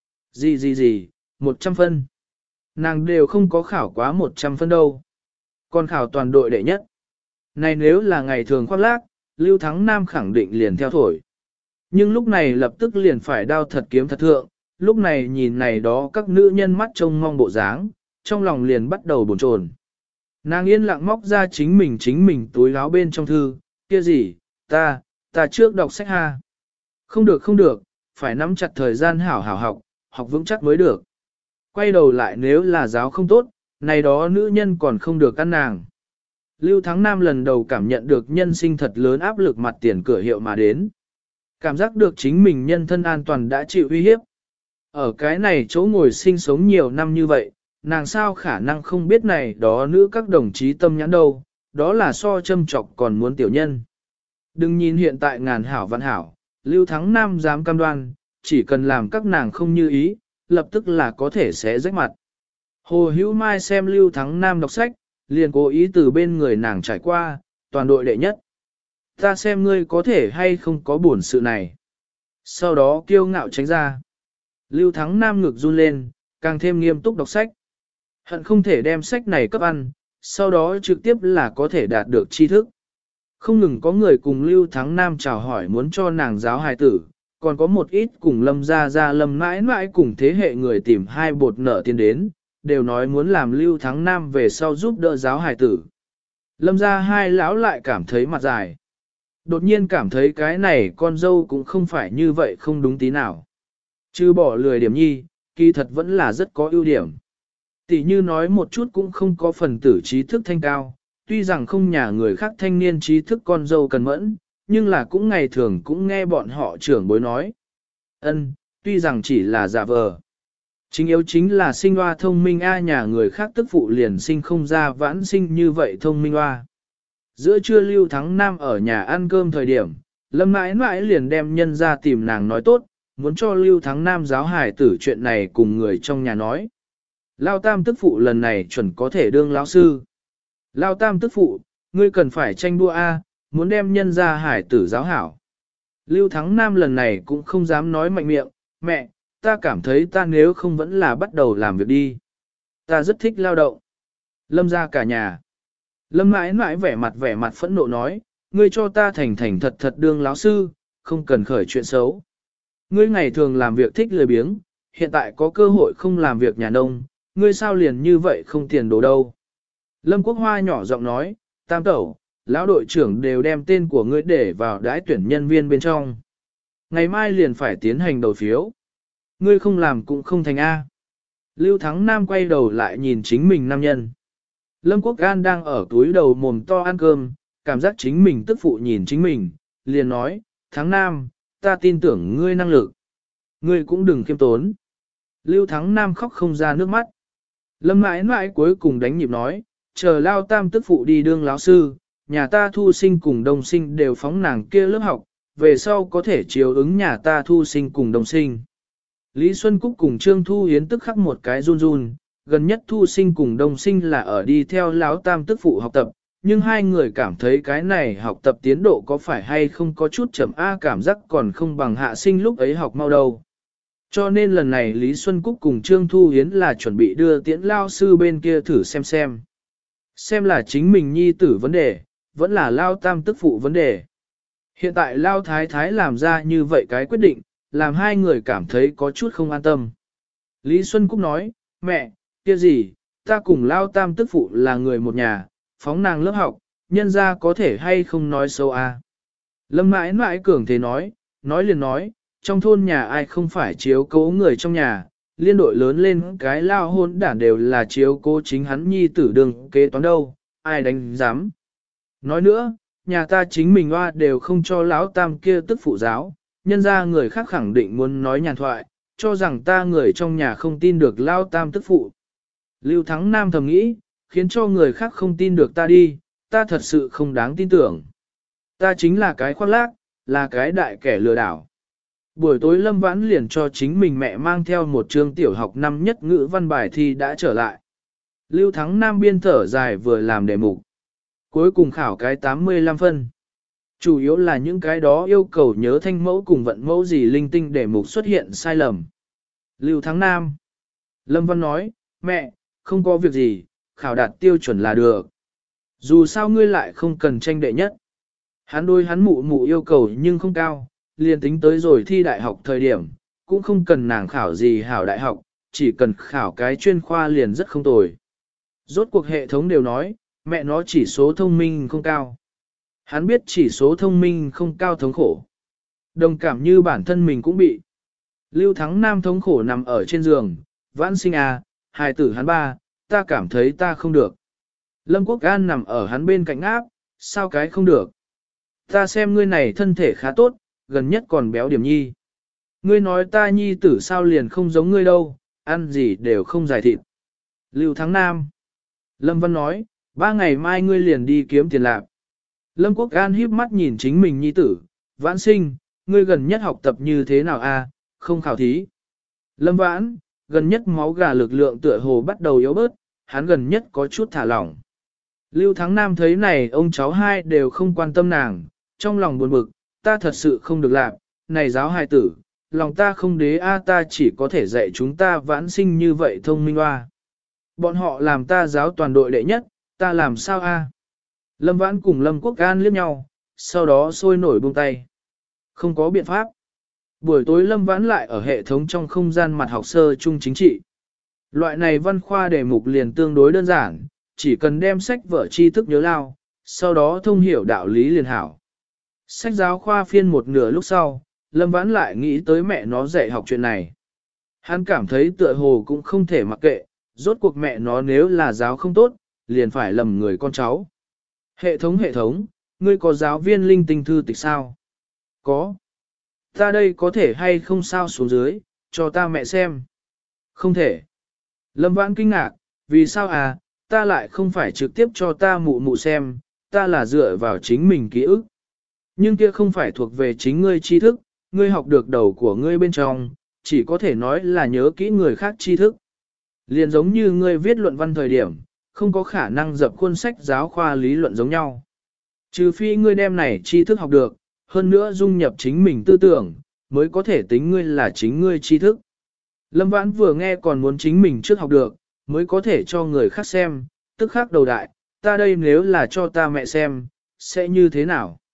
Gì gì gì, một trăm phân. Nàng đều không có khảo quá một trăm phân đâu. Còn khảo toàn đội đệ nhất. Này nếu là ngày thường khoác lác, Lưu Thắng Nam khẳng định liền theo thổi. Nhưng lúc này lập tức liền phải đao thật kiếm thật thượng, lúc này nhìn này đó các nữ nhân mắt trông mong bộ dáng, trong lòng liền bắt đầu bồn chồn. Nàng yên lặng móc ra chính mình chính mình túi áo bên trong thư, kia gì, ta, ta trước đọc sách ha. Không được không được, phải nắm chặt thời gian hảo hảo học, học vững chắc mới được. Quay đầu lại nếu là giáo không tốt, này đó nữ nhân còn không được ăn nàng. Lưu Thắng Nam lần đầu cảm nhận được nhân sinh thật lớn áp lực mặt tiền cửa hiệu mà đến. Cảm giác được chính mình nhân thân an toàn đã chịu uy hiếp. Ở cái này chỗ ngồi sinh sống nhiều năm như vậy, nàng sao khả năng không biết này đó nữ các đồng chí tâm nhãn đâu, đó là so châm chọc còn muốn tiểu nhân. Đừng nhìn hiện tại ngàn hảo vạn hảo, Lưu Thắng Nam dám cam đoan, chỉ cần làm các nàng không như ý, lập tức là có thể sẽ rách mặt. Hồ Hữu Mai xem Lưu Thắng Nam đọc sách, liền cố ý từ bên người nàng trải qua, toàn đội đệ nhất. Ta xem ngươi có thể hay không có buồn sự này. Sau đó kiêu ngạo tránh ra. Lưu Thắng Nam ngực run lên, càng thêm nghiêm túc đọc sách. Hận không thể đem sách này cấp ăn, sau đó trực tiếp là có thể đạt được tri thức. Không ngừng có người cùng Lưu Thắng Nam chào hỏi muốn cho nàng giáo hài tử, còn có một ít cùng Lâm gia gia Lâm mãi mãi cùng thế hệ người tìm hai bột nợ tiền đến, đều nói muốn làm Lưu Thắng Nam về sau giúp đỡ giáo hài tử. Lâm gia hai lão lại cảm thấy mặt dài. Đột nhiên cảm thấy cái này con dâu cũng không phải như vậy không đúng tí nào. Chứ bỏ lười điểm nhi, kỳ thật vẫn là rất có ưu điểm. Tỷ như nói một chút cũng không có phần tử trí thức thanh cao, tuy rằng không nhà người khác thanh niên trí thức con dâu cần mẫn, nhưng là cũng ngày thường cũng nghe bọn họ trưởng bối nói. Ân, tuy rằng chỉ là giả vờ. Chính yếu chính là sinh hoa thông minh a nhà người khác tức phụ liền sinh không ra vãn sinh như vậy thông minh hoa. Giữa trưa Lưu Thắng Nam ở nhà ăn cơm thời điểm, Lâm mãi mãi liền đem nhân ra tìm nàng nói tốt, muốn cho Lưu Thắng Nam giáo hài tử chuyện này cùng người trong nhà nói. Lao Tam tức phụ lần này chuẩn có thể đương lão sư. Lao Tam tức phụ, ngươi cần phải tranh đua A, muốn đem nhân ra hải tử giáo hảo. Lưu Thắng Nam lần này cũng không dám nói mạnh miệng, mẹ, ta cảm thấy ta nếu không vẫn là bắt đầu làm việc đi. Ta rất thích lao động. Lâm ra cả nhà. Lâm mãi mãi vẻ mặt vẻ mặt phẫn nộ nói, ngươi cho ta thành thành thật thật đương lão sư, không cần khởi chuyện xấu. Ngươi ngày thường làm việc thích lười biếng, hiện tại có cơ hội không làm việc nhà nông, ngươi sao liền như vậy không tiền đồ đâu. Lâm Quốc Hoa nhỏ giọng nói, tam tẩu, lão đội trưởng đều đem tên của ngươi để vào đãi tuyển nhân viên bên trong. Ngày mai liền phải tiến hành đầu phiếu. Ngươi không làm cũng không thành A. Lưu Thắng Nam quay đầu lại nhìn chính mình nam nhân. Lâm Quốc An đang ở túi đầu mồm to ăn cơm, cảm giác chính mình tức phụ nhìn chính mình, liền nói, Thắng Nam, ta tin tưởng ngươi năng lực. Ngươi cũng đừng khiêm tốn. Lưu Thắng Nam khóc không ra nước mắt. Lâm mãi mãi cuối cùng đánh nhịp nói, chờ lao tam tức phụ đi đương lão sư, nhà ta thu sinh cùng đồng sinh đều phóng nàng kia lớp học, về sau có thể chiếu ứng nhà ta thu sinh cùng đồng sinh. Lý Xuân Cúc cùng Trương Thu Hiến tức khắc một cái run run, gần nhất thu sinh cùng đồng sinh là ở đi theo lão tam tức phụ học tập, nhưng hai người cảm thấy cái này học tập tiến độ có phải hay không có chút chậm A cảm giác còn không bằng hạ sinh lúc ấy học mau đâu. Cho nên lần này Lý Xuân Cúc cùng Trương Thu Hiến là chuẩn bị đưa tiễn lao sư bên kia thử xem xem. Xem là chính mình nhi tử vấn đề, vẫn là lao tam tức phụ vấn đề. Hiện tại lao thái thái làm ra như vậy cái quyết định, làm hai người cảm thấy có chút không an tâm. Lý Xuân Cúc nói, mẹ, kia gì, ta cùng lao tam tức phụ là người một nhà, phóng nàng lớp học, nhân ra có thể hay không nói xấu à. Lâm mãi mãi cường thế nói, nói liền nói, trong thôn nhà ai không phải chiếu cố người trong nhà, liên đội lớn lên cái lao hôn đản đều là chiếu cố chính hắn nhi tử đường kế toán đâu, ai đánh dám. Nói nữa, nhà ta chính mình hoa đều không cho lão tam kia tức phụ giáo, nhân ra người khác khẳng định muốn nói nhàn thoại, cho rằng ta người trong nhà không tin được lao tam tức phụ. Lưu Thắng Nam thầm nghĩ, khiến cho người khác không tin được ta đi, ta thật sự không đáng tin tưởng. Ta chính là cái khoác lác, là cái đại kẻ lừa đảo. Buổi tối Lâm Vãn liền cho chính mình mẹ mang theo một chương tiểu học năm nhất ngữ văn bài thi đã trở lại. Lưu Thắng Nam biên thở dài vừa làm đề mục. Cuối cùng khảo cái tám mươi lăm phân. Chủ yếu là những cái đó yêu cầu nhớ thanh mẫu cùng vận mẫu gì linh tinh đề mục xuất hiện sai lầm. Lưu Thắng Nam. Lâm Văn nói, mẹ, không có việc gì, khảo đạt tiêu chuẩn là được. Dù sao ngươi lại không cần tranh đệ nhất. Hắn đôi hắn mụ mụ yêu cầu nhưng không cao, liền tính tới rồi thi đại học thời điểm, cũng không cần nàng khảo gì hảo đại học, chỉ cần khảo cái chuyên khoa liền rất không tồi. Rốt cuộc hệ thống đều nói, mẹ nó chỉ số thông minh không cao. Hắn biết chỉ số thông minh không cao thống khổ. Đồng cảm như bản thân mình cũng bị. Lưu Thắng Nam thống khổ nằm ở trên giường, Vãn Sinh à, hài tử hắn ba, ta cảm thấy ta không được. Lâm Quốc An nằm ở hắn bên cạnh áp, sao cái không được. Ta xem ngươi này thân thể khá tốt, gần nhất còn béo điểm nhi. Ngươi nói ta nhi tử sao liền không giống ngươi đâu, ăn gì đều không giải thịt. Lưu Thắng Nam. Lâm Văn nói, ba ngày mai ngươi liền đi kiếm tiền lạc. Lâm Quốc An híp mắt nhìn chính mình nhi tử, Vãn Sinh, ngươi gần nhất học tập như thế nào a? Không khảo thí. Lâm Vãn, gần nhất máu gà lực lượng tựa hồ bắt đầu yếu bớt, hắn gần nhất có chút thả lỏng. Lưu Thắng Nam thấy này ông cháu hai đều không quan tâm nàng, trong lòng buồn bực, ta thật sự không được làm, này giáo hài tử, lòng ta không đế a ta chỉ có thể dạy chúng ta Vãn Sinh như vậy thông minh hoa. Bọn họ làm ta giáo toàn đội đệ nhất, ta làm sao a? Lâm Vãn cùng Lâm Quốc An liếc nhau, sau đó sôi nổi buông tay. Không có biện pháp. Buổi tối Lâm Vãn lại ở hệ thống trong không gian mặt học sơ trung chính trị. Loại này văn khoa đề mục liền tương đối đơn giản, chỉ cần đem sách vở tri thức nhớ lao, sau đó thông hiểu đạo lý liền hảo. Sách giáo khoa phiên một nửa lúc sau, Lâm Vãn lại nghĩ tới mẹ nó dạy học chuyện này. Hắn cảm thấy tựa hồ cũng không thể mặc kệ, rốt cuộc mẹ nó nếu là giáo không tốt, liền phải lầm người con cháu. Hệ thống hệ thống, ngươi có giáo viên linh tinh thư tịch sao? Có. Ta đây có thể hay không sao xuống dưới, cho ta mẹ xem. Không thể. Lâm Vãn kinh ngạc, vì sao à, ta lại không phải trực tiếp cho ta mụ mụ xem, ta là dựa vào chính mình ký ức. Nhưng kia không phải thuộc về chính ngươi tri thức, ngươi học được đầu của ngươi bên trong, chỉ có thể nói là nhớ kỹ người khác tri thức. Liền giống như ngươi viết luận văn thời điểm, không có khả năng dập khuôn sách giáo khoa lý luận giống nhau. Trừ phi ngươi đem này tri thức học được, hơn nữa dung nhập chính mình tư tưởng, mới có thể tính ngươi là chính ngươi tri thức. Lâm Vãn vừa nghe còn muốn chính mình trước học được, mới có thể cho người khác xem, tức khác đầu đại, ta đây nếu là cho ta mẹ xem, sẽ như thế nào?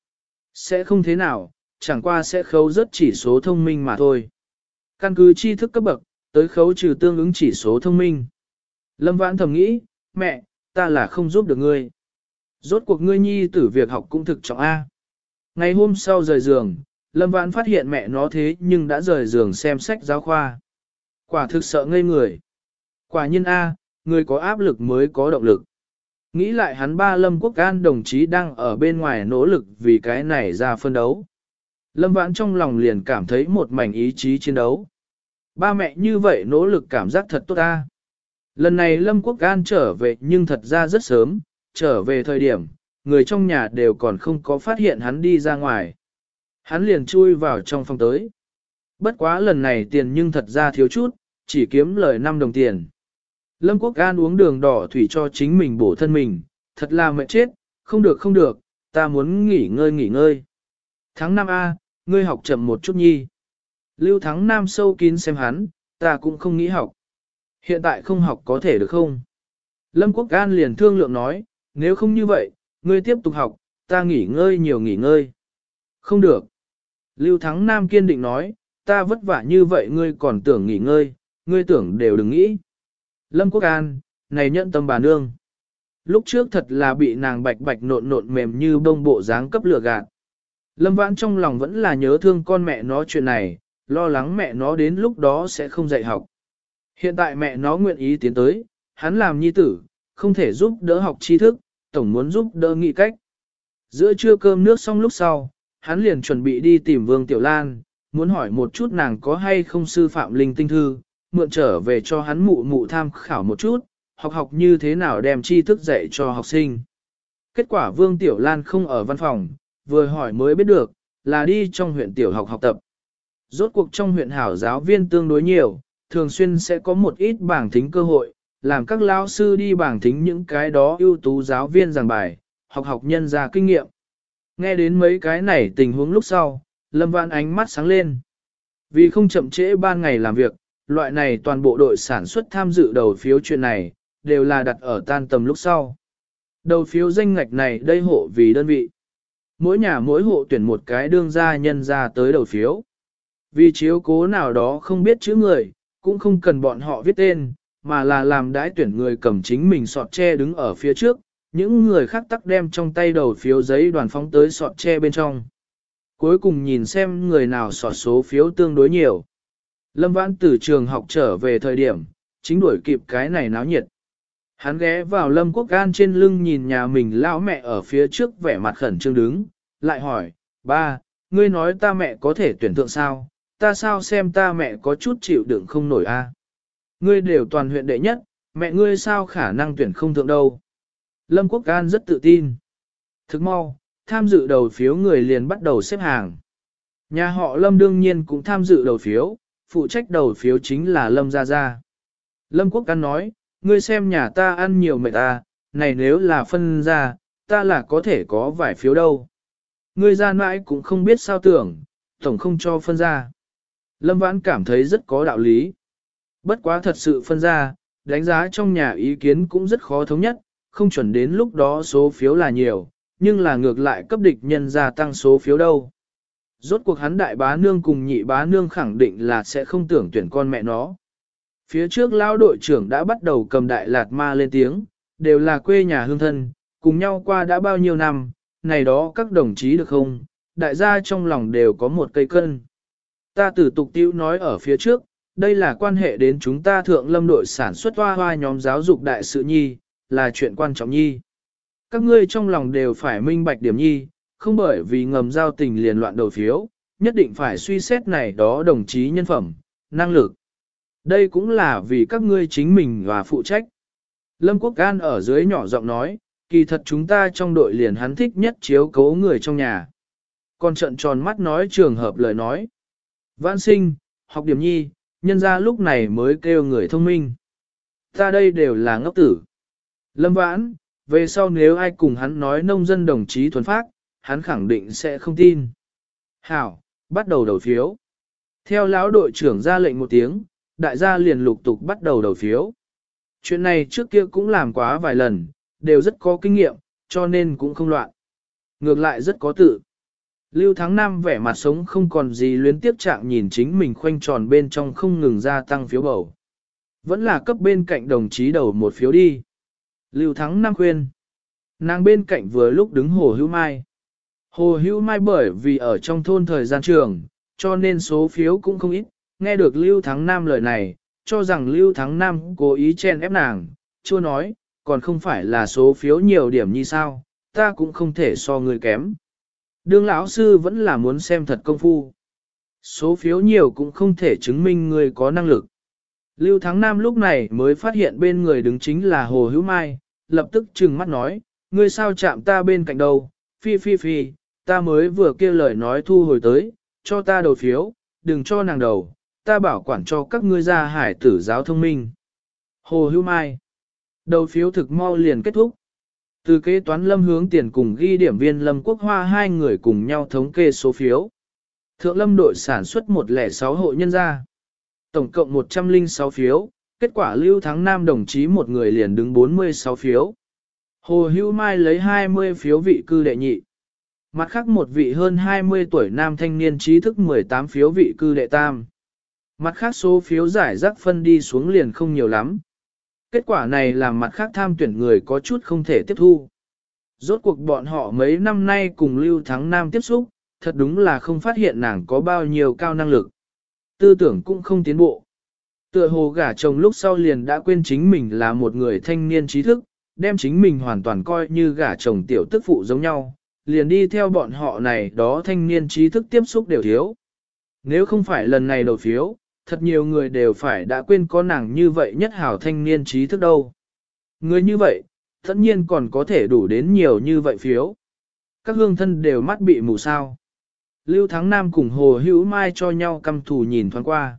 Sẽ không thế nào, chẳng qua sẽ khấu rất chỉ số thông minh mà thôi. Căn cứ tri thức cấp bậc, tới khấu trừ tương ứng chỉ số thông minh. Lâm Vãn thầm nghĩ, mẹ, ta là không giúp được ngươi. Rốt cuộc ngươi nhi tử việc học cũng thực trọng A. Ngày hôm sau rời giường, Lâm Vãn phát hiện mẹ nó thế nhưng đã rời giường xem sách giáo khoa. Quả thực sợ ngây người. Quả nhiên A, người có áp lực mới có động lực. Nghĩ lại hắn ba Lâm Quốc An đồng chí đang ở bên ngoài nỗ lực vì cái này ra phân đấu. Lâm Vãn trong lòng liền cảm thấy một mảnh ý chí chiến đấu. Ba mẹ như vậy nỗ lực cảm giác thật tốt ta. Lần này Lâm Quốc An trở về nhưng thật ra rất sớm, trở về thời điểm, người trong nhà đều còn không có phát hiện hắn đi ra ngoài. Hắn liền chui vào trong phòng tới. Bất quá lần này tiền nhưng thật ra thiếu chút, chỉ kiếm lời năm đồng tiền. Lâm Quốc An uống đường đỏ thủy cho chính mình bổ thân mình, thật là mệt chết, không được không được, ta muốn nghỉ ngơi nghỉ ngơi. Tháng năm A, ngươi học chậm một chút nhi. Lưu Thắng Nam sâu kín xem hắn, ta cũng không nghĩ học. Hiện tại không học có thể được không? Lâm Quốc An liền thương lượng nói, nếu không như vậy, ngươi tiếp tục học, ta nghỉ ngơi nhiều nghỉ ngơi. Không được. Lưu Thắng Nam kiên định nói, ta vất vả như vậy ngươi còn tưởng nghỉ ngơi, ngươi tưởng đều đừng nghĩ. Lâm Quốc An, này nhận tâm bà nương. Lúc trước thật là bị nàng bạch bạch nộn nộn mềm như bông bộ dáng cấp lửa gạt. Lâm Vãn trong lòng vẫn là nhớ thương con mẹ nó chuyện này, lo lắng mẹ nó đến lúc đó sẽ không dạy học. Hiện tại mẹ nó nguyện ý tiến tới, hắn làm nhi tử, không thể giúp đỡ học tri thức, tổng muốn giúp đỡ nghị cách. Giữa trưa cơm nước xong lúc sau, hắn liền chuẩn bị đi tìm Vương Tiểu Lan, muốn hỏi một chút nàng có hay không sư phạm linh tinh thư, mượn trở về cho hắn mụ mụ tham khảo một chút, học học như thế nào đem tri thức dạy cho học sinh. Kết quả Vương Tiểu Lan không ở văn phòng, vừa hỏi mới biết được, là đi trong huyện tiểu học học tập. Rốt cuộc trong huyện hảo giáo viên tương đối nhiều, thường xuyên sẽ có một ít bảng thính cơ hội, làm các lão sư đi bảng thính những cái đó ưu tú giáo viên giảng bài, học học nhân ra kinh nghiệm. Nghe đến mấy cái này tình huống lúc sau, Lâm Vãn ánh mắt sáng lên. Vì không chậm trễ ban ngày làm việc, loại này toàn bộ đội sản xuất tham dự đầu phiếu chuyện này, đều là đặt ở tan tầm lúc sau. Đầu phiếu danh ngạch này đây hộ vì đơn vị. Mỗi nhà mỗi hộ tuyển một cái đương gia nhân ra tới đầu phiếu. Vì chiếu cố nào đó không biết chữ người, cũng không cần bọn họ viết tên, mà là làm đãi tuyển người cầm chính mình sọt tre đứng ở phía trước, những người khác tắc đem trong tay đầu phiếu giấy đoàn phóng tới sọt tre bên trong. Cuối cùng nhìn xem người nào sọt số phiếu tương đối nhiều. Lâm Vãn từ trường học trở về thời điểm, chính đuổi kịp cái này náo nhiệt. Hắn ghé vào Lâm Quốc An trên lưng nhìn nhà mình lão mẹ ở phía trước vẻ mặt khẩn trương đứng, lại hỏi, ba, ngươi nói ta mẹ có thể tuyển thượng sao, ta sao xem ta mẹ có chút chịu đựng không nổi a? Ngươi đều toàn huyện đệ nhất, mẹ ngươi sao khả năng tuyển không thượng đâu. Lâm Quốc An rất tự tin. Thức mau, tham dự đầu phiếu người liền bắt đầu xếp hàng. Nhà họ Lâm đương nhiên cũng tham dự đầu phiếu, phụ trách đầu phiếu chính là Lâm Gia Gia. Lâm Quốc An nói, ngươi xem nhà ta ăn nhiều mệt ta, này nếu là phân ra, ta là có thể có vài phiếu đâu. Ngươi ra mãi cũng không biết sao tưởng, tổng không cho phân ra. Lâm Vãn cảm thấy rất có đạo lý. Bất quá thật sự phân ra, đánh giá trong nhà ý kiến cũng rất khó thống nhất, không chuẩn đến lúc đó số phiếu là nhiều, nhưng là ngược lại cấp địch nhân gia tăng số phiếu đâu. Rốt cuộc hắn đại bá nương cùng nhị bá nương khẳng định là sẽ không tưởng tuyển con mẹ nó. Phía trước lão đội trưởng đã bắt đầu cầm đại lạt ma lên tiếng, đều là quê nhà hương thân, cùng nhau qua đã bao nhiêu năm, này đó các đồng chí được không, đại gia trong lòng đều có một cây cân. Ta tử tục tiêu nói ở phía trước, đây là quan hệ đến chúng ta thượng lâm đội sản xuất hoa hoa nhóm giáo dục đại sự nhi, là chuyện quan trọng nhi. Các ngươi trong lòng đều phải minh bạch điểm nhi, không bởi vì ngầm giao tình liền loạn đầu phiếu, nhất định phải suy xét này đó đồng chí nhân phẩm, năng lực. Đây cũng là vì các ngươi chính mình và phụ trách. Lâm Quốc An ở dưới nhỏ giọng nói, kỳ thật chúng ta trong đội liền hắn thích nhất chiếu cố người trong nhà. Còn trận tròn mắt nói trường hợp lời nói. Vãn sinh, học điểm nhi, nhân ra lúc này mới kêu người thông minh. Ta đây đều là ngốc tử. Lâm Vãn, về sau nếu ai cùng hắn nói nông dân đồng chí thuần phát, hắn khẳng định sẽ không tin. Hảo, bắt đầu đầu phiếu. Theo lão đội trưởng ra lệnh một tiếng, đại gia liền lục tục bắt đầu đầu phiếu. Chuyện này trước kia cũng làm quá vài lần, đều rất có kinh nghiệm, cho nên cũng không loạn. Ngược lại rất có tự. Lưu Thắng Nam vẻ mặt sống không còn gì luyến tiếp trạng nhìn chính mình khoanh tròn bên trong không ngừng gia tăng phiếu bầu. Vẫn là cấp bên cạnh đồng chí đầu một phiếu đi. Lưu Thắng Nam khuyên. Nàng bên cạnh vừa lúc đứng Hồ Hữu Mai. Hồ Hữu Mai bởi vì ở trong thôn thời gian trường, cho nên số phiếu cũng không ít. Nghe được Lưu Thắng Nam lời này, cho rằng Lưu Thắng Nam cố ý chen ép nàng, chưa nói, còn không phải là số phiếu nhiều điểm như sao, ta cũng không thể so người kém. Đương lão sư vẫn là muốn xem thật công phu. Số phiếu nhiều cũng không thể chứng minh người có năng lực. Lưu Thắng Nam lúc này mới phát hiện bên người đứng chính là Hồ Hữu Mai, lập tức trừng mắt nói, ngươi sao chạm ta bên cạnh đâu, phi phi phi, ta mới vừa kêu lời nói thu hồi tới, cho ta đầu phiếu, đừng cho nàng đầu, ta bảo quản cho các ngươi ra hải tử giáo thông minh. Hồ Hữu Mai, đầu phiếu thực mau liền kết thúc. Từ kế toán Lâm Hướng Tiền cùng ghi điểm viên Lâm Quốc Hoa hai người cùng nhau thống kê số phiếu. Thượng Lâm đội sản xuất một không sáu hộ nhân gia. Tổng cộng một trăm lẻ sáu phiếu, kết quả Lưu Thắng Nam đồng chí một người liền đứng bốn mươi sáu phiếu. Hồ Hữu Mai lấy hai mươi phiếu vị cư đệ nhị. Mặt khác một vị hơn hai mươi tuổi nam thanh niên trí thức mười tám phiếu vị cư đệ tam. Mặt khác số phiếu giải rác phân đi xuống liền không nhiều lắm. Kết quả này làm mặt khác tham tuyển người có chút không thể tiếp thu. Rốt cuộc bọn họ mấy năm nay cùng Lưu Thắng Nam tiếp xúc, thật đúng là không phát hiện nàng có bao nhiêu cao năng lực. Tư tưởng cũng không tiến bộ. Tựa hồ gả chồng lúc sau liền đã quên chính mình là một người thanh niên trí thức, đem chính mình hoàn toàn coi như gả chồng tiểu tức phụ giống nhau, liền đi theo bọn họ này đó thanh niên trí thức tiếp xúc đều thiếu. Nếu không phải lần này đầu phiếu, thật nhiều người đều phải đã quên có nàng như vậy nhất hảo thanh niên trí thức đâu. Người như vậy, tất nhiên còn có thể đủ đến nhiều như vậy phiếu. Các hương thân đều mắt bị mù sao. Lưu Thắng Nam cùng Hồ Hữu Mai cho nhau căm thù nhìn thoáng qua.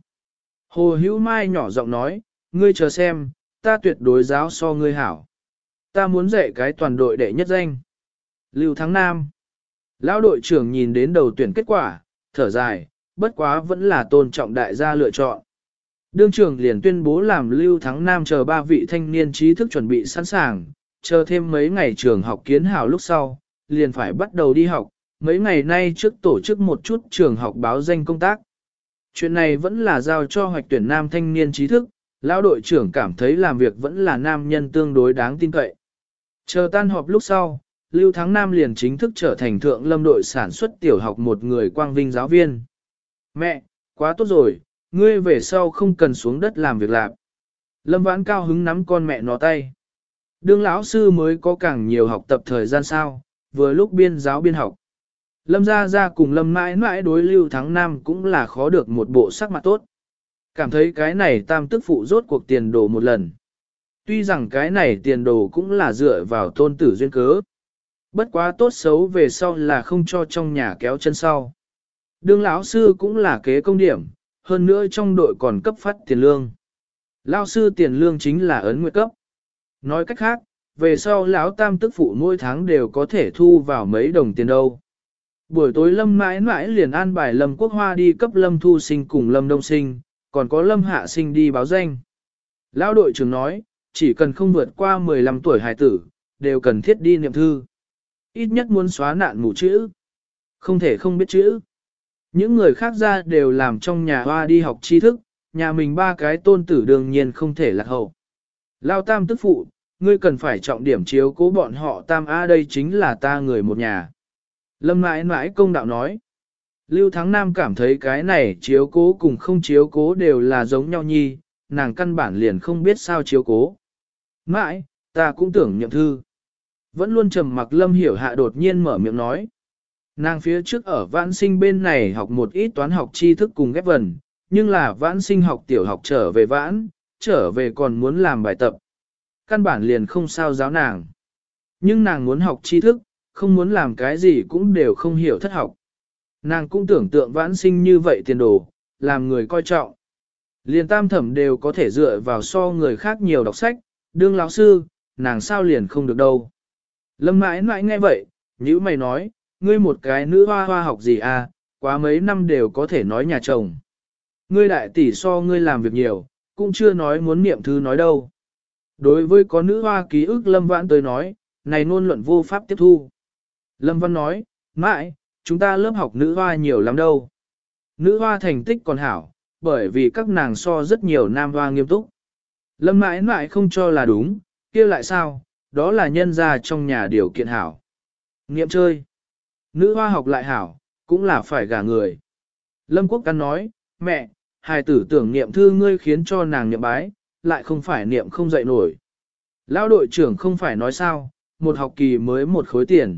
Hồ Hữu Mai nhỏ giọng nói, ngươi chờ xem, ta tuyệt đối giáo so ngươi hảo. Ta muốn dạy cái toàn đội đệ nhất danh. Lưu Thắng Nam. Lão đội trưởng nhìn đến đầu tuyển kết quả, thở dài, bất quá vẫn là tôn trọng đại gia lựa chọn. Đương trưởng liền tuyên bố làm Lưu Thắng Nam chờ ba vị thanh niên trí thức chuẩn bị sẵn sàng, chờ thêm mấy ngày trường học kiến hảo lúc sau, liền phải bắt đầu đi học, mấy ngày nay trước tổ chức một chút trường học báo danh công tác. Chuyện này vẫn là giao cho hoạch tuyển nam thanh niên trí thức, lão đội trưởng cảm thấy làm việc vẫn là nam nhân tương đối đáng tin cậy. Chờ tan họp lúc sau, Lưu Thắng Nam liền chính thức trở thành thượng lâm đội sản xuất tiểu học một người quang vinh giáo viên. Mẹ, quá tốt rồi, ngươi về sau không cần xuống đất làm việc lạc. Lâm Vãn cao hứng nắm con mẹ nó tay. Đương lão sư mới có càng nhiều học tập thời gian sao, vừa lúc biên giáo biên học. Lâm Gia Gia cùng Lâm mãi mãi đối Lưu Thắng Nam cũng là khó được một bộ sắc mặt tốt. Cảm thấy cái này tam tức phụ rốt cuộc tiền đồ một lần. Tuy rằng cái này tiền đồ cũng là dựa vào tôn tử duyên cớ. Bất quá tốt xấu về sau là không cho trong nhà kéo chân sau. Đương lão sư cũng là kế công điểm, hơn nữa trong đội còn cấp phát tiền lương. Lão sư tiền lương chính là ấn nguyệt cấp. Nói cách khác, về sau lão tam tức phụ mỗi tháng đều có thể thu vào mấy đồng tiền đâu. Buổi tối Lâm mãi mãi liền an bài Lâm Quốc Hoa đi cấp Lâm Thu Sinh cùng Lâm Đông Sinh, còn có Lâm Hạ Sinh đi báo danh. Lão đội trưởng nói, chỉ cần không vượt qua mười lăm tuổi hài tử, đều cần thiết đi niệm thư. Ít nhất muốn xóa nạn mù chữ. Không thể không biết chữ. Những người khác ra đều làm trong nhà hoa đi học tri thức, nhà mình ba cái tôn tử đương nhiên không thể lạc hậu. Lao tam tức phụ, ngươi cần phải trọng điểm chiếu cố bọn họ tam A đây chính là ta người một nhà. Lâm mãi mãi công đạo nói. Lưu Thắng Nam cảm thấy cái này chiếu cố cùng không chiếu cố đều là giống nhau nhi, nàng căn bản liền không biết sao chiếu cố. Mãi, ta cũng tưởng nhậm thư. Vẫn luôn trầm mặc Lâm Hiểu Hạ đột nhiên mở miệng nói. Nàng phía trước ở vãn sinh bên này học một ít toán học tri thức cùng ghép vần, nhưng là vãn sinh học tiểu học trở về vãn, trở về còn muốn làm bài tập. Căn bản liền không sao giáo nàng. Nhưng nàng muốn học tri thức, không muốn làm cái gì cũng đều không hiểu thất học. Nàng cũng tưởng tượng vãn sinh như vậy tiền đồ, làm người coi trọng. Liền tam thẩm đều có thể dựa vào so người khác nhiều đọc sách, đương lão sư, nàng sao liền không được đâu. Lâm mãi mãi nghe vậy, nhữ mày nói, ngươi một cái nữ hoa hoa học gì à, quá mấy năm đều có thể nói nhà chồng. Ngươi đại tỷ so ngươi làm việc nhiều, cũng chưa nói muốn niệm thư nói đâu. Đối với có nữ hoa ký ức Lâm Vãn tới nói, này ngôn luận vô pháp tiếp thu. Lâm Văn nói, mãi, chúng ta lớp học nữ hoa nhiều lắm đâu. Nữ hoa thành tích còn hảo, bởi vì các nàng so rất nhiều nam hoa nghiêm túc. Lâm mãi mãi không cho là đúng, kia lại sao, đó là nhân ra trong nhà điều kiện hảo. Nghiệm chơi. Nữ hoa học lại hảo, cũng là phải gả người. Lâm Quốc Căn nói, mẹ, hài tử tưởng niệm thư ngươi khiến cho nàng niệm bái, lại không phải niệm không dậy nổi. Lão đội trưởng không phải nói sao, một học kỳ mới một khối tiền.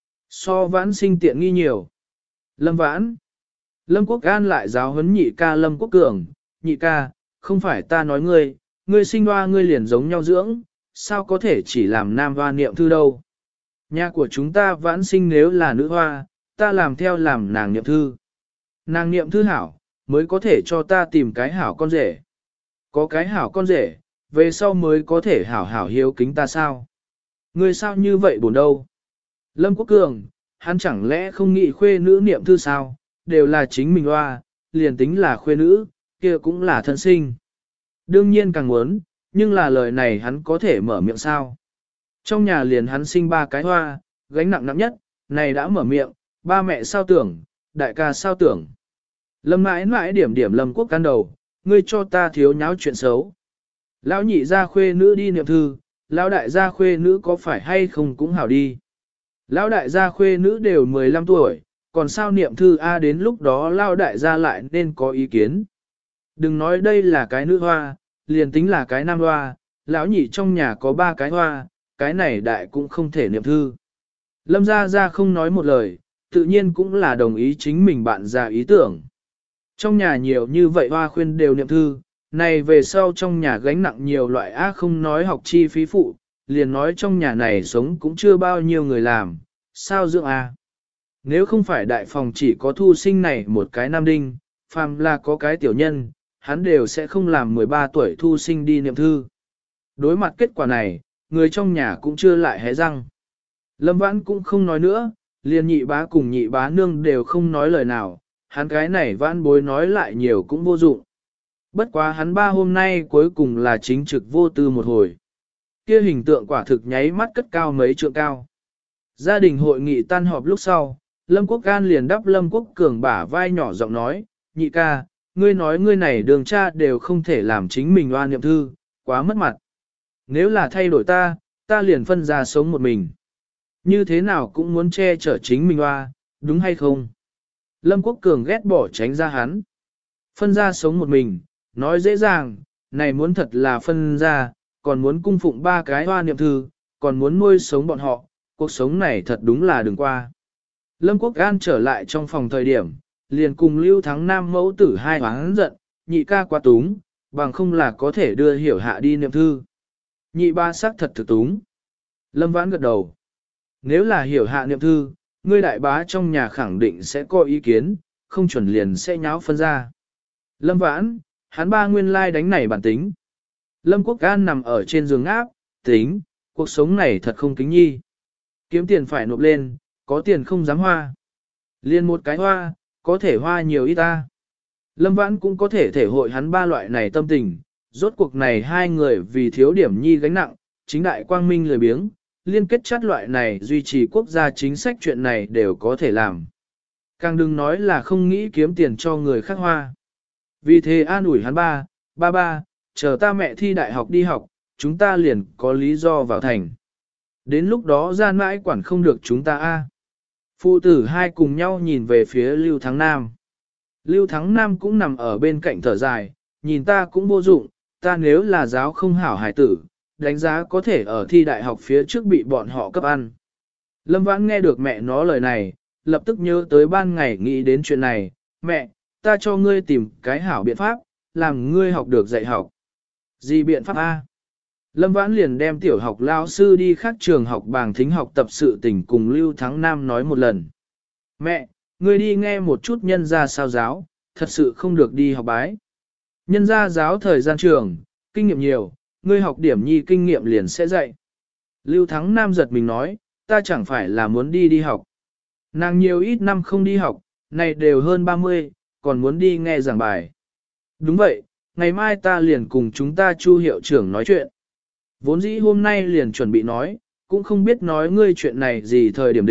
So vãn sinh tiện nghi nhiều. Lâm vãn. Lâm Quốc An lại giáo huấn nhị ca Lâm Quốc Cường, nhị ca, không phải ta nói ngươi, ngươi sinh hoa ngươi liền giống nhau dưỡng, sao có thể chỉ làm nam hoa niệm thư đâu. Nhà của chúng ta vãn sinh nếu là nữ hoa, ta làm theo làm nàng niệm thư. Nàng niệm thư hảo, mới có thể cho ta tìm cái hảo con rể. Có cái hảo con rể, về sau mới có thể hảo hảo hiếu kính ta sao. Ngươi sao như vậy buồn đâu. Lâm Quốc Cường, hắn chẳng lẽ không nghĩ khuê nữ niệm thư sao, đều là chính mình hoa, liền tính là khuê nữ, kia cũng là thân sinh. Đương nhiên càng muốn, nhưng là lời này hắn có thể mở miệng sao. Trong nhà liền hắn sinh ba cái hoa, gánh nặng nặng nhất, này đã mở miệng, ba mẹ sao tưởng, đại ca sao tưởng. Lâm mãi mãi điểm điểm Lâm Quốc Can đầu, ngươi cho ta thiếu nháo chuyện xấu. Lão nhị gia khuê nữ đi niệm thư, lão đại gia khuê nữ có phải hay không cũng hảo đi. Lão đại gia khuê nữ đều mười lăm tuổi, còn sao niệm thư A đến lúc đó lão đại gia lại nên có ý kiến. Đừng nói đây là cái nữ hoa, liền tính là cái nam hoa, lão nhị trong nhà có ba cái hoa, cái này đại cũng không thể niệm thư. Lâm gia gia không nói một lời, tự nhiên cũng là đồng ý chính mình bạn già ý tưởng. Trong nhà nhiều như vậy hoa khuyên đều niệm thư, này về sau trong nhà gánh nặng nhiều loại ác không nói học chi phí phụ, liền nói trong nhà này sống cũng chưa bao nhiêu người làm, sao dưỡng a? Nếu không phải đại phòng chỉ có thu sinh này một cái nam đinh, phàm là có cái tiểu nhân, hắn đều sẽ không làm mười ba tuổi thu sinh đi niệm thư. Đối mặt kết quả này, người trong nhà cũng chưa lại hé răng. Lâm Vãn cũng không nói nữa, liền nhị bá cùng nhị bá nương đều không nói lời nào, hắn cái này Vãn bối nói lại nhiều cũng vô dụng. Bất quá hắn ba hôm nay cuối cùng là chính trực vô tư một hồi. Kia hình tượng quả thực nháy mắt cất cao mấy trượng cao. Gia đình hội nghị tan họp lúc sau, Lâm Quốc Can liền đắp Lâm Quốc Cường bả vai nhỏ giọng nói, nhị ca, ngươi nói ngươi này đường cha đều không thể làm chính mình oan niệm thư, quá mất mặt. Nếu là thay đổi ta, ta liền phân ra sống một mình. Như thế nào cũng muốn che chở chính mình oa, đúng hay không? Lâm Quốc Cường ghét bỏ tránh ra hắn. Phân ra sống một mình, nói dễ dàng, này muốn thật là phân ra, còn muốn cung phụng ba cái hoa niệm thư, còn muốn nuôi sống bọn họ, cuộc sống này thật đúng là đừng qua. Lâm Quốc An trở lại trong phòng thời điểm, liền cùng Lưu Thắng Nam mẫu tử hai hoáng giận, nhị ca quá túng, bằng không là có thể đưa hiểu hạ đi niệm thư. Nhị ba sắc thật thực túng. Lâm Vãn gật đầu. Nếu là hiểu hạ niệm thư, ngươi đại bá trong nhà khẳng định sẽ có ý kiến, không chuẩn liền sẽ nháo phân ra. Lâm Vãn, hắn ba nguyên lai đánh này bản tính. Lâm Quốc An nằm ở trên giường áp, tính, cuộc sống này thật không kính nhi. Kiếm tiền phải nộp lên, có tiền không dám hoa. Liên một cái hoa, có thể hoa nhiều ít ta. Lâm Vãn cũng có thể thể hội hắn ba loại này tâm tình, rốt cuộc này hai người vì thiếu điểm nhi gánh nặng, chính đại quang minh lười biếng, liên kết chắt loại này duy trì quốc gia chính sách chuyện này đều có thể làm. Càng đừng nói là không nghĩ kiếm tiền cho người khác hoa. Vì thế an ủi hắn ba, ba ba, chờ ta mẹ thi đại học đi học, chúng ta liền có lý do vào thành. Đến lúc đó gian mãi quản không được chúng ta a. Phụ tử hai cùng nhau nhìn về phía Lưu Thắng Nam. Lưu Thắng Nam cũng nằm ở bên cạnh thở dài, nhìn ta cũng vô dụng, ta nếu là giáo không hảo hải tử, đánh giá có thể ở thi đại học phía trước bị bọn họ cấp ăn. Lâm Vãn nghe được mẹ nó lời này, lập tức nhớ tới ban ngày nghĩ đến chuyện này, mẹ, ta cho ngươi tìm cái hảo biện pháp, làm ngươi học được dạy học. Gì biện pháp A? Lâm Vãn liền đem tiểu học lao sư đi khác trường học bảng thính học tập sự tình cùng Lưu Thắng Nam nói một lần. Mẹ, ngươi đi nghe một chút nhân gia sao giáo, thật sự không được đi học bái. Nhân gia giáo thời gian trường, kinh nghiệm nhiều, ngươi học điểm nhi kinh nghiệm liền sẽ dạy. Lưu Thắng Nam giật mình nói, ta chẳng phải là muốn đi đi học. Nàng nhiều ít năm không đi học, này đều hơn ba mươi, còn muốn đi nghe giảng bài. Đúng vậy, ngày mai ta liền cùng chúng ta Chu hiệu trưởng nói chuyện. Vốn dĩ hôm nay liền chuẩn bị nói, cũng không biết nói ngươi chuyện này gì thời điểm định,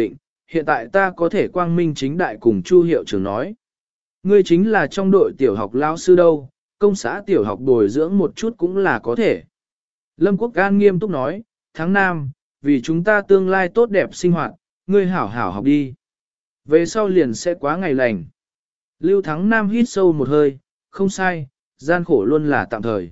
hiện tại ta có thể quang minh chính đại cùng Chu hiệu trưởng nói. Ngươi chính là trong đội tiểu học lao sư đâu, công xã tiểu học bồi dưỡng một chút cũng là có thể. Lâm Quốc An nghiêm túc nói, tháng năm, vì chúng ta tương lai tốt đẹp sinh hoạt, ngươi hảo hảo học đi. Về sau liền sẽ quá ngày lành. Lưu Thắng Nam hít sâu một hơi, không sai, gian khổ luôn là tạm thời.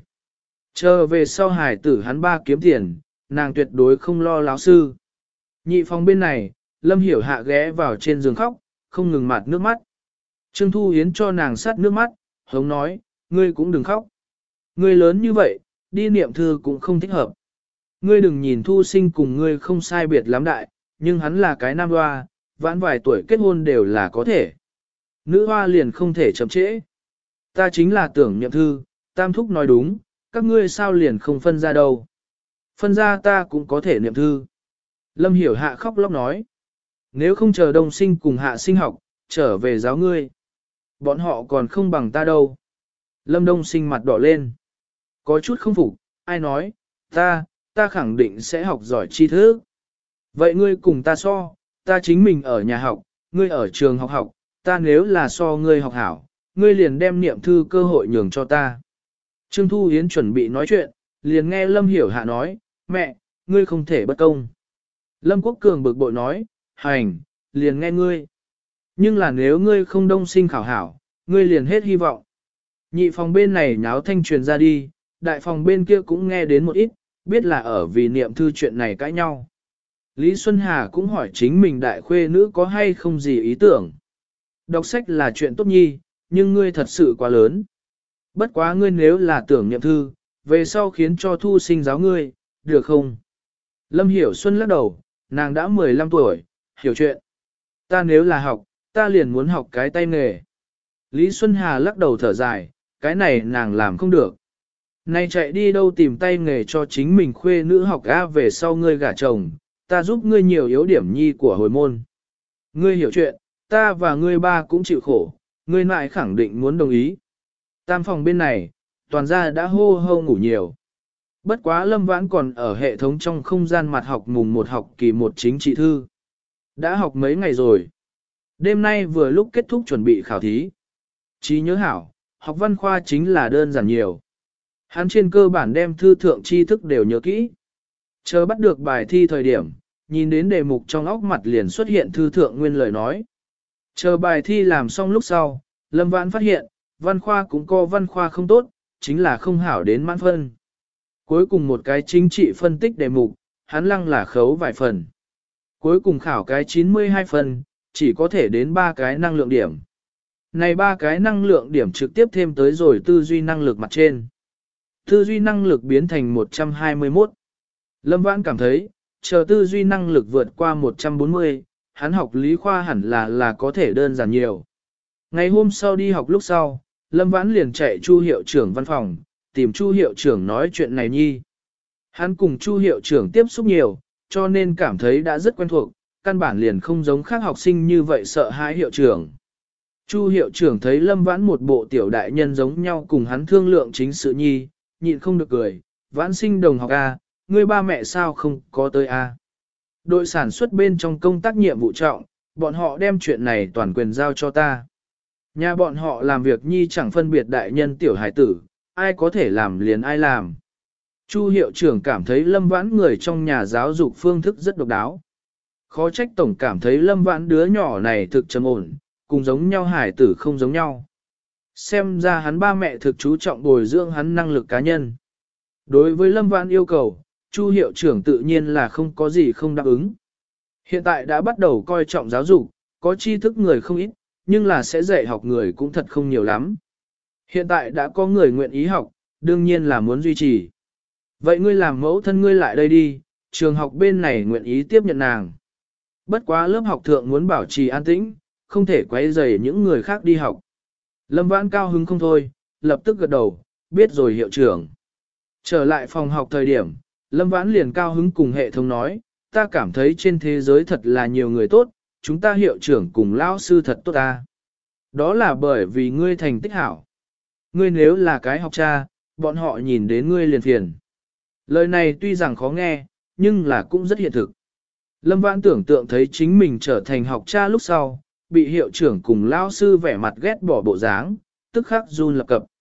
Chờ về sau hải tử hắn ba kiếm tiền, nàng tuyệt đối không lo láo sư. Nhị phòng bên này, Lâm Hiểu Hạ ghé vào trên giường khóc, không ngừng mạt nước mắt. Trương Thu Hiến cho nàng sát nước mắt, hống nói, ngươi cũng đừng khóc. Ngươi lớn như vậy, đi niệm thư cũng không thích hợp. Ngươi đừng nhìn Thu Sinh cùng ngươi không sai biệt lắm đại, nhưng hắn là cái nam hoa, vãn vài tuổi kết hôn đều là có thể. Nữ hoa liền không thể chậm trễ. Ta chính là tưởng niệm thư, Tam Thúc nói đúng, các ngươi sao liền không phân ra đâu. Phân ra ta cũng có thể niệm thư. Lâm Hiểu Hạ khóc lóc nói. Nếu không chờ Đông Sinh cùng Hạ Sinh học, trở về giáo ngươi. Bọn họ còn không bằng ta đâu. Lâm Đông Sinh mặt đỏ lên. Có chút không phục, ai nói, ta, ta khẳng định sẽ học giỏi tri thức. Vậy ngươi cùng ta so, ta chính mình ở nhà học, ngươi ở trường học học, ta nếu là so ngươi học hảo, ngươi liền đem niệm thư cơ hội nhường cho ta. Trương Thu Hiến chuẩn bị nói chuyện, liền nghe Lâm Hiểu Hạ nói, mẹ, ngươi không thể bất công. Lâm Quốc Cường bực bội nói, hành, liền nghe ngươi. Nhưng là nếu ngươi không Đông Sinh khảo hảo, ngươi liền hết hy vọng. Nhị phòng bên này nháo thanh truyền ra đi, đại phòng bên kia cũng nghe đến một ít, biết là ở vì niệm thư chuyện này cãi nhau. Lý Xuân Hà cũng hỏi chính mình đại khuê nữ có hay không gì ý tưởng. Đọc sách là chuyện tốt nhi, nhưng ngươi thật sự quá lớn. Bất quá ngươi nếu là tưởng niệm thư, về sau khiến cho Thu Sinh giáo ngươi, được không? Lâm Hiểu Xuân lắc đầu, nàng đã mười lăm tuổi, hiểu chuyện. Ta nếu là học, ta liền muốn học cái tay nghề. Lý Xuân Hà lắc đầu thở dài, cái này nàng làm không được. Này chạy đi đâu tìm tay nghề cho chính mình khuê nữ học A về sau ngươi gả chồng, ta giúp ngươi nhiều yếu điểm nhi của hồi môn. Ngươi hiểu chuyện, ta và ngươi ba cũng chịu khổ, ngươi lại khẳng định muốn đồng ý. Tam phòng bên này, toàn gia đã hô hô ngủ nhiều. Bất quá Lâm Vãn còn ở hệ thống trong không gian mặt học mùng một học kỳ một chính trị thư. Đã học mấy ngày rồi. Đêm nay vừa lúc kết thúc chuẩn bị khảo thí. Chí nhớ hảo, học văn khoa chính là đơn giản nhiều. Hắn trên cơ bản đem thư thượng tri thức đều nhớ kỹ. Chờ bắt được bài thi thời điểm, nhìn đến đề mục trong óc mặt liền xuất hiện thư thượng nguyên lời nói. Chờ bài thi làm xong lúc sau, Lâm Vãn phát hiện, văn khoa cũng có văn khoa không tốt, chính là không hảo đến mãn phân. Cuối cùng một cái chính trị phân tích đề mục, hắn lăng là khấu vài phần. Cuối cùng khảo cái chín mươi hai phần, chỉ có thể đến ba cái năng lượng điểm. Này ba cái năng lượng điểm trực tiếp thêm tới rồi tư duy năng lực mặt trên. Tư duy năng lực biến thành một trăm hai mươi mốt. Lâm Vãn cảm thấy, chờ tư duy năng lực vượt qua một trăm bốn mươi, hắn học lý khoa hẳn là là có thể đơn giản nhiều. Ngày hôm sau đi học lúc sau, Lâm Vãn liền chạy Chu hiệu trưởng văn phòng, tìm Chu hiệu trưởng nói chuyện này nhi. Hắn cùng Chu hiệu trưởng tiếp xúc nhiều, cho nên cảm thấy đã rất quen thuộc, căn bản liền không giống khác học sinh như vậy sợ hãi hiệu trưởng. Chu hiệu trưởng thấy Lâm Vãn một bộ tiểu đại nhân giống nhau cùng hắn thương lượng chính sự nhi, nhịn không được cười, Vãn sinh đồng học A, ngươi ba mẹ sao không có tới A. Đội sản xuất bên trong công tác nhiệm vụ trọng, bọn họ đem chuyện này toàn quyền giao cho ta. Nhà bọn họ làm việc nhi chẳng phân biệt đại nhân tiểu hải tử, ai có thể làm liền ai làm. Chu hiệu trưởng cảm thấy Lâm Vãn người trong nhà giáo dục phương thức rất độc đáo. Khó trách tổng cảm thấy Lâm Vãn đứa nhỏ này thực trầm ổn, cùng giống nhau hải tử không giống nhau. Xem ra hắn ba mẹ thực chú trọng bồi dưỡng hắn năng lực cá nhân. Đối với Lâm Vãn yêu cầu, Chu hiệu trưởng tự nhiên là không có gì không đáp ứng. Hiện tại đã bắt đầu coi trọng giáo dục, có tri thức người không ít, nhưng là sẽ dạy học người cũng thật không nhiều lắm. Hiện tại đã có người nguyện ý học, đương nhiên là muốn duy trì. Vậy ngươi làm mẫu thân ngươi lại đây đi, trường học bên này nguyện ý tiếp nhận nàng. Bất quá lớp học thượng muốn bảo trì an tĩnh, không thể quấy rầy những người khác đi học. Lâm Vãn cao hứng không thôi, lập tức gật đầu, biết rồi hiệu trưởng. Trở lại phòng học thời điểm, Lâm Vãn liền cao hứng cùng hệ thống nói, ta cảm thấy trên thế giới thật là nhiều người tốt, chúng ta hiệu trưởng cùng lão sư thật tốt ta. Đó là bởi vì ngươi thành tích hảo. Ngươi nếu là cái học cha, bọn họ nhìn đến ngươi liền phiền. Lời này tuy rằng khó nghe, nhưng là cũng rất hiện thực. Lâm Vãn tưởng tượng thấy chính mình trở thành học cha lúc sau, bị hiệu trưởng cùng lao sư vẻ mặt ghét bỏ bộ dáng, tức khắc run lập cập.